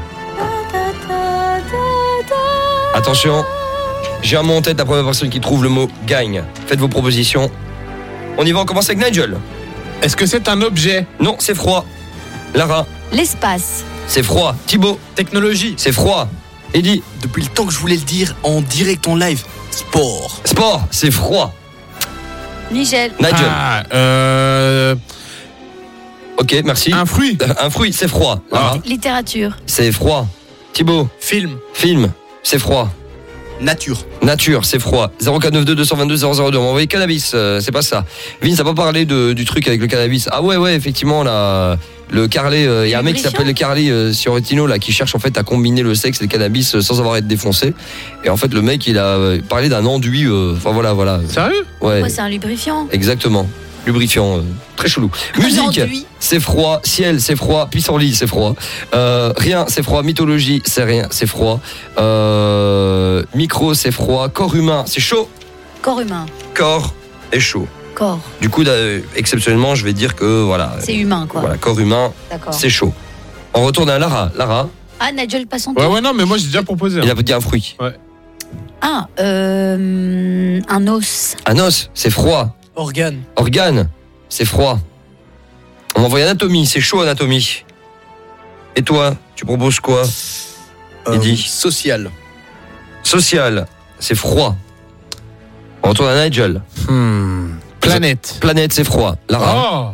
Attention, j'ai un mot en tête, la première personne qui trouve le mot gagne. Faites vos propositions. On y va, on commence avec Nigel. Est-ce que c'est un objet? Non, c'est froid. Lara. L'espace. C'est froid. Thibaut. Technologie. C'est froid. Eddie. Depuis le temps que je voulais le dire en direct, en live. Sport. Sport, c'est froid. Nigel. Nigel. Ok, merci. Un fruit. Un fruit, c'est froid. Lara. Littérature. C'est froid. Thibaut. Film. Film, c'est froid. Nature. Nature, c'est froid. 0492 222 002. On va envoyer cannabis, c'est pas ça. Vince n'a pas parlé du truc avec le cannabis. Ah ouais, effectivement, là, le Carlet, il y a un mec qui s'appelle le Carlet Sciortino là, qui cherche en fait à combiner le sexe et le cannabis sans avoir été défoncé. Et en fait, le mec, il a parlé d'un enduit. Enfin voilà. Sérieux ? Ouais. C'est un lubrifiant. Exactement. Lubrifiant, très chelou. Musique, c'est froid. Ciel, c'est froid. Pissenlit, c'est froid. Rien, c'est froid. Mythologie, c'est rien, c'est froid. Micro, c'est froid. Corps humain, c'est chaud. Corps humain. Corps est chaud. Corps. Du coup, exceptionnellement, je vais dire que voilà. C'est humain, quoi. Voilà, corps humain, D'accord. c'est chaud. On retourne à Lara. Lara. Ah, Nigel passe son tour. Ouais, non, mais moi j'ai déjà proposé. Il a dit un fruit. Ouais. Ah, un os. Un os, c'est froid. Organe, c'est froid. On m'envoie anatomie, c'est chaud anatomie. Et toi, tu proposes quoi, Eddy? Social. Social, c'est froid. On retourne à Nigel. Planète. Planète, c'est froid. Lara.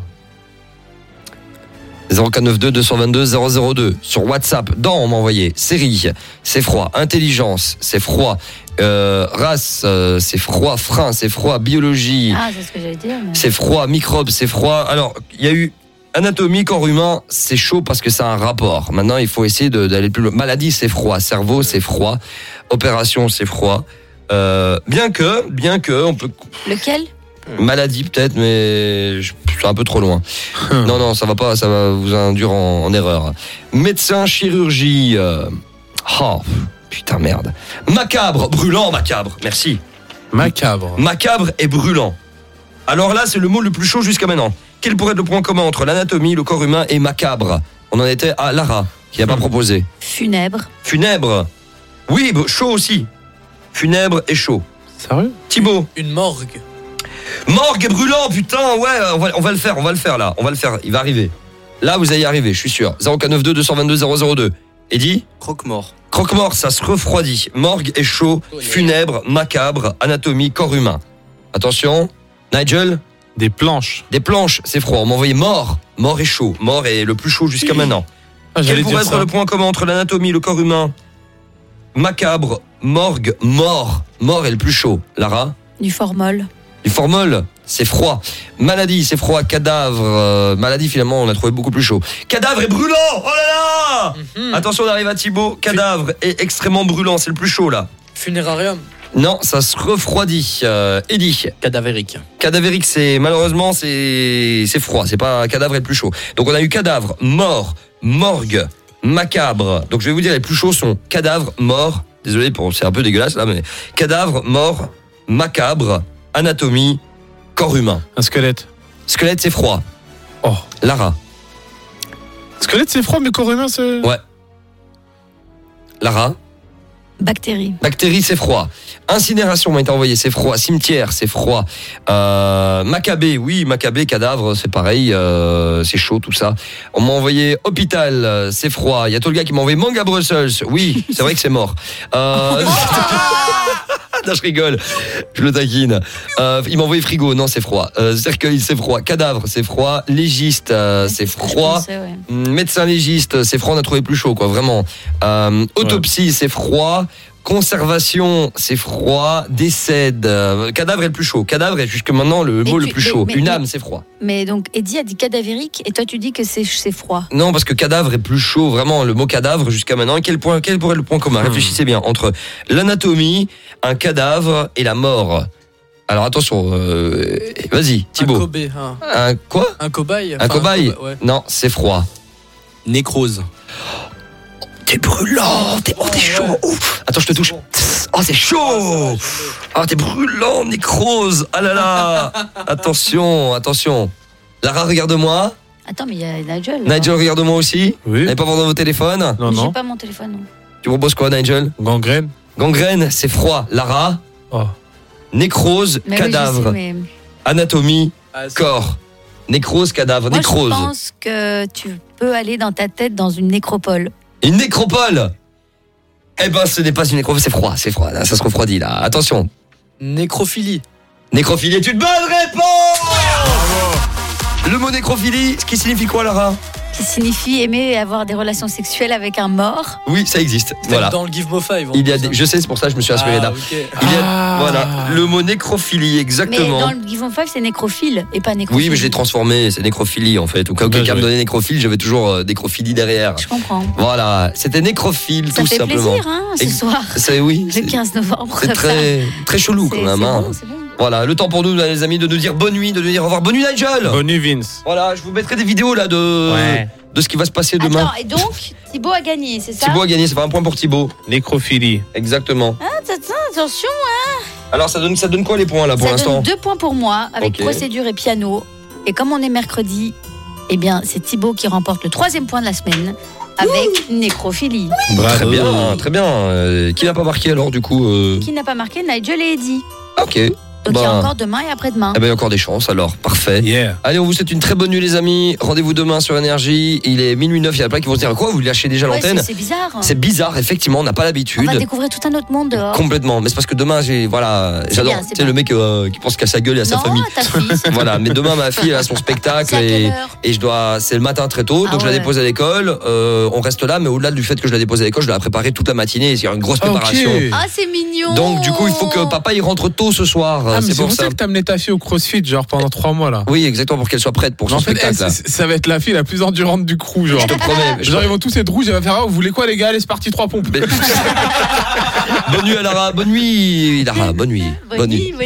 0492 222 002 sur WhatsApp. On m'a envoyé. Série, c'est froid. Intelligence, c'est froid. Race, c'est froid. Frein, c'est froid. Biologie, c'est ce que j'allais dire. Mais... c'est froid. Microbe, c'est froid. Alors, il y a eu anatomie, corps humain, c'est chaud parce que ça a un rapport. Maintenant, il faut essayer d'aller plus loin. Maladie, c'est froid. Cerveau, c'est froid. Opération, c'est froid. Bien que, on peut. Lequel? Maladie peut-être, mais c'est un peu trop loin. Non, ça va pas, ça va vous induire en erreur. Médecin, chirurgie. Oh, putain, merde. Macabre, brûlant, macabre. Merci. Macabre. Macabre et brûlant. Alors là, c'est le mot le plus chaud jusqu'à maintenant. Quel pourrait être le point commun entre l'anatomie, le corps humain et macabre? On en était à Lara, qui n'a pas proposé. Funèbre. Funèbre. Oui, chaud aussi. Funèbre et chaud. Sérieux? Thibaut. Une morgue. Morgue et brûlant, putain, ouais, on va le faire là, on va le faire, il va arriver. Là, vous allez y arriver, je suis sûr. 0492 222 002. Eddy? Croque-mort. Croque-mort, ça se refroidit. Morgue et chaud, funèbre, macabre, anatomie, corps humain. Attention, Nigel? Des planches. Des planches, c'est froid. On m'a envoyé mort et chaud. Mort est le plus chaud jusqu'à maintenant. Quel pourrait être le point commun entre l'anatomie, le corps humain? Macabre, morgue, mort. Mort est le plus chaud. Lara? Du formol. Du formol, c'est froid. Maladie, c'est froid. Cadavre, maladie, finalement, on a trouvé beaucoup plus chaud. Cadavre est brûlant. Oh là là. Attention, on arrive à Thibaut. Cadavre est extrêmement brûlant, c'est le plus chaud là. Funérarium. Non, ça se refroidit. Eddy. Cadavérique. Cadavérique, c'est malheureusement c'est froid. C'est pas cadavre est le plus chaud. Donc on a eu cadavre, mort, morgue, macabre. Donc je vais vous dire les plus chauds sont cadavre, mort. Désolé c'est un peu dégueulasse là, mais cadavre, mort, macabre. Anatomie, corps humain. Un squelette. Squelette, c'est froid. Oh. Lara. Squelette, c'est froid, mais corps humain, c'est... Ouais. Lara. Bactéries. Bactéries, c'est froid. Incinération m'a été envoyé, c'est froid. Cimetière, c'est froid. Macabé, oui, macabé, cadavre, c'est pareil, c'est chaud tout ça. On m'a envoyé hôpital, c'est froid. Il y a tout le gars qui m'a envoyé manga Brussels. Oui, c'est vrai que c'est mort. Non, je rigole, je le taquine. Il m'a envoyé frigo, non, c'est froid. Cercueil, c'est froid. Cadavre, c'est froid. Légiste, c'est froid. Médecin légiste, c'est froid, on a trouvé plus chaud, quoi, vraiment. Autopsie, c'est froid. Conservation, c'est froid. Décède, cadavre est le plus chaud. Cadavre est jusque maintenant le mot le plus chaud. Une âme, c'est froid. Mais donc, Eddy a dit cadavérique et toi tu dis que c'est froid. Non, parce que cadavre est plus chaud, vraiment, le mot cadavre jusqu'à maintenant. Quel pourrait être le point commun? Réfléchissez bien, entre l'anatomie, un cadavre et la mort. Alors attention, vas-y, Thibaut. Un quoi? Un cobaye. Un cobaye? Ouais. Non, c'est froid. Nécrose. T'es brûlant, t'es chaud. Ouf. Attends, je te touche. Oh, c'est chaud. Oh, t'es brûlant, nécrose. Ah là là. Attention. Lara, regarde-moi. Attends, mais il y a Nigel. Nigel, regarde-moi aussi. Oui. Vous n'avez pas voir dans vos téléphones? Non. J'ai pas mon téléphone, non. Tu proposes quoi, Nigel? Gangrène. Gangrène, c'est froid. Lara? Oh. Nécrose, mais cadavre. Oui, mais... Anatomie, corps. Nécrose, cadavre, moi, nécrose. Je pense que tu peux aller dans ta tête dans une nécropole. Une nécropole? Eh ben, ce n'est pas une nécropole, c'est froid, là, ça se refroidit, là. Attention. Nécrophilie. Nécrophilie est une bonne réponse! Le mot nécrophilie, ce qui signifie quoi, Lara? Qui signifie aimer avoir des relations sexuelles avec un mort. Oui, ça existe. Voilà. Dans le Give Mo 5. Il y a je sais, c'est pour ça que je me suis inspiré là. Okay. Voilà, le mot nécrophilie, exactement. Mais dans le Give On 5, c'est nécrophile et pas nécrophilie. Oui, mais je l'ai transformé, c'est nécrophilie en fait. Au cas où quelqu'un me donnait nécrophile, j'avais toujours nécrophilie derrière. Je comprends. Voilà, c'était nécrophile ça tout fait simplement. Plaisir, hein, ce soir. Oui. Le 15 novembre. C'est très chelou quand même. Hein. Bon, c'est bon. Voilà, le temps pour nous, les amis, de nous dire bonne nuit, de nous dire au revoir. Bonne nuit, Nigel. Bonne nuit, Vince. Voilà, je vous mettrai des vidéos là de ce qui va se passer demain. Attends, et donc, Thibaut a gagné, c'est ça? Thibaut a gagné, ça fait un point pour Thibaut. Nécrophilie. Exactement. Ah, attention, hein. Alors, ça donne quoi les points là pour l'instant? Ça donne 2 points pour moi, avec procédure et piano. Et comme on est mercredi, eh bien, c'est Thibaut qui remporte le 3e point de la semaine. Avec nécrophilie. Très bien, très bien. Qui n'a pas marqué alors du coup Qui n'a pas marqué? Nigel et Eddie. Ok. Donc il y a encore demain et après-demain. Eh ben, il y a encore des chances alors, parfait. Allez, on vous souhaite une très bonne nuit les amis. Rendez-vous demain sur Énergie. Il est minuit 9, il y a plein qui vont se dire quoi, vous lâchez déjà l'antenne? C'est bizarre. C'est bizarre, effectivement, on n'a pas l'habitude. On va découvrir tout un autre monde dehors. Complètement, mais c'est parce que demain j'adore, tu sais le mec qui pense qu'à sa gueule et à sa famille. Ta fille, voilà, mais demain ma fille elle a son spectacle et c'est le matin très tôt, donc je la dépose à l'école, on reste là, mais au-delà du fait que je la dépose à l'école, je dois la préparer toute la matinée, il y a une grosse préparation. Ah, c'est mignon. Donc du coup, il faut que papa il rentre tôt ce soir, c'est pour ça que t'as amené ta fille au CrossFit genre pendant 3 mois là. Oui, exactement, pour qu'elle soit prête pour son spectacle. En fait, ça va être la fille la plus endurante du crew genre. Je te promets. Genre ils vont tous être rouges, elle va faire vous voulez quoi les gars, allez c'est parti 3 pompes. Bonne nuit à Lara, bonne nuit Lara, bonne nuit.